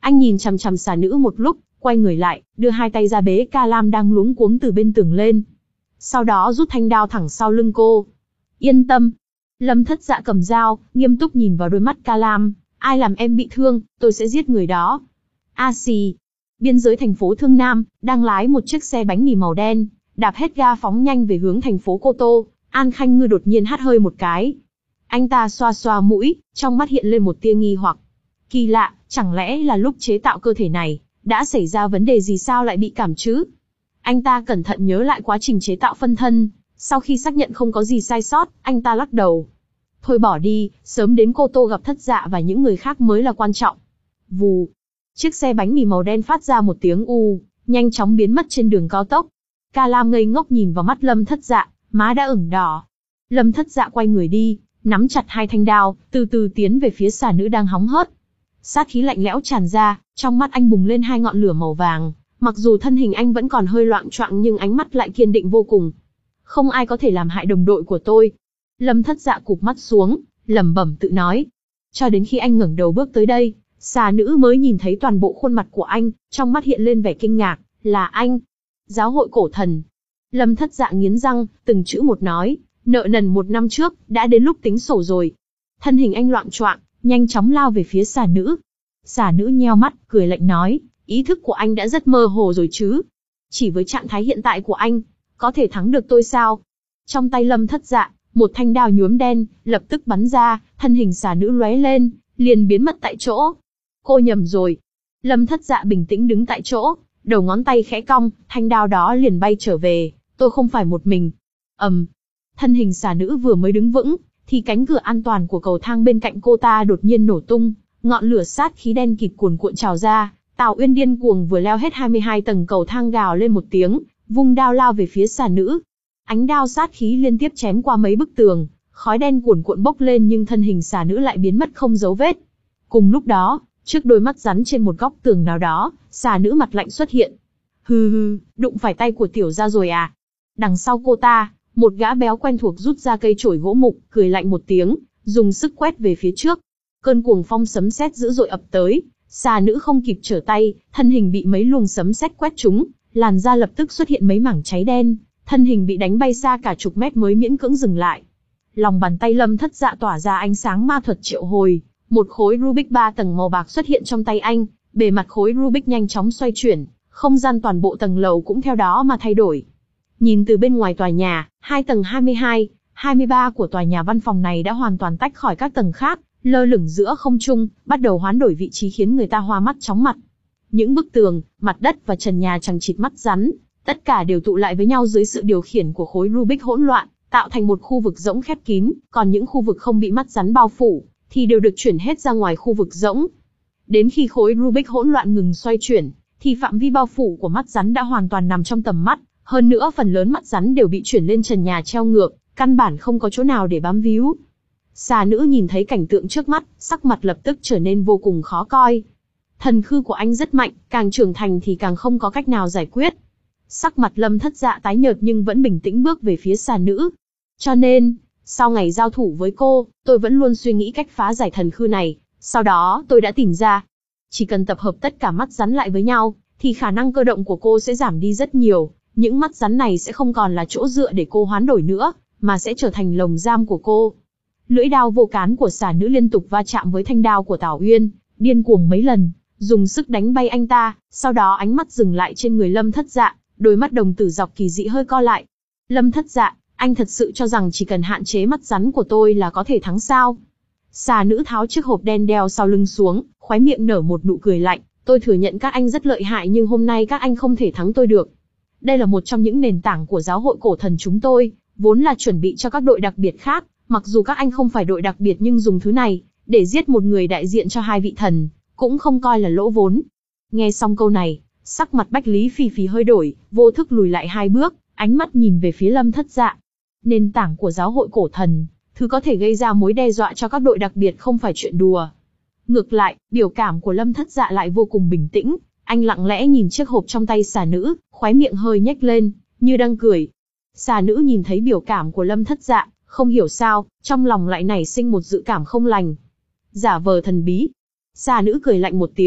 Anh nhìn chằm chằm xà nữ một lúc, quay người lại, đưa hai tay ra bế Ca Lam đang luống cuống từ bên tường lên. Sau đó rút thanh đao thẳng sau lưng cô. Yên tâm. Lâm Thất Dạ cầm dao, nghiêm túc nhìn vào đôi mắt Ca Lam. Ai làm em bị thương, tôi sẽ giết người đó. A xì. Biên giới thành phố Thương Nam, đang lái một chiếc xe bánh mì màu đen, đạp hết ga phóng nhanh về hướng thành phố Cô Tô. An Khanh Ngư đột nhiên hắt hơi một cái. Anh ta xoa xoa mũi, trong mắt hiện lên một tia nghi hoặc. Kỳ lạ, chẳng lẽ là lúc chế tạo cơ thể này, đã xảy ra vấn đề gì sao lại bị cảm chứ? Anh ta cẩn thận nhớ lại quá trình chế tạo phân thân, sau khi xác nhận không có gì sai sót, anh ta lắc đầu. Thôi bỏ đi, sớm đến Cô Tô gặp Thất Dạ và những người khác mới là quan trọng. Vù. Chiếc xe bánh mì màu đen phát ra một tiếng u, nhanh chóng biến mất trên đường cao tốc. Ca Lam ngây ngốc nhìn vào mắt Lâm Thất Dạ, má đã ửng đỏ. Lâm Thất Dạ quay người đi, nắm chặt hai thanh đao, từ từ tiến về phía xà nữ đang hóng hớt. Sát khí lạnh lẽo tràn ra, trong mắt anh bùng lên hai ngọn lửa màu vàng. Mặc dù thân hình anh vẫn còn hơi loạng choạng nhưng ánh mắt lại kiên định vô cùng. Không ai có thể làm hại đồng đội của tôi. Lâm Thất Dạ cụp mắt xuống, lẩm bẩm tự nói. Cho đến khi anh ngẩng đầu bước tới đây, xà nữ mới nhìn thấy toàn bộ khuôn mặt của anh, trong mắt hiện lên vẻ kinh ngạc. Là anh. Giáo hội cổ thần. Lâm Thất Dạ nghiến răng, từng chữ một nói. Nợ nần một năm trước, đã đến lúc tính sổ rồi. Thân hình anh loạng choạng, nhanh chóng lao về phía xà nữ. Xà nữ nheo mắt, cười lạnh nói, ý thức của anh đã rất mơ hồ rồi chứ. Chỉ với trạng thái hiện tại của anh, có thể thắng được tôi sao? Trong tay Lâm Thất Dạ, một thanh đao nhuốm đen, lập tức bắn ra, thân hình xà nữ lóe lên, liền biến mất tại chỗ. Cô nhầm rồi. Lâm Thất Dạ bình tĩnh đứng tại chỗ, đầu ngón tay khẽ cong, thanh đao đó liền bay trở về. Tôi không phải một mình. ầm, um, thân hình xà nữ vừa mới đứng vững, thì cánh cửa an toàn của cầu thang bên cạnh cô ta đột nhiên nổ tung, ngọn lửa sát khí đen kịt cuồn cuộn trào ra. Tào Uyên điên cuồng vừa leo hết hai mươi hai tầng cầu thang gào lên một tiếng, vung đao lao về phía xà nữ. Ánh đao sát khí liên tiếp chém qua mấy bức tường, khói đen cuồn cuộn bốc lên nhưng thân hình xà nữ lại biến mất không dấu vết. Cùng lúc đó, trước đôi mắt rắn trên một góc tường nào đó, xà nữ mặt lạnh xuất hiện. Hừ hừ, đụng phải tay của tiểu gia rồi à? Đằng sau cô ta, một gã béo quen thuộc rút ra cây chổi gỗ mục, cười lạnh một tiếng, dùng sức quét về phía trước. Cơn cuồng phong sấm sét dữ dội ập tới, xà nữ không kịp trở tay, thân hình bị mấy luồng sấm sét quét trúng, làn da lập tức xuất hiện mấy mảng cháy đen, thân hình bị đánh bay xa cả chục mét mới miễn cưỡng dừng lại. Lòng bàn tay Lâm Thất Dạ tỏa ra ánh sáng ma thuật triệu hồi, một khối Rubik ba tầng màu bạc xuất hiện trong tay anh, bề mặt khối Rubik nhanh chóng xoay chuyển, không gian toàn bộ tầng lầu cũng theo đó mà thay đổi. Nhìn từ bên ngoài tòa nhà, hai tầng hai mươi hai, hai mươi ba của tòa nhà văn phòng này đã hoàn toàn tách khỏi các tầng khác, lơ lửng giữa không trung, bắt đầu hoán đổi vị trí khiến người ta hoa mắt chóng mặt. Những bức tường, mặt đất và trần nhà chằng chịt mắt rắn, tất cả đều tụ lại với nhau dưới sự điều khiển của khối Rubik hỗn loạn, tạo thành một khu vực rỗng khép kín, còn những khu vực không bị mắt rắn bao phủ, thì đều được chuyển hết ra ngoài khu vực rỗng. Đến khi khối Rubik hỗn loạn ngừng xoay chuyển, thì phạm vi bao phủ của mắt rắn đã hoàn toàn nằm trong tầm mắt, hơn nữa phần lớn mắt rắn đều bị chuyển lên trần nhà treo ngược, căn bản không có chỗ nào để bám víu. Xà nữ nhìn thấy cảnh tượng trước mắt, sắc mặt lập tức trở nên vô cùng khó coi. Thần khư của anh rất mạnh, càng trưởng thành thì càng không có cách nào giải quyết. Sắc mặt Lâm Thất Dạ tái nhợt nhưng vẫn bình tĩnh bước về phía xà nữ. Cho nên, sau ngày giao thủ với cô, tôi vẫn luôn suy nghĩ cách phá giải thần khư này. Sau đó tôi đã tìm ra, chỉ cần tập hợp tất cả mắt rắn lại với nhau, thì khả năng cơ động của cô sẽ giảm đi rất nhiều. Những mắt rắn này sẽ không còn là chỗ dựa để cô hoán đổi nữa, mà sẽ trở thành lồng giam của cô. Lưỡi đao vô cán của xà nữ liên tục va chạm với thanh đao của Tào Uyên, điên cuồng mấy lần, dùng sức đánh bay anh ta, sau đó ánh mắt dừng lại trên người Lâm Thất Dạ, đôi mắt đồng tử dọc kỳ dị hơi co lại. Lâm Thất Dạ, anh thật sự cho rằng chỉ cần hạn chế mắt rắn của tôi là có thể thắng sao? Xà nữ tháo chiếc hộp đen đeo sau lưng xuống, khóe miệng nở một nụ cười lạnh. Tôi thừa nhận các anh rất lợi hại nhưng hôm nay các anh không thể thắng tôi được. Đây là một trong những nền tảng của giáo hội cổ thần chúng tôi, vốn là chuẩn bị cho các đội đặc biệt khác. Mặc dù các anh không phải đội đặc biệt nhưng dùng thứ này, để giết một người đại diện cho hai vị thần, cũng không coi là lỗ vốn. Nghe xong câu này, sắc mặt Bách Lý Phì Phì hơi đổi, vô thức lùi lại hai bước, ánh mắt nhìn về phía Lâm Thất Dạ. Nền tảng của giáo hội cổ thần, thứ có thể gây ra mối đe dọa cho các đội đặc biệt không phải chuyện đùa. Ngược lại, biểu cảm của Lâm Thất Dạ lại vô cùng bình tĩnh, anh lặng lẽ nhìn chiếc hộp trong tay xà nữ, khóe miệng hơi nhếch lên, như đang cười. Xà nữ nhìn thấy biểu cảm của Lâm Thất Dạ, không hiểu sao, trong lòng lại nảy sinh một dự cảm không lành. Giả vờ thần bí. Xà nữ cười lạnh một tiếng,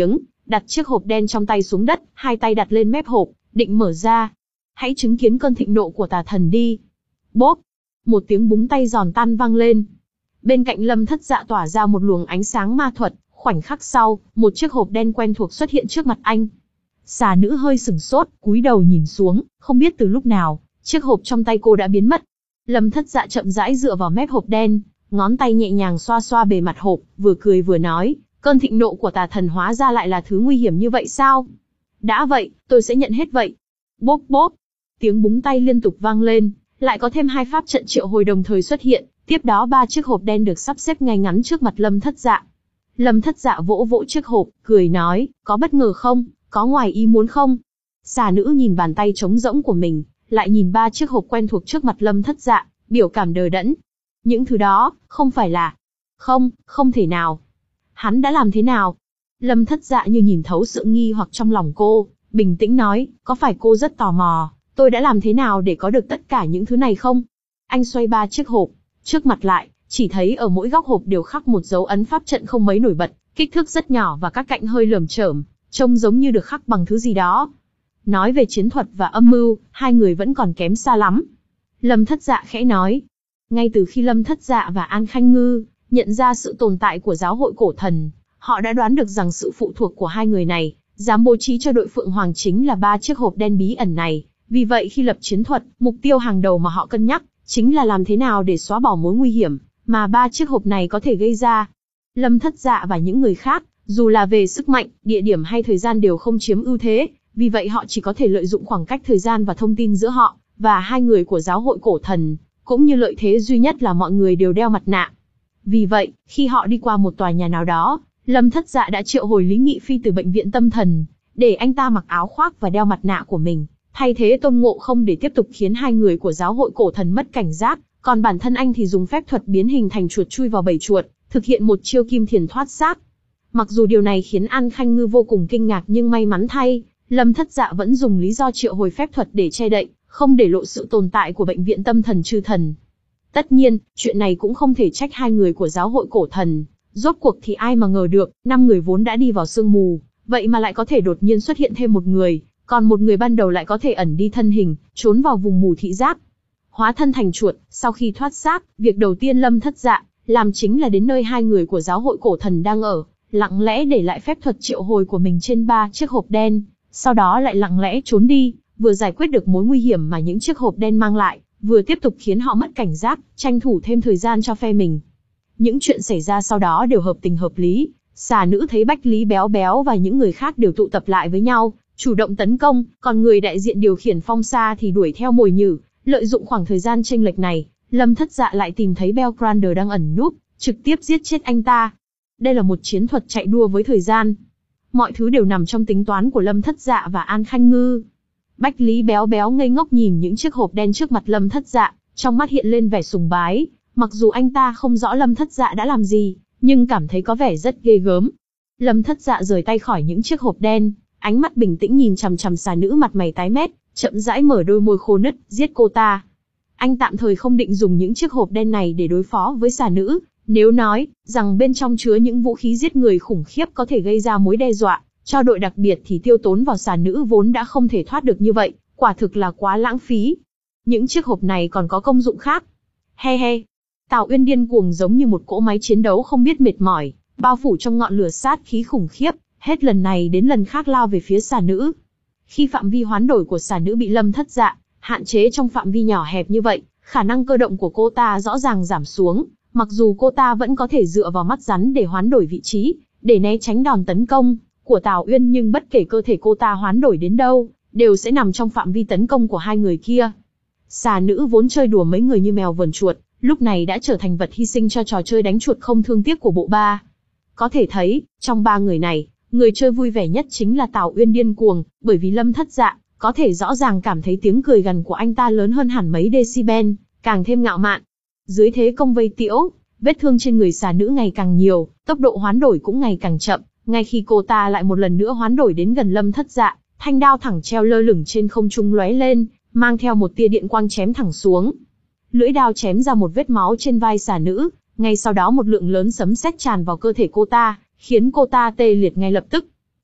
đặt chiếc hộp đen trong tay xuống đất, hai tay đặt lên mép hộp, định mở ra. Hãy chứng kiến cơn thịnh nộ của tà thần đi. Bốp! Một tiếng búng tay giòn tan vang lên. Bên cạnh Lâm Thất Dạ tỏa ra một luồng ánh sáng ma thuật, khoảnh khắc sau, một chiếc hộp đen quen thuộc xuất hiện trước mặt anh. Xà nữ hơi sửng sốt, cúi đầu nhìn xuống, không biết từ lúc nào, chiếc hộp trong tay cô đã biến mất. Lâm Thất Dạ chậm rãi dựa vào mép hộp đen, ngón tay nhẹ nhàng xoa xoa bề mặt hộp, vừa cười vừa nói, cơn thịnh nộ của tà thần hóa ra lại là thứ nguy hiểm như vậy sao? Đã vậy, tôi sẽ nhận hết vậy. Bốp bốp, tiếng búng tay liên tục vang lên, lại có thêm hai pháp trận triệu hồi đồng thời xuất hiện, tiếp đó ba chiếc hộp đen được sắp xếp ngay ngắn trước mặt Lâm Thất Dạ. Lâm Thất Dạ vỗ vỗ chiếc hộp, cười nói, có bất ngờ không, có ngoài ý muốn không? Xà nữ nhìn bàn tay trống rỗng của mình, lại nhìn ba chiếc hộp quen thuộc trước mặt Lâm Thất Dạ, biểu cảm đờ đẫn. Những thứ đó, không phải là... Không, không thể nào. Hắn đã làm thế nào? Lâm Thất Dạ như nhìn thấu sự nghi hoặc trong lòng cô, bình tĩnh nói, có phải cô rất tò mò, tôi đã làm thế nào để có được tất cả những thứ này không? Anh xoay ba chiếc hộp, trước mặt lại, chỉ thấy ở mỗi góc hộp đều khắc một dấu ấn pháp trận không mấy nổi bật, kích thước rất nhỏ và các cạnh hơi lởm chởm, trông giống như được khắc bằng thứ gì đó. Nói về chiến thuật và âm mưu, hai người vẫn còn kém xa lắm. Lâm Thất Dạ khẽ nói. Ngay từ khi Lâm Thất Dạ và An Khanh Ngư nhận ra sự tồn tại của giáo hội cổ thần, họ đã đoán được rằng sự phụ thuộc của hai người này, dám bố trí cho đội Phượng Hoàng chính là ba chiếc hộp đen bí ẩn này. Vì vậy khi lập chiến thuật, mục tiêu hàng đầu mà họ cân nhắc, chính là làm thế nào để xóa bỏ mối nguy hiểm mà ba chiếc hộp này có thể gây ra. Lâm Thất Dạ và những người khác, dù là về sức mạnh, địa điểm hay thời gian đều không chiếm ưu thế, vì vậy họ chỉ có thể lợi dụng khoảng cách thời gian và thông tin giữa họ và hai người của giáo hội cổ thần, cũng như lợi thế duy nhất là mọi người đều đeo mặt nạ. Vì vậy, khi họ đi qua một tòa nhà nào đó, Lâm Thất Dạ đã triệu hồi Lý Nghị Phi từ bệnh viện tâm thần, để anh ta mặc áo khoác và đeo mặt nạ của mình, thay thế Tôn Ngộ Không để tiếp tục khiến hai người của giáo hội cổ thần mất cảnh giác, còn bản thân anh thì dùng phép thuật biến hình thành chuột chui vào bầy chuột, thực hiện một chiêu kim thiền thoát xác. Mặc dù điều này khiến An Khanh Ngư vô cùng kinh ngạc nhưng may mắn thay, Lâm Thất Dạ vẫn dùng lý do triệu hồi phép thuật để che đậy, không để lộ sự tồn tại của bệnh viện tâm thần chư thần. Tất nhiên, chuyện này cũng không thể trách hai người của giáo hội cổ thần, rốt cuộc thì ai mà ngờ được, năm người vốn đã đi vào sương mù, vậy mà lại có thể đột nhiên xuất hiện thêm một người, còn một người ban đầu lại có thể ẩn đi thân hình, trốn vào vùng mù thị giác. Hóa thân thành chuột, sau khi thoát xác, việc đầu tiên Lâm Thất Dạ làm chính là đến nơi hai người của giáo hội cổ thần đang ở, lặng lẽ để lại phép thuật triệu hồi của mình trên ba chiếc hộp đen, sau đó lại lặng lẽ trốn đi, vừa giải quyết được mối nguy hiểm mà những chiếc hộp đen mang lại, vừa tiếp tục khiến họ mất cảnh giác, tranh thủ thêm thời gian cho phe mình. Những chuyện xảy ra sau đó đều hợp tình hợp lý, xà nữ thấy Bách Lý Béo Béo và những người khác đều tụ tập lại với nhau, chủ động tấn công, còn người đại diện điều khiển phong sa thì đuổi theo mồi nhử, lợi dụng khoảng thời gian chênh lệch này, Lâm Thất Dạ lại tìm thấy Belgrander đang ẩn núp, trực tiếp giết chết anh ta. Đây là một chiến thuật chạy đua với thời gian. Mọi thứ đều nằm trong tính toán của Lâm Thất Dạ và An Khanh Ngư. Bách Lý Béo Béo ngây ngốc nhìn những chiếc hộp đen trước mặt Lâm Thất Dạ, trong mắt hiện lên vẻ sùng bái, mặc dù anh ta không rõ Lâm Thất Dạ đã làm gì, nhưng cảm thấy có vẻ rất ghê gớm. Lâm Thất Dạ rời tay khỏi những chiếc hộp đen, ánh mắt bình tĩnh nhìn chằm chằm xà nữ mặt mày tái mét, chậm rãi mở đôi môi khô nứt, giết cô ta. Anh tạm thời không định dùng những chiếc hộp đen này để đối phó với xà nữ, nếu nói rằng bên trong chứa những vũ khí giết người khủng khiếp có thể gây ra mối đe dọa cho đội đặc biệt thì tiêu tốn vào xà nữ vốn đã không thể thoát được như vậy, quả thực là quá lãng phí. Những chiếc hộp này còn có công dụng khác. He he. Tào Uyên điên cuồng giống như một cỗ máy chiến đấu không biết mệt mỏi, bao phủ trong ngọn lửa sát khí khủng khiếp, hết lần này đến lần khác lao về phía xà nữ. Khi phạm vi hoán đổi của xà nữ bị Lâm Thất Dạ hạn chế trong phạm vi nhỏ hẹp như vậy, khả năng cơ động của cô ta rõ ràng giảm xuống, mặc dù cô ta vẫn có thể dựa vào mắt rắn để hoán đổi vị trí, để né tránh đòn tấn công của Tào Uyên, nhưng bất kể cơ thể cô ta hoán đổi đến đâu, đều sẽ nằm trong phạm vi tấn công của hai người kia. Xà nữ vốn chơi đùa mấy người như mèo vờn chuột, lúc này đã trở thành vật hy sinh cho trò chơi đánh chuột không thương tiếc của bộ ba. Có thể thấy, trong ba người này, người chơi vui vẻ nhất chính là Tào Uyên điên cuồng, bởi vì Lâm Thất Dạ có thể rõ ràng cảm thấy tiếng cười gằn của anh ta lớn hơn hẳn mấy decibel, càng thêm ngạo mạn. Dưới thế công vây tiễu, vết thương trên người xà nữ ngày càng nhiều, tốc độ hoán đổi cũng ngày càng chậm. Ngay khi cô ta lại một lần nữa hoán đổi đến gần Lâm Thất Dạ, thanh đao thẳng treo lơ lửng trên không trung lóe lên, mang theo một tia điện quang chém thẳng xuống. Lưỡi đao chém ra một vết máu trên vai xà nữ, ngay sau đó một lượng lớn sấm sét tràn vào cơ thể cô ta, khiến cô ta tê liệt ngay lập tức.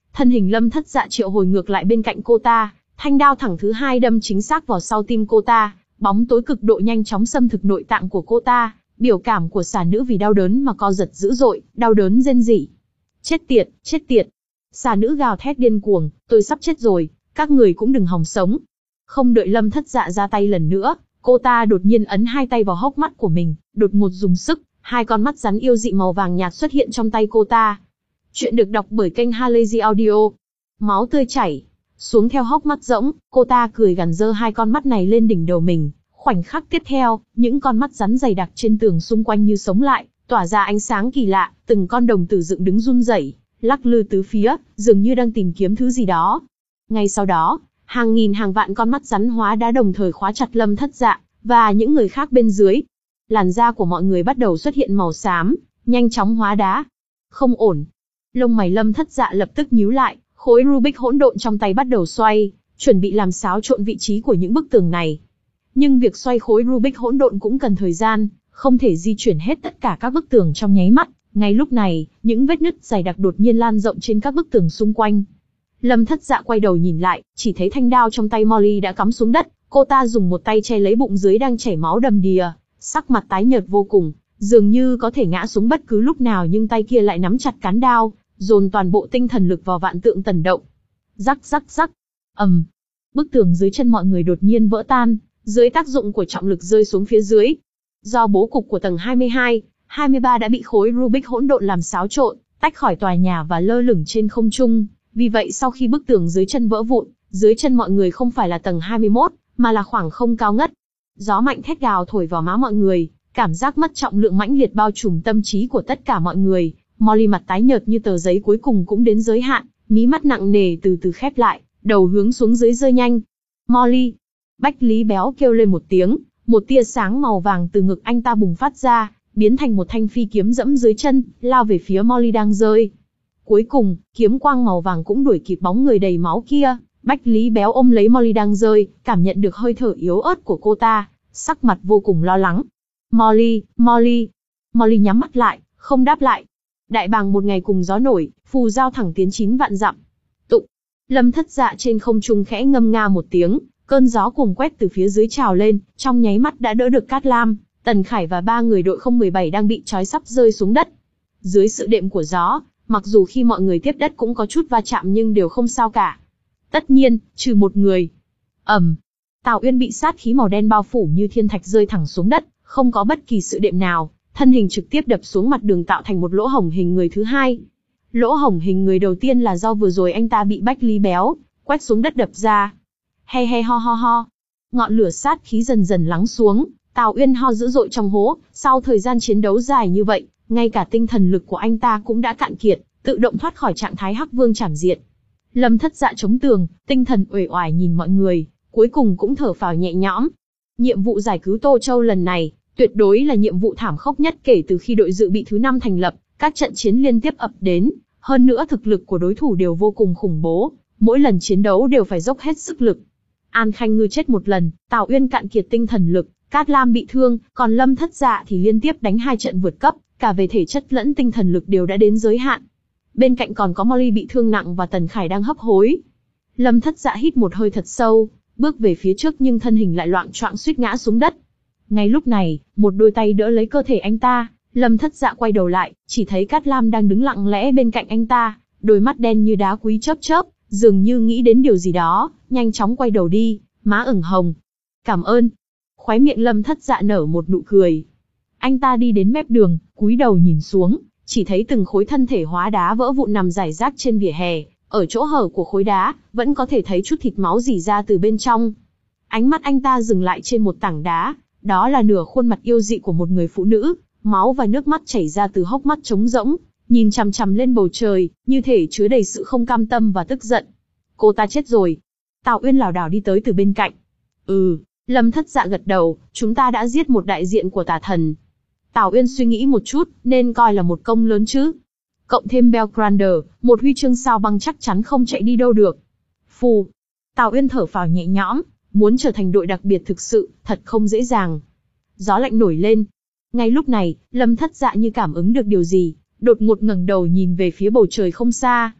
thân hình Lâm Thất Dạ triệu hồi ngược lại bên cạnh cô ta, thanh đao thẳng thứ hai đâm chính xác vào sau tim cô ta, bóng tối cực độ nhanh chóng xâm thực nội tạng của cô ta, biểu cảm của xà nữ vì đau đớn mà co giật dữ dội, đau đớn rên rỉ. Chết tiệt, chết tiệt. Xà nữ gào thét điên cuồng, tôi sắp chết rồi, các người cũng đừng hòng sống. Không đợi Lâm Thất Dạ ra tay lần nữa, cô ta đột nhiên ấn hai tay vào hốc mắt của mình, đột ngột dùng sức, hai con mắt rắn yêu dị màu vàng nhạt xuất hiện trong tay cô ta. Chuyện được đọc bởi kênh Halazy Audio. Máu tươi chảy xuống theo hốc mắt rỗng, cô ta cười gằn giơ hai con mắt này lên đỉnh đầu mình. Khoảnh khắc tiếp theo, những con mắt rắn dày đặc trên tường xung quanh như sống lại, tỏa ra ánh sáng kỳ lạ, từng con đồng tử dựng đứng run rẩy, lắc lư tứ phía, dường như đang tìm kiếm thứ gì đó. Ngay sau đó, hàng nghìn hàng vạn con mắt rắn hóa đá đồng thời khóa chặt Lâm Thất Dạ và những người khác bên dưới. Làn da của mọi người bắt đầu xuất hiện màu xám, nhanh chóng hóa đá. Không ổn. Lông mày Lâm Thất Dạ lập tức nhíu lại, khối Rubik hỗn độn trong tay bắt đầu xoay, chuẩn bị làm xáo trộn vị trí của những bức tường này. Nhưng việc xoay khối Rubik hỗn độn cũng cần thời gian, không thể di chuyển hết tất cả các bức tường trong nháy mắt. Ngay lúc này, những vết nứt dày đặc đột nhiên lan rộng trên các bức tường xung quanh. Lâm Thất Dạ quay đầu nhìn lại, chỉ thấy thanh đao trong tay Molly đã cắm xuống đất, cô ta dùng một tay che lấy bụng dưới đang chảy máu đầm đìa, sắc mặt tái nhợt vô cùng, dường như có thể ngã xuống bất cứ lúc nào, nhưng tay kia lại nắm chặt cán đao, dồn toàn bộ tinh thần lực vào vạn tượng tần động. Rắc rắc rắc, ầm, um. Bức tường dưới chân mọi người đột nhiên vỡ tan, dưới tác dụng của trọng lực rơi xuống phía dưới. Do bố cục của tầng hai mươi hai, hai mươi ba đã bị khối Rubik hỗn độn làm xáo trộn, tách khỏi tòa nhà và lơ lửng trên không trung. Vì vậy sau khi bức tường dưới chân vỡ vụn, dưới chân mọi người không phải là tầng hai mươi mốt, mà là khoảng không cao ngất. Gió mạnh thét gào thổi vào má mọi người, cảm giác mất trọng lượng mãnh liệt bao trùm tâm trí của tất cả mọi người. Molly mặt tái nhợt như tờ giấy cuối cùng cũng đến giới hạn, mí mắt nặng nề từ từ khép lại, đầu hướng xuống dưới rơi nhanh. Molly! Bách Lý Béo kêu lên một tiếng, một tia sáng màu vàng từ ngực anh ta bùng phát ra, biến thành một thanh phi kiếm dẫm dưới chân, lao về phía Molly đang rơi. Cuối cùng, kiếm quang màu vàng cũng đuổi kịp bóng người đầy máu kia. Bách Lý Béo ôm lấy Molly đang rơi, cảm nhận được hơi thở yếu ớt của cô ta, sắc mặt vô cùng lo lắng. Molly, Molly. Molly nhắm mắt lại, không đáp lại. Đại bàng một ngày cùng gió nổi, phù giao thẳng tiến chín vạn dặm. Tụng. Lâm Thất Dạ trên không trung khẽ ngâm nga một tiếng, cơn gió cuồng quét từ phía dưới trào lên, trong nháy mắt đã đỡ được Cát Lam, Tần Khải và ba người đội không một bảy đang bị trói sắp rơi xuống đất. Dưới sự đệm của gió, mặc dù khi mọi người tiếp đất cũng có chút va chạm nhưng đều không sao cả. Tất nhiên, trừ một người. ầm, um, Tào Uyên bị sát khí màu đen bao phủ như thiên thạch rơi thẳng xuống đất, không có bất kỳ sự đệm nào, thân hình trực tiếp đập xuống mặt đường tạo thành một lỗ hổng hình người thứ hai. Lỗ hổng hình người đầu tiên là do vừa rồi anh ta bị Bách Lý Béo quét xuống đất đập ra. He he ho ho ho. Ngọn lửa sát khí dần dần lắng xuống, Tào Uyên ho dữ dội trong hố, sau thời gian chiến đấu dài như vậy, ngay cả tinh thần lực của anh ta cũng đã cạn kiệt, tự động thoát khỏi trạng thái Hắc Vương chảm diệt. Lâm Thất Dạ chống tường, tinh thần uể oải nhìn mọi người, cuối cùng cũng thở phào nhẹ nhõm. Nhiệm vụ giải cứu Tô Châu lần này, tuyệt đối là nhiệm vụ thảm khốc nhất kể từ khi đội dự bị thứ năm thành lập, các trận chiến liên tiếp ập đến, hơn nữa thực lực của đối thủ đều vô cùng khủng bố, mỗi lần chiến đấu đều phải dốc hết sức lực. An Khanh Ngư chết một lần, Tào Uyên cạn kiệt tinh thần lực, Cát Lam bị thương, còn Lâm Thất Dạ thì liên tiếp đánh hai trận vượt cấp, cả về thể chất lẫn tinh thần lực đều đã đến giới hạn. Bên cạnh còn có Molly bị thương nặng và Tần Khải đang hấp hối. Lâm Thất Dạ hít một hơi thật sâu, bước về phía trước nhưng thân hình lại loạng choạng suýt ngã xuống đất. Ngay lúc này, một đôi tay đỡ lấy cơ thể anh ta, Lâm Thất Dạ quay đầu lại, chỉ thấy Cát Lam đang đứng lặng lẽ bên cạnh anh ta, đôi mắt đen như đá quý chớp chớp, dường như nghĩ đến điều gì đó, nhanh chóng quay đầu đi, má ửng hồng. Cảm ơn. Khóe miệng Lâm Thất Dạ nở một nụ cười. Anh ta đi đến mép đường, cúi đầu nhìn xuống, chỉ thấy từng khối thân thể hóa đá vỡ vụn nằm rải rác trên vỉa hè, ở chỗ hở của khối đá, vẫn có thể thấy chút thịt máu rỉ ra từ bên trong. Ánh mắt anh ta dừng lại trên một tảng đá, đó là nửa khuôn mặt yêu dị của một người phụ nữ, máu và nước mắt chảy ra từ hốc mắt trống rỗng, nhìn chằm chằm lên bầu trời, như thể chứa đầy sự không cam tâm và tức giận. Cô ta chết rồi. Tào Uyên lảo đảo đi tới từ bên cạnh. Ừ, Lâm Thất Dạ gật đầu, chúng ta đã giết một đại diện của tà thần. Tào Uyên suy nghĩ một chút, nên coi là một công lớn chứ. Cộng thêm Belgrander, một huy chương sao băng chắc chắn không chạy đi đâu được. Phù. Tào Uyên thở phào nhẹ nhõm, muốn trở thành đội đặc biệt thực sự, thật không dễ dàng. Gió lạnh nổi lên. Ngay lúc này, Lâm Thất Dạ như cảm ứng được điều gì, đột ngột ngẩng đầu nhìn về phía bầu trời không xa.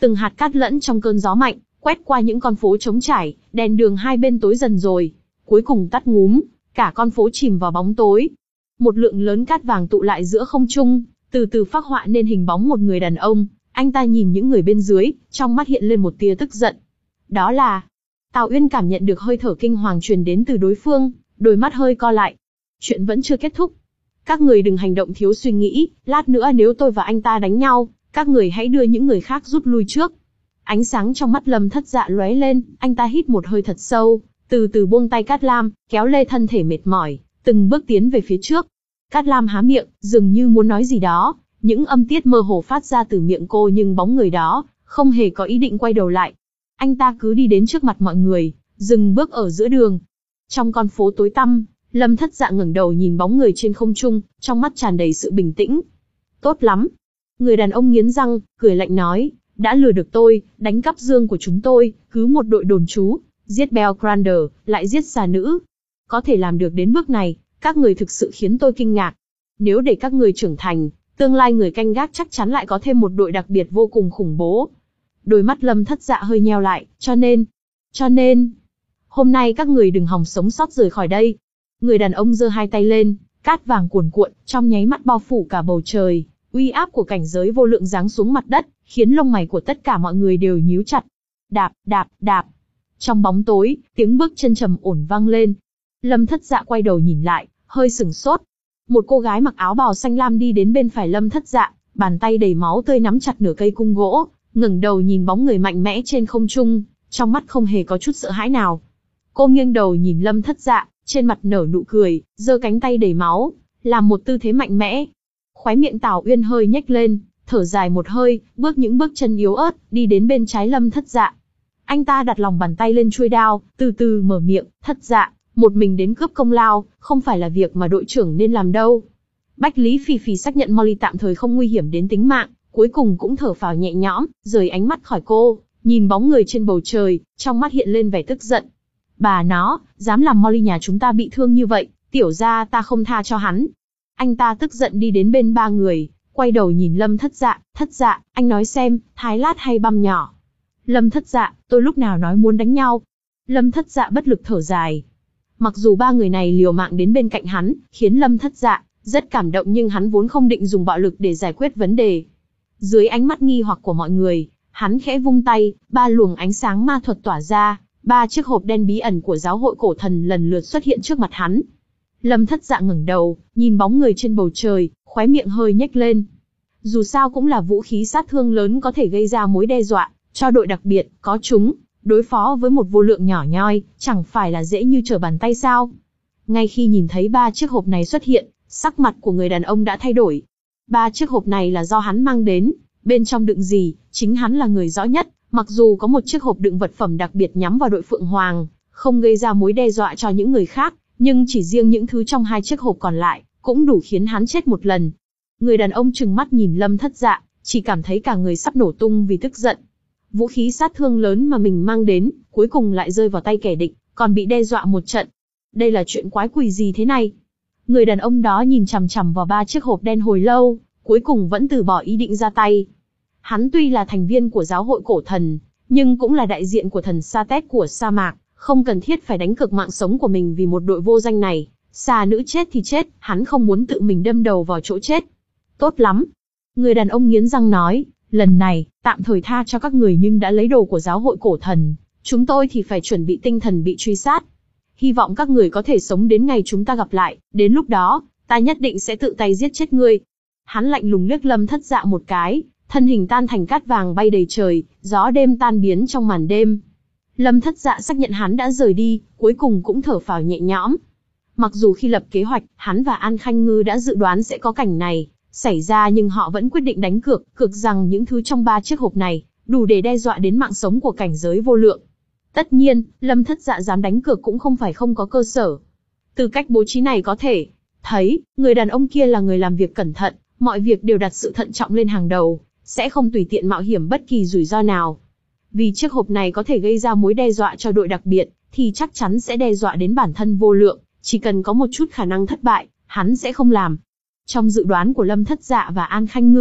Từng hạt cát lẫn trong cơn gió mạnh, quét qua những con phố trống trải, đèn đường hai bên tối dần rồi. Cuối cùng tắt ngúm, cả con phố chìm vào bóng tối. Một lượng lớn cát vàng tụ lại giữa không trung, từ từ phác họa nên hình bóng một người đàn ông. Anh ta nhìn những người bên dưới, trong mắt hiện lên một tia tức giận. Đó là... Tào Uyên cảm nhận được hơi thở kinh hoàng truyền đến từ đối phương, đôi mắt hơi co lại. Chuyện vẫn chưa kết thúc. Các người đừng hành động thiếu suy nghĩ, lát nữa nếu tôi và anh ta đánh nhau, các người hãy đưa những người khác rút lui trước. Ánh sáng trong mắt Lâm Thất Dạ lóe lên, anh ta hít một hơi thật sâu, từ từ buông tay Cát Lam, kéo lê thân thể mệt mỏi, từng bước tiến về phía trước. Cát Lam há miệng, dường như muốn nói gì đó, những âm tiết mơ hồ phát ra từ miệng cô nhưng bóng người đó không hề có ý định quay đầu lại. Anh ta cứ đi đến trước mặt mọi người, dừng bước ở giữa đường. Trong con phố tối tăm, Lâm Thất Dạ ngẩng đầu nhìn bóng người trên không trung, trong mắt tràn đầy sự bình tĩnh. Tốt lắm. Người đàn ông nghiến răng, cười lạnh nói, đã lừa được tôi, đánh cắp dương của chúng tôi, cứ một đội đồn trú, giết Belgrander, lại giết xà nữ. Có thể làm được đến bước này, các người thực sự khiến tôi kinh ngạc. Nếu để các người trưởng thành, tương lai người canh gác chắc chắn lại có thêm một đội đặc biệt vô cùng khủng bố. Đôi mắt Lâm Thất Dạ hơi nheo lại, cho nên, cho nên, hôm nay các người đừng hòng sống sót rời khỏi đây. Người đàn ông giơ hai tay lên, cát vàng cuồn cuộn, trong nháy mắt bao phủ cả bầu trời, uy áp của cảnh giới vô lượng giáng xuống mặt đất, khiến lông mày của tất cả mọi người đều nhíu chặt. Đạp, đạp, đạp. Trong bóng tối, tiếng bước chân trầm ổn vang lên. Lâm Thất Dạ quay đầu nhìn lại, hơi sửng sốt. Một cô gái mặc áo bào xanh lam đi đến bên phải Lâm Thất Dạ, bàn tay đầy máu tươi nắm chặt nửa cây cung gỗ, ngẩng đầu nhìn bóng người mạnh mẽ trên không trung, trong mắt không hề có chút sợ hãi nào. Cô nghiêng đầu nhìn Lâm Thất Dạ, trên mặt nở nụ cười, giơ cánh tay đầy máu, làm một tư thế mạnh mẽ. Khóe miệng Tào Uyên hơi nhếch lên, thở dài một hơi, bước những bước chân yếu ớt, đi đến bên trái Lâm Thất Dạ. Anh ta đặt lòng bàn tay lên chuôi đao, từ từ mở miệng, Thất Dạ, một mình đến cướp công lao, không phải là việc mà đội trưởng nên làm đâu. Bách Lý Phì Phì xác nhận Molly tạm thời không nguy hiểm đến tính mạng, cuối cùng cũng thở phào nhẹ nhõm, rời ánh mắt khỏi cô, nhìn bóng người trên bầu trời, trong mắt hiện lên vẻ tức giận. Bà nó, dám làm Molly nhà chúng ta bị thương như vậy, tiểu gia ta không tha cho hắn. Anh ta tức giận đi đến bên ba người, quay đầu nhìn Lâm Thất Dạ, Thất Dạ, anh nói xem, thái lát hay băm nhỏ. Lâm Thất Dạ, tôi lúc nào nói muốn đánh nhau. Lâm Thất Dạ bất lực thở dài. Mặc dù ba người này liều mạng đến bên cạnh hắn, khiến Lâm Thất Dạ rất cảm động nhưng hắn vốn không định dùng bạo lực để giải quyết vấn đề. Dưới ánh mắt nghi hoặc của mọi người, hắn khẽ vung tay, ba luồng ánh sáng ma thuật tỏa ra, ba chiếc hộp đen bí ẩn của giáo hội cổ thần lần lượt xuất hiện trước mặt hắn. Lâm Thất Dạ ngẩng đầu, nhìn bóng người trên bầu trời, khóe miệng hơi nhếch lên. Dù sao cũng là vũ khí sát thương lớn có thể gây ra mối đe dọa cho đội đặc biệt, có chúng, đối phó với một vô lượng nhỏ nhoi, chẳng phải là dễ như trở bàn tay sao? Ngay khi nhìn thấy ba chiếc hộp này xuất hiện, sắc mặt của người đàn ông đã thay đổi. Ba chiếc hộp này là do hắn mang đến, bên trong đựng gì, chính hắn là người rõ nhất. Mặc dù có một chiếc hộp đựng vật phẩm đặc biệt nhắm vào đội Phượng Hoàng, không gây ra mối đe dọa cho những người khác, nhưng chỉ riêng những thứ trong hai chiếc hộp còn lại, cũng đủ khiến hắn chết một lần. Người đàn ông trừng mắt nhìn Lâm Thất Dạ, chỉ cảm thấy cả người sắp nổ tung vì tức giận. Vũ khí sát thương lớn mà mình mang đến, cuối cùng lại rơi vào tay kẻ địch, còn bị đe dọa một trận. Đây là chuyện quái quỷ gì thế này? Người đàn ông đó nhìn chằm chằm vào ba chiếc hộp đen hồi lâu, cuối cùng vẫn từ bỏ ý định ra tay. Hắn tuy là thành viên của giáo hội cổ thần, nhưng cũng là đại diện của thần Sa Tét của sa mạc, không cần thiết phải đánh cược mạng sống của mình vì một đội vô danh này. Xà nữ chết thì chết, hắn không muốn tự mình đâm đầu vào chỗ chết. Tốt lắm. Người đàn ông nghiến răng nói, lần này, tạm thời tha cho các người nhưng đã lấy đồ của giáo hội cổ thần, chúng tôi thì phải chuẩn bị tinh thần bị truy sát. Hy vọng các người có thể sống đến ngày chúng ta gặp lại, đến lúc đó, ta nhất định sẽ tự tay giết chết ngươi. Hắn lạnh lùng liếc Lâm Thất Dạ một cái, thân hình tan thành cát vàng bay đầy trời, gió đêm tan biến trong màn đêm. Lâm Thất Dạ xác nhận hắn đã rời đi, cuối cùng cũng thở phào nhẹ nhõm. Mặc dù khi lập kế hoạch, hắn và An Khanh Ngư đã dự đoán sẽ có cảnh này xảy ra nhưng họ vẫn quyết định đánh cược, cược rằng những thứ trong ba chiếc hộp này đủ để đe dọa đến mạng sống của cảnh giới vô lượng. Tất nhiên, Lâm Thất Dạ dám đánh cược cũng không phải không có cơ sở. Từ cách bố trí này có thể thấy, người đàn ông kia là người làm việc cẩn thận, mọi việc đều đặt sự thận trọng lên hàng đầu, sẽ không tùy tiện mạo hiểm bất kỳ rủi ro nào. Vì chiếc hộp này có thể gây ra mối đe dọa cho đội đặc biệt, thì chắc chắn sẽ đe dọa đến bản thân vô lượng, chỉ cần có một chút khả năng thất bại, hắn sẽ không làm. Trong dự đoán của Lâm Thất Dạ và An Khanh Ngư,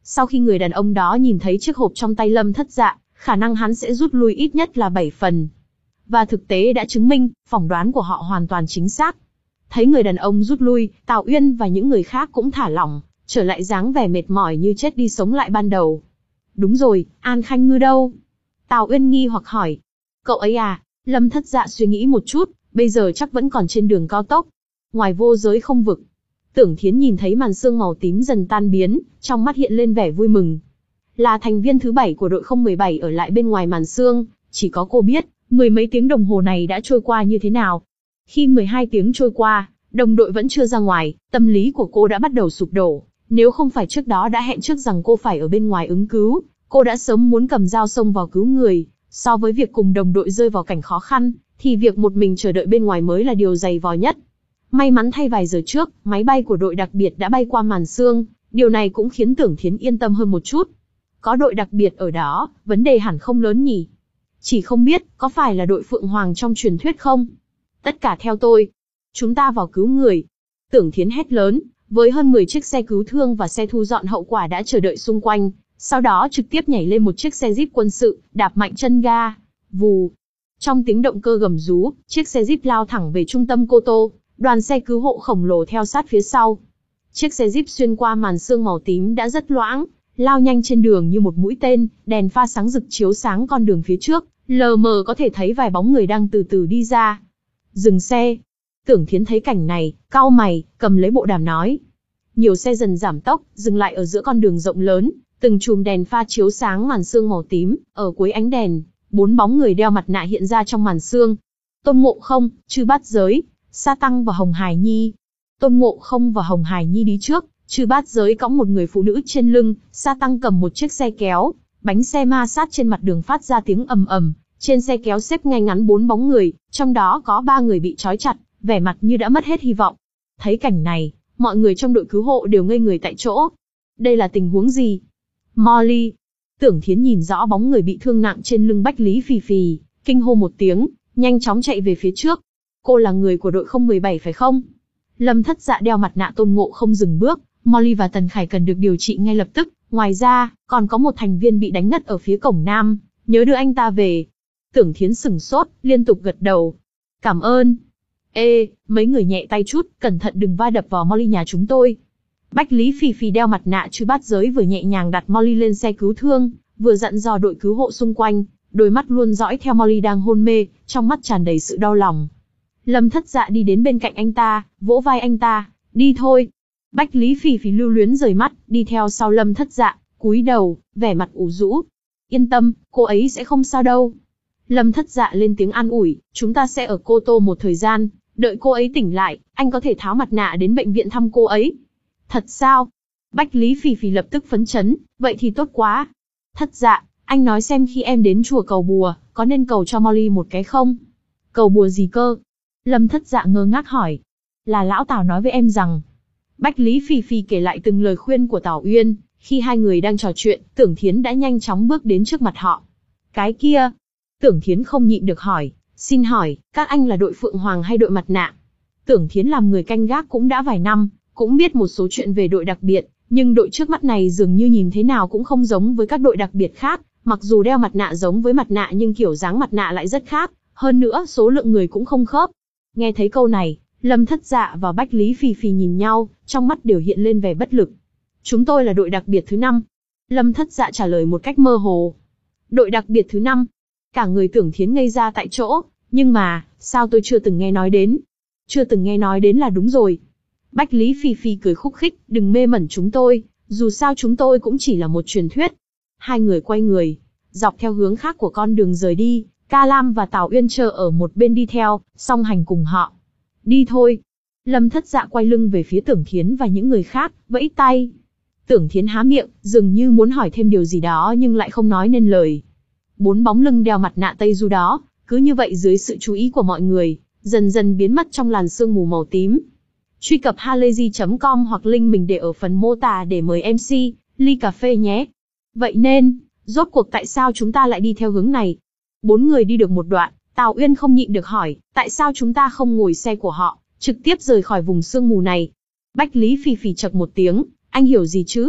Sau khi người đàn ông đó nhìn thấy chiếc hộp trong tay Lâm Thất Dạ, khả năng hắn sẽ rút lui ít nhất là bảy phần. Và thực tế đã chứng minh, phỏng đoán của họ hoàn toàn chính xác. Thấy người đàn ông rút lui, Tào Uyên và những người khác cũng thả lỏng, trở lại dáng vẻ mệt mỏi như chết đi sống lại ban đầu. Đúng rồi, An Khanh Ngư đâu? Tào Uyên nghi hoặc hỏi. Cậu ấy à? Lâm Thất Dạ suy nghĩ một chút, bây giờ chắc vẫn còn trên đường cao tốc. Ngoài vô giới không vực. Tưởng Thiến nhìn thấy màn sương màu tím dần tan biến, trong mắt hiện lên vẻ vui mừng. Là thành viên thứ bảy của đội không một bảy ở lại bên ngoài màn sương, chỉ có cô biết, mười mấy tiếng đồng hồ này đã trôi qua như thế nào. Khi mười hai tiếng trôi qua, đồng đội vẫn chưa ra ngoài, tâm lý của cô đã bắt đầu sụp đổ. Nếu không phải trước đó đã hẹn trước rằng cô phải ở bên ngoài ứng cứu, cô đã sớm muốn cầm dao xông vào cứu người. So với việc cùng đồng đội rơi vào cảnh khó khăn, thì việc một mình chờ đợi bên ngoài mới là điều dày vò nhất. May mắn thay vài giờ trước, máy bay của đội đặc biệt đã bay qua màn sương, điều này cũng khiến Tưởng Thiến yên tâm hơn một chút. Có đội đặc biệt ở đó, vấn đề hẳn không lớn nhỉ. Chỉ không biết, có phải là đội Phượng Hoàng trong truyền thuyết không? Tất cả theo tôi. Chúng ta vào cứu người. Tưởng Thiến hét lớn, với hơn mười chiếc xe cứu thương và xe thu dọn hậu quả đã chờ đợi xung quanh, sau đó trực tiếp nhảy lên một chiếc xe Jeep quân sự, đạp mạnh chân ga. Vù. Trong tiếng động cơ gầm rú, chiếc xe Jeep lao thẳng về trung tâm Cô Tô, đoàn xe cứu hộ khổng lồ theo sát phía sau. Chiếc xe Jeep xuyên qua màn sương màu tím đã rất loãng, lao nhanh trên đường như một mũi tên, đèn pha sáng rực chiếu sáng con đường phía trước, lờ mờ có thể thấy vài bóng người đang từ từ đi ra. Dừng xe. Tưởng Thiến thấy cảnh này, cau mày, cầm lấy bộ đàm nói. Nhiều xe dần giảm tốc, dừng lại ở giữa con đường rộng lớn, từng chùm đèn pha chiếu sáng màn sương màu tím, ở cuối ánh đèn, bốn bóng người đeo mặt nạ hiện ra trong màn sương. Tôn Ngộ Không, Chư Bát Giới, Sa Tăng và Hồng Hải Nhi. Tôn Ngộ Không và Hồng Hải Nhi đi trước, Chư Bát Giới cõng một người phụ nữ trên lưng, Sa Tăng cầm một chiếc xe kéo, bánh xe ma sát trên mặt đường phát ra tiếng ầm ầm. Trên xe kéo xếp ngay ngắn bốn bóng người, trong đó có ba người bị trói chặt, vẻ mặt như đã mất hết hy vọng. Thấy cảnh này, mọi người trong đội cứu hộ đều ngây người tại chỗ. Đây là tình huống gì? Molly. Tưởng Thiến nhìn rõ bóng người bị thương nặng trên lưng Bách Lý Phì Phì, kinh hô một tiếng, nhanh chóng chạy về phía trước. Cô là người của đội không một bảy phải không? Lâm Thất Dạ đeo mặt nạ Tôn Ngộ Không dừng bước, Molly và Tần Khải cần được điều trị ngay lập tức. Ngoài ra, còn có một thành viên bị đánh ngất ở phía cổng nam, nhớ đưa anh ta về. Tưởng Thiến sửng sốt, liên tục gật đầu. Cảm ơn. Ê, mấy người nhẹ tay chút, cẩn thận đừng va đập vào Molly nhà chúng tôi. Bách Lý Phì Phì đeo mặt nạ Chư Bát Giới vừa nhẹ nhàng đặt Molly lên xe cứu thương, vừa dặn dò đội cứu hộ xung quanh, đôi mắt luôn dõi theo Molly đang hôn mê, trong mắt tràn đầy sự đau lòng. Lâm Thất Dạ đi đến bên cạnh anh ta, vỗ vai anh ta, đi thôi. Bách Lý Phì Phì lưu luyến rời mắt, đi theo sau Lâm Thất Dạ, cúi đầu, vẻ mặt ủ rũ. Yên tâm, cô ấy sẽ không sao đâu. Lâm Thất Dạ lên tiếng an ủi, chúng ta sẽ ở Cô Tô một thời gian, đợi cô ấy tỉnh lại, anh có thể tháo mặt nạ đến bệnh viện thăm cô ấy. Thật sao? Bách Lý Phì Phì lập tức phấn chấn, vậy thì tốt quá. Thất Dạ, anh nói xem khi em đến chùa cầu bùa, có nên cầu cho Molly một cái không? Cầu bùa gì cơ? Lâm Thất Dạ ngơ ngác hỏi. Là lão Tào nói với em rằng. Bách Lý Phì Phì kể lại từng lời khuyên của Tào Uyên, khi hai người đang trò chuyện, Tưởng Thiến đã nhanh chóng bước đến trước mặt họ. Cái kia. Tưởng Thiến không nhịn được hỏi, xin hỏi, các anh là đội Phượng Hoàng hay đội mặt nạ? Tưởng Thiến làm người canh gác cũng đã vài năm, cũng biết một số chuyện về đội đặc biệt, nhưng đội trước mắt này dường như nhìn thế nào cũng không giống với các đội đặc biệt khác, mặc dù đeo mặt nạ giống với mặt nạ nhưng kiểu dáng mặt nạ lại rất khác, hơn nữa số lượng người cũng không khớp. Nghe thấy câu này, Lâm Thất Dạ và Bách Lý Phì Phì nhìn nhau, trong mắt đều hiện lên vẻ bất lực. Chúng tôi là đội đặc biệt thứ năm. Lâm Thất Dạ trả lời một cách mơ hồ. Đội đặc biệt thứ năm. Cả người Tưởng Thiến ngây ra tại chỗ, nhưng mà, sao tôi chưa từng nghe nói đến? Chưa từng nghe nói đến là đúng rồi. Bách Lý Phì Phì cười khúc khích, đừng mê mẩn chúng tôi, dù sao chúng tôi cũng chỉ là một truyền thuyết. Hai người quay người, dọc theo hướng khác của con đường rời đi, Ca Lam và Tào Uyên chờ ở một bên đi theo, song hành cùng họ. Đi thôi. Lâm Thất Dạ quay lưng về phía Tưởng Thiến và những người khác, vẫy tay. Tưởng Thiến há miệng, dường như muốn hỏi thêm điều gì đó nhưng lại không nói nên lời. Bốn bóng lưng đeo mặt nạ Tây Du đó, cứ như vậy dưới sự chú ý của mọi người, dần dần biến mất trong làn sương mù màu tím. Truy cập halayzi chấm com hoặc link mình để ở phần mô tả để mời em xê, ly cà phê nhé. Vậy nên, rốt cuộc tại sao chúng ta lại đi theo hướng này? Bốn người đi được một đoạn, Tào Uyên không nhịn được hỏi, tại sao chúng ta không ngồi xe của họ, trực tiếp rời khỏi vùng sương mù này? Bách Lý Phì Phì chậc một tiếng, anh hiểu gì chứ?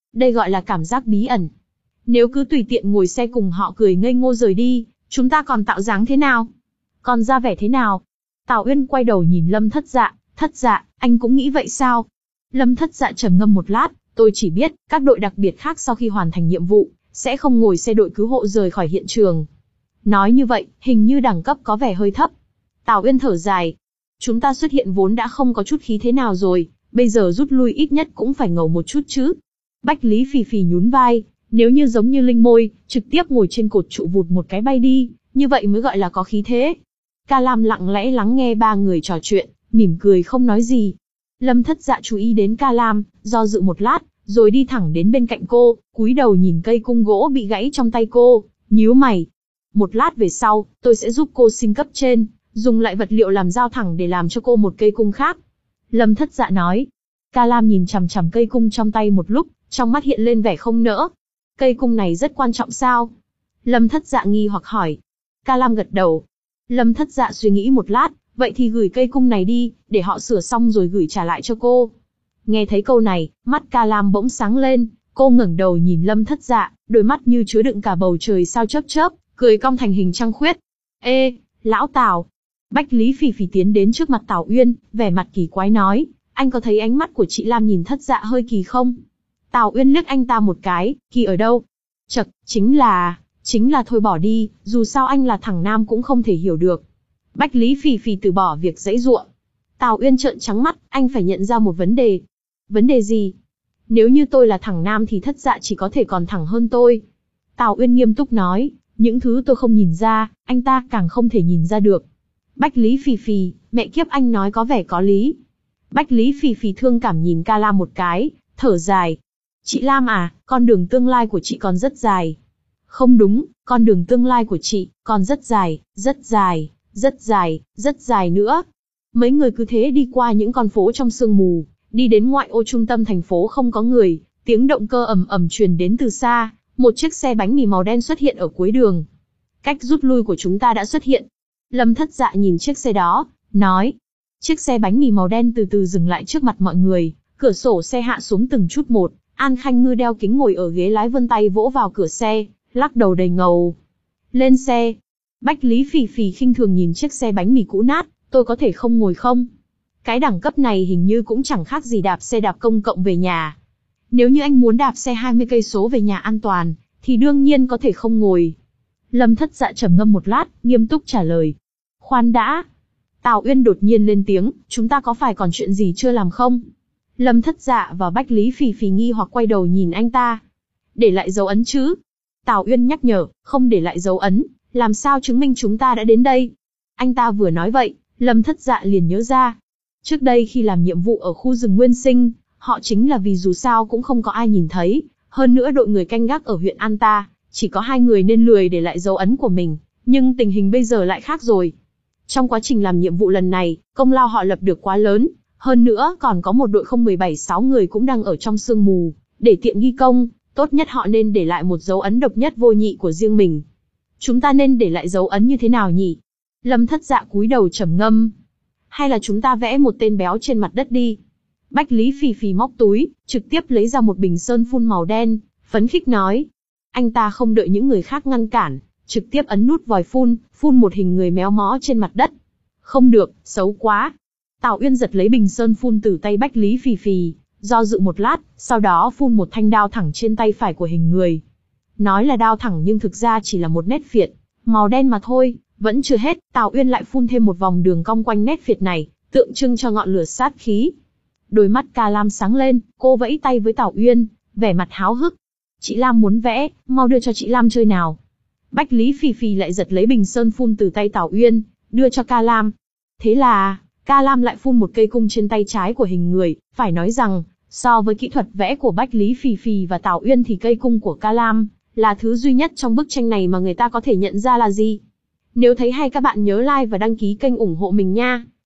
Đây gọi là cảm giác bí ẩn. Nếu cứ tùy tiện ngồi xe cùng họ cười ngây ngô rời đi, chúng ta còn tạo dáng thế nào? Còn ra vẻ thế nào? Tào Uyên quay đầu nhìn Lâm Thất Dạ, Thất Dạ, anh cũng nghĩ vậy sao? Lâm Thất Dạ trầm ngâm một lát, tôi chỉ biết, các đội đặc biệt khác sau khi hoàn thành nhiệm vụ, sẽ không ngồi xe đội cứu hộ rời khỏi hiện trường. Nói như vậy, hình như đẳng cấp có vẻ hơi thấp. Tào Uyên thở dài. Chúng ta xuất hiện vốn đã không có chút khí thế nào rồi, bây giờ rút lui ít nhất cũng phải ngầu một chút chứ. Bách Lý phì phì nhún vai, nếu như giống như Linh Môi, trực tiếp ngồi trên cột trụ vụt một cái bay đi, như vậy mới gọi là có khí thế. Ca Lam lặng lẽ lắng nghe ba người trò chuyện, mỉm cười không nói gì. Lâm Thất Dạ chú ý đến Ca Lam, do dự một lát, rồi đi thẳng đến bên cạnh cô, cúi đầu nhìn cây cung gỗ bị gãy trong tay cô, nhíu mày. Một lát về sau, tôi sẽ giúp cô xin cấp trên, dùng lại vật liệu làm dao thẳng để làm cho cô một cây cung khác. Lâm Thất Dạ nói. Ca Lam nhìn chằm chằm cây cung trong tay một lúc, trong mắt hiện lên vẻ không nỡ. Cây cung này rất quan trọng sao? Lâm Thất Dạ nghi hoặc hỏi. Ca Lam gật đầu. Lâm Thất Dạ suy nghĩ một lát, vậy thì gửi cây cung này đi, để họ sửa xong rồi gửi trả lại cho cô. Nghe thấy câu này, mắt Ca Lam bỗng sáng lên, cô ngẩng đầu nhìn Lâm Thất Dạ, đôi mắt như chứa đựng cả bầu trời sao chớp chớp, cười cong thành hình trăng khuyết. Ê, lão Tào. Bách Lý phì phì tiến đến trước mặt Tào Uyên, vẻ mặt kỳ quái nói, anh có thấy ánh mắt của chị Lam nhìn Thất Dạ hơi kỳ không? Tào Uyên liếc anh ta một cái, kỳ ở đâu? Chậc, chính là, chính là thôi bỏ đi, dù sao anh là thằng nam cũng không thể hiểu được. Bách Lý phì phì từ bỏ việc giãy giụa. Tào Uyên trợn trắng mắt, anh phải nhận ra một vấn đề. Vấn đề gì? Nếu như tôi là thằng nam thì Thất Dạ chỉ có thể còn thẳng hơn tôi. Tào Uyên nghiêm túc nói, những thứ tôi không nhìn ra, anh ta càng không thể nhìn ra được. Bách Lý phì phì, mẹ kiếp anh nói có vẻ có lý. Bách Lý phì phì thương cảm nhìn Ca Lam một cái, thở dài. Chị Lam à, con đường tương lai của chị còn rất dài. Không đúng, con đường tương lai của chị còn rất dài, rất dài, rất dài, rất dài nữa. Mấy người cứ thế đi qua những con phố trong sương mù, đi đến ngoại ô trung tâm thành phố không có người, tiếng động cơ ầm ầm truyền đến từ xa, một chiếc xe bánh mì màu đen xuất hiện ở cuối đường. Cách rút lui của chúng ta đã xuất hiện. Lâm Thất Dạ nhìn chiếc xe đó, nói. Chiếc xe bánh mì màu đen từ từ dừng lại trước mặt mọi người, cửa sổ xe hạ xuống từng chút một, An Khanh Ngư đeo kính ngồi ở ghế lái vươn tay vỗ vào cửa xe, lắc đầu đầy ngầu. Lên xe. Bách Lý phì phì khinh thường nhìn chiếc xe bánh mì cũ nát, tôi có thể không ngồi không? Cái đẳng cấp này hình như cũng chẳng khác gì đạp xe đạp công cộng về nhà. Nếu như anh muốn đạp xe hai mươi cây số về nhà an toàn, thì đương nhiên có thể không ngồi. Lâm Thất Dạ trầm ngâm một lát, nghiêm túc trả lời. Khoan đã. Tào Uyên đột nhiên lên tiếng, chúng ta có phải còn chuyện gì chưa làm không? Lâm Thất Dạ và Bách Lý phì phì nghi hoặc quay đầu nhìn anh ta. Để lại dấu ấn chứ? Tào Uyên nhắc nhở, không để lại dấu ấn, làm sao chứng minh chúng ta đã đến đây? Anh ta vừa nói vậy, Lâm Thất Dạ liền nhớ ra. Trước đây khi làm nhiệm vụ ở khu rừng Nguyên Sinh, họ chính là vì dù sao cũng không có ai nhìn thấy, hơn nữa đội người canh gác ở huyện An Ta, chỉ có hai người nên lười để lại dấu ấn của mình, nhưng tình hình bây giờ lại khác rồi. Trong quá trình làm nhiệm vụ lần này, công lao họ lập được quá lớn, hơn nữa còn có một đội không mười bảy sáu người cũng đang ở trong sương mù, để tiện ghi công, tốt nhất họ nên để lại một dấu ấn độc nhất vô nhị của riêng mình. Chúng ta nên để lại dấu ấn như thế nào nhỉ? Lâm Thất Dạ cúi đầu trầm ngâm. Hay là chúng ta vẽ một tên béo trên mặt đất đi? Bách Lý phì phì móc túi, trực tiếp lấy ra một bình sơn phun màu đen, phấn khích nói. Anh ta không đợi những người khác ngăn cản, trực tiếp ấn nút vòi phun, phun một hình người méo mó trên mặt đất. Không được, xấu quá. Tào Uyên giật lấy bình sơn phun từ tay Bách Lý phì phì, do dự một lát, sau đó phun một thanh đao thẳng trên tay phải của hình người. Nói là đao thẳng nhưng thực ra chỉ là một nét phiệt, màu đen mà thôi. Vẫn chưa hết, Tào Uyên lại phun thêm một vòng đường cong quanh nét phiệt này, tượng trưng cho ngọn lửa sát khí. Đôi mắt Ca Lam sáng lên, cô vẫy tay với Tào Uyên, vẻ mặt háo hức. Chị Lam muốn vẽ, mau đưa cho chị Lam chơi nào. Bách Lý phì phì lại giật lấy bình sơn phun từ tay Tào Uyên, đưa cho Ca Lam. Thế là, Ca Lam lại phun một cây cung trên tay trái của hình người, phải nói rằng, so với kỹ thuật vẽ của Bách Lý phì phì và Tào Uyên thì cây cung của Ca Lam là thứ duy nhất trong bức tranh này mà người ta có thể nhận ra là gì. Nếu thấy hay các bạn nhớ like và đăng ký kênh ủng hộ mình nha.